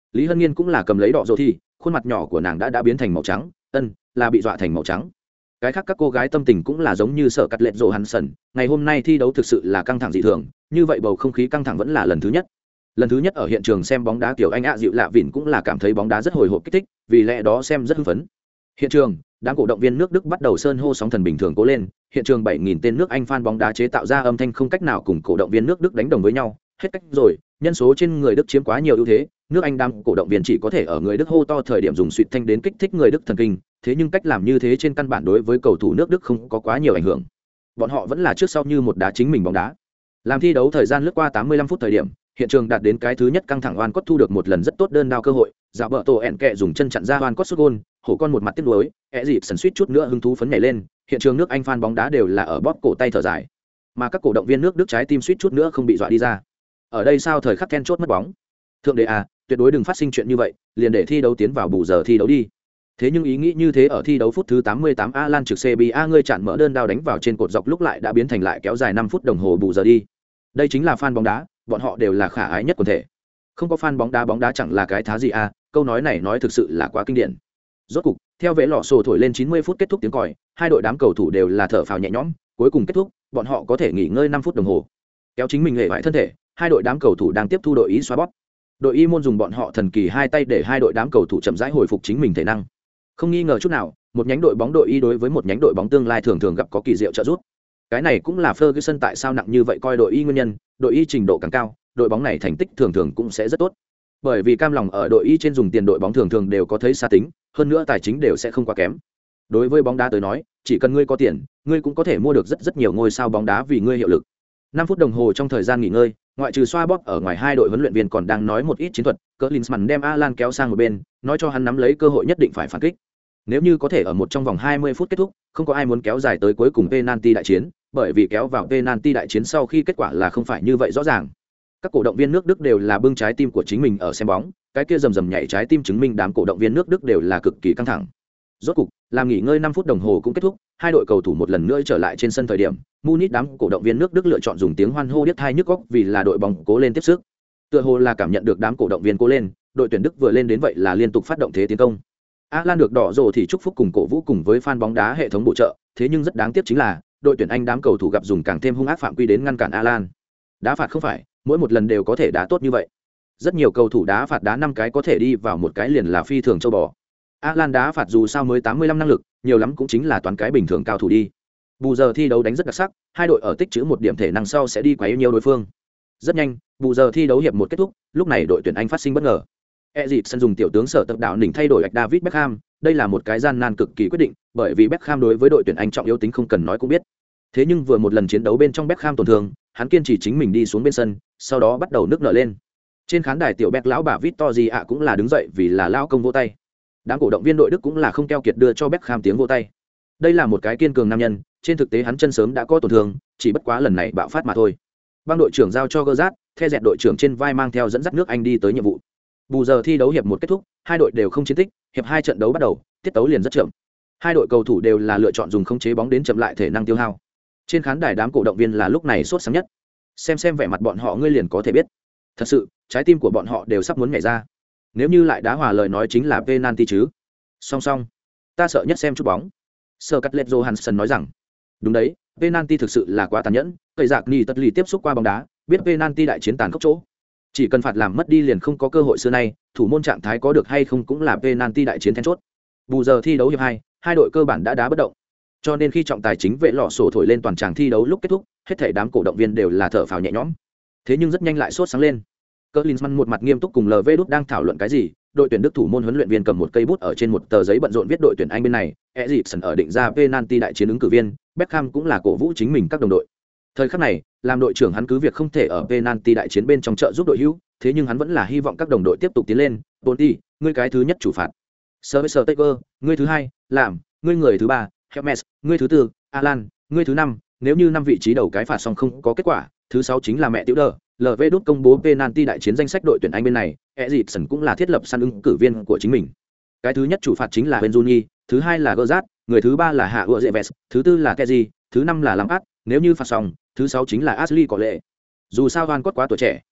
Lý Hân Nhiên cũng là cầm lấy đỏ rồ thì khuôn mặt nhỏ của nàng đã đã biến thành màu trắng, ân là bị dọa thành màu trắng. Cái khác các cô gái tâm tình cũng là giống như sợ cắt lệ rồ hắn sần, ngày hôm nay thi đấu thực sự là căng thẳng dị thường, như vậy bầu không khí căng thẳng vẫn là lần thứ nhất. Lần thứ nhất ở hiện trường xem bóng đá kiểu anh ạ dịu lạ vịn cũng là cảm thấy bóng đá rất hồi hộp kích thích, vì lẽ đó xem rất hưng phấn. Hiện trường, đám cổ động viên nước Đức bắt đầu sơn hô sóng thần bình thường cố lên, hiện trường bảy nghìn tên nước Anh fan bóng đá chế tạo ra âm thanh không cách nào cùng cổ động viên nước Đức đánh đồng với nhau, hết cách rồi, nhân số trên người Đức chiếm quá nhiều ưu thế, nước Anh đám cổ động viên chỉ có thể ở người Đức hô to thời điểm dùng suýt thanh đến kích thích người Đức thần kinh, thế nhưng cách làm như thế trên căn bản đối với cầu thủ nước Đức không có quá nhiều ảnh hưởng. Bọn họ vẫn là trước sau như một đá chính mình bóng đá. Làm thi đấu thời gian lướt qua tám mươi lăm phút thời điểm, hiện trường đạt đến cái thứ nhất căng thẳng, oan cốt thu được một lần rất tốt đơn đao cơ hội, dạo bờ tổ ẹn kẹ dùng chân chặn ra oan cốt sút gôn, hổ con một mặt tiếc nuối, ẹ dịp sần suýt chút nữa hứng thú phấn nhảy lên, hiện trường nước Anh fan bóng đá đều là ở bóp cổ tay thở dài, mà các cổ động viên nước Đức trái tim suýt chút nữa không bị dọa đi ra. Ở đây sao thời khắc then chốt mất bóng. Thượng đế à, tuyệt đối đừng phát sinh chuyện như vậy, liền để thi đấu tiến vào bù giờ thi đấu đi. Thế nhưng ý nghĩ như thế ở thi đấu phút thứ tám mươi tám, Alan trực xê bê a ngươi chặn mở đơn đao đánh vào trên cột dọc lúc lại đã biến thành lại kéo dài năm phút đồng hồ bù giờ đi. Đây chính là fan bóng đá, bọn họ đều là khả ái nhất quần thể. Không có fan bóng đá bóng đá chẳng là cái thá gì à, câu nói này nói thực sự là quá kinh điển. Rốt cục, theo vệ lọ sổ thổi lên chín mươi phút kết thúc tiếng còi, hai đội đám cầu thủ đều là thở phào nhẹ nhõm, cuối cùng kết thúc, bọn họ có thể nghỉ ngơi năm phút đồng hồ. Kéo chính mình hề bại thân thể, hai đội đám cầu thủ đang tiếp thu đội ý xoa bóp. Đội y môn dùng bọn họ thần kỳ hai tay để hai đội đám cầu thủ chậm rãi hồi phục chính mình thể năng. Không nghi ngờ chút nào, một nhánh đội bóng đội y đối với một nhánh đội bóng tương lai thường thường gặp có kỳ diệu trợ giúp. Cái này cũng là Ferguson tại sao nặng như vậy coi đội y nguyên nhân, đội y trình độ càng cao, đội bóng này thành tích thường thường cũng sẽ rất tốt. Bởi vì cam lòng ở đội y trên dùng tiền đội bóng thường thường đều có thấy xa tính, hơn nữa tài chính đều sẽ không quá kém. Đối với bóng đá tới nói, chỉ cần ngươi có tiền, ngươi cũng có thể mua được rất rất nhiều ngôi sao bóng đá vì ngươi hiệu lực. năm phút đồng hồ trong thời gian nghỉ ngơi, ngoại trừ xoa bóp ở ngoài hai đội huấn luyện viên còn đang nói một ít chiến thuật, Klinsmann đem Alan kéo sang một bên, nói cho hắn nắm lấy cơ hội nhất định phải phản kích. Nếu như có thể ở một trong vòng hai mươi phút kết thúc, không có ai muốn kéo dài tới cuối cùng penalty đại chiến, bởi vì kéo vào penalty đại chiến sau khi kết quả là không phải như vậy rõ ràng. Các cổ động viên nước Đức đều là bưng trái tim của chính mình ở xem bóng, cái kia rầm rầm nhảy trái tim chứng minh đám cổ động viên nước Đức đều là cực kỳ căng thẳng. Rốt cục, làm nghỉ ngơi năm phút đồng hồ cũng kết thúc, hai đội cầu thủ một lần nữa trở lại trên sân thời điểm, Munich đám cổ động viên nước Đức lựa chọn dùng tiếng hoan hô điếc tai nhức óc vì là đội bóng cố lên tiếp sức. Tựa hồ là cảm nhận được đám cổ động viên cố lên, đội tuyển Đức vừa lên đến vậy là liên tục phát động thế tiến công. Alan được đỏ rồ thì chúc phúc cùng cổ vũ cùng với fan bóng đá hệ thống bổ trợ, thế nhưng rất đáng tiếc chính là đội tuyển Anh đám cầu thủ gặp dùng càng thêm hung ác phạm quy đến ngăn cản Alan. Đá phạt không phải mỗi một lần đều có thể đá tốt như vậy. Rất nhiều cầu thủ đá phạt đá năm cái có thể đi vào một cái liền là phi thường châu bò. Alan đá phạt dù sao mới tám mươi lăm năng lực, nhiều lắm cũng chính là toán cái bình thường cao thủ đi. Bù giờ thi đấu đánh rất đặc sắc, hai đội ở tích trữ một điểm thể năng sau sẽ đi quấy nhiều đối phương. Rất nhanh, bù giờ thi đấu hiệp một kết thúc, lúc này đội tuyển Anh phát sinh bất ngờ. Ezit dùng tiểu tướng sở tập đạo đỉnh thay đổi David Beckham, đây là một cái gian nan cực kỳ quyết định, bởi vì Beckham đối với đội tuyển Anh trọng yếu tính không cần nói cũng biết. Thế nhưng vừa một lần chiến đấu bên trong Beckham tổn thương, hắn kiên trì chính mình đi xuống bên sân, sau đó bắt đầu nước nở lên. Trên khán đài tiểu Beck lão bà Victory ạ cũng là đứng dậy vì là lao công vỗ tay. Đám cổ động viên đội Đức cũng là không keo kiệt đưa cho Beckham tiếng vỗ tay. Đây là một cái kiên cường nam nhân, trên thực tế hắn chân sớm đã có tổn thương, chỉ bất quá lần này bạo phát mà thôi. Bang đội trưởng giao cho Gerrard, The dẹt đội trưởng trên vai mang theo dẫn dắt nước Anh đi tới nhiệm vụ. Bù giờ thi đấu hiệp một kết thúc, hai đội đều không chiến tích, hiệp hai trận đấu bắt đầu, tiết tấu liền rất chậm. Hai đội cầu thủ đều là lựa chọn dùng khống chế bóng đến chậm lại thể năng tiêu hao. Trên khán đài đám cổ động viên là lúc này sốt sáng nhất. Xem xem vẻ mặt bọn họ ngươi liền có thể biết. Thật sự, trái tim của bọn họ đều sắp muốn nhảy ra. Nếu như lại đá hòa lời nói chính là penalty chứ. Song song, ta sợ nhất xem chút bóng. Sir Cutlet Johansson nói rằng, đúng đấy, penalty thực sự là quá tàn nhẫn, cây giặc ni tất lì tiếp xúc qua bóng đá, biết penalty đại chiến tàn khốc chỗ. Chỉ cần phạt làm mất đi liền không có cơ hội xưa nay, thủ môn trạng thái có được hay không cũng là penalty đại chiến then chốt. Bù giờ thi đấu hiệp hai, hai đội cơ bản đã đá bất động. Cho nên khi trọng tài chính vệ lọ sổ thổi lên toàn tràng thi đấu lúc kết thúc, hết thảy đám cổ động viên đều là thở phào nhẹ nhõm. Thế nhưng rất nhanh lại sốt sáng lên. Klinsmann một mặt nghiêm túc cùng lờ vê đút đang thảo luận cái gì, đội tuyển Đức thủ môn huấn luyện viên cầm một cây bút ở trên một tờ giấy bận rộn viết đội tuyển Anh bên này, Eriksen ở định ra penalty đại chiến ứng cử viên, Beckham cũng là cổ vũ chính mình các đồng đội. Thời khắc này, làm đội trưởng hắn cứ việc không thể ở penalty đại chiến bên trong trợ giúp đội hữu, thế nhưng hắn vẫn là hy vọng các đồng đội tiếp tục tiến lên. Bonti, ngươi cái thứ nhất chủ phạt. Sir Taker, ngươi thứ hai, làm, ngươi người thứ ba, Helmes, ngươi thứ tư, Alan, ngươi thứ năm, nếu như năm vị trí đầu cái phạt xong không có kết quả, thứ sáu chính là mẹ tiểu đờ. lờ vê đút công bố penalty đại chiến danh sách đội tuyển Anh bên này, Eriksen cũng là thiết lập săn ứng cử viên của chính mình. Cái thứ nhất chủ phạt chính là Benzuni, thứ hai là Gerrard, người thứ ba là Hạ Uezeves, thứ tư là Kessié, thứ năm là Lampard, nếu như phạt xong, thứ sáu chính là Ashley Cole. Dù sao Van Cott quá tuổi trẻ,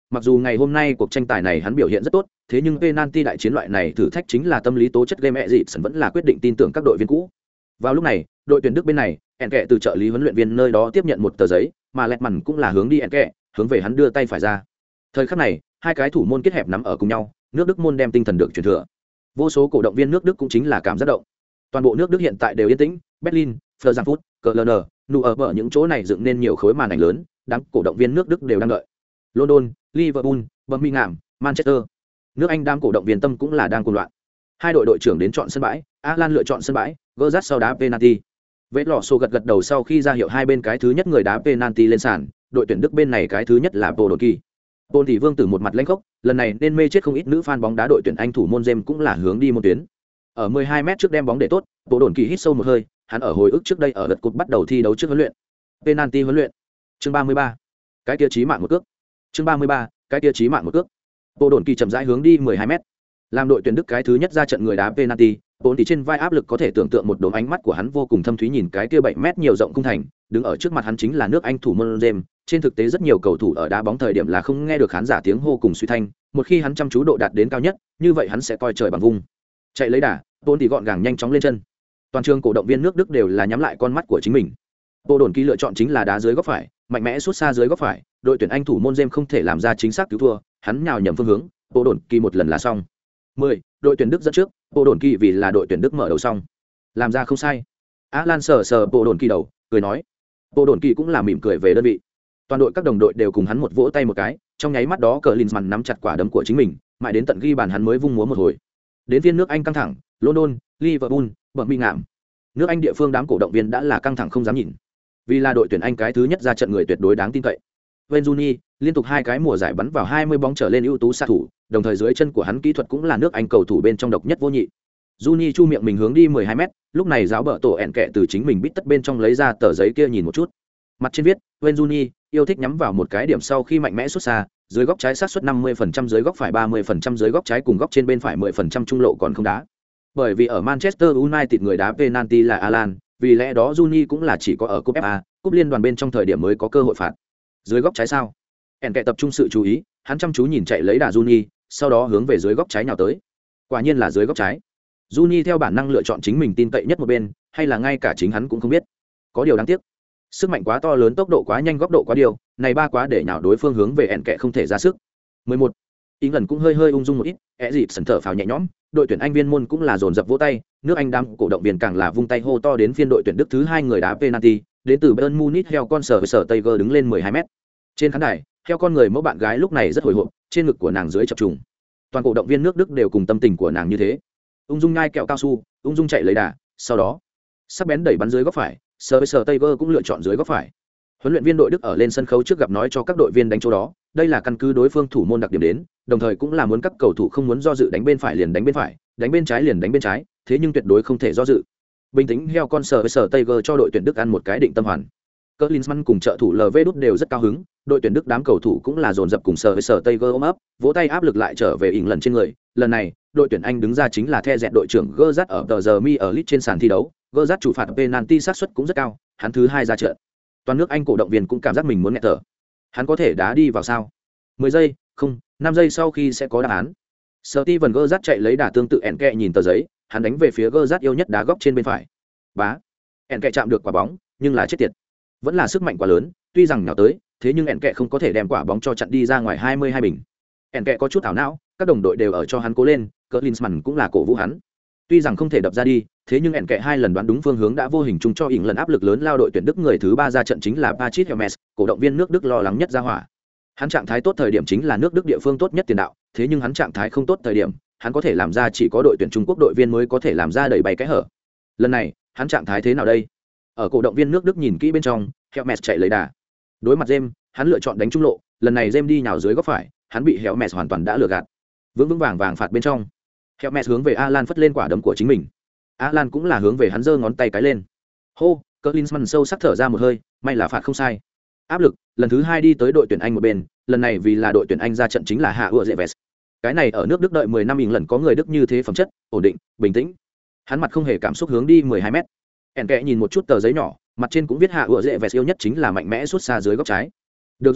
mặc dù ngày hôm nay cuộc tranh tài này hắn biểu hiện rất tốt, thế nhưng penalty đại chiến loại này thử thách chính là tâm lý tố chất game mẹ dị sân vẫn là quyết định tin tưởng các đội viên cũ. Vào lúc này, đội tuyển Đức bên này, En Kệ từ trợ lý huấn luyện viên nơi đó tiếp nhận một tờ giấy, mà Lẹt Mằn cũng là hướng đi En Kệ, hướng về hắn đưa tay phải ra. Thời khắc này, hai cái thủ môn kết hợp nắm ở cùng nhau, nước Đức môn đem tinh thần được truyền thừa. Vô số cổ động viên nước Đức cũng chính là cảm giác động. Toàn bộ nước Đức hiện tại đều yên tĩnh, Berlin, Frankfurt, Köln, nụ ở bờ những chỗ này dựng nên nhiều khối màn ảnh lớn, đám cổ động viên nước Đức đều đang đợi. London, Liverpool, Birmingham, Manchester. Nước Anh đám cổ động viên tâm cũng là đang cuồng loạn. Hai đội đội trưởng đến chọn sân bãi, Alan lựa chọn sân bãi, Gerrard sau đá penalty. Vết lọ sổ gật gật đầu sau khi ra hiệu hai bên cái thứ nhất người đá penalty lên sàn, đội tuyển Đức bên này cái thứ nhất là Podolski. Pol thì Vương Tử một mặt lãnh khốc, lần này nên mê chết không ít nữ fan bóng đá đội tuyển Anh thủ môn James cũng là hướng đi một tuyến. Ở mười hai mét trước đem bóng để tốt, Podolski hít sâu một hơi, hắn ở hồi ức trước đây ở lượt cột bắt đầu thi đấu trước huấn luyện. Penalty huấn luyện. Chương ba mươi ba. Cái kia chí mạng một cước. Chương ba mươi ba. Cái kia chí mạng một cước. Podolski chậm rãi hướng đi mười hai mét. Làm đội tuyển Đức cái thứ nhất ra trận người đá penalty, Pol thì trên vai áp lực có thể tưởng tượng một đốm ánh mắt của hắn vô cùng thâm thúy nhìn cái kia bảy mét nhiều rộng khung thành, đứng ở trước mặt hắn chính là nước Anh thủ môn James. Trên thực tế rất nhiều cầu thủ ở đá bóng thời điểm là không nghe được khán giả tiếng hô cùng suy thanh, một khi hắn chăm chú độ đạt đến cao nhất, như vậy hắn sẽ coi trời bằng vung. Chạy lấy đà, Pol thì gọn gàng nhanh chóng lên chân. Toàn trường cổ động viên nước Đức đều là nhắm lại con mắt của chính mình. Podolski lựa chọn chính là đá dưới góc phải, mạnh mẽ sút xa dưới góc phải, đội tuyển Anh thủ môn James không thể làm ra chính xác cứu thua, hắn nhào nhầm phương hướng, Podolski một lần là xong. mười, đội tuyển Đức dẫn trước, Podolski vì là đội tuyển Đức mở đầu xong. Làm ra không sai. Alan sờ sờ Podolski đầu, cười nói. Podolski cũng là mỉm cười về đơn vị. Toàn đội các đồng đội đều cùng hắn một vỗ tay một cái, trong nháy mắt đó Klinsmann nắm chặt quả đấm của chính mình, mãi đến tận ghi bàn hắn mới vung múa một hồi. Đến phiên nước Anh căng thẳng, London, Liverpool, Birmingham. Nước Anh địa phương đám cổ động viên đã là căng thẳng không dám nhìn. Vì là đội tuyển Anh cái thứ nhất ra trận người tuyệt đối đáng tin cậy. Wayne Rooney liên tục hai cái mùa giải bắn vào hai mươi bóng trở lên ưu tú xạ thủ, đồng thời dưới chân của hắn kỹ thuật cũng là nước Anh cầu thủ bên trong độc nhất vô nhị. Rooney chu miệng mình hướng đi mười hai mét, lúc này giáo bợ tổ ẹn kẹ từ chính mình bít tất bên trong lấy ra tờ giấy kia nhìn một chút. Mặt trên viết, Wayne Rooney yêu thích nhắm vào một cái điểm sau khi mạnh mẽ xuất xa, dưới góc trái sát suất năm mươi phần trăm, dưới góc phải ba mươi phần trăm, dưới góc trái cùng góc trên bên phải mười phần trăm trung lộ còn không đá. Bởi vì ở Manchester United người đá penalty là Alan, vì lẽ đó Rooney cũng là chỉ có ở cúp ép a, cúp liên đoàn bên trong thời điểm mới có cơ hội phạt. Dưới góc trái sao? Ẻn kệ tập trung sự chú ý, hắn chăm chú nhìn chạy lấy đà Rooney, sau đó hướng về dưới góc trái nhào tới. Quả nhiên là dưới góc trái. Rooney theo bản năng lựa chọn chính mình tin cậy nhất một bên, hay là ngay cả chính hắn cũng không biết. Có điều đáng tiếc, sức mạnh quá to lớn, tốc độ quá nhanh, góc độ quá điều, này ba quá để nhào đối phương hướng về ẻn kệ không thể ra sức. mười một. England cũng hơi hơi ung dung một ít, ẻ dịp sần thở phào nhẹ nhõm, đội tuyển Anh viên môn cũng là dồn dập vỗ tay, nước Anh đám cổ động viên càng là vung tay hô to đến phiên đội tuyển Đức thứ hai người đá penalty, đến từ Bayern Munich heo con sở với sở Tiger đứng lên mười hai mét. Trên khán đài, heo con người mẫu bạn gái lúc này rất hồi hộp, trên ngực của nàng dưới chập trùng. Toàn cổ động viên nước Đức đều cùng tâm tình của nàng như thế. Ung dung nhai kẹo cao su, ung dung chạy lấy đà, sau đó sắc bén đẩy bắn dưới góc phải, sở với sở Tiger cũng lựa chọn dưới góc phải. Huấn luyện viên đội Đức ở lên sân khấu trước gặp nói cho các đội viên đánh chỗ đó, đây là căn cứ đối phương thủ môn đặc điểm đến, đồng thời cũng là muốn các cầu thủ không muốn do dự đánh bên phải liền đánh bên phải, đánh bên trái liền đánh bên trái, thế nhưng tuyệt đối không thể do dự. Bình tĩnh heo con sở với sở Tiger cho đội tuyển Đức ăn một cái định tâm hoàn. Klinsmann cùng trợ thủ lờ vê đút đều rất cao hứng, đội tuyển Đức đám cầu thủ cũng là dồn dập cùng sở với sở Tiger ôm ấp, vỗ tay áp lực lại trở về ỉn lần trên người. Lần này, đội tuyển Anh đứng ra chính là The dẹt đội trưởng Gerrard ở tờ giờ mi ở lit trên sàn thi đấu, Gerrard chủ phạt penalty xác suất cũng rất cao, hắn thứ hai ra trận. Toàn nước Anh cổ động viên cũng cảm giác mình muốn nghẹt thở. Hắn có thể đá đi vào sao? mười giây, không, năm giây sau khi sẽ có đáp án. Steven Gerrard chạy lấy đà tương tự ẻn kẹ nhìn tờ giấy, hắn đánh về phía Gerrard yêu nhất đá góc trên bên phải. Bá. ẻn kẹ chạm được quả bóng, nhưng là chết tiệt. Vẫn là sức mạnh quá lớn, tuy rằng nhào tới, thế nhưng ẻn kẹ không có thể đem quả bóng cho chặn đi ra ngoài hai mươi hai bình. ẻn kẹ có chút ảo não, các đồng đội đều ở cho hắn cố lên, Klinsmann cũng là cổ vũ hắn. Tuy rằng không thể đập ra đi, thế nhưng ẻn kệ hai lần đoán đúng phương hướng đã vô hình chung cho ỉn lần áp lực lớn lao đội tuyển Đức người thứ ba ra trận chính là Patrick Hermes, cổ động viên nước Đức lo lắng nhất ra hỏa. Hắn trạng thái tốt thời điểm chính là nước Đức địa phương tốt nhất tiền đạo, thế nhưng hắn trạng thái không tốt thời điểm, hắn có thể làm ra chỉ có đội tuyển Trung Quốc đội viên mới có thể làm ra đẩy bay cái hở. Lần này, hắn trạng thái thế nào đây? Ở cổ động viên nước Đức nhìn kỹ bên trong, Hermes chạy lấy đà. Đối mặt James, hắn lựa chọn đánh trung lộ, lần này James đi nhào dưới góc phải, hắn bị Hermes hoàn toàn đã lừa gạt. Vững vững vàng vàng phạt bên trong. Hermes hướng về Alan phất lên quả đấm của chính mình. Alan cũng là hướng về hắn giơ ngón tay cái lên. Hô, Klinsmann sâu sắc thở ra một hơi, may là phạt không sai. Áp lực, lần thứ hai đi tới đội tuyển Anh một bên, lần này vì là đội tuyển Anh ra trận chính là Hạ Ưa Dẹves. Cái này ở nước Đức đợi mười năm ỉn lần có người Đức như thế phẩm chất, ổn định, bình tĩnh. Hắn mặt không hề cảm xúc hướng đi mười hai mét. ẻn kệ nhìn một chút tờ giấy nhỏ, mặt trên cũng viết Hạ Ưa Dẹves yêu nhất chính là mạnh mẽ sút xa dưới góc trái. Được rồi,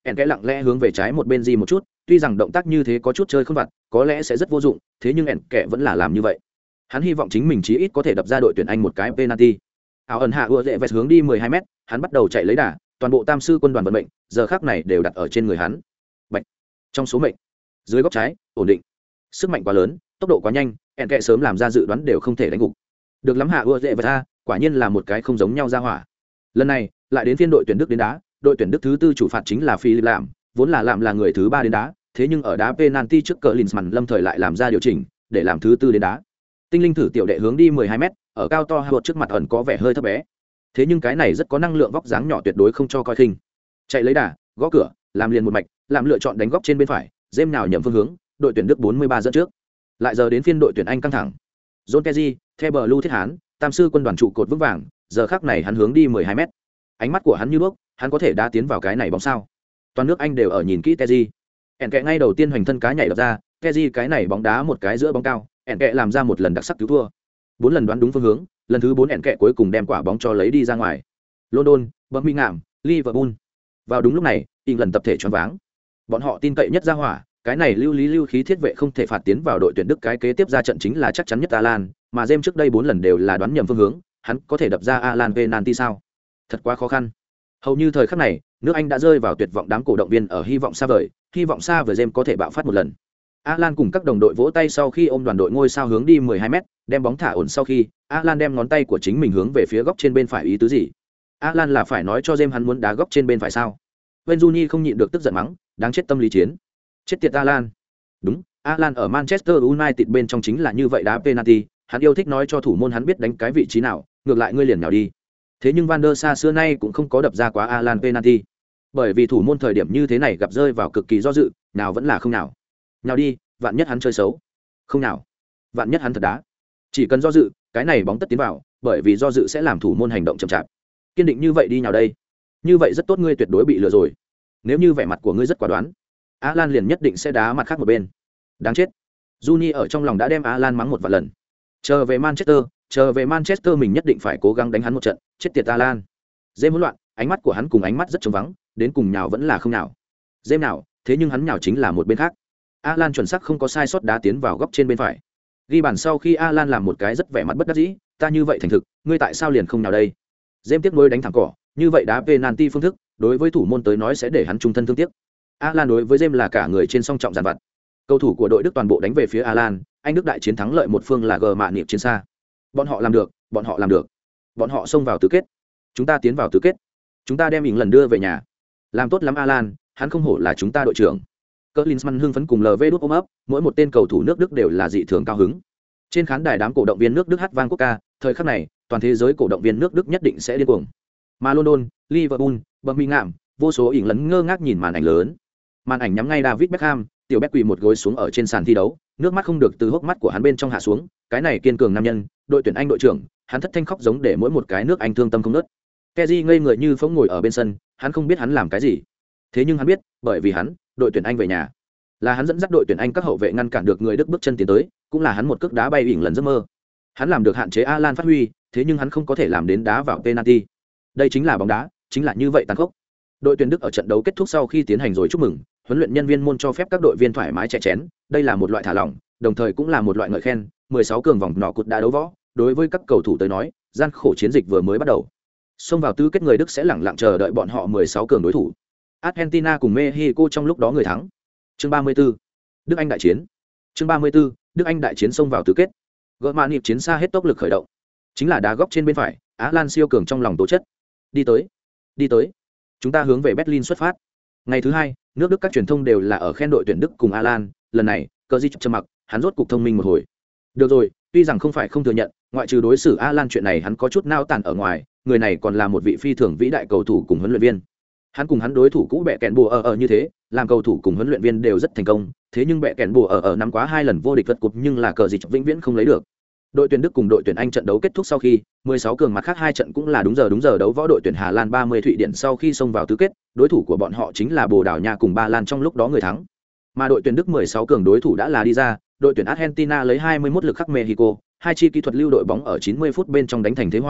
ẻn kẽ lặng lẽ hướng về trái một bên di một chút, tuy rằng động tác như thế có chút chơi không vặt, có lẽ sẽ rất vô dụng, thế nhưng ẻn kẽ vẫn là làm như vậy. Hắn hy vọng chính mình chí ít có thể đập ra đội tuyển Anh một cái penalty. Áo ẩn hạ ưa dễ vẹt hướng đi mười hai mét, hắn bắt đầu chạy lấy đà, toàn bộ tam sư quân đoàn vận mệnh, giờ khắc này đều đặt ở trên người hắn. Bạch. Trong số mệnh, dưới góc trái, ổn định. Sức mạnh quá lớn, tốc độ quá nhanh, ẻn kẽ sớm làm ra dự đoán đều không thể đánh gục. Được lắm hạ ưa dễ vẹt a, quả nhiên là một cái không giống nhau ra hỏa. Lần này, lại đến phiên đội tuyển Đức đến đá, đội tuyển Đức thứ tư chủ phạt chính là Philip Lam, vốn là Lam là người thứ ba đến đá, thế nhưng ở đá penalty trước cờ Klinsmann lâm thời lại làm ra điều chỉnh, để làm thứ tư đến đá. Tinh linh thử tiểu đệ hướng đi mười hai mét, ở cao to hụt trước mặt ẩn có vẻ hơi thấp bé. Thế nhưng cái này rất có năng lượng, vóc dáng nhỏ tuyệt đối không cho coi khinh. Chạy lấy đà, gõ cửa, làm liền một mạch, làm lựa chọn đánh góc trên bên phải, James nào nhầm phương hướng, đội tuyển Đức bốn mươi ba dẫn trước. Lại giờ đến phiên đội tuyển Anh căng thẳng. John Kennedy, theo bờ lưu thiết hán, tam sư quân đoàn trụ cột vững vàng, giờ khắc này hắn hướng đi mười hai mét. Ánh mắt của hắn như đuốc, hắn có thể đá tiến vào cái này bóng sao? Toàn nước Anh đều ở nhìn kỹ Kennedy. ẻn kẽ ngay đầu tiên hoành thân cá nhảy đập ra, Kennedy cái này bóng đá một cái giữa bóng cao, ẻn kẽ làm ra một lần đặc sắc cứu thua. Bốn lần đoán đúng phương hướng, lần thứ bốn ẻn kẽ cuối cùng đem quả bóng cho lấy đi ra ngoài. London, Birmingham, Liverpool. Vào đúng lúc này, England tập thể choáng váng. Bọn họ tin cậy nhất ra hỏa, cái này lưu lý lưu khí thiết vệ không thể phạt tiến vào đội tuyển Đức, cái kế tiếp ra trận chính là chắc chắn nhất Alan, mà James trước đây bốn lần đều là đoán nhầm phương hướng, hắn có thể đập ra Alan penalty sao? Thật quá khó khăn. Hầu như thời khắc này, nước Anh đã rơi vào tuyệt vọng, đám cổ động viên ở hy vọng xa vời, hy vọng xa vời James có thể bạo phát một lần. Alan cùng các đồng đội vỗ tay sau khi ôm đoàn đội ngôi sao hướng đi mười hai mét, đem bóng thả ổn sau khi, Alan đem ngón tay của chính mình hướng về phía góc trên bên phải, ý tứ gì? Alan là phải nói cho James hắn muốn đá góc trên bên phải sao? Wayne Rooney không nhịn được tức giận mắng, đáng chết tâm lý chiến. Chết tiệt Alan. Đúng, Alan ở Manchester United bên trong chính là như vậy, đá penalty, hắn yêu thích nói cho thủ môn hắn biết đánh cái vị trí nào, ngược lại ngươi liền nhào đi. Thế nhưng Van der Sar xưa nay cũng không có đập ra quá Alan penalty. Bởi vì thủ môn thời điểm như thế này gặp rơi vào cực kỳ do dự, nào vẫn là không nào. Nhào đi, vạn nhất hắn chơi xấu. Không nào. Vạn nhất hắn thật đá. Chỉ cần do dự, cái này bóng tất tiến vào, bởi vì do dự sẽ làm thủ môn hành động chậm chạp. Kiên định như vậy đi nhào đây. Như vậy rất tốt, ngươi tuyệt đối bị lừa rồi. Nếu như vẻ mặt của ngươi rất quả đoán, Alan liền nhất định sẽ đá mặt khác một bên. Đáng chết. Juni ở trong lòng đã đem Alan mắng một vài lần. Chờ về Manchester, chờ về Manchester mình nhất định phải cố gắng đánh hắn một trận, chết tiệt Alan. James hỗn loạn, ánh mắt của hắn cùng ánh mắt rất trống vắng, đến cùng nhào vẫn là không nào. James nào, thế nhưng hắn nhào chính là một bên khác. Alan chuẩn xác không có sai sót đá tiến vào góc trên bên phải. Ghi bàn sau khi Alan làm một cái rất vẻ mặt bất đắc dĩ, ta như vậy thành thực, ngươi tại sao liền không nhào đây? James tiếc nuối đánh thẳng cỏ, như vậy đá penalty phương thức, đối với thủ môn tới nói sẽ để hắn trung thân thương tiếc. Alan đối với James là cả người trên song trọng giàn vặt. Cầu thủ của đội Đức toàn bộ đánh về phía Alan, Anh Đức đại chiến thắng lợi một phương là gờ mạ niệm chiến xa. Bọn họ làm được, bọn họ làm được. Bọn họ xông vào tứ kết. Chúng ta tiến vào tứ kết. Chúng ta đem mình lần đưa về nhà. Làm tốt lắm Alan, hắn không hổ là chúng ta đội trưởng. Klinsmann hưng phấn cùng lờ vê đút ôm ấp, mỗi một tên cầu thủ nước Đức đều là dị thường cao hứng. Trên khán đài đám cổ động viên nước Đức hát vang quốc ca, thời khắc này, toàn thế giới cổ động viên nước Đức nhất định sẽ điên cuồng. Mà London, Liverpool, Birmingham, vô số ỉn lấn ngơ ngác nhìn màn ảnh lớn. Màn ảnh nhắm ngay David Beckham, tiểu Beck quỳ một gối xuống ở trên sàn thi đấu, nước mắt không được từ hốc mắt của hắn bên trong hạ xuống, cái này kiên cường nam nhân, đội tuyển Anh đội trưởng, hắn thất thanh khóc giống để mỗi một cái nước Anh thương tâm không nớt. Kennedy ngây người như phỗng ngồi ở bên sân, hắn không biết hắn làm cái gì. Thế nhưng hắn biết, bởi vì hắn, đội tuyển Anh về nhà. Là hắn dẫn dắt đội tuyển Anh các hậu vệ ngăn cản được người Đức bước chân tiến tới, cũng là hắn một cước đá bay ỉn lần giấc mơ. Hắn làm được hạn chế Alan phát huy, thế nhưng hắn không có thể làm đến đá vào penalty. Đây chính là bóng đá, chính là như vậy tàn khốc. Đội tuyển Đức ở trận đấu kết thúc sau khi tiến hành rồi chúc mừng, huấn luyện nhân viên môn cho phép các đội viên thoải mái chè chén, đây là một loại thả lỏng, đồng thời cũng là một loại ngợi khen. mười sáu cường vòng nọ cụt đã đấu võ, đối với các cầu thủ tới nói, gian khổ chiến dịch vừa mới bắt đầu. Xông vào tứ kết người Đức sẽ lẳng lặng chờ đợi bọn họ mười sáu cường đối thủ. Argentina cùng Mexico trong lúc đó người thắng. Chương ba mươi tư. Đức Anh đại chiến. Chương ba mươi tư. Đức Anh đại chiến xông vào tứ kết. Gỡ màn hiệp chiến xa hết tốc lực khởi động. Chính là đá góc trên bên phải, Alan siêu cường trong lòng tố chất. Đi tới, đi tới. Chúng ta hướng về Berlin xuất phát. Ngày thứ hai, nước Đức các truyền thông đều là ở khen đội tuyển Đức cùng Alan, lần này, Cờ Di trầm mặc, hắn rốt cục thông minh một hồi. Được rồi, tuy rằng không phải không thừa nhận, ngoại trừ đối xử Alan chuyện này hắn có chút nao tản ở ngoài, người này còn là một vị phi thường vĩ đại cầu thủ cùng huấn luyện viên. Hắn cùng hắn đối thủ cũ bẹ kèn bùa ở ở như thế, làm cầu thủ cùng huấn luyện viên đều rất thành công, thế nhưng bẹ kèn bùa ở ở năm quá hai lần vô địch vật cục nhưng là Cờ Di vĩnh viễn không lấy được. Đội tuyển Đức cùng đội tuyển Anh trận đấu kết thúc sau khi, mười sáu cường mặt khác hai trận cũng là đúng giờ đúng giờ đấu võ. Đội tuyển Hà Lan ba mươi Thụy Điển sau khi xông vào tứ kết, đối thủ của bọn họ chính là Bồ Đào Nha cùng Ba Lan trong lúc đó người thắng. Mà đội tuyển Đức mười sáu cường đối thủ đã là đi ra, đội tuyển Argentina lấy hai mươi mốt lực khắc Mexico, hai chi kỹ thuật lưu đội bóng ở chín mươi phút bên trong đánh thành thế hòa,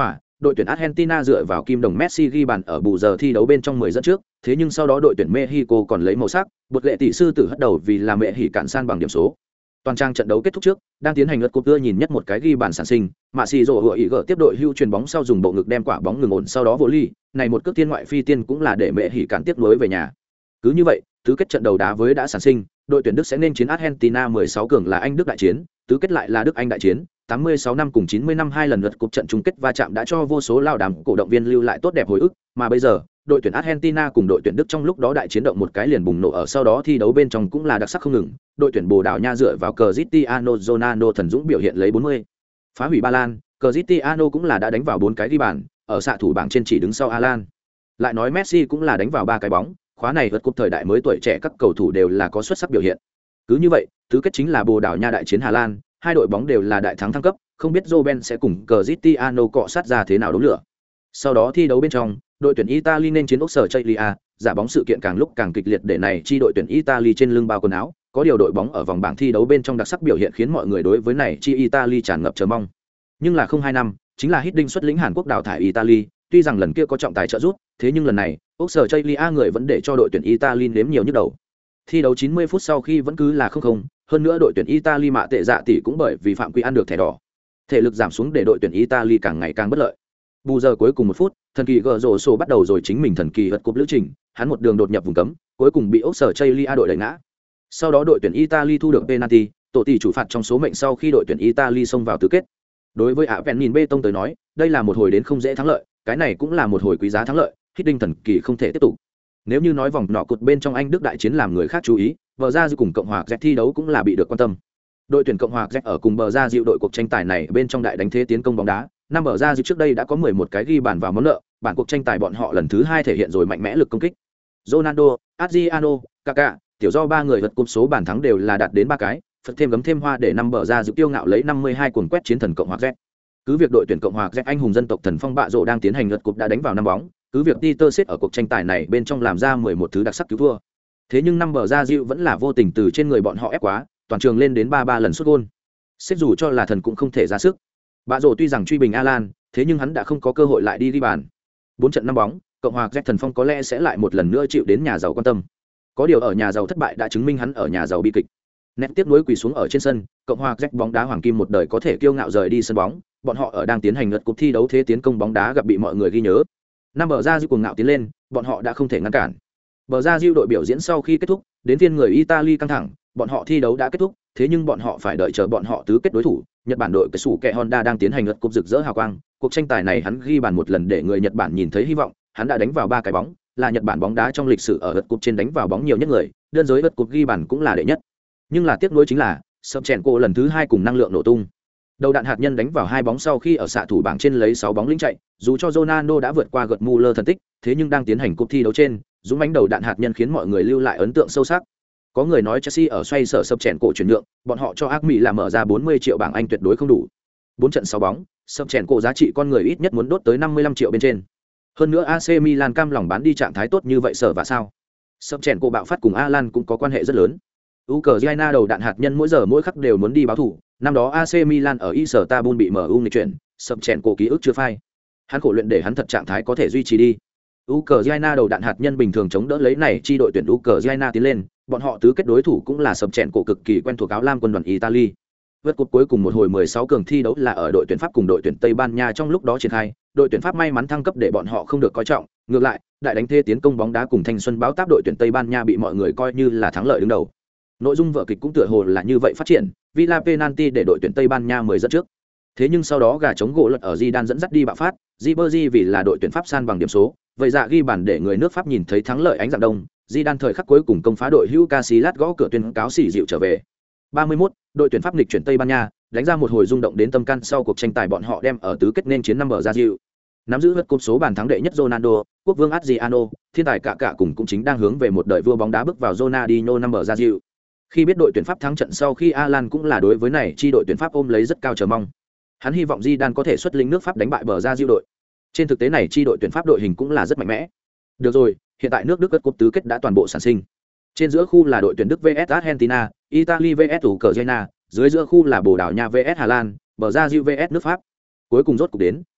đội tuyển Argentina dựa vào kim đồng Messi ghi bàn ở bù giờ thi đấu bên trong mười dẫn trước, thế nhưng sau đó đội tuyển Mexico còn lấy màu sắc, bột lệ tỷ sư tử hất đầu vì là mẹ hỉ cản san bằng điểm số. Toàn trang trận đấu kết thúc trước, đang tiến hành lượt cuộc ưa nhìn nhất một cái ghi bàn sản sinh, Mạ Xì Rồ hựa ý gỡ tiếp đội hưu chuyền bóng sau dùng bộ ngực đem quả bóng ngừng ổn sau đó vô ly, này một cước thiên ngoại phi tiên cũng là để mẹ hỉ cản tiếp nối về nhà. Cứ như vậy, tứ kết trận đầu đá với đã sản sinh, đội tuyển Đức sẽ nên chiến Argentina mười sáu cường là Anh Đức đại chiến, tứ kết lại là Đức Anh đại chiến, tám mươi sáu năm cùng chín mươi năm hai lần lượt cuộc trận chung kết va chạm đã cho vô số lao đàm cổ động viên lưu lại tốt đẹp hồi ức, mà bây giờ, đội tuyển Argentina cùng đội tuyển Đức trong lúc đó đại chiến động một cái liền bùng nổ ở sau đó thi đấu bên trong cũng là đặc sắc không ngừng, đội tuyển Bồ Đào Nha dựa vào Cristiano Ronaldo thần dũng biểu hiện lấy bốn mươi, phá hủy Ba Lan, Cristiano cũng là đã đánh vào bốn cái ghi bàn, ở xạ thủ bảng trên chỉ đứng sau Alan. Lại nói Messi cũng là đánh vào ba cái bóng, khóa này vượt cúp thời đại mới tuổi trẻ các cầu thủ đều là có xuất sắc biểu hiện. Cứ như vậy, tứ kết chính là Bồ Đào Nha đại chiến Hà Lan, hai đội bóng đều là đại thắng thăng cấp, không biết Robben sẽ cùng Cristiano cọ sát ra thế nào đấu lửa. Sau đó thi đấu bên trong, đội tuyển Italy nên chiến Australia, giả bóng sự kiện càng lúc càng kịch liệt để này chi đội tuyển Italy trên lưng bao quần áo, có điều đội bóng ở vòng bảng thi đấu bên trong đặc sắc biểu hiện khiến mọi người đối với này chi Italy tràn ngập chờ mong. Nhưng là không hai năm, chính là Hiddink xuất lĩnh Hàn Quốc đào thải Italy, tuy rằng lần kia có trọng tài trợ giúp, thế nhưng lần này, Australia người vẫn để cho đội tuyển Italy nếm nhiều nhức đầu. Thi đấu chín mươi phút sau khi vẫn cứ là không không, hơn nữa đội tuyển Italy mạ tệ dạ tỷ cũng bởi vì phạm quy ăn được thẻ đỏ. Thể lực giảm xuống để đội tuyển Italy càng ngày càng bất lợi. Bù giờ cuối cùng một phút, thần kỳ gờ rổ sổ bắt đầu rồi chính mình thần kỳ hất cúp lữ trình, hắn một đường đột nhập vùng cấm, cuối cùng bị Australia đội đẩy ngã. Sau đó đội tuyển Italy thu được penalty, tổ tỷ chủ phạt trong số mệnh sau khi đội tuyển Italy xông vào tứ kết. Đối với Apennin bê tông tới nói, đây là một hồi đến không dễ thắng lợi, cái này cũng là một hồi quý giá thắng lợi, Hiddink thần kỳ không thể tiếp tục. Nếu như nói vòng nọ cột bên trong Anh Đức đại chiến làm người khác chú ý, bờ ra dư cùng Cộng hòa Czech thi đấu cũng là bị được quan tâm. Đội tuyển Cộng hòa Czech ở cùng bờ ra dịu đội cuộc tranh tài này bên trong đại đánh thế tiến công bóng đá, năm bờ ra dịu trước đây đã có mười một cái ghi bàn vào món nợ, bản cuộc tranh tài bọn họ lần thứ hai thể hiện rồi mạnh mẽ lực công kích. Ronaldo, Adriano, Kaká, tiểu do ba người vượt cúp số bàn thắng đều là đạt đến ba cái, phật thêm gấm thêm hoa để năm bờ ra dịu kiêu ngạo lấy năm mươi hai cuồng quét chiến thần Cộng hòa Czech. Cứ việc đội tuyển Cộng hòa Czech anh hùng dân tộc thần phong bạ rộ đang tiến hành lượt cúp đã đánh vào năm bóng, cứ việc Peter Cech ở cuộc tranh tài này bên trong làm ra mười một thứ đặc sắc cứu thua. Thế nhưng năm bờ ra dịu vẫn là vô tình từ trên người bọn họ ép quá, toàn trường lên đến ba ba lần sút gôn. Cech dù cho là thần cũng không thể ra sức. Bạ rộ tuy rằng truy bình Alan, thế nhưng hắn đã không có cơ hội lại đi ghi bàn. Bốn trận năm bóng, Cộng hòa Czech thần phong có lẽ sẽ lại một lần nữa chịu đến nhà giàu quan tâm. Có điều ở nhà giàu thất bại đã chứng minh hắn ở nhà giàu bi kịch. Nét tiếp nối quỳ xuống ở trên sân, Cộng hòa Czech bóng đá hoàng kim một đời có thể kiêu ngạo rời đi sân bóng, bọn họ ở đang tiến hành lượt cuộc thi đấu thế tiến công bóng đá gặp bị mọi người ghi nhớ. Năm bờ ra diêu cuồng ngạo tiến lên, bọn họ đã không thể ngăn cản. Bờ ra diêu đội biểu diễn sau khi kết thúc, đến phiên người Italy căng thẳng, bọn họ thi đấu đã kết thúc, thế nhưng bọn họ phải đợi chờ bọn họ tứ kết đối thủ. Nhật Bản đội cái sủ kẹ Honda đang tiến hành lượt cúp rực rỡ hào quang, cuộc tranh tài này hắn ghi bàn một lần để người Nhật Bản nhìn thấy hy vọng, hắn đã đánh vào ba cái bóng, là Nhật Bản bóng đá trong lịch sử ở lượt cúp trên đánh vào bóng nhiều nhất người, đơn giới lượt cúp ghi bàn cũng là đệ nhất. Nhưng là tiếc nuối chính là, Shevchenko lần thứ hai cùng năng lượng nổ tung. Đầu đạn hạt nhân đánh vào hai bóng sau khi ở xạ thủ bảng trên lấy sáu bóng lĩnh chạy, dù cho Ronaldo đã vượt qua gật Muller thần tích, thế nhưng đang tiến hành cuộc thi đấu trên, dũng mãnh đầu đạn hạt nhân khiến mọi người lưu lại ấn tượng sâu sắc. Có người nói Chelsea ở xoay sở Shevchenko chuyển nhượng, bọn họ cho ác mỹ là mở ra bốn mươi triệu bảng Anh tuyệt đối không đủ. bốn trận sáu bóng, Shevchenko giá trị con người ít nhất muốn đốt tới năm mươi lăm triệu bên trên. Hơn nữa a xê Milan cam lòng bán đi trạng thái tốt như vậy sở và sao? Shevchenko bạo phát cùng Alan cũng có quan hệ rất lớn. Ukraine đầu đạn hạt nhân mỗi giờ mỗi khắc đều muốn đi báo thủ. Năm đó a xê Milan ở Istanbul bị em u nghịch chuyển, Shevchenko ký ức chưa phai. Hắn khổ luyện để hắn thật trạng thái có thể duy trì đi. Ukraine đầu đạn hạt nhân bình thường chống đỡ lấy này chi đội tuyển Ukraine tiến lên, bọn họ tứ kết đối thủ cũng là Shevchenko cực kỳ quen thuộc áo lam quân đoàn Italy. Vượt cúp cuối cùng một hồi mười sáu cường thi đấu là ở đội tuyển Pháp cùng đội tuyển Tây Ban Nha trong lúc đó triển khai, đội tuyển Pháp may mắn thăng cấp để bọn họ không được coi trọng, ngược lại, đại đánh thế tiến công bóng đá cùng thanh xuân báo táp đội tuyển Tây Ban Nha bị mọi người coi như là thắng lợi đứng đầu. Nội dung vở kịch cũng tựa hồ là như vậy phát triển, Villa penalty để đội tuyển Tây Ban Nha mười dẫn trước. Thế nhưng sau đó gà trống gỗ lật ở Zidane dẫn dắt đi bạo phát, Ribery vì là đội tuyển Pháp san bằng điểm số, vậy dạ ghi bàn để người nước Pháp nhìn thấy thắng lợi ánh dạng đông, Zidane thời khắc cuối cùng công phá đội hữu Casillas gõ cửa tuyên cáo xỉ dịu trở về. ba mươi mốt, đội tuyển Pháp nghịch chuyển Tây Ban Nha, đánh ra một hồi rung động đến tâm can sau cuộc tranh tài bọn họ đem ở tứ kết nên chiến năm bờ ra dịu. Nắm giữ vượt cúp số bàn thắng đệ nhất Ronaldo, quốc vương Adriano, thiên tài cả cả cùng cũng chính đang hướng về một đời vua bóng đá bước vào Ronaldinho năm bờ ra dịu. Khi biết đội tuyển Pháp thắng trận sau khi Alan cũng là đối với này chi đội tuyển Pháp ôm lấy rất cao chờ mong. Hắn hy vọng Zidane có thể xuất lĩnh nước Pháp đánh bại bờ ra dịu đội. Trên thực tế này chi đội tuyển Pháp đội hình cũng là rất mạnh mẽ. Được rồi, hiện tại nước Đức vượt cúp tứ kết đã toàn bộ sản sinh. Trên giữa khu là đội tuyển Đức vs Argentina, Italy vs Ukraine, dưới giữa khu là Bồ Đào Nha vs Hà Lan, bờ ra dịu vs nước Pháp. Cuối cùng rốt cục đến,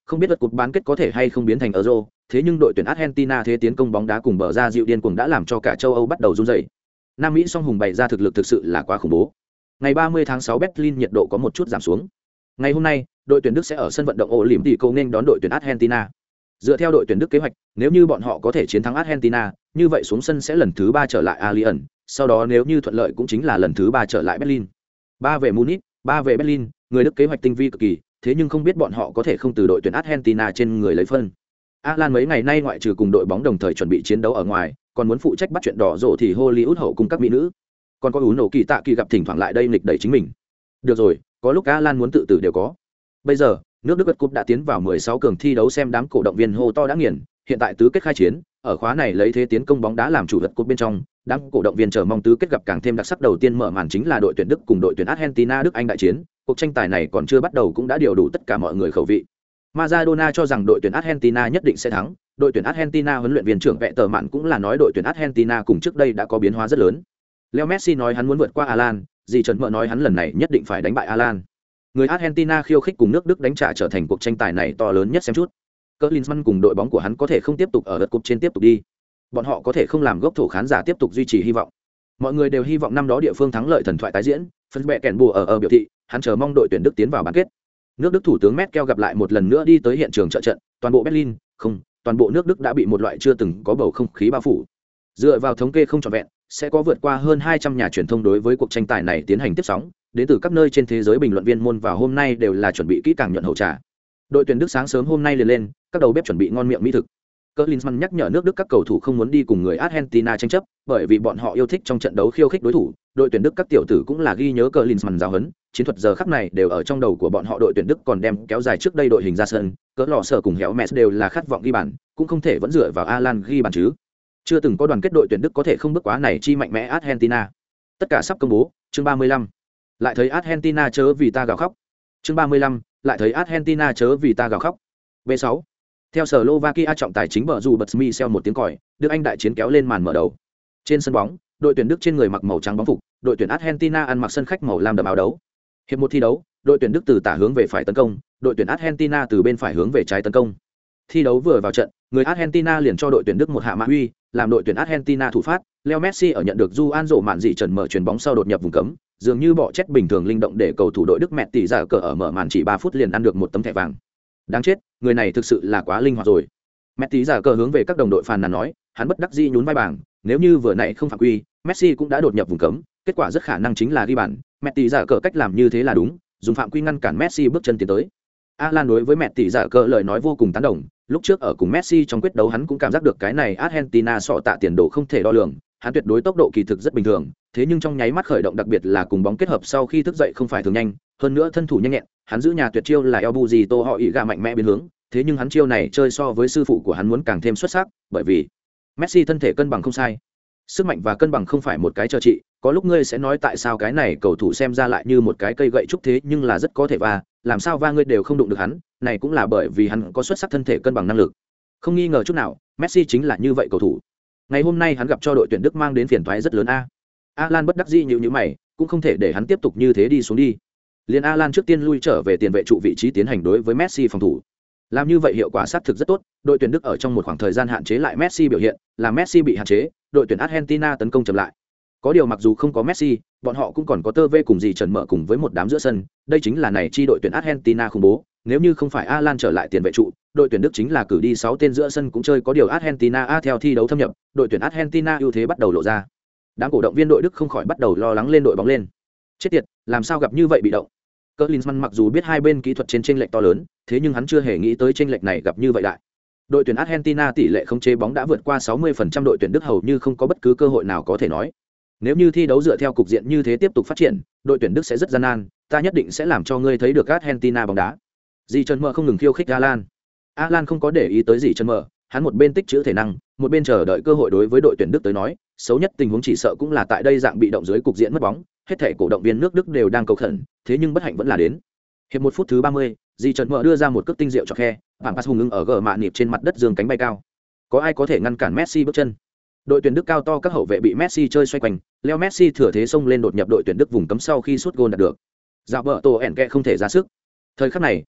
không biết lượt cuộc bán kết có thể hay không biến thành Euro, thế nhưng đội tuyển Argentina thế tiến công bóng đá cùng bờ ra dịu điên cuồng đã làm cho cả châu Âu bắt đầu run rẩy. Nam Mỹ song hùng bày ra thực lực thực sự là quá khủng bố. Ngày ba mươi tháng sáu Berlin nhiệt độ có một chút giảm xuống. Ngày hôm nay, đội tuyển Đức sẽ ở sân vận động Olympico nên đón đội tuyển Argentina. Dựa theo đội tuyển Đức kế hoạch, nếu như bọn họ có thể chiến thắng Argentina, như vậy xuống sân sẽ lần thứ ba trở lại Allianz, sau đó nếu như thuận lợi cũng chính là lần thứ ba trở lại Berlin. Ba về Munich, ba về Berlin, người Đức kế hoạch tinh vi cực kỳ, thế nhưng không biết bọn họ có thể không từ đội tuyển Argentina trên người lấy phân. Alan mấy ngày nay ngoại trừ cùng đội bóng đồng thời chuẩn bị chiến đấu ở ngoài, còn muốn phụ trách bắt chuyện đỏ rộ thì Hollywood hậu cùng các mỹ nữ. Còn có ú nổ kỳ tạ kỳ gặp thỉnh thoảng lại đây nghịch đẩy chính mình. Được rồi, có lúc Alan muốn tự tử đều có. Bây giờ, nước Đức World Cup đã tiến vào mười sáu cường thi đấu xem đám cổ động viên hô to đã nghiền, hiện tại tứ kết khai chiến, ở khóa này lấy thế tiến công bóng đá làm chủ World Cup bên trong, đám cổ động viên chờ mong tứ kết gặp càng thêm đặc sắc đầu tiên mở màn chính là đội tuyển Đức cùng đội tuyển Argentina Đức Anh đại chiến, cuộc tranh tài này còn chưa bắt đầu cũng đã điều đủ tất cả mọi người khẩu vị. Maradona cho rằng đội tuyển Argentina nhất định sẽ thắng, đội tuyển Argentina huấn luyện viên trưởng Vẹ Tờ Mạn cũng là nói đội tuyển Argentina cùng trước đây đã có biến hóa rất lớn. Leo Messi nói hắn muốn vượt qua Alan, dì Trần Mợ nói hắn lần này nhất định phải đánh bại Alan. Người Argentina khiêu khích cùng nước Đức đánh trả trở thành cuộc tranh tài này to lớn nhất xem chút. Klinsmann cùng đội bóng của hắn có thể không tiếp tục ở lượt cúp trên tiếp tục đi. Bọn họ có thể không làm gốc thổ khán giả tiếp tục duy trì hy vọng. Mọi người đều hy vọng năm đó địa phương thắng lợi thần thoại tái diễn, phân bẹ kèn bùa ở ở biểu thị, hắn chờ mong đội tuyển Đức tiến vào bán kết. Nước Đức thủ tướng Merkel gặp lại một lần nữa đi tới hiện trường trợ trận, toàn bộ Berlin, không, toàn bộ nước Đức đã bị một loại chưa từng có bầu không khí bao phủ. Dựa vào thống kê không trọn vẹn, sẽ có vượt qua hơn hai trăm nhà truyền thông đối với cuộc tranh tài này tiến hành tiếp sóng, đến từ các nơi trên thế giới bình luận viên môn vào hôm nay đều là chuẩn bị kỹ càng nhuận hậu trà. Đội tuyển Đức sáng sớm hôm nay liền lên, các đầu bếp chuẩn bị ngon miệng mỹ thực. Klinsmann nhắc nhở nước Đức các cầu thủ không muốn đi cùng người Argentina tranh chấp, bởi vì bọn họ yêu thích trong trận đấu khiêu khích đối thủ. Đội tuyển Đức các tiểu tử cũng là ghi nhớ Klinsmann giáo huấn, chiến thuật giờ khắc này đều ở trong đầu của bọn họ. Đội tuyển Đức còn đem kéo dài trước đây đội hình ra sân, cỡ lọ sở cùng héo mẹ đều là khát vọng ghi bàn, cũng không thể vẫn dựa vào Alan ghi bàn chứ. Chưa từng có đoàn kết đội tuyển Đức có thể không bước quá này chi mạnh mẽ Argentina. Tất cả sắp công bố, chương ba mươi lăm. Lại thấy Argentina chớ vì ta gào khóc. Chương ba mươi lăm, lại thấy Argentina chớ vì ta gào khóc. B sáu. Theo Slovakia trọng tài chính bờ dù bật Michel một tiếng còi, Đức Anh đại chiến kéo lên màn mở đầu. Trên sân bóng, đội tuyển Đức trên người mặc màu trắng bóng phục, đội tuyển Argentina ăn mặc sân khách màu lam đậm áo đấu. Hiệp một thi đấu, đội tuyển Đức từ tả hướng về phải tấn công, đội tuyển Argentina từ bên phải hướng về trái tấn công. Thi đấu vừa vào trận, người Argentina liền cho đội tuyển Đức một hạ mã uy, làm đội tuyển Argentina thủ phát, Leo Messi ở nhận được Juan rổ mạn dị trần mở chuyền bóng sau đột nhập vùng cấm, dường như bọ chết bình thường linh động để cầu thủ đội Đức mẹ tỷ giả cờ ở mở màn chỉ ba phút liền ăn được một tấm thẻ vàng. Đáng chết, người này thực sự là quá linh hoạt rồi. Mẹ tỷ giả cờ hướng về các đồng đội phàn nàn nói, hắn bất đắc dĩ nhún vai bảng, nếu như vừa nãy không phạm quy, Messi cũng đã đột nhập vùng cấm, kết quả rất khả năng chính là ghi bàn. Mẹ tỷ giả cờ cách làm như thế là đúng, dùng phạm quy ngăn cản Messi bước chân tiến tới. Alan đối với mẹ tỷ giả cờ lời nói vô cùng tán đồng, lúc trước ở cùng Messi trong quyết đấu hắn cũng cảm giác được cái này Argentina sọ tạ tiền đồ không thể đo lường, hắn tuyệt đối tốc độ kỳ thực rất bình thường, thế nhưng trong nháy mắt khởi động đặc biệt là cùng bóng kết hợp sau khi thức dậy không phải thường nhanh, hơn nữa thân thủ nhanh nhẹn, hắn giữ nhà tuyệt chiêu là El Buzito họ ỉ gà mạnh mẽ biến hướng, thế nhưng hắn chiêu này chơi so với sư phụ của hắn muốn càng thêm xuất sắc, bởi vì Messi thân thể cân bằng không sai. Sức mạnh và cân bằng không phải một cái trò trị, có lúc ngươi sẽ nói tại sao cái này cầu thủ xem ra lại như một cái cây gậy trúc thế nhưng là rất có thể va, làm sao va ngươi đều không đụng được hắn, này cũng là bởi vì hắn có xuất sắc thân thể cân bằng năng lực. Không nghi ngờ chút nào, Messi chính là như vậy cầu thủ. Ngày hôm nay hắn gặp cho đội tuyển Đức mang đến phiền toái rất lớn a. Alan bất đắc dĩ nhíu nhíu mày, cũng không thể để hắn tiếp tục như thế đi xuống đi. Liên Alan trước tiên lui trở về tiền vệ trụ vị trí tiến hành đối với Messi phòng thủ. Làm như vậy hiệu quả sát thực rất tốt, đội tuyển Đức ở trong một khoảng thời gian hạn chế lại Messi biểu hiện, làm Messi bị hạn chế, đội tuyển Argentina tấn công chậm lại. Có điều mặc dù không có Messi, bọn họ cũng còn có tơ vê cùng gì trần mở cùng với một đám giữa sân, đây chính là này chi đội tuyển Argentina khủng bố, nếu như không phải Alan trở lại tiền vệ trụ, đội tuyển Đức chính là cử đi sáu tên giữa sân cũng chơi có điều Argentina a theo thi đấu thâm nhập, đội tuyển Argentina ưu thế bắt đầu lộ ra. Đám cổ động viên đội Đức không khỏi bắt đầu lo lắng lên đội bóng lên. Chết tiệt, làm sao gặp như vậy bị động. Klinsmann mặc dù biết hai bên kỹ thuật trên chênh lệch to lớn, thế nhưng hắn chưa hề nghĩ tới chênh lệch này gặp như vậy đại. Đội tuyển Argentina tỷ lệ khống chế bóng đã vượt qua sáu mươi phần trăm, đội tuyển Đức hầu như không có bất cứ cơ hội nào có thể nói. Nếu như thi đấu dựa theo cục diện như thế tiếp tục phát triển, đội tuyển Đức sẽ rất gian nan, ta nhất định sẽ làm cho ngươi thấy được Argentina bóng đá. Dì Trần Mơ không ngừng khiêu khích Alan. Alan không có để ý tới Dì Trần Mơ, hắn một bên tích trữ thể năng, một bên chờ đợi cơ hội. Đối với đội tuyển Đức tới nói, xấu nhất tình huống chỉ sợ cũng là tại đây dạng bị động dưới cục diện mất bóng, hết thảy cổ động viên nước Đức đều đang cầu khẩn, thế nhưng bất hạnh vẫn là đến. Hiệp một phút thứ ba mươi, Dì Trần Mơ đưa ra một cước tinh diệu cho khe, phản pass hùng ngưng ở gờ mạ nịp trên mặt đất giương cánh bay cao. Có ai có thể ngăn cản Messi bước chân? Đội tuyển Đức cao to các hậu vệ bị Messi chơi xoay quanh, Leo Messi thừa thế xông lên đột nhập đội tuyển Đức vùng cấm sau khi sút gôn đạt được. Dạo bờ tổ ẻn kẹ không thể ra sức. Thời khắc này,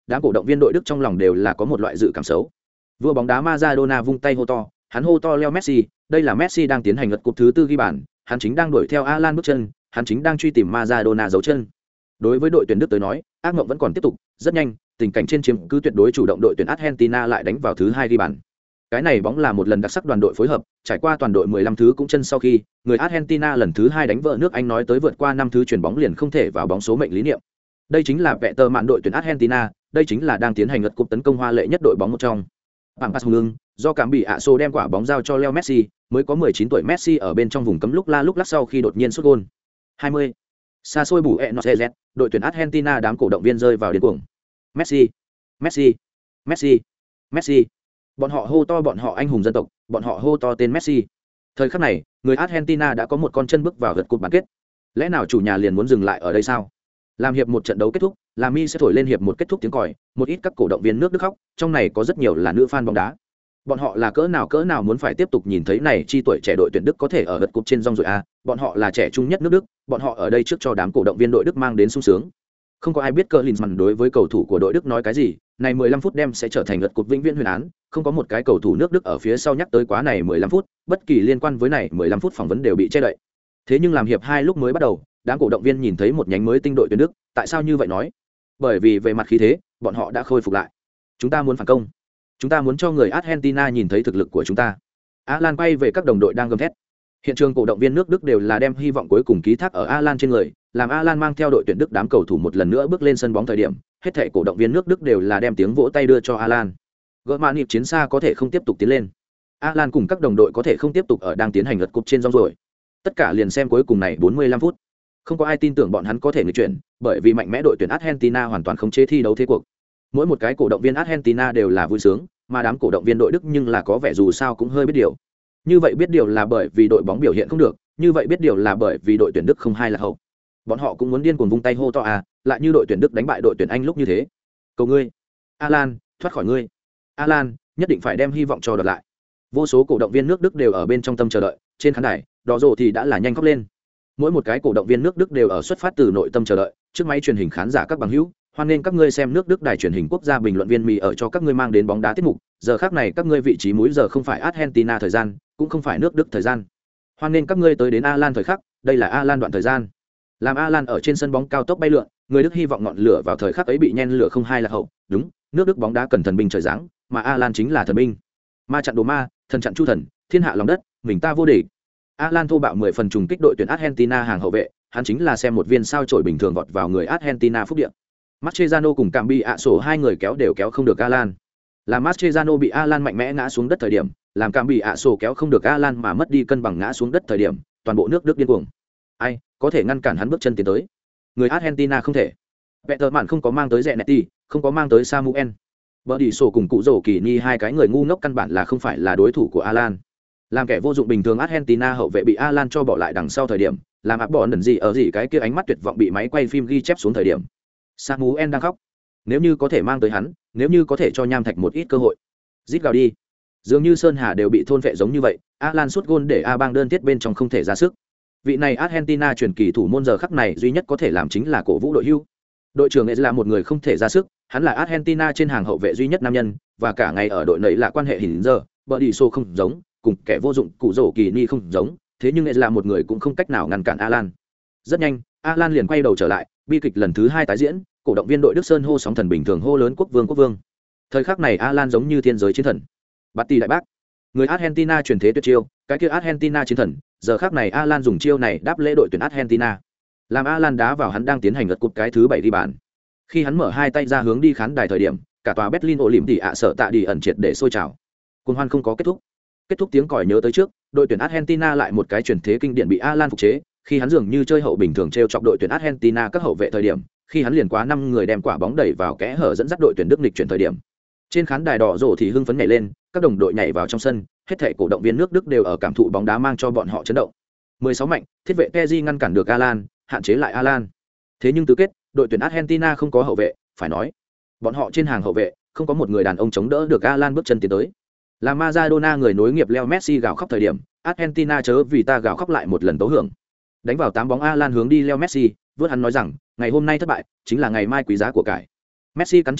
đám cổ động viên đội Đức trong lòng đều là có một loại dự cảm xấu. Vua bóng đá Maradona vung tay hô to, hắn hô to Leo Messi, đây là Messi đang tiến hành lật cúp thứ tư ghi bàn, hắn chính đang đuổi theo Alan bước chân, hắn chính đang truy tìm Maradona dấu chân. Đối với đội tuyển Đức tới nói, ác mộng vẫn còn tiếp tục, rất nhanh, tình cảnh trên chiếm cứ tuyệt đối chủ động đội tuyển Argentina lại đánh vào thứ hai ghi bàn. Cái này bóng là một lần đặc sắc đoàn đội phối hợp, trải qua toàn đội mười lăm thứ cũng chân sau khi, người Argentina lần thứ hai đánh vỡ nước Anh nói tới vượt qua năm thứ chuyền bóng liền không thể vào bóng số mệnh lý niệm. Đây chính là vẹt tờ mạn đội tuyển Argentina, đây chính là đang tiến hành lật cúp tấn công hoa lệ nhất đội bóng một trong. Bằng pass hùng, do cảm bị ạ xô đem quả bóng giao cho Leo Messi, mới có mười chín tuổi Messi ở bên trong vùng cấm lúc la lúc lắc sau khi đột nhiên sút gol. hai mươi. Xa xôi bù e nozz, đội tuyển Argentina đám cổ động viên rơi vào điên cuồng. Messi, Messi, Messi, Messi. Bọn họ hô to bọn họ anh hùng dân tộc, bọn họ hô to tên Messi. Thời khắc này, người Argentina đã có một con chân bước vào gật cột bán kết. Lẽ nào chủ nhà liền muốn dừng lại ở đây sao? Làm hiệp một trận đấu kết thúc, là mi sẽ thổi lên hiệp một kết thúc tiếng còi, một ít các cổ động viên nước Đức khóc, trong này có rất nhiều là nữ fan bóng đá. Bọn họ là cỡ nào cỡ nào muốn phải tiếp tục nhìn thấy này chi tuổi trẻ đội tuyển Đức có thể ở gật cúp trên rong rồi a, à. Bọn họ là trẻ trung nhất nước Đức, bọn họ ở đây trước cho đám cổ động viên đội Đức mang đến sung sướng. Không có ai biết Klinsmann đối với cầu thủ của đội Đức nói cái gì, này mười lăm phút đem sẽ trở thành gật cúp vĩnh viễn huyền án, không có một cái cầu thủ nước Đức ở phía sau nhắc tới quá này mười lăm phút, bất kỳ liên quan với này mười lăm phút phỏng vấn đều bị che đậy. Thế nhưng làm hiệp hai lúc mới bắt đầu, đám cổ động viên nhìn thấy một nhánh mới tinh đội tuyển Đức, tại sao như vậy nói? Bởi vì về mặt khí thế, bọn họ đã khôi phục lại. Chúng ta muốn phản công. Chúng ta muốn cho người Argentina nhìn thấy thực lực của chúng ta. Alan quay về các đồng đội đang gầm thét. Hiện trường cổ động viên nước Đức đều là đem hy vọng cuối cùng ký thác ở Alan trên người, làm Alan mang theo đội tuyển Đức đám cầu thủ một lần nữa bước lên sân bóng thời điểm, hết thảy cổ động viên nước Đức đều là đem tiếng vỗ tay đưa cho Alan. Germany chiến xa có thể không tiếp tục tiến lên. Alan cùng các đồng đội có thể không tiếp tục ở đang tiến hành lật cúp trên rong rồi. Tất cả liền xem cuối cùng này bốn mươi lăm phút. Không có ai tin tưởng bọn hắn có thể nghịch chuyển, bởi vì mạnh mẽ đội tuyển Argentina hoàn toàn khống chế thi đấu thế cuộc. Mỗi một cái cổ động viên Argentina đều là vui sướng, mà đám cổ động viên đội Đức nhưng là có vẻ dù sao cũng hơi biết điều. Như vậy biết điều là bởi vì đội bóng biểu hiện không được, như vậy biết điều là bởi vì đội tuyển Đức không hay là hậu. Bọn họ cũng muốn điên cuồng vung tay hô to à, lại như đội tuyển Đức đánh bại đội tuyển Anh lúc như thế. Cầu ngươi, Alan, thoát khỏi ngươi. Alan, nhất định phải đem hy vọng cho đoạt lại. Vô số cổ động viên nước Đức đều ở bên trong tâm chờ đợi, trên khán đài, đỏ rồ thì đã là nhanh khóc lên. Mỗi một cái cổ động viên nước Đức đều ở xuất phát từ nội tâm chờ đợi, trước máy truyền hình khán giả các bằng hữu, hoan nghênh các ngươi xem nước Đức đài truyền hình quốc gia bình luận viên mì ở cho các ngươi mang đến bóng đá tiết mục, giờ khác này các ngươi vị trí múi giờ không phải Argentina thời gian, cũng không phải nước Đức thời gian. Hoan nghênh các ngươi tới đến Alan thời khắc, đây là Alan đoạn thời gian. Làm Alan ở trên sân bóng cao tốc bay lượn, người Đức hy vọng ngọn lửa vào thời khắc ấy bị nhen lửa không hai là hậu, đúng, nước Đức bóng đá cần thần binh trời giáng, mà Alan chính là thần binh. Ma chặn đồ ma, thần chặn chu thần, thiên hạ lòng đất, mình ta vô địch. Alan thô bạo mười phần trùng kích đội tuyển Argentina hàng hậu vệ, hắn chính là xem một viên sao chổi bình thường vọt vào người Argentina phúc địa. Mascherano cùng Cambiaso hai người kéo đều kéo không được Alan. Là Mascherano bị Alan mạnh mẽ ngã xuống đất thời điểm, làm Cambiaso kéo không được Alan mà mất đi cân bằng ngã xuống đất thời điểm, toàn bộ nước Đức điên cuồng. Ai có thể ngăn cản hắn bước chân tiến tới? Người Argentina không thể. Vettelman không có mang tới Zanetti, không có mang tới Samuel. Berdiso cùng cụ rổ kỳ ni hai cái người ngu ngốc căn bản là không phải là đối thủ của Alan. Làm kẻ vô dụng bình thường Argentina hậu vệ bị Alan cho bỏ lại đằng sau thời điểm, làm áp bỏ đần gì ở gì cái kia ánh mắt tuyệt vọng bị máy quay phim ghi chép xuống thời điểm. Samuel đang khóc. Nếu như có thể mang tới hắn, nếu như có thể cho Nham Thạch một ít cơ hội. Rít gào đi. Dường như Sơn Hà đều bị thôn vệ giống như vậy, Alan sút gôn để A bang đơn tiết bên trong không thể ra sức. Vị này Argentina truyền kỳ thủ môn giờ khắc này duy nhất có thể làm chính là cổ vũ đội hưu. Đội trưởng ấy là một người không thể ra sức, hắn là Argentina trên hàng hậu vệ duy nhất nam nhân, và cả ngày ở đội nấy là quan hệ hình giờ, Berdiso không giống, cùng kẻ vô dụng cụ rổ kỳ ni không giống, thế nhưng ấy là một người cũng không cách nào ngăn cản Alan. Rất nhanh, Alan liền quay đầu trở lại, bi kịch lần thứ hai tái diễn, cổ động viên đội Đức Sơn hô sóng thần bình thường hô lớn quốc vương quốc vương. Thời khắc này Alan giống như thiên giới chiến thần. Bạt tỷ đại bác. Người Argentina truyền thế tuyệt chiêu, cái kia Argentina chiến thần, giờ khắc này Alan dùng chiêu này đáp lễ đội tuyển Argentina. Làm Alan đá vào hắn đang tiến hành lật cúp cái thứ bảy đi bàn. Khi hắn mở hai tay ra hướng đi khán đài thời điểm, cả tòa Berlin Olympic ạ sợ tạ đi ẩn triệt để sôi trào. Cuồng hoan không có kết thúc. Kết thúc tiếng còi nhớ tới trước, đội tuyển Argentina lại một cái truyền thế kinh điển bị Alan phục chế, khi hắn dường như chơi hậu bình thường trêu chọc đội tuyển Argentina các hậu vệ thời điểm, khi hắn liền quá năm người đem quả bóng đẩy vào kẽ hở dẫn dắt đội tuyển Đức nghịch chuyển thời điểm. Trên khán đài đỏ rổ thì hưng phấn nhảy lên, các đồng đội nhảy vào trong sân, hết thảy cổ động viên nước Đức đều ở cảm thụ bóng đá mang cho bọn họ chấn động. mười sáu mạnh, thiết vệ Pezzi ngăn cản được Alan, hạn chế lại Alan. Thế nhưng tứ kết, đội tuyển Argentina không có hậu vệ, phải nói, bọn họ trên hàng hậu vệ không có một người đàn ông chống đỡ được Alan bước chân tiến tới. Là Maradona người nối nghiệp Leo Messi gào khóc thời điểm, Argentina chớ vì ta gào khóc lại một lần tấu hưởng. Đánh vào tám bóng Alan hướng đi Leo Messi, vớt hắn nói rằng, ngày hôm nay thất bại, chính là ngày mai quý giá của cải. Messi cắn trên môi,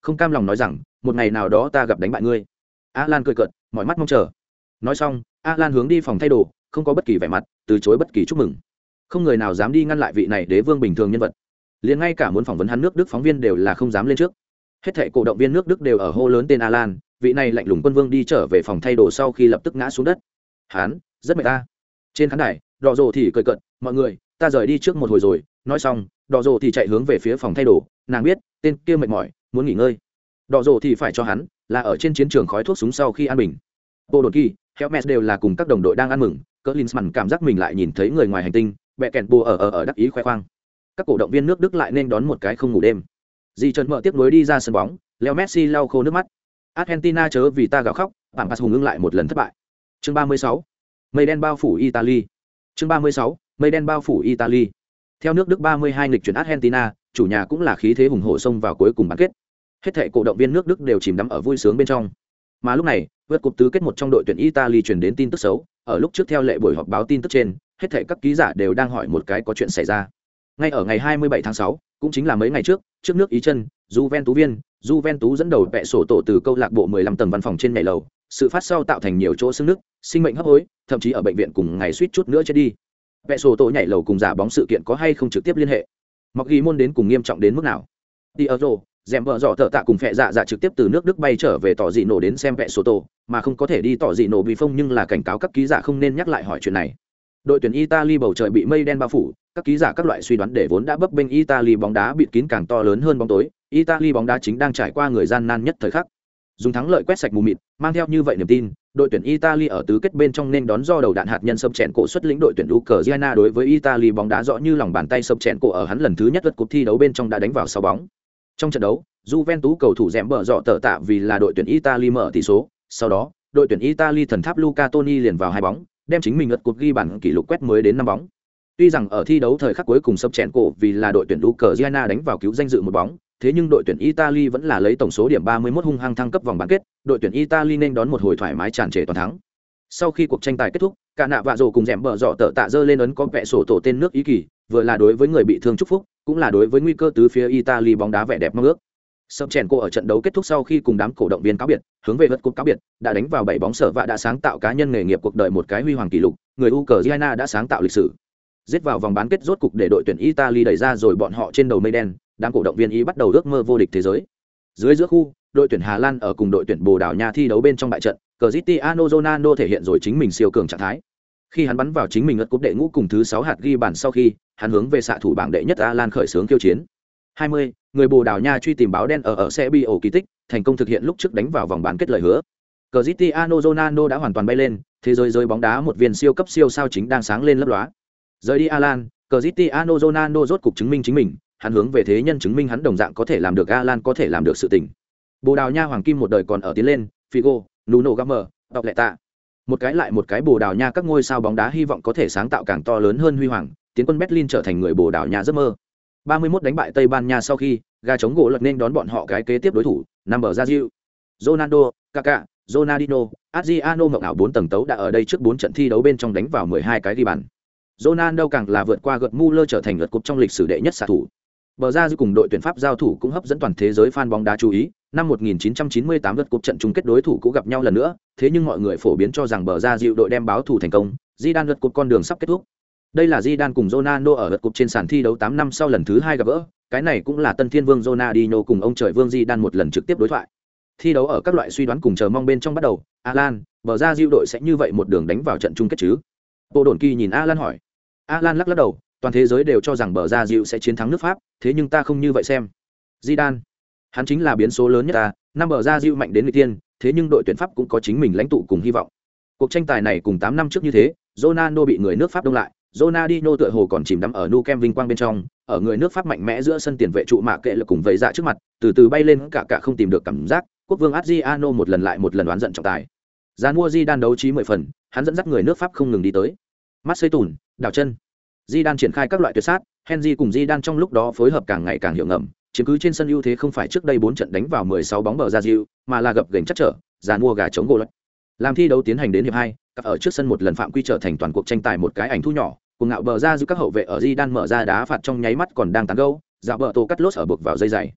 không cam lòng nói rằng một ngày nào đó ta gặp đánh bại ngươi. Alan cười cợt, mọi mắt mong chờ. Nói xong, Alan hướng đi phòng thay đồ, không có bất kỳ vẻ mặt, từ chối bất kỳ chúc mừng. Không người nào dám đi ngăn lại vị này đế vương bình thường nhân vật. Liền ngay cả muốn phỏng vấn hắn nước Đức phóng viên đều là không dám lên trước. Hết thảy cổ động viên nước Đức đều ở hô lớn tên Alan, vị này lạnh lùng quân vương đi trở về phòng thay đồ sau khi lập tức ngã xuống đất. Hắn, rất mệt ta. Trên khán đài, Đỏ Rồ thì cười cợt, mọi người, ta rời đi trước một hồi rồi. Nói xong, Đỏ Rồ thì chạy hướng về phía phòng thay đồ, nàng biết, tên kia mệt mỏi, muốn nghỉ ngơi. Đỏ Rồ thì phải cho hắn, là ở trên chiến trường khói thuốc súng sau khi an bình. Bộ đột kỳ, Helmet đều là cùng các đồng đội đang ăn mừng, cỡ Linsman cảm giác mình lại nhìn thấy người ngoài hành tinh, bẹ kẹn bùa ở ở ở đắc ý khoe khoang. Các cổ động viên nước Đức lại nên đón một cái không ngủ đêm. Di Trần mở tiếp nối đi ra sân bóng, Leo Messi lau khô nước mắt. Argentina chớ vì ta gào khóc, bản pass hùng ưng lại một lần thất bại. Chương ba mươi sáu, mây đen bao phủ Italy. Chương ba mươi sáu, mây đen bao phủ Italy. Theo nước Đức ba mươi hai nghịch chuyển Argentina, chủ nhà cũng là khí thế hùng hổ xông vào cuối cùng bán kết. Hết thảy cổ động viên nước Đức đều chìm đắm ở vui sướng bên trong. Mà lúc này, vượt cúp tứ kết một trong đội tuyển Italy truyền đến tin tức xấu, ở lúc trước theo lệ buổi họp báo tin tức trên, hết thảy các ký giả đều đang hỏi một cái có chuyện xảy ra. Ngay ở ngày hai mươi bảy tháng sáu, cũng chính là mấy ngày trước, trước nước Ý chân, Juventus viên, Juventus dẫn đầu vẽ sổ tổ từ câu lạc bộ mười lăm tầng văn phòng trên nhảy lầu, sự phát sau tạo thành nhiều chỗ xương nứt, sinh mệnh hấp hối, thậm chí ở bệnh viện cùng ngày suýt chút nữa chết đi. Vẽ sổ tổ nhảy lầu cùng giả bóng sự kiện có hay không trực tiếp liên hệ? Mặc ghi môn đến cùng nghiêm trọng đến mức nào? Diego, dèm vợ dọ thợ tạ cùng phệ dạ dạ trực tiếp từ nước Đức bay trở về tỏ dị nổ đến xem vẽ sổ tổ, mà không có thể đi tỏ dị nổ vì phong, nhưng là cảnh cáo các ký giả không nên nhắc lại hỏi chuyện này. Đội tuyển Italy bầu trời bị mây đen bao phủ, các ký giả các loại suy đoán để vốn đã bấp bênh Italy bóng đá bịt kín càng to lớn hơn bóng tối. Italy bóng đá chính đang trải qua người gian nan nhất thời khắc. Dùng thắng lợi quét sạch mù mịt, mang theo như vậy niềm tin, đội tuyển Italy ở tứ kết bên trong nên đón do đầu đạn hạt nhân sập chèn cổ xuất lĩnh đội tuyển Ukraine. Đối với Italy bóng đá rõ như lòng bàn tay, sập chèn cổ ở hắn lần thứ nhất lượt cuộc thi đấu bên trong đã đánh vào sáu bóng. Trong trận đấu, Juventus cầu thủ dẻm bờ dọ tở tạ vì là đội tuyển Italy mở tỷ số, sau đó, đội tuyển Italy thần tháp Luca Toni liền vào hai bóng, đem chính mình lượt cuộc ghi bản kỷ lục quét mới đến năm bóng. Tuy rằng ở thi đấu thời khắc cuối cùng sập chèn cổ vì là đội tuyển Ukraine đánh vào cứu danh dự một bóng, thế nhưng đội tuyển Italy vẫn là lấy tổng số điểm ba mươi mốt hung hăng thăng cấp vòng bán kết, đội tuyển Italy nên đón một hồi thoải mái tràn trề toàn thắng. Sau khi cuộc tranh tài kết thúc, cả nạ vạ rồ cùng dẻm bờ dọ tở tạ dơ lên ấn có vẽ sổ tổ tên nước Ý kỳ, vừa là đối với người bị thương chúc phúc, cũng là đối với nguy cơ tứ phía Italy bóng đá vẻ đẹp mong ước. Sập chèn cổ ở trận đấu kết thúc sau khi cùng đám cổ động viên cáo biệt, hướng về vật cúp cáo biệt, đã đánh vào bảy bóng sở và đã sáng tạo cá nhân nghề nghiệp cuộc đời một cái huy hoàng kỷ lục, người Ukraine đã sáng tạo lịch sử. Giết vào vòng bán kết rốt cục để đội tuyển Italy đẩy ra rồi bọn họ trên đầu mây đen, đám cổ động viên Ý bắt đầu ước mơ vô địch thế giới. Dưới giữa khu, đội tuyển Hà Lan ở cùng đội tuyển Bồ Đào Nha thi đấu bên trong bại trận, Cristiano Ronaldo thể hiện rồi chính mình siêu cường trạng thái. Khi hắn bắn vào chính mình lượt cúp đệ ngũ cùng thứ sáu hạt ghi bàn sau khi, hắn hướng về xạ thủ bảng đệ nhất Alan khởi xướng khiêu chiến. hai mươi, người Bồ Đào Nha truy tìm báo đen ở ở Serbia kỳ tích, thành công thực hiện lúc trước đánh vào vòng bán kết lời hứa. Cristiano Ronaldo đã hoàn toàn bay lên, thế giới rơi bóng đá một viên siêu cấp siêu sao chính đang sáng lên lấp lóa. Rời đi Alan, Cristiano Ronaldo rốt cục chứng minh chính mình, hắn hướng về thế nhân chứng minh hắn đồng dạng có thể làm được Alan có thể làm được sự tình. Bồ Đào Nha hoàng kim một đời còn ở tiến lên, Figo, Nuno Gammer, đọc lệ tạ. Một cái lại một cái Bồ Đào Nha các ngôi sao bóng đá hy vọng có thể sáng tạo càng to lớn hơn huy hoàng, tiến quân Berlin trở thành người Bồ Đào Nha giấc mơ. ba mươi mốt đánh bại Tây Ban Nha sau khi, gà chống gỗ lật nên đón bọn họ cái kế tiếp đối thủ, nằm ở Brazil. Ronaldo, Kaká, Ronaldinho, Adriano mộng ảo bốn tầng tấu đã ở đây trước bốn trận thi đấu bên trong đánh vào mười hai cái ghi bàn. Ronaldo càng là vượt qua gật Muller trở thành lượt cúp trong lịch sử đệ nhất xạ thủ. Bờ ra dư cùng đội tuyển Pháp giao thủ cũng hấp dẫn toàn thế giới fan bóng đá chú ý. Năm một nghìn chín trăm chín mươi tám lượt cúp trận chung kết đối thủ cũng gặp nhau lần nữa, thế nhưng mọi người phổ biến cho rằng bờ ra dịu đội đem báo thủ thành công, Zidane lượt cúp con đường sắp kết thúc. Đây là Zidane cùng Ronaldo ở lượt cúp trên sàn thi đấu tám năm sau lần thứ hai gặp gỡ, cái này cũng là tân thiên vương Ronaldinho cùng ông trời vương Zidane một lần trực tiếp đối thoại. Thi đấu ở các loại suy đoán cùng chờ mong bên trong bắt đầu, Alan, bờ ra dịu đội sẽ như vậy một đường đánh vào trận chung kết chứ? Bộ Đồn Kỳ nhìn Alan hỏi. Alan lắc lắc đầu, toàn thế giới đều cho rằng bờ ra dịu sẽ chiến thắng nước Pháp, thế nhưng ta không như vậy xem. Zidane, hắn chính là biến số lớn nhất ta, năm bờ ra dịu mạnh đến người tiên, thế nhưng đội tuyển Pháp cũng có chính mình lãnh tụ cùng hy vọng. Cuộc tranh tài này cùng tám năm trước như thế, Ronaldo bị người nước Pháp đông lại, Ronaldinho tựa hồ còn chìm đắm ở nu kem vinh quang bên trong, ở người nước Pháp mạnh mẽ giữa sân tiền vệ trụ mạ kệ lực cùng vẫy dạ trước mặt, từ từ bay lên cả cả không tìm được cảm giác, quốc vương Adriano một lần lại một lần đoán giận trọng tài. Gian mua Zidane đấu trí mười phần, hắn dẫn dắt người nước Pháp không ngừng đi tới. Marseille tùn, đảo chân. Zidane triển khai các loại tuyệt sát, Henry cùng Zidane trong lúc đó phối hợp càng ngày càng hiệu ngầm, chiếm cứ trên sân ưu thế không phải trước đây bốn trận đánh vào mười sáu bóng bờ ra dịu, mà là gập ghềnh chắc trở, dàn mua gà chống gỗ lật. Làm thi đấu tiến hành đến hiệp hai, cặp ở trước sân một lần phạm quy trở thành toàn cuộc tranh tài một cái ảnh thu nhỏ, cùng ngạo bờ ra giữ các hậu vệ ở Zidane mở ra đá phạt trong nháy mắt còn đang tán gẫu, dạo bờ tổ cắt lốt ở buộc vào dây dày.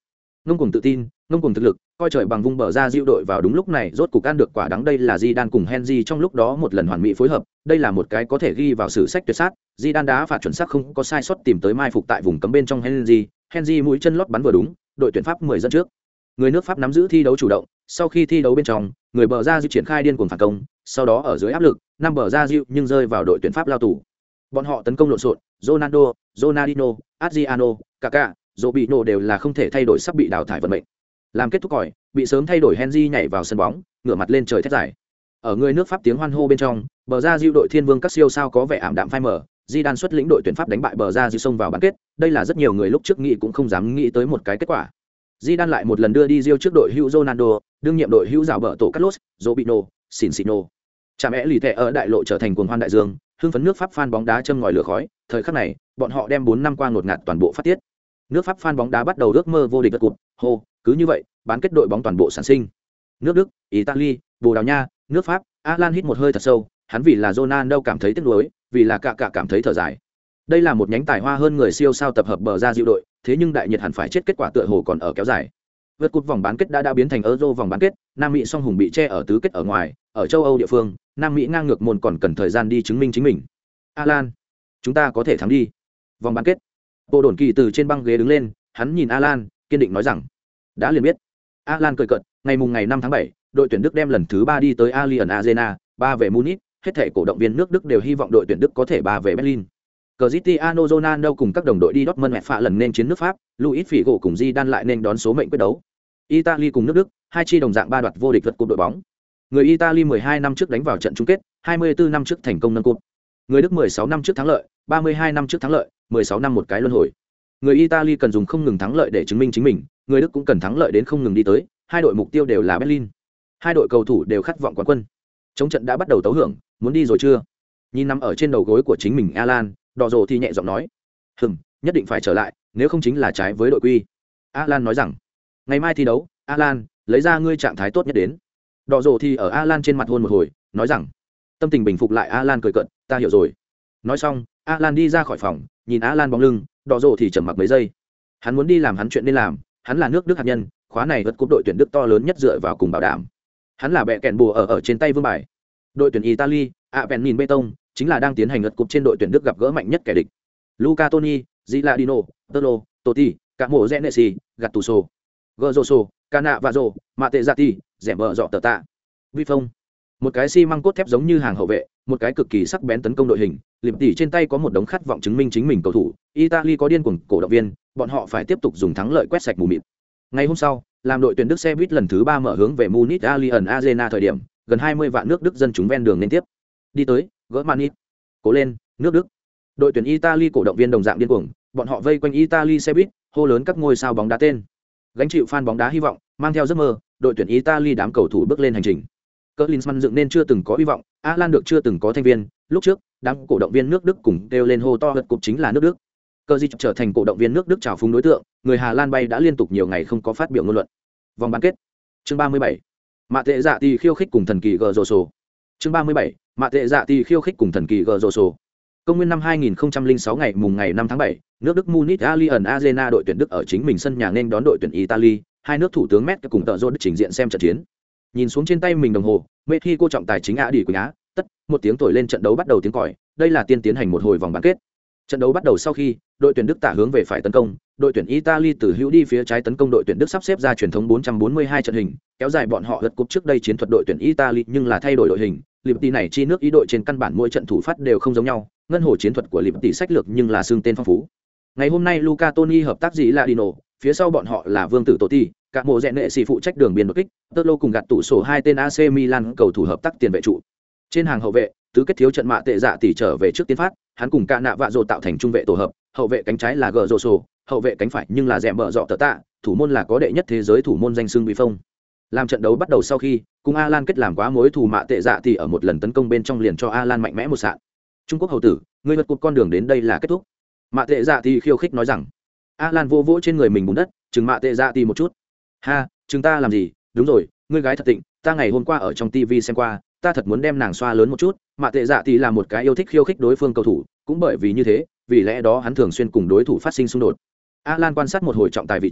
ngông cuồng tự tin, ngông cuồng thực lực, coi trời bằng vung bờ ra diệu đội vào đúng lúc này rốt cục ăn được quả đắng. Đây là Zidane cùng Henry trong lúc đó một lần hoàn mỹ phối hợp, đây là một cái có thể ghi vào sử sách tuyệt sát. Zidane đá phạt chuẩn xác không có sai sót tìm tới mai phục tại vùng cấm bên trong Henry, Henry mũi chân lót bắn vừa đúng, đội tuyển Pháp mười dẫn trước. Người nước Pháp nắm giữ thi đấu chủ động, sau khi thi đấu bên trong, người bờ ra diệu triển khai điên cuồng phản công, sau đó ở dưới áp lực, năm bờ ra diệu nhưng rơi vào đội tuyển Pháp lao tù. Bọn họ tấn công lộn xộn, Ronaldo, Ronaldinho, Adriano, Kaká, Robinho đều là không thể thay đổi sắp bị đào thải vận mệnh. Làm kết thúc còi, bị sớm thay đổi Henry nhảy vào sân bóng, ngửa mặt lên trời thét giải. Ở người nước Pháp tiếng hoan hô bên trong, bờ ra diệu đội thiên vương các siêu sao có vẻ ảm đạm phai mờ, Zidane xuất lĩnh đội tuyển Pháp đánh bại bờ ra diệu xông vào bán kết, đây là rất nhiều người lúc trước nghĩ cũng không dám nghĩ tới một cái kết quả. Zidane lại một lần đưa đi Rio trước đội hữu Ronaldo, đương nhiệm đội hữu rào bờ tổ Carlos, Robinho, Sincino. Chả mẽ lì thẻ ở đại lộ trở thành cuồng hoan đại dương, hưng phấn nước Pháp fan bóng đá châm ngòi lửa khói, thời khắc này, bọn họ đem bốn năm qua ngột ngạt toàn bộ phát tiết. Nước Pháp fan bóng đá bắt đầu ước mơ vô địch vật cột, hô, cứ như vậy, bán kết đội bóng toàn bộ sản sinh. Nước Đức, Italy, Bồ Đào Nha, nước Pháp, Alan hít một hơi thật sâu, hắn vì là Ronaldo cảm thấy tiếc nuối, vì là cả cả cảm thấy thở dài. Đây là một nhánh tài hoa hơn người siêu sao tập hợp bờ ra diệu đội, thế nhưng đại nhiệt hẳn phải chết kết quả tựa hồ còn ở kéo dài. Vượt cột vòng bán kết đã đã biến thành Euro vòng bán kết, Nam Mỹ song hùng bị che ở tứ kết ở ngoài, ở châu Âu địa phương, Nam Mỹ ngang ngược môn còn cần thời gian đi chứng minh chính mình. Alan, chúng ta có thể thắng đi. Vòng bán kết. Bộ Đồn Kỳ từ trên băng ghế đứng lên, hắn nhìn Alan, kiên định nói rằng, đã liền biết. Alan cười cợt, ngày mùng ngày năm tháng bảy, đội tuyển Đức đem lần thứ ba đi tới Allianz Arena, ba về Munich, hết thảy cổ động viên nước Đức đều hy vọng đội tuyển Đức có thể ba về Berlin. Cristiano Ronaldo cùng các đồng đội đi Dortmund mẹ phạ lần nên chiến nước Pháp, Luis Figo cùng Zidane lại nên đón số mệnh quyết đấu. Italy cùng nước Đức, hai chi đồng dạng ba đoạt vô địch vật cúp đội bóng. Người Italy mười hai năm trước đánh vào trận chung kết, hai mươi tư năm trước thành công nâng cúp. Người Đức mười sáu năm trước thắng lợi, ba mươi hai năm trước thắng lợi, mười sáu năm một cái luân hồi. Người Italy cần dùng không ngừng thắng lợi để chứng minh chính mình, người Đức cũng cần thắng lợi đến không ngừng đi tới, hai đội mục tiêu đều là Berlin. Hai đội cầu thủ đều khát vọng quán quân. Chống trận đã bắt đầu tấu hưởng, muốn đi rồi chưa? Nhìn nằm ở trên đầu gối của chính mình Alan, đỏ rồ thì nhẹ giọng nói, hừm, nhất định phải trở lại, nếu không chính là trái với đội quy. Alan nói rằng, ngày mai thi đấu, Alan, lấy ra ngươi trạng thái tốt nhất đến. Đỏ rồ thì ở Alan trên mặt hôn một hồi, nói rằng, tâm tình bình phục lại. Alan cười cợt, ta hiểu rồi. Nói xong, Alan đi ra khỏi phòng, nhìn Alan bóng lưng, đỏ rồ thì trầm mặc mấy giây. Hắn muốn đi làm hắn chuyện nên làm, hắn là nước Đức hạt nhân, khóa này vượt cúp đội tuyển Đức to lớn nhất dựa vào cùng bảo đảm. Hắn là bẹ kèn bùa ở ở trên tay vương bài. Đội tuyển Italy, Apennin Beton, chính là đang tiến hành lượt cúp trên đội tuyển Đức gặp gỡ mạnh nhất kẻ địch. Luca Toni, Gilardino, Tolo, Totti, Camo Genesi, Gattuso, Gerzoso, Cannavaro, Materazzi, dẻm vợ dọ tờ tạ. Vi phong. Một cái xi măng cốt thép giống như hàng hậu vệ, một cái cực kỳ sắc bén tấn công đội hình, liệp tỷ trên tay có một đống khát vọng chứng minh chính mình cầu thủ. Italy có điên cuồng cổ động viên, bọn họ phải tiếp tục dùng thắng lợi quét sạch mù mịt. Ngày hôm sau, làm đội tuyển Đức xe buýt lần thứ ba mở hướng về Munich Allianz Arena thời điểm, gần hai mươi vạn nước Đức dân chúng ven đường liên tiếp đi tới, gỡ mani. Cố lên, nước Đức. Đội tuyển Italy cổ động viên đồng dạng điên cuồng, bọn họ vây quanh Italy xe buýt, hô lớn các ngôi sao bóng đá tên. Gánh chịu fan bóng đá hy vọng, mang theo giấc mơ, đội tuyển Italy đám cầu thủ bước lên hành trình. Klinsmann dựng nên chưa từng có hy vọng, Alan được chưa từng có thành viên, lúc trước, đám cổ động viên nước Đức cùng kêu lên hô to vượt cúp chính là nước Đức. Cơ Di trở thành cổ động viên nước Đức trào phúng đối tượng, người Hà Lan bay đã liên tục nhiều ngày không có phát biểu ngôn luận. Vòng bán kết. Chương ba mươi bảy. Mạ tệ dạ tỷ khiêu khích cùng thần kỳ Gerzoso. Chương ba mươi bảy. Mạ tệ dạ tỷ khiêu khích cùng thần kỳ Gerzoso. Công nguyên năm hai nghìn không trăm lẻ sáu ngày mùng ngày năm tháng bảy, nước Đức Munich Allianz Arena đội tuyển Đức ở chính mình sân nhà nên đón đội tuyển Italy, hai nước thủ tướng Merkel cùng tợ Rốt trình diện xem trận chiến. Nhìn xuống trên tay mình đồng hồ, Mexico trọng tài chính Á đi Quỳnh Á, tất, một tiếng thổi lên trận đấu bắt đầu tiếng còi, đây là tiên tiến hành một hồi vòng bán kết. Trận đấu bắt đầu sau khi, đội tuyển Đức tả hướng về phải tấn công, đội tuyển Italy từ hữu đi phía trái tấn công, đội tuyển Đức sắp xếp ra truyền thống bốn trăm bốn mươi hai trận hình, kéo dài bọn họ lượt cúp trước đây chiến thuật đội tuyển Italy nhưng là thay đổi đội hình, Liberty này chi nước ý đội trên căn bản mỗi trận thủ phát đều không giống nhau, ngân hồ chiến thuật của Liberty sách lược nhưng là xương tên phong phú. Ngày hôm nay Luca Toni hợp tác gì là Dino, phía sau bọn họ là Vương Tử Totti, cả mộ rèn nệ sĩ phụ trách đường biên đột kích, Tolo cùng gạt tủ sổ hai tên a xê Milan cầu thủ hợp tác tiền vệ trụ. Trên hàng hậu vệ, tứ kết thiếu trận Mạ tệ dạ tỷ trở về trước tiến phát, hắn cùng cả nạ vạ rồ tạo thành trung vệ tổ hợp, hậu vệ cánh trái là Gerzoso, hậu vệ cánh phải nhưng là dẻm bờ dọ tờ tạ, thủ môn là có đệ nhất thế giới thủ môn danh xưng bị phong. Làm trận đấu bắt đầu sau khi, cùng Alan kết làm quá mối thù Mạ tệ dạ tỷ ở một lần tấn công bên trong liền cho Alan mạnh mẽ một sạn. Trung Quốc hầu tử, ngươi vượt cột con đường đến đây là kết thúc. Mạ tệ dạ tỷ khiêu khích nói rằng. Alan vô vỗ trên người mình bùn đất, chừng Mạ tệ dạ tỷ một chút. Ha, chừng ta làm gì? Đúng rồi, ngươi gái thật tịnh, ta ngày hôm qua ở trong ti vi xem qua, ta thật muốn đem nàng xoa lớn một chút. Mạ tệ dạ tỷ là một cái yêu thích khiêu khích đối phương cầu thủ, cũng bởi vì như thế, vì lẽ đó hắn thường xuyên cùng đối thủ phát sinh xung đột. Alan quan sát một hồi trọng tài vị trí,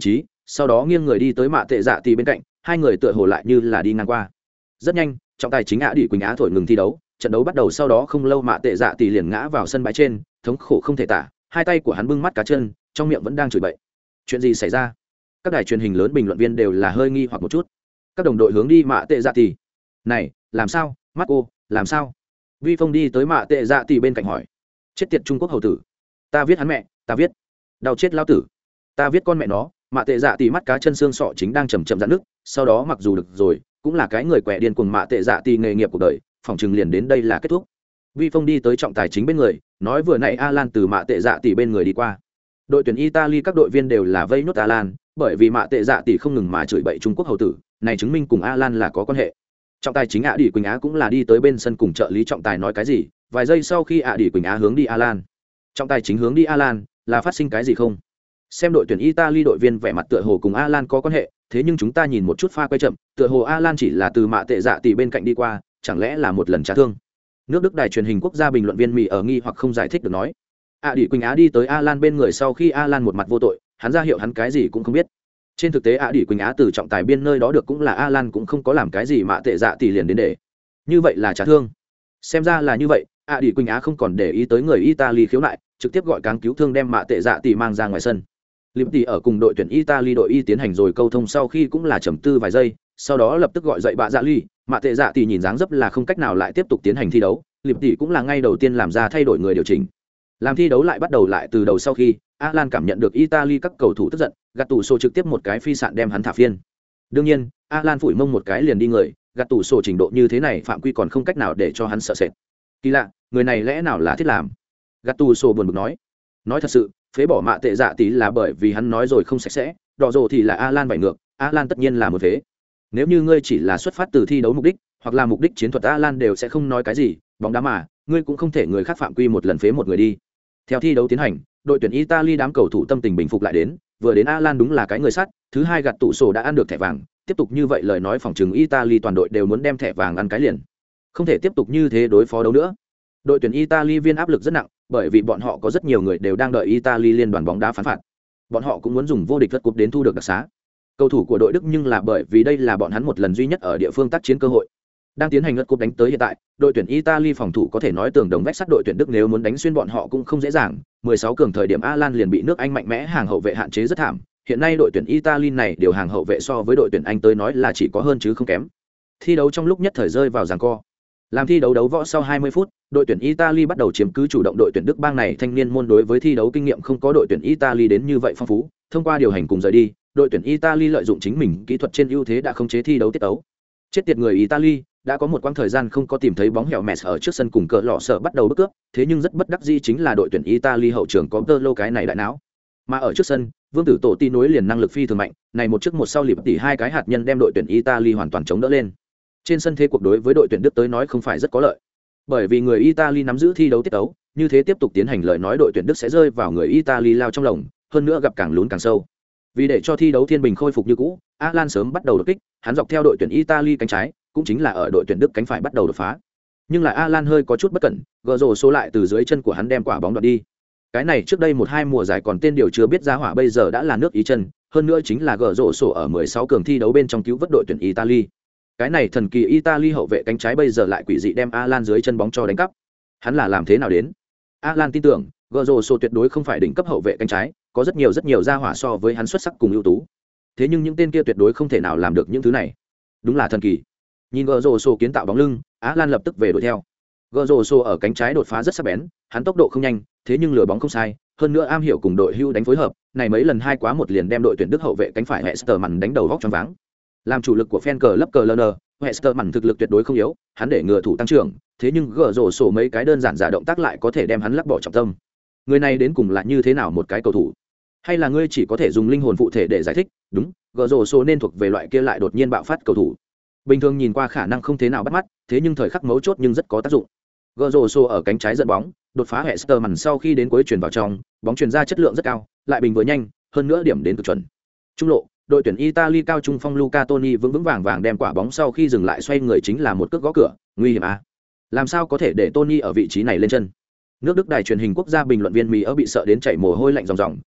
sau đó nghiêng người đi tới mạ tệ dạ tỷ bên cạnh, hai người tựa hồ lại như là đi ngang qua. Rất nhanh, trọng tài chính ạ đi quỳnh á thổi ngừng thi đấu, trận đấu bắt đầu sau đó không lâu mạ tệ dạ tỷ liền ngã vào sân bãi trên, thống khổ không thể tả, hai tay của hắn bưng mắt cá chân, trong miệng vẫn đang chửi bậy. Chuyện gì xảy ra? Các đài truyền hình lớn bình luận viên đều là hơi nghi hoặc một chút. Các đồng đội hướng đi mạ tệ dạ tỷ. Này, làm sao? Marco, làm sao? Vi Phong đi tới mạ tệ dạ tỷ bên cạnh hỏi. Chết tiệt Trung Quốc hầu tử. Ta viết hắn mẹ, ta viết. Đau chết lão tử. Ta viết con mẹ nó. Mạ tệ dạ tỷ mắt cá chân xương sọ chính đang chầm chậm giãn nước, sau đó mặc dù được rồi, cũng là cái người quẻ điên cuồng mạ tệ dạ tỷ nghề nghiệp cuộc đời, phòng chừng liền đến đây là kết thúc. Vi Phong đi tới trọng tài chính bên người, nói vừa nãy Alan từ mạ tệ dạ tỷ bên người đi qua. Đội tuyển Italy các đội viên đều là vây nốt Alan, bởi vì mạ tệ dạ tỷ không ngừng mà chửi bậy Trung Quốc hầu tử, này chứng minh cùng Alan là có quan hệ. Trọng tài chính ạ đi Quỳnh Á cũng là đi tới bên sân cùng trợ lý trọng tài nói cái gì, vài giây sau khi ạ đi Quỳnh Á hướng đi Alan. Trọng tài chính hướng đi Alan, là phát sinh cái gì không? Xem đội tuyển Italy đội viên vẻ mặt tựa hồ cùng Alan có quan hệ, thế nhưng chúng ta nhìn một chút pha quay chậm, tựa hồ Alan chỉ là từ mạ tệ dạ tỷ bên cạnh đi qua, chẳng lẽ là một lần trả thương? Nước Đức đài truyền hình quốc gia bình luận viên Mỹ ở nghi hoặc không giải thích được nói. ạ đi Quỳnh Á đi tới Alan bên người sau khi Alan một mặt vô tội, hắn ra hiệu hắn cái gì cũng không biết. Trên thực tế ạ đi Quỳnh Á từ trọng tài biên nơi đó được cũng là Alan cũng không có làm cái gì mạ tệ dạ tỷ liền đến để. Như vậy là trả thương. Xem ra là như vậy, ạ đi Quỳnh Á không còn để ý tới người Italy khiếu nại, trực tiếp gọi cáng cứu thương đem mạ tệ dạ tỷ mang ra ngoài sân. Liệp tỷ ở cùng đội tuyển Italy đội y tiến hành rồi câu thông sau khi cũng là trầm tư vài giây, sau đó lập tức gọi dậy bạ dạ ly, mạ tệ dạ tỷ nhìn dáng dấp là không cách nào lại tiếp tục tiến hành thi đấu, Liệp tỷ cũng là ngay đầu tiên làm ra thay đổi người điều chỉnh. Làm thi đấu lại bắt đầu lại từ đầu sau khi Alan cảm nhận được Italy các cầu thủ tức giận, Gattuso trực tiếp một cái phi sạn đem hắn thả phiên. Đương nhiên, Alan phủi mông một cái liền đi người, Gattuso trình độ như thế này phạm quy còn không cách nào để cho hắn sợ sệt. Kỳ lạ, người này lẽ nào là thiết làm? Gattuso buồn bực nói. Nói thật sự, phế bỏ mạ tệ dạ tí là bởi vì hắn nói rồi không sạch sẽ, đỏ rồ thì là Alan vải ngược, Alan tất nhiên là một phế. Nếu như ngươi chỉ là xuất phát từ thi đấu mục đích, hoặc là mục đích chiến thuật Alan đều sẽ không nói cái gì, bóng đá mà, ngươi cũng không thể người khác phạm quy một lần phế một người đi. Theo thi đấu tiến hành, đội tuyển Italy đám cầu thủ tâm tình bình phục lại đến, vừa đến Alan đúng là cái người sắt, thứ hai gạt tủ sổ đã ăn được thẻ vàng, tiếp tục như vậy lời nói phòng trừng Italy toàn đội đều muốn đem thẻ vàng ăn cái liền. Không thể tiếp tục như thế đối phó đấu nữa. Đội tuyển Italy viên áp lực rất nặng, bởi vì bọn họ có rất nhiều người đều đang đợi Italy liên đoàn bóng đá phán phạt. Bọn họ cũng muốn dùng vô địch vật cúp đến thu được đặc xá. Cầu thủ của đội Đức nhưng là bởi vì đây là bọn hắn một lần duy nhất ở địa phương tác chiến cơ hội. Đang tiến hành vật cúp đánh tới hiện tại, đội tuyển Italy phòng thủ có thể nói tường đồng vách sắt đội tuyển Đức nếu muốn đánh xuyên bọn họ cũng không dễ dàng. mười sáu cường thời điểm Alan liền bị nước Anh mạnh mẽ hàng hậu vệ hạn chế rất thảm. Hiện nay đội tuyển Italy này điều hàng hậu vệ so với đội tuyển Anh tới nói là chỉ có hơn chứ không kém. Thi đấu trong lúc nhất thời rơi vào giằng co. Làm thi đấu đấu võ sau hai mươi phút, đội tuyển Italy bắt đầu chiếm cứ chủ động đội tuyển Đức bang này thanh niên môn đối với thi đấu kinh nghiệm không có đội tuyển Italy đến như vậy phong phú, thông qua điều hành cùng rời đi, đội tuyển Italy lợi dụng chính mình kỹ thuật trên ưu thế đã khống chế thi đấu tiết tấu. Chết tiệt người Italy, đã có một quãng thời gian không có tìm thấy bóng hẻo Messi ở trước sân cùng cờ lọ sợ bắt đầu bức cướp, thế nhưng rất bất đắc dĩ chính là đội tuyển Italy hậu trường có tơ lô cái này đại não. Mà ở trước sân, Vương Tử Tổ ti nối liền năng lực phi thường mạnh, này một trước một sau liệp tỷ hai cái hạt nhân đem đội tuyển Italy hoàn toàn chống đỡ lên. Trên sân thế cuộc đối với đội tuyển Đức tới nói không phải rất có lợi. Bởi vì người Italy nắm giữ thi đấu tiết tấu, như thế tiếp tục tiến hành lời nói đội tuyển Đức sẽ rơi vào người Italy lao trong lồng, hơn nữa gặp càng lún càng sâu. Vì để cho thi đấu thiên bình khôi phục như cũ, Alan sớm bắt đầu đột kích, hắn dọc theo đội tuyển Italy cánh trái, cũng chính là ở đội tuyển Đức cánh phải bắt đầu đột phá. Nhưng lại Alan hơi có chút bất cẩn, gỡ rổ số lại từ dưới chân của hắn đem quả bóng đoạt đi. Cái này trước đây một hai mùa giải còn tên điều chưa biết ra hỏa bây giờ đã là nước ý chân, hơn nữa chính là gỡ rổ sổ ở mười sáu cường thi đấu bên trong cứu vớt đội tuyển Italy. Cái này thần kỳ Italy hậu vệ cánh trái bây giờ lại quỷ dị đem Alan dưới chân bóng cho đánh cắp. Hắn là làm thế nào đến? Alan tin tưởng, gỡ rổ sổ tuyệt đối không phải đỉnh cấp hậu vệ cánh trái, có rất nhiều rất nhiều ra hỏa so với hắn xuất sắc cùng ưu tú. Thế nhưng những tên kia tuyệt đối không thể nào làm được những thứ này. Đúng là thần kỳ. Nhìn gỡ rổ sổ kiến tạo bóng lưng, Alan lập tức về đuổi theo. Gỡ rổ sổ ở cánh trái đột phá rất sắc bén, hắn tốc độ không nhanh, thế nhưng lừa bóng không sai, hơn nữa am hiểu cùng đội hưu đánh phối hợp, này mấy lần hai quá một liền đem đội tuyển Đức hậu vệ cánh phải Westermann đánh đầu vóc choáng váng. Làm chủ lực của fan cờ lấp cờ lờ, Westermann thực lực tuyệt đối không yếu, hắn để ngừa thủ tăng trưởng, thế nhưng gỡ rổ sổ mấy cái đơn giản giả động tác lại có thể đem hắn lắc bỏ trọng tâm. Người này đến cùng là như thế nào một cái cầu thủ? Hay là ngươi chỉ có thể dùng linh hồn phụ thể để giải thích? Đúng, gỡ rổ sổ nên thuộc về loại kia lại đột nhiên bạo phát cầu thủ. Bình thường nhìn qua khả năng không thế nào bắt mắt, thế nhưng thời khắc mấu chốt nhưng rất có tác dụng. Gỡ rổ sổ ở cánh trái dẫn bóng, đột phá Westermann sau khi đến cuối chuyển vào trong, bóng chuyển ra chất lượng rất cao, lại bình vừa nhanh, hơn nữa điểm đến cực chuẩn. Trung lộ, đội tuyển Italy cao trung phong Luca Toni vững vững vàng vàng đem quả bóng sau khi dừng lại xoay người chính là một cước gõ cửa, nguy hiểm à? Làm sao có thể để Toni ở vị trí này lên chân? Nước Đức đài truyền hình quốc gia bình luận viên Mỹ ở bị sợ đến chảy mồ hôi lạnh ròng ròng,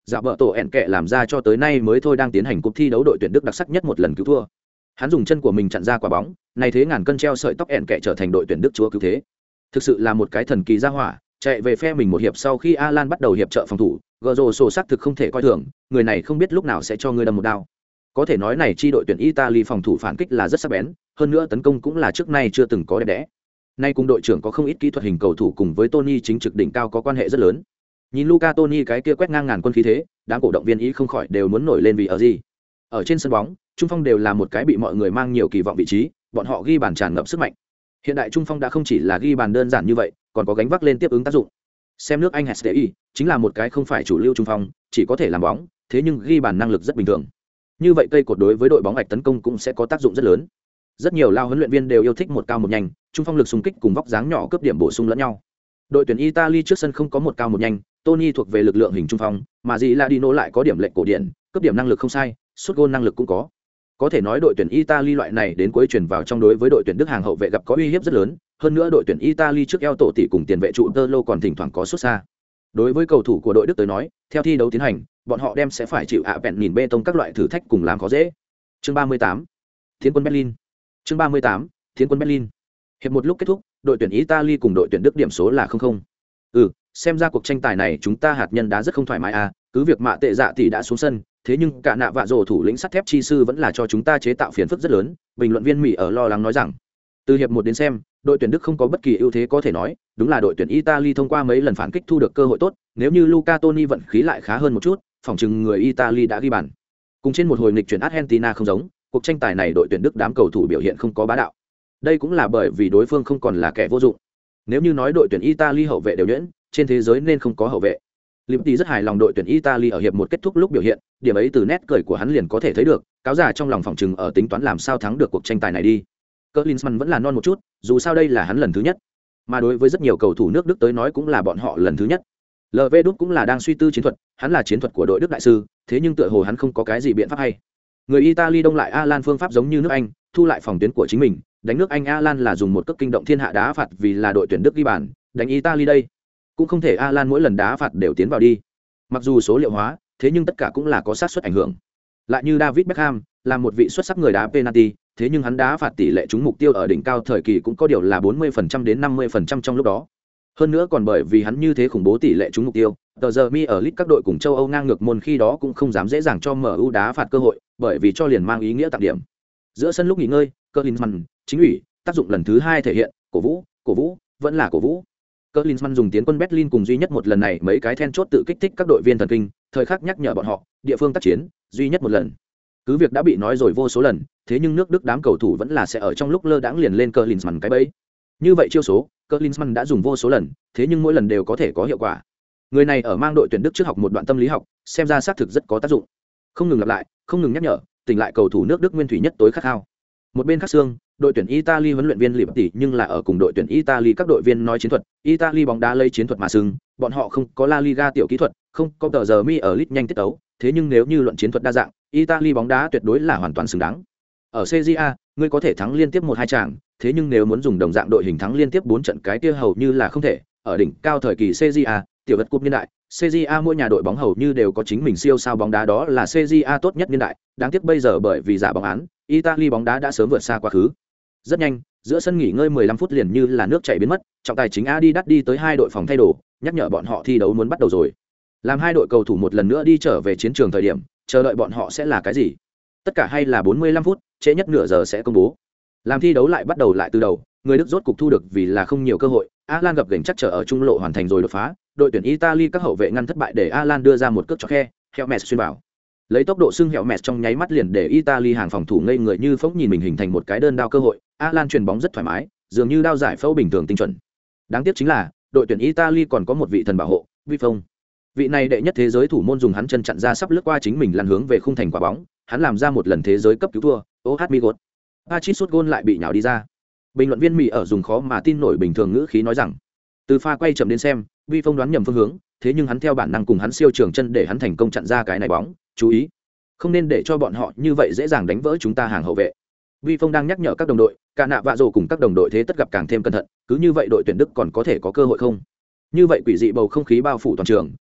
dạ vợ tổ ẹn kệ làm ra cho tới nay mới thôi đang tiến hành cuộc thi đấu đội tuyển Đức đặc sắc nhất một lần cứu thua. Hắn dùng chân của mình chặn ra quả bóng, này thế ngàn cân treo sợi tóc ẹn kệ trở thành đội tuyển Đức chúa cứu thế. Thực sự là một cái thần kỳ gia hỏa, chạy về phe mình một hiệp sau khi Alan bắt đầu hiệp trợ phòng thủ, Goro sổ sắc thực không thể coi thường, người này không biết lúc nào sẽ cho người đâm một đao. Có thể nói này chi đội tuyển Italy phòng thủ phản kích là rất sắc bén, hơn nữa tấn công cũng là trước nay chưa từng có đẹp đẽ. Nay cùng đội trưởng có không ít kỹ thuật hình cầu thủ cùng với Tony chính trực đỉnh cao có quan hệ rất lớn. Nhìn Luca Toni cái kia quét ngang ngàn quân khí thế, đám cổ động viên ý không khỏi đều muốn nổi lên vì ở gì. Ở trên sân bóng, trung phong đều là một cái bị mọi người mang nhiều kỳ vọng vị trí, bọn họ ghi bàn tràn ngập sức mạnh. Hiện đại trung phong đã không chỉ là ghi bàn đơn giản như vậy, còn có gánh vác lên tiếp ứng tác dụng. Xem nước Anh hát đê i, chính là một cái không phải chủ lưu trung phong, chỉ có thể làm bóng, thế nhưng ghi bàn năng lực rất bình thường. Như vậy cây cột đối với đội bóng ạch tấn công cũng sẽ có tác dụng rất lớn. Rất nhiều lao huấn luyện viên đều yêu thích một cao một nhanh, trung phong lực xung kích cùng vóc dáng nhỏ cướp điểm bổ sung lẫn nhau. Đội tuyển Italy trước sân không có một cao một nhanh, Tony thuộc về lực lượng hình trung phong, mà Gilardino lại có điểm lệnh cổ điển, cướp điểm năng lực không sai, sút gôn năng lực cũng có. Có thể nói đội tuyển Italy loại này đến cuối chuyển vào trong đối với đội tuyển Đức hàng hậu vệ gặp có uy hiếp rất lớn, hơn nữa đội tuyển Italy trước eo tổ tỷ cùng tiền vệ trụ Tolo còn thỉnh thoảng có sút xa. Đối với cầu thủ của đội Đức tới nói, theo thi đấu tiến hành, bọn họ đem sẽ phải chịu ạ vẹn nhìn bê tông các loại thử thách cùng làm khó dễ. Chương ba mươi tám, Thiến quân Berlin. Chương ba mươi tám, Thiến quân Berlin. Hiệp một lúc kết thúc, đội tuyển Italy cùng đội tuyển Đức điểm số là không không. Ừ, xem ra cuộc tranh tài này chúng ta hạt nhân đá rất không thoải mái à, cứ việc mạ tệ dạ tỷ đã xuống sân, thế nhưng cả nạ vạ rổ thủ lĩnh sắt thép chi sư vẫn là cho chúng ta chế tạo phiền phức rất lớn, bình luận viên Mỹ ở lo lắng nói rằng. Từ hiệp một đến xem, đội tuyển Đức không có bất kỳ ưu thế có thể nói, đúng là đội tuyển Italy thông qua mấy lần phản kích thu được cơ hội tốt, nếu như Luca Toni vận khí lại khá hơn một chút, phỏng chừng người Italy đã ghi bàn. Cùng trên một hồi nghịch chuyển Argentina không giống, cuộc tranh tài này đội tuyển Đức đám cầu thủ biểu hiện không có bá đạo. Đây cũng là bởi vì đối phương không còn là kẻ vô dụng. Nếu như nói đội tuyển Italy hậu vệ đều nhuyễn, trên thế giới nên không có hậu vệ. Limpy rất hài lòng đội tuyển Italy ở hiệp một kết thúc lúc biểu hiện, điểm ấy từ nét cười của hắn liền có thể thấy được, cáo già trong lòng phòng trừng ở tính toán làm sao thắng được cuộc tranh tài này đi. Klinsmann vẫn là non một chút, dù sao đây là hắn lần thứ nhất, mà đối với rất nhiều cầu thủ nước Đức tới nói cũng là bọn họ lần thứ nhất. lờ vê Đúc cũng là đang suy tư chiến thuật, hắn là chiến thuật của đội Đức đại sư, thế nhưng tựa hồ hắn không có cái gì biện pháp hay. Người Italy đông lại Alan phương pháp giống như nước Anh, thu lại phòng tuyến của chính mình, đánh nước Anh Alan là dùng một cước kinh động thiên hạ đá phạt vì là đội tuyển Đức ghi bàn, đánh Italy đây cũng không thể Alan mỗi lần đá phạt đều tiến vào đi. Mặc dù số liệu hóa, thế nhưng tất cả cũng là có xác suất ảnh hưởng. Lại như David Beckham, là một vị xuất sắc người đá penalty, thế nhưng hắn đá phạt tỷ lệ trúng mục tiêu ở đỉnh cao thời kỳ cũng có điều là bốn mươi phần trăm đến năm mươi phần trăm trong lúc đó. Hơn nữa còn bởi vì hắn như thế khủng bố tỷ lệ trúng mục tiêu, tờ giờ mi ở League các đội cùng châu Âu ngang ngược môn khi đó cũng không dám dễ dàng cho em u đá phạt cơ hội, bởi vì cho liền mang ý nghĩa tặng điểm. Giữa sân lúc nghỉ ngơi, Klinsmann, chính ủy, tác dụng lần thứ hai thể hiện, cổ vũ, cổ vũ, vẫn là cổ vũ. Klinsmann dùng tiến quân Berlin cùng duy nhất một lần này mấy cái then chốt tự kích thích các đội viên thần kinh, thời khắc nhắc nhở bọn họ, địa phương tác chiến, duy nhất một lần. Cứ việc đã bị nói rồi vô số lần, thế nhưng nước Đức đám cầu thủ vẫn là sẽ ở trong lúc lơ đãng liền lên Klinsmann cái bẫy. Như vậy chiêu số, Klinsmann đã dùng vô số lần, thế nhưng mỗi lần đều có thể có hiệu quả. Người này ở mang đội tuyển Đức trước học một đoạn tâm lý học, xem ra xác thực rất có tác dụng. Không ngừng lặp lại, không ngừng nhắc nhở, tỉnh lại cầu thủ nước Đức nguyên thủy nhất tối khát khao. Một bên khác xương, đội tuyển Italy huấn luyện viên liệp tỉ nhưng là ở cùng đội tuyển Italy các đội viên nói chiến thuật, Italy bóng đá lấy chiến thuật mà sừng, bọn họ không có La Liga tiểu kỹ thuật, không có tờ giờ mi ở lit nhanh tiết tấu, thế nhưng nếu như luận chiến thuật đa dạng, Italy bóng đá tuyệt đối là hoàn toàn xứng đáng. Ở Serie A, ngươi có thể thắng liên tiếp một hai trận, thế nhưng nếu muốn dùng đồng dạng đội hình thắng liên tiếp bốn trận cái kia hầu như là không thể. Ở đỉnh cao thời kỳ Serie A, tiểu vật cúp niên đại, Serie A mỗi nhà đội bóng hầu như đều có chính mình siêu sao bóng đá, đó là Serie A tốt nhất niên đại, đáng tiếc bây giờ bởi vì giả bóng án, Italy bóng đá đã sớm vượt xa quá khứ. Rất nhanh, giữa sân nghỉ ngơi mười lăm phút liền như là nước chảy biến mất, trọng tài chính Adidas đi tới hai đội phòng thay đồ, nhắc nhở bọn họ thi đấu muốn bắt đầu rồi. Làm hai đội cầu thủ một lần nữa đi trở về chiến trường thời điểm, chờ đợi bọn họ sẽ là cái gì? Tất cả hay là bốn mươi lăm phút, trễ nhất nửa giờ sẽ công bố. Làm thi đấu lại bắt đầu lại từ đầu, người Đức rốt cục thu được vì là không nhiều cơ hội, Alan gặp gành chắc trở ở trung lộ hoàn thành rồi đột phá, đội tuyển Italy các hậu vệ ngăn thất bại để Alan đưa ra một cước cho khe, Helmes xuyên vào. Lấy tốc độ xưng Helmes trong nháy mắt liền để Italy hàng phòng thủ ngây người như phỗng nhìn mình hình thành một cái đơn đao cơ hội, Alan chuyền bóng rất thoải mái, dường như đao giải phẫu bình thường tinh chuẩn. Đáng tiếc chính là, đội tuyển Italy còn có một vị thần bảo hộ, Buffon. Vị này đệ nhất thế giới thủ môn dùng hắn chân chặn ra sắp lướt qua chính mình lăn hướng về khung thành quả bóng, hắn làm ra một lần thế giới cấp cứu thua, ô hát Migot. Pachit sút gôn lại bị nhào đi ra. Bình luận viên Mỹ ở dùng khó mà tin nổi bình thường ngữ khí nói rằng, từ pha quay chậm đến xem, Buffon đoán nhầm phương hướng, thế nhưng hắn theo bản năng cùng hắn siêu trường chân để hắn thành công chặn ra cái này bóng, chú ý, không nên để cho bọn họ như vậy dễ dàng đánh vỡ chúng ta hàng hậu vệ. Buffon đang nhắc nhở các đồng đội, cả nạ vạ rồ cùng các đồng đội thế tất gặp càng thêm cẩn thận, cứ như vậy đội tuyển Đức còn có thể có cơ hội không? Như vậy quỷ dị bầu không khí bao phủ toàn trường,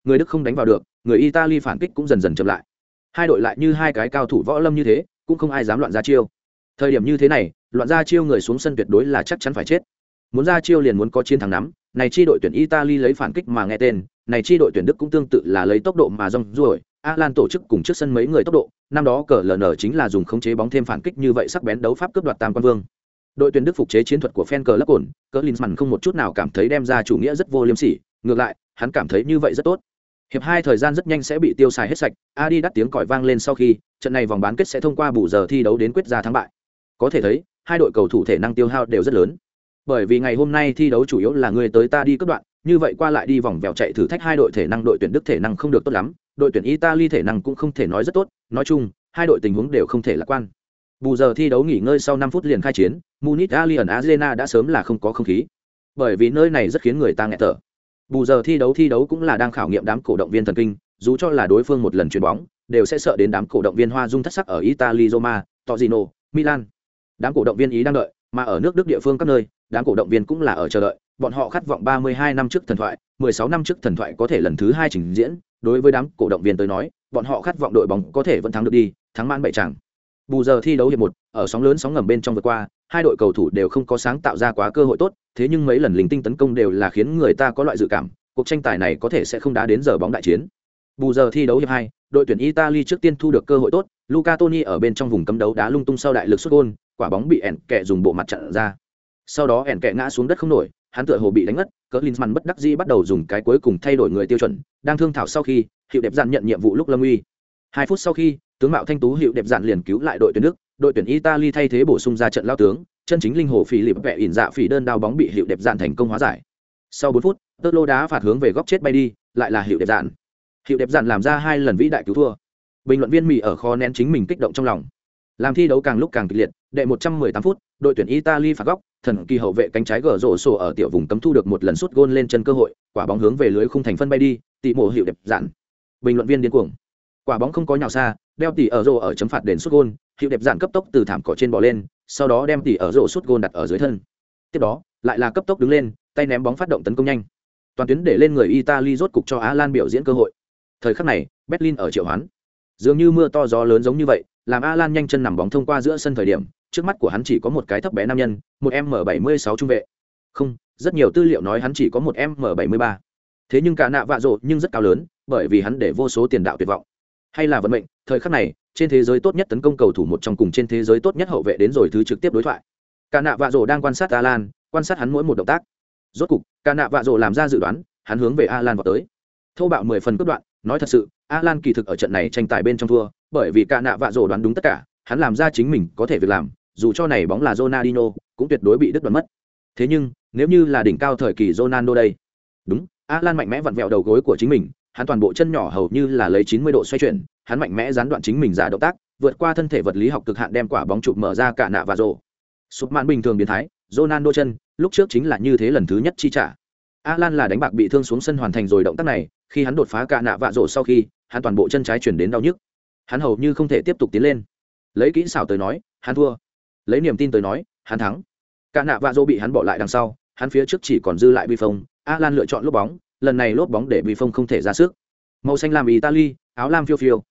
người Đức không đánh vào được, người Italy phản kích cũng dần dần chậm lại. Hai đội lại như hai cái cao thủ võ lâm như thế, cũng không ai dám loạn ra chiêu. Thời điểm như thế này, loạn ra chiêu người xuống sân tuyệt đối là chắc chắn phải chết. Muốn ra chiêu liền muốn có chiến thắng nắm, này chi đội tuyển Italy lấy phản kích mà nghe tên, này chi đội tuyển Đức cũng tương tự là lấy tốc độ mà rong ruổi. Alan tổ chức cùng trước sân mấy người tốc độ, năm đó cờ lờ nở chính là dùng khống chế bóng thêm phản kích như vậy sắc bén đấu pháp cướp đoạt tam quan vương. Đội tuyển Đức phục chế chiến thuật của fan cờ lấp ổn, cờ Klinsmann không một chút nào cảm thấy đem ra chủ nghĩa rất vô liêm sỉ, ngược lại, hắn cảm thấy như vậy rất tốt. Hiệp hai thời gian rất nhanh sẽ bị tiêu xài hết sạch, Adidas tiếng còi vang lên sau khi, trận này vòng bán kết sẽ thông qua bù giờ thi đấu đến quyết ra thắng bại. Có thể thấy, hai đội cầu thủ thể năng tiêu hao đều rất lớn. Bởi vì ngày hôm nay thi đấu chủ yếu là người tới ta đi cướp đoạn, như vậy qua lại đi vòng vèo chạy thử thách hai đội thể năng, đội tuyển Đức thể năng không được tốt lắm, đội tuyển Italy thể năng cũng không thể nói rất tốt, nói chung, hai đội tình huống đều không thể lạc quan. Bù giờ thi đấu nghỉ ngơi sau năm phút liền khai chiến, Munich Allianz Arena đã sớm là không có không khí. Bởi vì nơi này rất khiến người ta nghẹt thở. Bù giờ thi đấu thi đấu cũng là đang khảo nghiệm đám cổ động viên thần kinh, dù cho là đối phương một lần chuyền bóng, đều sẽ sợ đến đám cổ động viên hoa dung thất sắc ở Italy, Roma, Torino, Milan. Đám cổ động viên Ý đang đợi, mà ở nước Đức địa phương các nơi, đám cổ động viên cũng là ở chờ đợi, bọn họ khát vọng ba mươi hai năm trước thần thoại, mười sáu năm trước thần thoại có thể lần thứ hai trình diễn, đối với đám cổ động viên tới nói, bọn họ khát vọng đội bóng có thể vẫn thắng được đi, thắng man bảy chẳng. Bù giờ thi đấu hiệp một, ở sóng lớn sóng ngầm bên trong vượt qua, hai đội cầu thủ đều không có sáng tạo ra quá cơ hội tốt, thế nhưng mấy lần linh tinh tấn công đều là khiến người ta có loại dự cảm, cuộc tranh tài này có thể sẽ không đá đến giờ bóng đại chiến. Bù giờ thi đấu hiệp hai, đội tuyển Italy trước tiên thu được cơ hội tốt, Luca Toni ở bên trong vùng cấm đấu đá lung tung sau đại lực sút gol, quả bóng bị ẻn kẹ dùng bộ mặt chặn ra. Sau đó ẻn kẹ ngã xuống đất không nổi, hắn tựa hồ bị đánh ngất, Klinsmann bất đắc dĩ bắt đầu dùng cái cuối cùng thay đổi người tiêu chuẩn, đang thương thảo sau khi, Hiệu Đẹp Dạn nhận nhiệm vụ lúc lâm uy. Hai phút sau khi, tướng mạo thanh tú Hiệu Đẹp Dạn liền cứu lại đội tuyển Đức, đội tuyển Italy thay thế bổ sung ra trận lao tướng, chân chính linh hồ phỉ lịp vẽ ỉn dạ phỉ đơn đao bóng bị Hiệu Đẹp Dạn thành công hóa giải. Sau bốn phút, tơ lô đá phạt hướng về góc chết bay đi, lại là Hiệu Đẹp Dạn. Hiệu Đẹp Dạn làm ra hai lần vĩ đại cứu thua. Bình luận viên Mỹ ở kho nén chính mình kích động trong lòng. Làm thi đấu càng lúc càng kịch liệt, đệ một trăm mười tám phút, đội tuyển Italy phạt góc, thần kỳ hậu vệ cánh trái gở rổ sổ ở tiểu vùng cấm thu được một lần sút gôn lên chân cơ hội, quả bóng hướng về lưới khung thành phân bay đi, tỷ mộ Hiệu Đẹp Dạn. Bình luận viên điên cuồng. Quả bóng không có nhào xa, đeo tỷ ở rổ ở chấm phạt đền sút gôn, Hiệu Đẹp Dạn cấp tốc từ thảm cỏ trên bò lên, sau đó đem tỷ ở rổ sút gôn đặt ở dưới thân. Tiếp đó, lại là cấp tốc đứng lên, tay ném bóng phát động tấn công nhanh. Toàn tuyến để lên người Italy rốt cục cho Alan biểu diễn cơ hội. Thời khắc này, Berlin ở triệu hoán. Dường như mưa to gió lớn giống như vậy, làm Alan nhanh chân nằm bóng thông qua giữa sân thời điểm, trước mắt của hắn chỉ có một cái thấp bé nam nhân, một M bảy mươi sáu trung vệ. Không, rất nhiều tư liệu nói hắn chỉ có một M bảy mươi ba. Thế nhưng cả nạ vạ rộ nhưng rất cao lớn, bởi vì hắn để vô số tiền đạo tuyệt vọng. Hay là vận mệnh, thời khắc này, trên thế giới tốt nhất tấn công cầu thủ một trong cùng trên thế giới tốt nhất hậu vệ đến rồi thứ trực tiếp đối thoại. Cả nạ vạ rộ đang quan sát Alan, quan sát hắn mỗi một động tác. Rốt cục, cả nạ vạ rộ làm ra dự đoán, hắn hướng về Alan vào tới. Thâu bạo mười phần cướp đoạn, nói thật sự, Alan kỳ thực ở trận này tranh tài bên trong thua, bởi vì cả nạ vạ rộ đoán đúng tất cả, hắn làm ra chính mình có thể việc làm, dù cho này bóng là Ronaldinho, cũng tuyệt đối bị đứt đoạn mất. Thế nhưng, nếu như là đỉnh cao thời kỳ Ronaldo đây. Đúng, Alan mạnh mẽ vặn vẹo đầu gối của chính mình, hắn toàn bộ chân nhỏ hầu như là lấy chín mươi độ xoay chuyển, hắn mạnh mẽ gián đoạn chính mình giả động tác, vượt qua thân thể vật lý học cực hạn đem quả bóng chụp mở ra cả nạ vạ rộ. Sụp mạn bình thường biến thái, Ronaldo chân, lúc trước chính là như thế lần thứ nhất chi trả. Alan là đánh bạc bị thương xuống sân hoàn thành rồi động tác này, khi hắn đột phá cả nạ vạ rộ sau khi, hắn toàn bộ chân trái chuyển đến đau nhức. Hắn hầu như không thể tiếp tục tiến lên. Lấy kỹ xảo tới nói, hắn thua. Lấy niềm tin tới nói, hắn thắng. Cả nạ vạ rộ bị hắn bỏ lại đằng sau, hắn phía trước chỉ còn dư lại bi phong, Alan lựa chọn lốp bóng, lần này lốp bóng để bi phong không thể ra sức. Màu xanh lam Italy, áo lam phiêu phiêu,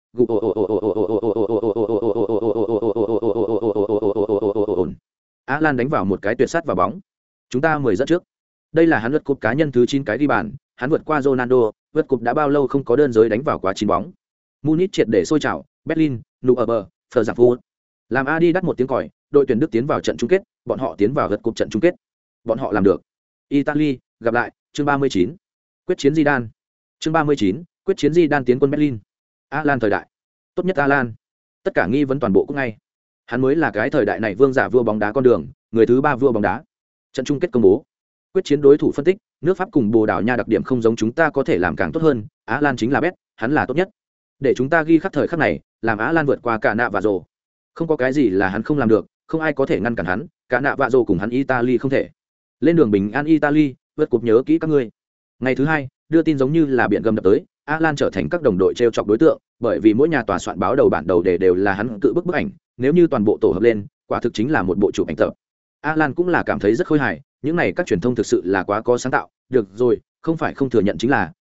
Alan đánh vào một cái tuyệt sát vào bóng. Chúng ta mười dẫn trước. Đây là hắn vượt cúp cá nhân thứ chín cái ghi bàn, hắn vượt qua Ronaldo, vượt cúp đã bao lâu không có đơn giới đánh vào quá chín bóng. Munich triệt để sôi trào, Berlin, Nuremberg, Frankfurt. Làm Adi đắt một tiếng còi, đội tuyển Đức tiến vào trận chung kết, bọn họ tiến vào vượt cúp trận chung kết. Bọn họ làm được. Italy, gặp lại, chương ba mươi chín. Quyết chiến Zidane. Chương ba mươi chín, quyết chiến Zidane tiến quân Berlin. Alan thời đại. Tốt nhất Alan. Tất cả nghi vấn toàn bộ cũng ngay. Hắn mới là cái thời đại này vương giả vua bóng đá con đường, người thứ ba vua bóng đá. Trận chung kết công bố. Quyết chiến đối thủ phân tích, nước Pháp cùng Bồ Đào Nha đặc điểm không giống chúng ta có thể làm càng tốt hơn, Alan chính là best, hắn là tốt nhất. Để chúng ta ghi khắc thời khắc này, làm Alan vượt qua cả nạ vạ rồ. Không có cái gì là hắn không làm được, không ai có thể ngăn cản hắn, cả nạ vạ rồ cùng hắn Italy không thể. Lên đường bình an Italy, vượt cúp nhớ kỹ các ngươi. Ngày thứ hai, đưa tin giống như là biển gầm đập tới, Alan trở thành các đồng đội trêu chọc đối tượng, bởi vì mỗi nhà tòa soạn báo đầu bản đầu đề đều là hắn tự bức bức ảnh, nếu như toàn bộ tổ hợp lên, quả thực chính là một bộ chụp ảnh tập. Alan cũng là cảm thấy rất khôi hài, những này các truyền thông thực sự là quá có sáng tạo, được rồi, không phải không thừa nhận chính là,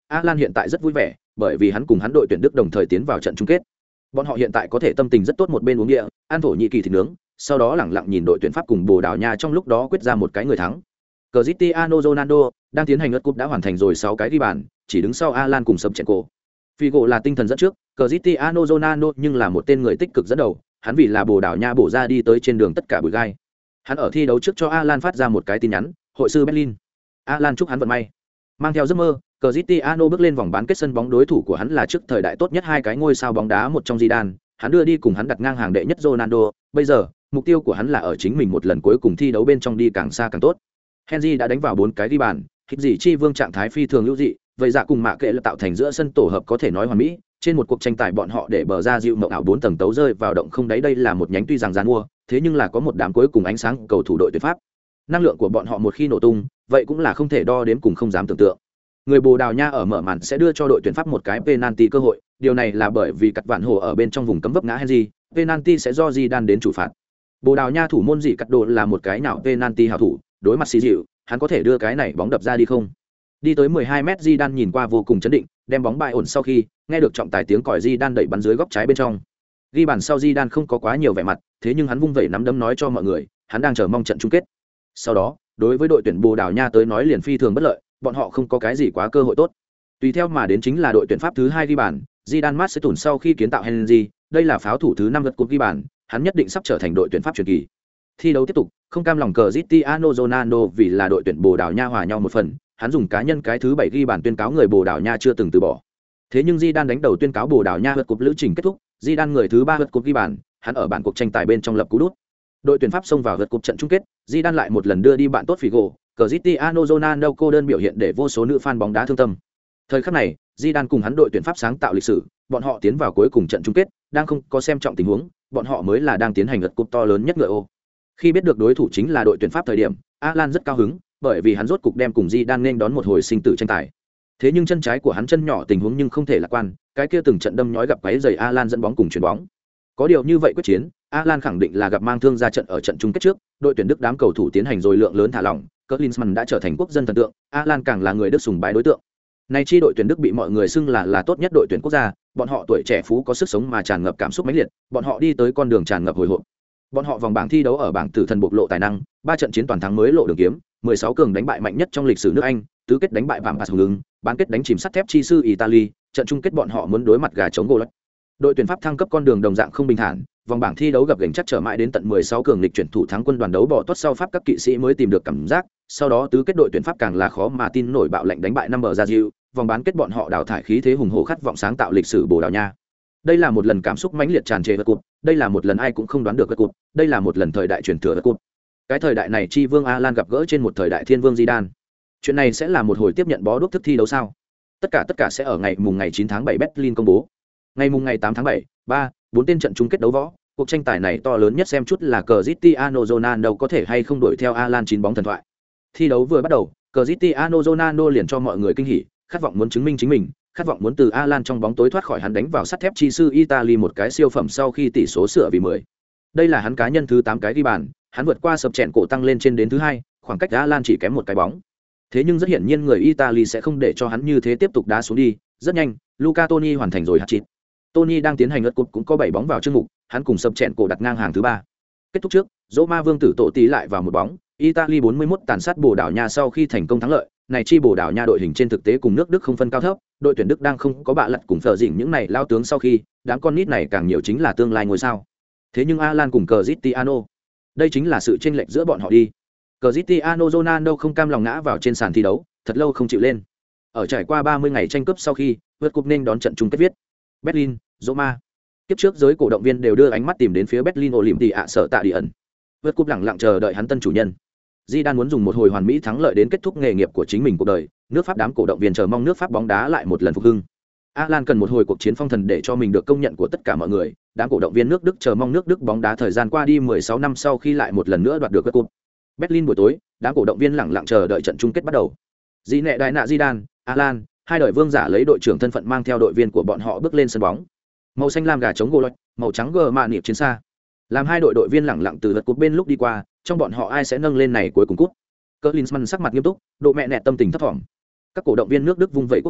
Alan hiện tại rất vui vẻ, bởi vì hắn cùng hắn đội tuyển Đức đồng thời tiến vào trận chung kết. Bọn họ hiện tại có thể tâm tình rất tốt, một bên uống địa, ăn thổ nhĩ kỳ thịt nướng, sau đó lẳng lặng nhìn đội tuyển Pháp cùng Bồ Đào Nha trong lúc đó quyết ra một cái người thắng. Cristiano Ronaldo đang tiến hành lượt cúp đã hoàn thành rồi sáu cái ghi bàn, chỉ đứng sau Alan cùng Shevchenko. Figo là tinh thần dẫn trước, Cristiano Ronaldo nhưng là một tên người tích cực dẫn đầu, hắn vì là Bồ Đào Nha bổ ra đi tới trên đường tất cả bụi gai. Hắn ở thi đấu trước cho Alan phát ra một cái tin nhắn, hội sư Berlin. Alan chúc hắn vận may. Mang theo giấc mơ, Cristiano bước lên vòng bán kết sân bóng đối thủ của hắn là trước thời đại tốt nhất hai cái ngôi sao bóng đá một trong Zidane, hắn đưa đi cùng hắn đặt ngang hàng đệ nhất Ronaldo, bây giờ, mục tiêu của hắn là ở chính mình một lần cuối cùng thi đấu bên trong đi càng xa càng tốt. Henry đã đánh vào bốn cái ghi bàn, hít gì chi vương trạng thái phi thường lưu dị, vậy dạ cùng mạ kệ là tạo thành giữa sân tổ hợp có thể nói hoàn mỹ, trên một cuộc tranh tài bọn họ để bờ ra dịu mộng ảo bốn tầng tấu rơi vào động không đáy, đây là một nhánh tuy rằng giàn mua, thế nhưng là có một đám cuối cùng ánh sáng cầu thủ đội tuyển Pháp. Năng lượng của bọn họ một khi nổ tung, vậy cũng là không thể đo đếm cùng không dám tưởng tượng. Người Bồ Đào Nha ở mở màn sẽ đưa cho đội tuyển Pháp một cái penalty cơ hội, điều này là bởi vì cắt vạn hồ ở bên trong vùng cấm vấp ngã Henry, penalty sẽ do Zidane đến chủ phạt. Bồ Đào Nha thủ môn dị cắt đồ là một cái nào penalty hảo thủ, đối mặt xì dịu, hắn có thể đưa cái này bóng đập ra đi không? Đi tới mười hai mét, Zidane nhìn qua vô cùng chấn định, đem bóng bại ổn sau khi nghe được trọng tài tiếng còi, Zidane đẩy bắn dưới góc trái bên trong. Ghi bàn sau Zidane không có quá nhiều vẻ mặt, thế nhưng hắn vung vẩy nắm đấm nói cho mọi người, hắn đang chờ mong trận chung kết. Sau đó, đối với đội tuyển Bồ Đào Nha tới nói liền phi thường bất lợi, bọn họ không có cái gì quá cơ hội tốt. Tùy theo mà đến chính là đội tuyển Pháp thứ hai ghi bàn, Zidane mát sẽ tủn sau khi kiến tạo Henry, đây là pháo thủ thứ năm lượt cúp ghi bàn, hắn nhất định sắp trở thành đội tuyển Pháp truyền kỳ. Thi đấu tiếp tục, không cam lòng Cristiano Ronaldo vì là đội tuyển Bồ Đào Nha hòa nhau một phần, hắn dùng cá nhân cái thứ bảy ghi bàn tuyên cáo người Bồ Đào Nha chưa từng từ bỏ. Thế nhưng Zidane đánh đầu tuyên cáo Bồ Đào Nha lượt cúp lữ trình kết thúc, Zidane người thứ ba lượt cúp ghi bàn, hắn ở bản cuộc tranh tài bên trong lập cú đút. Đội tuyển Pháp xông vào lượt cúp trận chung kết, Zidane lại một lần đưa đi bạn tốt Figo, Cristiano Ronaldo cô đơn biểu hiện để vô số nữ fan bóng đá thương tâm. Thời khắc này, Zidane cùng hắn đội tuyển Pháp sáng tạo lịch sử, bọn họ tiến vào cuối cùng trận chung kết, đang không có xem trọng tình huống, bọn họ mới là đang tiến hành lượt cúp to lớn nhất ngựa ô. Khi biết được đối thủ chính là đội tuyển Pháp thời điểm, Alan rất cao hứng, bởi vì hắn rốt cục đem cùng Zidane nên đón một hồi sinh tử tranh tài. Thế nhưng chân trái của hắn chân nhỏ tình huống nhưng không thể lạc quan, cái kia từng trận đâm nhói gặp quấy giày Alan dẫn bóng cùng chuyền bóng. Có điều như vậy quyết chiến, Alan khẳng định là gặp mang thương ra trận ở trận chung kết trước, đội tuyển Đức đám cầu thủ tiến hành rồi lượng lớn thả lỏng, Klinsmann đã trở thành quốc dân thần tượng, Alan càng là người Đức sùng bái đối tượng. Nay chi đội tuyển Đức bị mọi người xưng là là tốt nhất đội tuyển quốc gia, bọn họ tuổi trẻ phú có sức sống mà tràn ngập cảm xúc mãnh liệt, bọn họ đi tới con đường tràn ngập hồi hộp. Bọn họ vòng bảng thi đấu ở bảng tử thần bộc lộ tài năng, ba trận chiến toàn thắng mới lộ đường kiếm, mười sáu cường đánh bại mạnh nhất trong lịch sử nước Anh, tứ kết đánh bại vạm Pass hùng, bán kết đánh chìm sắt thép chi sư Italy, trận chung kết bọn họ muốn đối mặt gà chống gỗ lạch. Đội tuyển Pháp thăng cấp con đường đồng dạng không bình thản, vòng bảng thi đấu gặp gành chắc trở mãi đến tận mười sáu cường lịch chuyển thủ thắng quân đoàn đấu bỏ tốt sau Pháp các kỵ sĩ mới tìm được cảm giác, sau đó tứ kết đội tuyển Pháp càng là khó mà tin nổi bạo lệnh đánh bại năm bờ ra diệu, vòng bán kết bọn họ đào thải khí thế hùng hổ khát vọng sáng tạo lịch sử Bồ Đào Nha. Đây là một lần cảm xúc mãnh liệt tràn trề vật cột, đây là một lần ai cũng không đoán được vật cột, đây là một lần thời đại truyền thừa vật cột. Cái thời đại này chi vương Alan gặp gỡ trên một thời đại thiên vương Zidane. Chuyện này sẽ là một hồi tiếp nhận bó đuốc thức thi đấu sao? Tất cả tất cả sẽ ở ngày mùng ngày chín tháng bảy Berlin công bố. Ngày mùng ngày tám tháng bảy, ba, bốn tên trận chung kết đấu võ, cuộc tranh tài này to lớn nhất xem chút là Cristiano Ronaldo có thể hay không đuổi theo Alan chín bóng thần thoại. Thi đấu vừa bắt đầu, Cristiano Ronaldo liền cho mọi người kinh hỉ, khát vọng muốn chứng minh chính mình, khát vọng muốn từ Alan trong bóng tối thoát khỏi hắn đánh vào sắt thép chi sư Italy một cái siêu phẩm sau khi tỷ số sửa vì mười. Đây là hắn cá nhân thứ tám cái ghi bàn, hắn vượt qua sập chèn cổ tăng lên trên đến thứ hai, khoảng cách Alan chỉ kém một cái bóng. Thế nhưng rất hiển nhiên người Italy sẽ không để cho hắn như thế tiếp tục đá xuống đi, rất nhanh, Luca Toni hoàn thành rồi hat-trick. Toni đang tiến hành lượt cúp cũng có bảy bóng vào chương mục, hắn cùng sập chèn cổ đặt ngang hàng thứ ba. Kết thúc trước, Roma vương tử tổ tí lại vào một bóng, Italy bốn mươi mốt tàn sát Bồ Đào Nha sau khi thành công thắng lợi, này chi Bồ Đào Nha đội hình trên thực tế cùng nước Đức không phân cao thấp, đội tuyển Đức đang không có bạ lật cùng phở dỉnh những này lao tướng sau khi, đám con nít này càng nhiều chính là tương lai ngôi sao. Thế nhưng Alan cùng Cristiano, đây chính là sự chênh lệch giữa bọn họ đi. Cristiano Ronaldo không cam lòng ngã vào trên sàn thi đấu, thật lâu không chịu lên. Ở trải qua ba mươi ngày tranh cướp sau khi, vượt cúp nên đón trận chung kết viết. Berlin, Roma. Kiếp trước giới cổ động viên đều đưa ánh mắt tìm đến phía Berlin Olympic ạ sở tạ đi ẩn. Vượt cúp lẳng lặng chờ đợi hắn tân chủ nhân. Zidane muốn dùng một hồi hoàn mỹ thắng lợi đến kết thúc nghề nghiệp của chính mình cuộc đời, nước Pháp đám cổ động viên chờ mong nước Pháp bóng đá lại một lần phục hưng. Alan cần một hồi cuộc chiến phong thần để cho mình được công nhận của tất cả mọi người, đám cổ động viên nước Đức chờ mong nước Đức bóng đá thời gian qua đi mười sáu năm sau khi lại một lần nữa đoạt được cúp. Berlin buổi tối, đám cổ động viên lẳng lặng chờ đợi trận chung kết bắt đầu. Dĩ nệ đại nạ Zidane, Alan, hai đời vương giả lấy đội trưởng thân phận mang theo đội viên của bọn họ bước lên sân bóng. Màu xanh lam gà chống gỗ lạch, màu trắng gờ mạ niệm chiến xa. Làm hai đội đội viên lẳng lặng từ lượt cúp bên lúc đi qua, trong bọn họ ai sẽ nâng lên này cuối cùng cúp. Klinsmann sắc mặt nghiêm túc, độ mẹ nẹt tâm tình thấp thỏm. Các cổ động viên nước Đức vung vẩy quốc kỳ,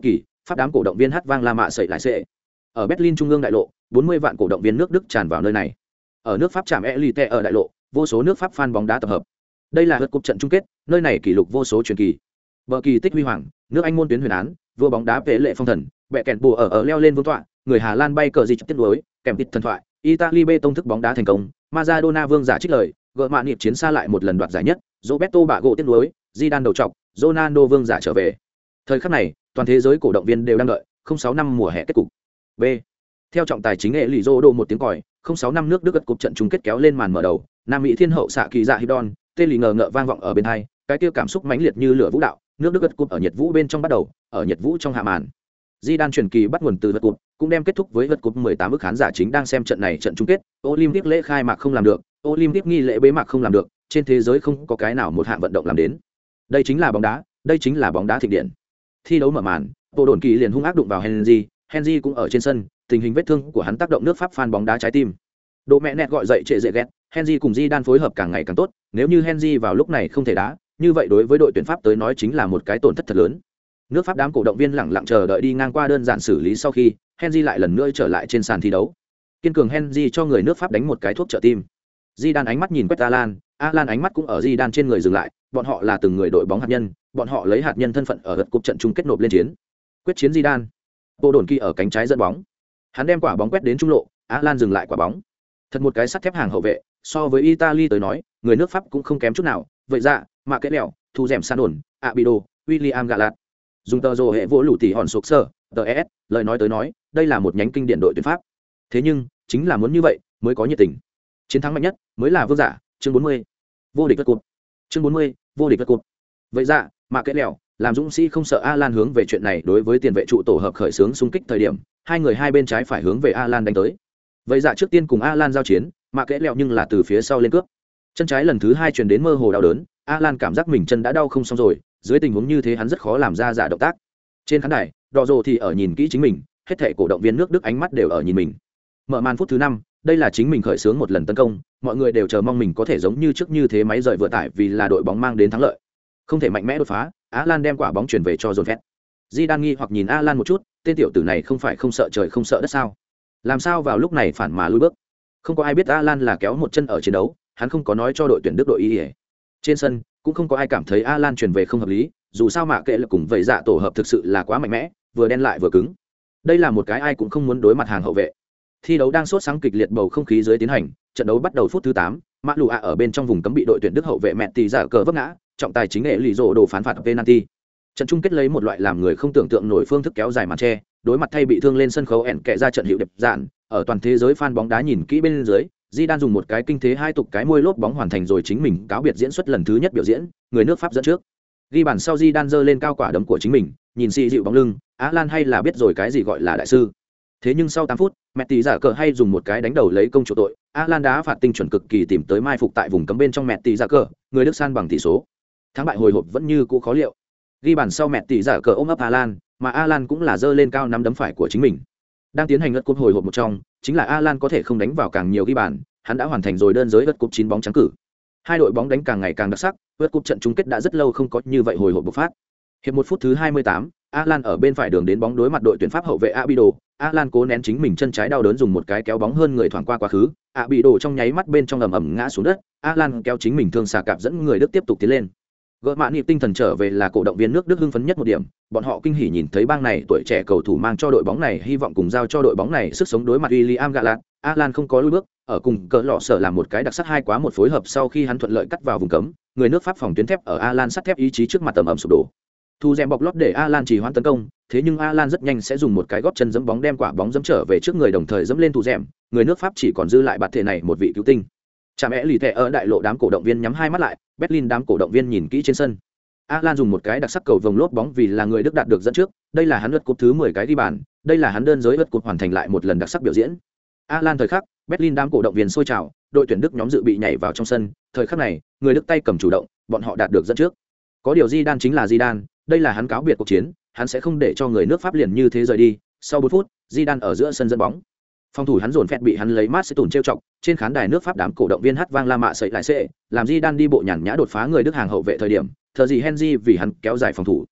Pháp đám cổ động viên hát vang La Mạ sẩy lại sệ. Ở Berlin trung ương đại lộ, bốn mươi vạn cổ động viên nước Đức tràn vào nơi này. Ở nước Pháp trạm Elite ở đại lộ, vô số nước Pháp fan bóng đá tập hợp. Đây là lượt cúp trận chung kết, nơi này kỷ lục vô số truyền kỳ. Bờ kỳ tích huy hoàng, nước Anh môn tuyến huyền án, vua bóng đá Pele phong thần, bẹ kèn bùa ở ở leo lên vương tọa, người Hà Lan bay cờ gì tiếp nối, kèm tít thần thoại, Italy bê tông thức bóng đá thành công, Maradona vương giả trích lời, gỡ mạn niệm chiến xa lại một lần đoạt giải nhất, Roberto Baggio tiếp nối, Zidane đầu trọc, Ronaldo vương giả trở về. Thời khắc này, toàn thế giới cổ động viên đều đang đợi, không sáu năm mùa hè kết cục. B. Theo trọng tài chính nghệ lì rô đồ một tiếng còi, không sáu năm nước Đức gật cục trận chung kết kéo lên màn mở đầu, Nam Mỹ thiên hậu xạ kỳ dạ Hidon, tê lì ngờ ngợ vang vọng ở bên hai, cái kia cảm xúc mãnh liệt như lửa vũ đạo, nước Đức gật cục ở nhiệt vũ bên trong bắt đầu, ở nhiệt vũ trong hạ màn. Zidane truyền kỳ bắt nguồn từ gật cục, cũng đem kết thúc với gật cục mười tám ức khán giả chính đang xem trận này trận chung kết, Olympic lễ khai mạc không làm được, Olympic nghi lễ bế mạc không làm được, trên thế giới không có cái nào một hạng vận động làm đến. Đây chính là bóng đá, đây chính là bóng đá thịnh điện. Thi đấu mở màn, bộ đồn kỳ liền hung ác đụng vào Henry, Henry cũng ở trên sân, tình hình vết thương của hắn tác động nước Pháp fan bóng đá trái tim. Đồ mẹ nẹt gọi dậy trệ dễ ghét, Henry cùng Zidane phối hợp càng ngày càng tốt, nếu như Henry vào lúc này không thể đá, như vậy đối với đội tuyển Pháp tới nói chính là một cái tổn thất thật lớn. Nước Pháp đám cổ động viên lặng lặng chờ đợi đi ngang qua đơn giản xử lý sau khi, Henry lại lần nữa trở lại trên sàn thi đấu. Kiên cường Henry cho người nước Pháp đánh một cái thuốc trợ tim. Zidane ánh mắt nhìn quét Alan, Alan ánh mắt cũng ở Zidane trên người dừng lại, bọn họ là từng người đội bóng hạt nhân, bọn họ lấy hạt nhân thân phận ở gật cúp trận chung kết nộp lên chiến. Quyết chiến Zidane. Bộ đồn kỳ ở cánh trái dẫn bóng. Hắn đem quả bóng quét đến trung lộ, Alan dừng lại quả bóng. Thật một cái sắt thép hàng hậu vệ, so với Italy tới nói, người nước Pháp cũng không kém chút nào. Vậy ra, mà cái lẹo, thu dẻm san ổn, Abido, William Gallat. Dùng tờ rồ hệ vỗ lũ tỷ hòn sục sơ, tờ ét, lời nói tới nói, đây là một nhánh kinh điển đội tuyển Pháp. Thế nhưng, chính là muốn như vậy mới có nhiệt tình. Chiến thắng mạnh nhất mới là vương giả, chương bốn mươi. Vô địch vật cột. Chương bốn mươi, vô địch vật cột. Vậy ra, mà cái lẹo, làm dũng sĩ không sợ Alan hướng về chuyện này đối với tiền vệ trụ tổ hợp khởi xướng xung kích thời điểm, hai người hai bên trái phải hướng về Alan đánh tới. Vậy dạ trước tiên cùng Alan giao chiến, mà kẽ lẹo nhưng là từ phía sau lên cướp. Chân trái lần thứ hai truyền đến mơ hồ đau đớn, Alan cảm giác mình chân đã đau không xong rồi, dưới tình huống như thế hắn rất khó làm ra giả động tác. Trên khán đài, Đỏ Rồ thì ở nhìn kỹ chính mình, hết thảy cổ động viên nước Đức ánh mắt đều ở nhìn mình. Mở màn phút thứ năm, đây là chính mình khởi xướng một lần tấn công, mọi người đều chờ mong mình có thể giống như trước như thế máy rời vừa tải vì là đội bóng mang đến thắng lợi. Không thể mạnh mẽ đột phá, Alan đem quả bóng chuyển về cho John Fett. Zidane nghi hoặc nhìn Alan một chút, tên tiểu tử này không phải không sợ trời không sợ đất sao? Làm sao vào lúc này phản mà lùi bước? Không có ai biết Alan là kéo một chân ở chiến đấu, hắn không có nói cho đội tuyển Đức đội ý. Trên sân, cũng không có ai cảm thấy Alan chuyển về không hợp lý, dù sao mà kệ là cùng vậy dạ tổ hợp thực sự là quá mạnh mẽ, vừa đen lại vừa cứng. Đây là một cái ai cũng không muốn đối mặt hàng hậu vệ. Thi đấu đang sốt sáng kịch liệt bầu không khí dưới tiến hành, trận đấu bắt đầu phút thứ tám, Mã Lù ạ ở bên trong vùng cấm bị đội tuyển Đức hậu vệ mẹ tỷ giả cờ vấp ngã, trọng tài chính nghệ lì rồ đồ phán phạt penalty. Trận chung kết lấy một loại làm người không tưởng tượng nổi phương thức kéo dài màn che, đối mặt thay bị thương lên sân khấu ẻn kệ ra trận hiệu đẹp dạn, ở toàn thế giới fan bóng đá nhìn kỹ bên dưới, Zidane dùng một cái kinh thế hai tục cái môi lốp bóng hoàn thành rồi chính mình cáo biệt diễn xuất lần thứ nhất biểu diễn, người nước Pháp dẫn trước. Ghi bàn sau Zidane giơ lên cao quả đấm của chính mình, nhìn xì dịu bóng lưng, Alan hay là biết rồi cái gì gọi là đại sư. Thế nhưng sau tám phút, mẹ tỷ giả cờ hay dùng một cái đánh đầu lấy công chủ tội, Alan đá phạt tinh chuẩn cực kỳ tìm tới mai phục tại vùng cấm bên trong mẹ tỷ giả cờ, người Đức san bằng tỷ số. Thắng bại hồi hộp vẫn như cũ khó liệu. Ghi bàn sau mẹ tỷ giả cờ ôm ấp Alan, mà Alan cũng là giơ lên cao nắm đấm phải của chính mình. Đang tiến hành lượt cúp hồi hộp một trong, chính là Alan có thể không đánh vào càng nhiều ghi bàn, hắn đã hoàn thành rồi đơn giới lượt cúp chín bóng trắng cử. Hai đội bóng đánh càng ngày càng đặc sắc, lượt cúp trận chung kết đã rất lâu không có như vậy hồi hộp bộc phát. Hiệp một phút thứ hai mươi tám, Alan ở bên phải đường đến bóng đối mặt đội tuyển Pháp hậu vệ Abido, Alan cố nén chính mình chân trái đau đớn dùng một cái kéo bóng hơn người thoảng qua quá khứ, Abido trong nháy mắt bên trong ầm ầm ngã xuống đất, Alan kéo chính mình thương xà cạp dẫn người Đức tiếp tục tiến lên. Gỡ mạn nhịp tinh thần trở về là cổ động viên nước Đức hưng phấn nhất một điểm, bọn họ kinh hỉ nhìn thấy bang này tuổi trẻ cầu thủ mang cho đội bóng này hy vọng cùng giao cho đội bóng này sức sống đối mặt William Gallat, Alan không có lùi bước, ở cùng cỡ lọ sở làm một cái đặc sắc hai quá một phối hợp sau khi hắn thuận lợi cắt vào vùng cấm, người nước Pháp phòng tuyến thép ở Alan sắt thép ý chí trước mặt tầm ầm sụp đổ. Thu dèm bọc lót để Alan trì hoãn tấn công, thế nhưng Alan rất nhanh sẽ dùng một cái gót chân giẫm bóng đem quả bóng giẫm trở về trước người đồng thời giẫm lên thủ dèm, người nước Pháp chỉ còn dư lại bạt thể này một vị cứu tinh. Chạm é lì thẻ ở đại lộ đám cổ động viên nhắm hai mắt lại, Berlin đám cổ động viên nhìn kỹ trên sân. Alan dùng một cái đặc sắc cầu vồng lốp bóng vì là người Đức đạt được dẫn trước, đây là hắn lượt cúp thứ mười cái ghi bàn, đây là hắn đơn giới lượt cúp hoàn thành lại một lần đặc sắc biểu diễn. Alan thời khắc, Berlin đám cổ động viên sôi trào, đội tuyển Đức nhóm dự bị nhảy vào trong sân, thời khắc này, người Đức tay cầm chủ động, bọn họ đạt được dẫn trước. Có điều Zidane chính là Zidane, đây là hắn cáo biệt cuộc chiến, hắn sẽ không để cho người nước Pháp liền như thế rời đi. Sau bốn phút, Zidane ở giữa sân dẫn bóng. Phòng thủ hắn dồn phẹt bị hắn lấy mát sẽ tủn trêu chọc, trên khán đài nước Pháp đám cổ động viên hát vang la mạ sậy lại xệ, làm Zidane đi bộ nhàn nhã đột phá người Đức hàng hậu vệ thời điểm, thờ gì Henry vì hắn kéo dài phòng thủ.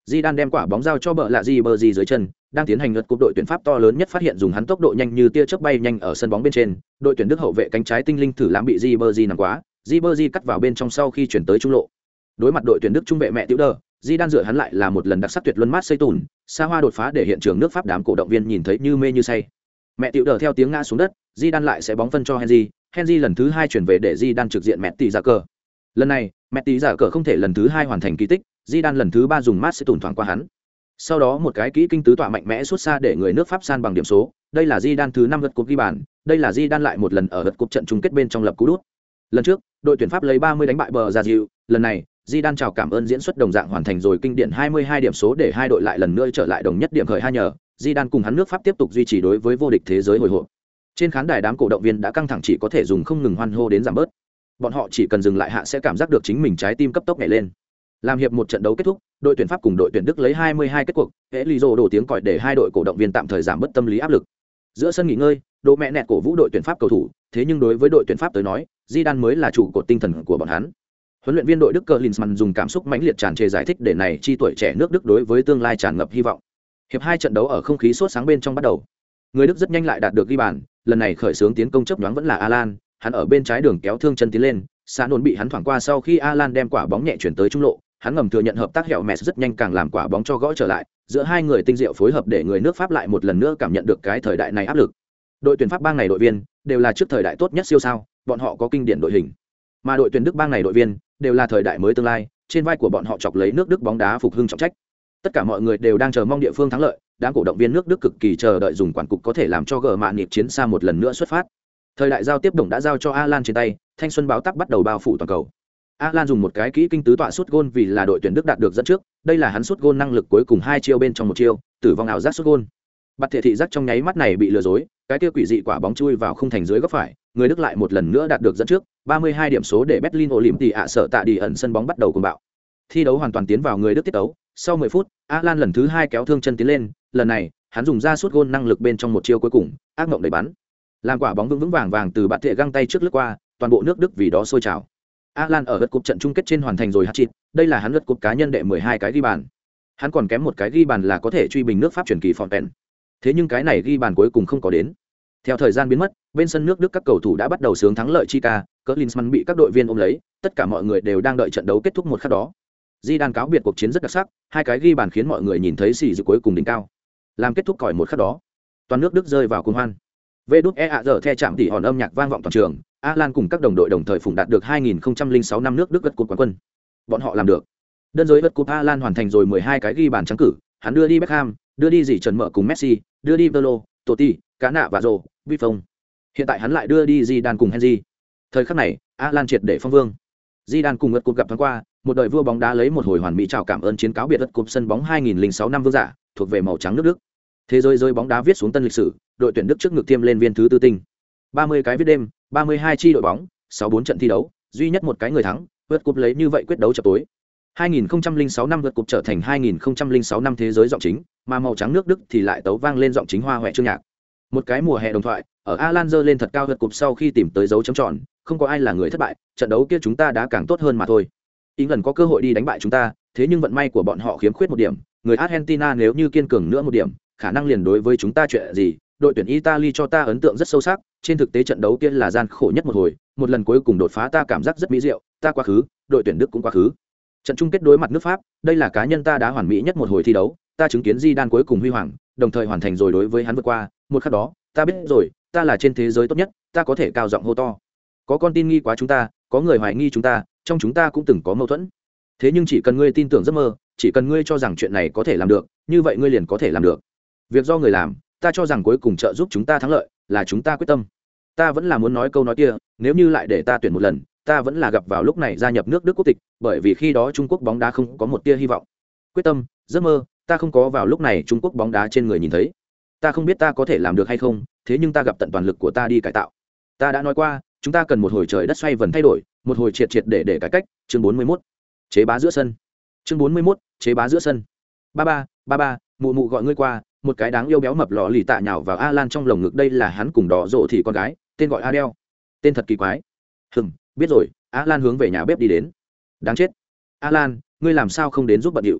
Zidane đem quả bóng giao cho bờ lạ Ribery dưới chân, đang tiến hành lượt cúp đội tuyển Pháp to lớn nhất phát hiện dùng hắn tốc độ nhanh như tia chớp bay nhanh ở sân bóng bên trên, đội tuyển Đức hậu vệ cánh trái tinh linh thử làm bị Ribery nằm quá, Ribery cắt vào bên trong sau khi chuyển tới trung lộ. Đối mặt đội tuyển Đức trung vệ mẹ Tiểu Đờ, Zidane dựa hắn lại là một lần đặc sắc tuyệt luân mát xây tùn, xa hoa đột phá để hiện trường nước Pháp đám cổ động viên nhìn thấy như mê như say. Mẹ Tiểu Đờ theo tiếng ngã xuống đất, Zidane lại sẽ bóng phân cho Henry, Henry lần thứ hai chuyển về để Zidane trực diện mẹ tỷ giả cờ. Lần này, mẹ tỷ giả cờ không thể lần thứ hai hoàn thành kỳ tích, Zidane lần thứ ba dùng mát xây tùn thoảng qua hắn. Sau đó một cái kỹ kinh tứ tọa mạnh mẽ xuất xa để người nước Pháp san bằng điểm số, đây là Zidane thứ năm lượt cúp ghi bàn, đây là Zidane lại một lần ở lượt cúp trận chung kết bên trong lập cú đút. Lần trước, đội tuyển Pháp lấy ba mươi đánh bại bờ ra dịu, lần này, Zidane chào cảm ơn diễn xuất đồng dạng hoàn thành rồi kinh điển hai mươi hai điểm số để hai đội lại lần nữa trở lại đồng nhất điểm khởi hai nhờ, Zidane cùng hắn nước Pháp tiếp tục duy trì đối với vô địch thế giới hồi hộp. Trên khán đài đám cổ động viên đã căng thẳng chỉ có thể dùng không ngừng hoan hô đến giảm bớt. Bọn họ chỉ cần dừng lại hạ sẽ cảm giác được chính mình trái tim cấp tốc nhảy lên. Làm hiệp một trận đấu kết thúc, đội tuyển Pháp cùng đội tuyển Đức lấy hai mươi hai kết cuộc, Elizo đổ tiếng còi để hai đội cổ động viên tạm thời giảm bớt tâm lý áp lực. Giữa sân nghỉ ngơi, Đỗ mẹ nẹt cổ vũ đội tuyển Pháp cầu thủ, thế nhưng đối với đội tuyển Pháp tới nói, Zidane mới là trụ cột tinh thần của bọn hắn. Huấn luyện viên đội Đức Klinsmann dùng cảm xúc mãnh liệt tràn trề giải thích để này chi tuổi trẻ nước Đức đối với tương lai tràn ngập hy vọng. Hiệp hai trận đấu ở không khí sốt sáng bên trong bắt đầu. Người Đức rất nhanh lại đạt được ghi bàn, lần này khởi xướng tiến công chớp nhoáng vẫn là Alan, hắn ở bên trái đường kéo thương chân tiến lên, Sa nôn bị hắn thoảng qua sau khi Alan đem quả bóng nhẹ chuyển tới trung lộ, hắn ngầm thừa nhận hợp tác hẹo Messi rất nhanh càng làm quả bóng cho gõ trở lại, giữa hai người tinh diệu phối hợp để người nước Pháp lại một lần nữa cảm nhận được cái thời đại này áp lực. Đội tuyển Pháp bang này đội viên đều là trước thời đại tốt nhất siêu sao, bọn họ có kinh điển đội hình. Mà đội tuyển Đức bang này đội viên đều là thời đại mới tương lai, trên vai của bọn họ chọc lấy nước Đức bóng đá phục hưng trọng trách. Tất cả mọi người đều đang chờ mong địa phương thắng lợi, đám cổ động viên nước Đức cực kỳ chờ đợi dùng quản cục có thể làm cho gờ mạn nhịp chiến xa một lần nữa xuất phát. Thời đại giao tiếp đồng đã giao cho Alan trên tay, thanh xuân báo tắc bắt đầu bao phủ toàn cầu. Alan dùng một cái kỹ kinh tứ tọa sút gôn vì là đội tuyển Đức đạt được dẫn trước, đây là hắn sút gôn năng lực cuối cùng hai chiêu bên trong một chiêu, tử vong ảo giác sút gôn. Bạt thể thị giác trong nháy mắt này bị lừa dối, cái kia quỷ dị quả bóng chui vào khung thành dưới góc phải, người Đức lại một lần nữa đạt được dẫn trước, ba mươi hai điểm số để Berlin Olympic ạ sở tạ đi ẩn sân bóng bắt đầu cuồng bạo. Thi đấu hoàn toàn tiến vào người Đức tiết tấu, sau mười phút, Alan lần thứ hai kéo thương chân tiến lên, lần này, hắn dùng ra sút gôn năng lực bên trong một chiêu cuối cùng, ác mộng đẩy bắn. Làm quả bóng vững vững vàng vàng từ bạt thể găng tay trước lướt qua, toàn bộ nước Đức vì đó sôi trào. Alan ở lượt cúp trận chung kết trên hoàn thành rồi hat-trick, đây là hắn lượt cúp cá nhân đệ mười hai cái ghi bàn. Hắn còn kém một cái ghi bàn là có thể truy bình nước Pháp truyền kỳ Fontaine. Thế nhưng cái này ghi bàn cuối cùng không có đến. Theo thời gian biến mất, bên sân nước Đức các cầu thủ đã bắt đầu sướng thắng lợi chi ca, Klinsmann bị các đội viên ôm lấy, tất cả mọi người đều đang đợi trận đấu kết thúc một khắc đó. Zidane cáo biệt cuộc chiến rất đặc sắc, hai cái ghi bàn khiến mọi người nhìn thấy sỉ dự cuối cùng đỉnh cao. Làm kết thúc còi một khắc đó, toàn nước Đức rơi vào cuồng hoan. Vê đút e a giờ the chạm tỉ hòn âm nhạc vang vọng toàn trường, Alan cùng các đồng đội đồng thời phụng đạt được hai nghìn không trăm lẻ sáu năm nước Đức gật cúp quán quân. Bọn họ làm được. Đơn giới gật cúp Alan hoàn thành rồi mười hai cái ghi bàn trắng cử, hắn đưa đi Beckham, đưa đi dì Trần Mở cùng Messi, đưa đi Pirlo, Totti, Cá Nạ và Rồ, Buffon. Hiện tại hắn lại đưa đi Zidane cùng Henry. Thời khắc này, Alan triệt để phong vương. Zidane cùng gật cúp gặp thoáng qua, một đời vua bóng đá lấy một hồi hoàn mỹ chào cảm ơn chiến cáo biệt gật cúp sân bóng hai nghìn lẻ sáu năm vương giả, thuộc về màu trắng nước Đức. Thế giới rơi bóng đá viết xuống tân lịch sử, đội tuyển Đức trước ngực tiêm lên viên thứ tư tinh. ba mươi cái viết đêm, ba mươi hai chi đội bóng, sáu mươi bốn trận thi đấu, duy nhất một cái người thắng, vượt cúp lấy như vậy quyết đấu chập tối. hai nghìn không trăm lẻ sáu năm vượt cúp trở thành hai nghìn không trăm lẻ sáu năm thế giới giọng chính, mà màu trắng nước Đức thì lại tấu vang lên giọng chính hoa hoẹ chương nhạc. Một cái mùa hè đồng thoại, ở Alan giơ lên thật cao vượt cúp sau khi tìm tới dấu chấm tròn, không có ai là người thất bại, trận đấu kia chúng ta đã càng tốt hơn mà thôi. England có cơ hội đi đánh bại chúng ta, thế nhưng vận may của bọn họ khiếm khuyết một điểm, người Argentina nếu như kiên cường nữa một điểm, khả năng liền đối với chúng ta chuyện gì. Đội tuyển Italy cho ta ấn tượng rất sâu sắc, trên thực tế trận đấu kia là gian khổ nhất một hồi, một lần cuối cùng đột phá ta cảm giác rất mỹ diệu, ta quá khứ, đội tuyển Đức cũng quá khứ. Trận chung kết đối mặt nước Pháp, đây là cá nhân ta đã hoàn mỹ nhất một hồi thi đấu, ta chứng kiến Zidane cuối cùng huy hoàng, đồng thời hoàn thành rồi đối với hắn vượt qua, một khắc đó, ta biết rồi, ta là trên thế giới tốt nhất, ta có thể cao giọng hô to. Có con tin nghi quá chúng ta, có người hoài nghi chúng ta, trong chúng ta cũng từng có mâu thuẫn. Thế nhưng chỉ cần ngươi tin tưởng giấc mơ, chỉ cần ngươi cho rằng chuyện này có thể làm được, như vậy ngươi liền có thể làm được. Việc do người làm, ta cho rằng cuối cùng trợ giúp chúng ta thắng lợi là chúng ta quyết tâm. Ta vẫn là muốn nói câu nói kia, nếu như lại để ta tuyển một lần, ta vẫn là gặp vào lúc này gia nhập nước Đức quốc tịch, bởi vì khi đó Trung Quốc bóng đá không có một tia hy vọng. Quyết tâm, giấc mơ, ta không có vào lúc này Trung Quốc bóng đá trên người nhìn thấy. Ta không biết ta có thể làm được hay không, thế nhưng ta gặp tận toàn lực của ta đi cải tạo. Ta đã nói qua, chúng ta cần một hồi trời đất xoay vần thay đổi, một hồi triệt triệt để để cải cách. Chương bốn mươi mốt, chế bá giữa sân. Chương bốn mươi mốt, chế bá giữa sân. Ba ba, ba ba, mụ mụ gọi ngươi qua. Một cái đáng yêu béo mập lò lì tạ nhào vào Alan trong lồng ngực, đây là hắn cùng đỏ rộ thì con gái, tên gọi Adele. Tên thật kỳ quái. Hừm, biết rồi. Alan hướng về nhà bếp đi đến. Đáng chết. Alan, ngươi làm sao không đến giúp bận điệu?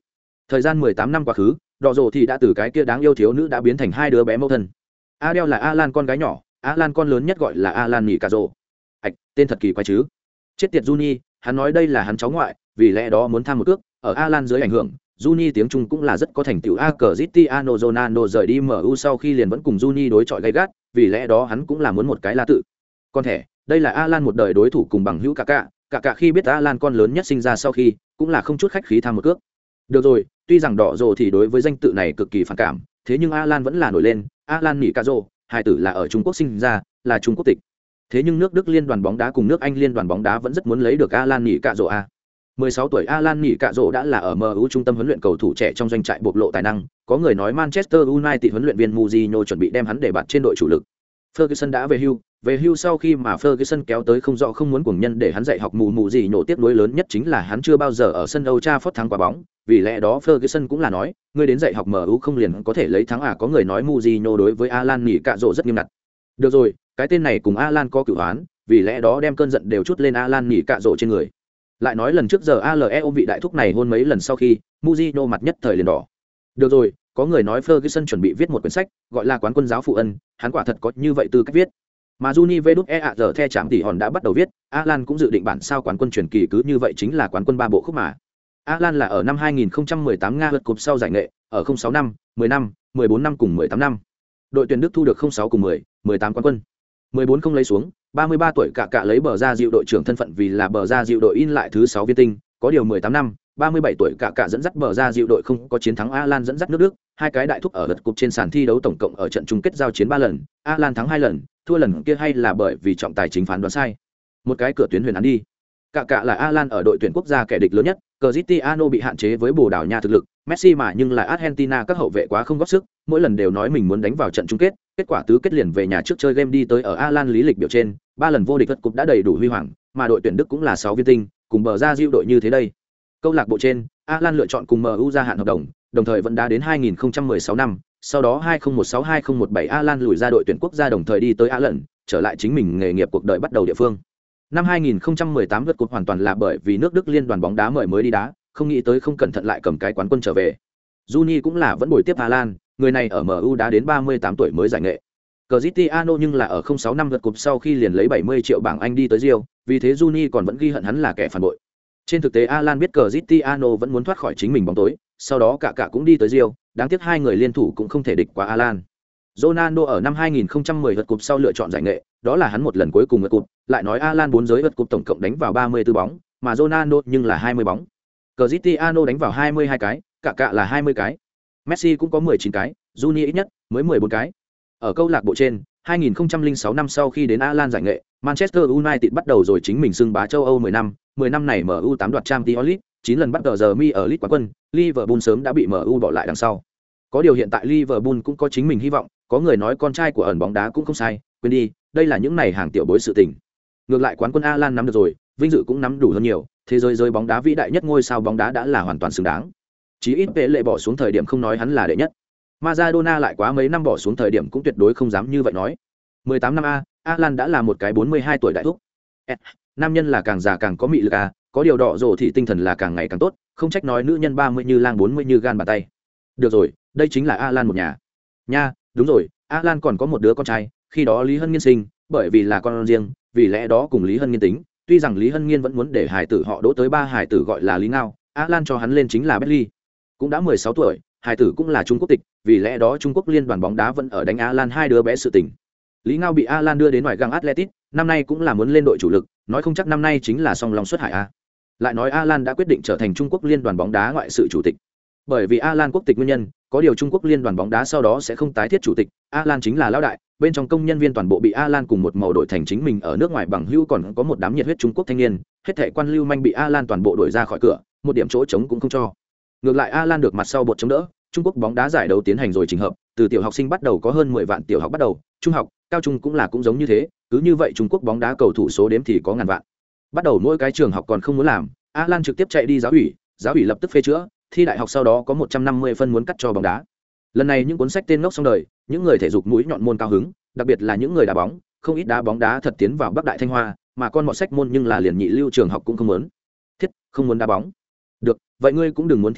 Thời gian mười tám năm quá khứ, đỏ rồ thì đã từ cái kia đáng yêu thiếu nữ đã biến thành hai đứa bé mẫu thân. Adele là Alan con gái nhỏ, Alan con lớn nhất gọi là Alan Nỉ Cà Rồ. Ảch, tên thật kỳ quái chứ. Chết tiệt Juni, hắn nói đây là hắn cháu ngoại, vì lẽ đó muốn tham một cước, ở Alan dưới ảnh hưởng, Juni tiếng Trung cũng là rất có thành tựu. A Cristiano Ronaldo rời đi em u sau khi liền vẫn cùng Juni đối chọi gay gắt, vì lẽ đó hắn cũng là muốn một cái la tự. Con thẻ, đây là Alan một đời đối thủ cùng bằng hữu Kaká, Kaká khi biết Alan con lớn nhất sinh ra sau khi, cũng là không chút khách khí tham một cước. Được rồi, tuy rằng đỏ rồ thì đối với danh tự này cực kỳ phản cảm, thế nhưng Alan vẫn là nổi lên. Alan Nỉ Cà Rồ, hai tử là ở Trung Quốc sinh ra, là Trung Quốc tịch. Thế nhưng nước Đức liên đoàn bóng đá cùng nước Anh liên đoàn bóng đá vẫn rất muốn lấy được Alan Nỉ Cà Rồ a. mười sáu tuổi Alan Nỉ Cà Rồ đã là ở em u trung tâm huấn luyện cầu thủ trẻ trong doanh trại bộc lộ tài năng, có người nói Manchester United huấn luyện viên Mourinho chuẩn bị đem hắn để bạt trên đội chủ lực. Ferguson đã về hưu, về hưu sau khi mà Ferguson kéo tới không rõ không muốn cuồng nhân để hắn dạy học mù mù gì nhổ tiếp nối lớn nhất chính là hắn chưa bao giờ ở sân Old Trafford thắng quả bóng, vì lẽ đó Ferguson cũng là nói, ngươi đến dạy học em u không liền có thể lấy thắng à, có người nói Mourinho đối với Alan Nỉ Cà Rồ rất nghiêm ngặt. Được rồi, cái tên này cùng Alan có cửu oán, vì lẽ đó đem cơn giận đều chút lên Alan Nỉ Cà Rồ trên người. Lại nói lần trước giờ a lờ ôm vị đại thúc này hôn mấy lần sau khi, Mourinho mặt nhất thời liền đỏ. Được rồi, có người nói Ferguson chuẩn bị viết một quyển sách, gọi là Quán quân giáo phụ ân, hắn quả thật có như vậy tư cách viết. Mà Juni Vđe giờ the chạm tỷ hòn đã bắt đầu viết, Alan cũng dự định bản sao quán quân truyền kỳ cứ như vậy chính là quán quân ba bộ khúc mà. Alan là ở năm hai nghìn không trăm mười tám Nga vượt cúp sau giải nghệ, ở không sáu năm, mười năm, mười bốn năm cùng mười tám năm. Đội tuyển Đức thu được không sáu cùng mười, mười tám quán quân. mười bốn không lấy xuống, ba mươi ba tuổi cả cả lấy bờ ra dịu đội trưởng thân phận vì là bờ ra dịu đội in lại thứ sáu viên tinh, có điều mười tám năm, ba mươi bảy tuổi cả cả dẫn dắt bờ ra dịu đội không có chiến thắng Alan dẫn dắt nước Đức, hai cái đại thúc ở lượt cúp trên sàn thi đấu tổng cộng ở trận chung kết giao chiến ba lần, Alan thắng hai lần, thua lần kia hay là bởi vì trọng tài chính phán đoán sai. Một cái cửa tuyến huyền án đi. Cả cả là Alan ở đội tuyển quốc gia kẻ địch lớn nhất, Cristiano bị hạn chế với Bồ Đào Nha thực lực, Messi mà nhưng là Argentina các hậu vệ quá không góp sức, mỗi lần đều nói mình muốn đánh vào trận chung kết, kết quả tứ kết liền về nhà trước chơi game đi tới ở Alan lý lịch biểu trên, ba lần vô địch vượt cúp đã đầy đủ huy hoàng, mà đội tuyển Đức cũng là sáu viên tinh, cùng bờ ra diệu đội như thế đây. Câu lạc bộ trên, Alan lựa chọn cùng em u gia hạn hợp đồng, đồng thời vẫn đá đến hai nghìn không trăm mười sáu năm, sau đó hai không một sáu hai không một bảy Alan lùi ra đội tuyển quốc gia đồng thời đi tới Alan, trở lại chính mình nghề nghiệp cuộc đời bắt đầu địa phương. Năm hai nghìn không trăm mười tám vượt cúp hoàn toàn là bởi vì nước Đức liên đoàn bóng đá mời mới đi đá, không nghĩ tới không cẩn thận lại cầm cái quán quân trở về. Juni cũng là vẫn bồi tiếp Alan, người này ở em u đá đến ba mươi tám tuổi mới giải nghệ. Cristiano nhưng là ở không sáu năm vượt cúp sau khi liền lấy bảy mươi triệu bảng Anh đi tới Rio, vì thế Juni còn vẫn ghi hận hắn là kẻ phản bội. Trên thực tế Alan biết Cristiano vẫn muốn thoát khỏi chính mình bóng tối, sau đó cả cả cũng đi tới Rio, đáng tiếc hai người liên thủ cũng không thể địch qua Alan. Ronaldo ở năm hai nghìn không trăm mười vượt cúp sau lựa chọn giải nghệ, đó là hắn một lần cuối cùng vượt cúp, lại nói Alan bốn giới vượt cúp tổng cộng đánh vào ba mươi tư bóng, mà Ronaldo nhưng là hai mươi bóng. Cristiano đánh vào hai mươi hai cái, cả cả là hai mươi cái. Messi cũng có mười chín cái, Juni ít nhất mới mười bốn cái. Ở câu lạc bộ trên, hai nghìn không trăm lẻ sáu năm sau khi đến Alan giải nghệ, Manchester United bắt đầu rồi chính mình xưng bá châu Âu mười năm, mười năm này em u tám đoạt Champions League, chín lần bắt tờ giờ mi ở League quán quân, Liverpool sớm đã bị em u bỏ lại đằng sau. Có điều hiện tại Liverpool cũng có chính mình hy vọng, có người nói con trai của ẩn bóng đá cũng không sai, quên đi, đây là những này hàng tiểu bối sự tình. Ngược lại quán quân Alan nắm được rồi, vinh dự cũng nắm đủ hơn nhiều, thế giới giới bóng đá vĩ đại nhất ngôi sao bóng đá đã là hoàn toàn xứng đáng. Chí ít Pele lệ bỏ xuống thời điểm không nói hắn là đệ nhất. Maradona lại quá mấy năm bỏ xuống thời điểm cũng tuyệt đối không dám như vậy nói. mười tám năm a, Alan đã là một cái bốn mươi hai tuổi đại thúc. Nam nhân là càng già càng có mị lực a, có điều đỏ rồ thì tinh thần là càng ngày càng tốt, không trách nói nữ nhân ba mươi như lang bốn mươi như gan bàn tay. Được rồi, đây chính là Alan một nhà. Nha, đúng rồi, Alan còn có một đứa con trai, khi đó Lý Hân Nghiên sinh, bởi vì là con riêng, vì lẽ đó cùng Lý Hân Nghiên tính, tuy rằng Lý Hân Nghiên vẫn muốn để hài tử họ đỗ tới ba hài tử gọi là Lý Ngao, Alan cho hắn lên chính là Bentley. Cũng đã mười sáu tuổi, hài tử cũng là Trung Quốc tịch, vì lẽ đó Trung Quốc liên đoàn bóng đá vẫn ở đánh Alan hai đứa bé sự tình. Lý Ngao bị Alan đưa đến ngoài gang Atletic, năm nay cũng là muốn lên đội chủ lực, nói không chắc năm nay chính là song long xuất hải a. Lại nói Alan đã quyết định trở thành Trung Quốc liên đoàn bóng đá ngoại sự chủ tịch. Bởi vì Alan quốc tịch nguyên nhân, có điều Trung Quốc liên đoàn bóng đá sau đó sẽ không tái thiết chủ tịch, Alan chính là lão đại, bên trong công nhân viên toàn bộ bị Alan cùng một màu đổi thành chính mình ở nước ngoài bằng hữu, còn có một đám nhiệt huyết Trung Quốc thanh niên, hết thảy quan lưu manh bị Alan toàn bộ đuổi ra khỏi cửa, một điểm chỗ trống cũng không cho. Ngược lại Alan được mặt sau bột chống đỡ, Trung Quốc bóng đá giải đấu tiến hành rồi trình hợp, từ tiểu học sinh bắt đầu có hơn mười vạn tiểu học bắt đầu, trung học, cao trung cũng là cũng giống như thế, cứ như vậy Trung Quốc bóng đá cầu thủ số đếm thì có ngàn vạn. Bắt đầu mỗi cái trường học còn không muốn làm, Alan trực tiếp chạy đi giáo ủy, giáo ủy lập tức phê chữa, thi đại học sau đó có một trăm năm mươi phân muốn cắt cho bóng đá. Lần này những cuốn sách tên ngốc xong đời, những người thể dục mũi nhọn môn cao hứng, đặc biệt là những người đá bóng, không ít đá bóng đá thật tiến vào Bắc Đại Thanh Hoa, mà con mọt sách môn nhưng là liền nhị lưu trường học cũng không muốn. Thiết, không muốn đá bóng. Được, vậy ngươi cũng đừng muốn thi đại học,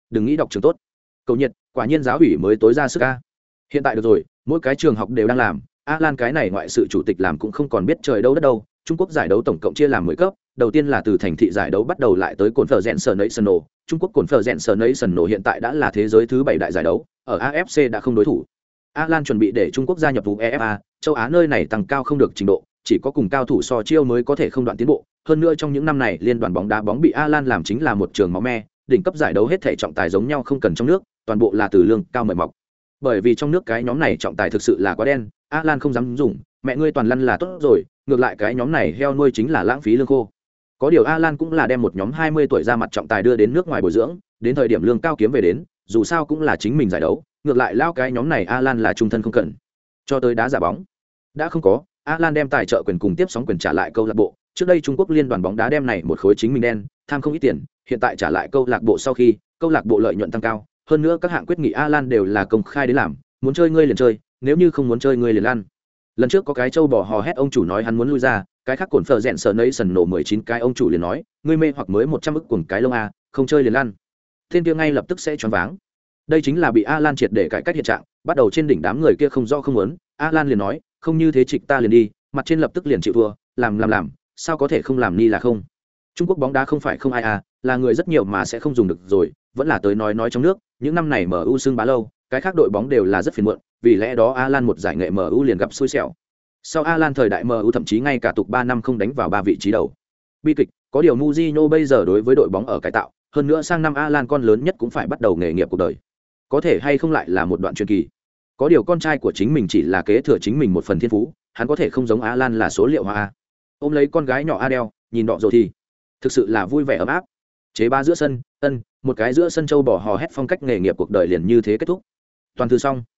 đừng nghĩ đọc trường tốt. Cầu nhiệt, quả nhiên giáo ủy mới tối ra sức ca. Hiện tại được rồi, mỗi cái trường học đều đang làm, Alan cái này ngoại sự chủ tịch làm cũng không còn biết trời đâu đất đâu. Trung Quốc giải đấu tổng cộng chia làm mười cấp, đầu tiên là từ thành thị giải đấu bắt đầu lại tới Conference National, Trung Quốc Conference National hiện tại đã là thế giới thứ bảy đại giải đấu, ở a ép xê đã không đối thủ. Alan chuẩn bị để Trung Quốc gia nhập u e ép a, châu Á nơi này tăng cao không được trình độ, chỉ có cùng cao thủ so chiêu mới có thể không đoạn tiến bộ. Hơn nữa trong những năm này, liên đoàn bóng đá bóng bị Alan làm chính là một trường máu me, đỉnh cấp giải đấu hết thể trọng tài giống nhau không cần trong nước, toàn bộ là từ lương cao mời mọc. Bởi vì trong nước cái nhóm này trọng tài thực sự là quá đen, Alan không dám dùng, mẹ ngươi toàn lăn là tốt rồi, ngược lại cái nhóm này heo nuôi chính là lãng phí lương khô. Có điều Alan cũng là đem một nhóm hai mươi tuổi ra mặt trọng tài đưa đến nước ngoài bồi dưỡng, đến thời điểm lương cao kiếm về đến, dù sao cũng là chính mình giải đấu, ngược lại lao cái nhóm này Alan là trung thân không cần. Cho tới đá giả bóng, đã không có, Alan đem tài trợ quyền cùng tiếp sóng quyền trả lại câu lạc bộ, trước đây Trung Quốc liên đoàn bóng đá đem này một khối chính mình đen, tham không ít tiền, hiện tại trả lại câu lạc bộ sau khi, câu lạc bộ lợi nhuận tăng cao, hơn nữa các hạng quyết nghị Alan đều là công khai đến làm, muốn chơi ngươi liền chơi, nếu như không muốn chơi ngươi liền lăn. Lần trước có cái châu bò hò hét ông chủ nói hắn muốn lui ra, cái khác cổn phở rèn sờ nấy sần nổ mười chín cái ông chủ liền nói, ngươi mê hoặc mới một trăm ức cuồng cái lông a, không chơi liền lăn. Thiên kia ngay lập tức sẽ choáng váng. Đây chính là bị Alan triệt để cải cách hiện trạng, bắt đầu trên đỉnh đám người kia không do không muốn, Alan liền nói, không như thế trịch ta liền đi, mặt trên lập tức liền chịu thua, làm làm làm, sao có thể không làm ni là không. Trung Quốc bóng đá không phải không ai à, là người rất nhiều mà sẽ không dùng được rồi, vẫn là tới nói nói trong nước, những năm này em u xưng bá lâu, cái khác đội bóng đều là rất phiền muộn, vì lẽ đó Alan một giải nghệ em u liền gặp xui xẻo. Sau Alan thời đại em u thậm chí ngay cả tục ba năm không đánh vào ba vị trí đầu. Bi kịch, có điều Mourinho bây giờ đối với đội bóng ở cải tạo, hơn nữa sang năm Alan con lớn nhất cũng phải bắt đầu nghề nghiệp cuộc đời. Có thể hay không lại là một đoạn truyền kỳ. Có điều con trai của chính mình chỉ là kế thừa chính mình một phần thiên phú, hắn có thể không giống Alan là số liệu hóa. Ôm lấy con gái nhỏ Adele, nhìn đọ rồi thì thực sự là vui vẻ ấm áp. Chế ba giữa sân, ân, một cái giữa sân châu bò hò hét phong cách nghề nghiệp cuộc đời liền như thế kết thúc. Toàn thư xong.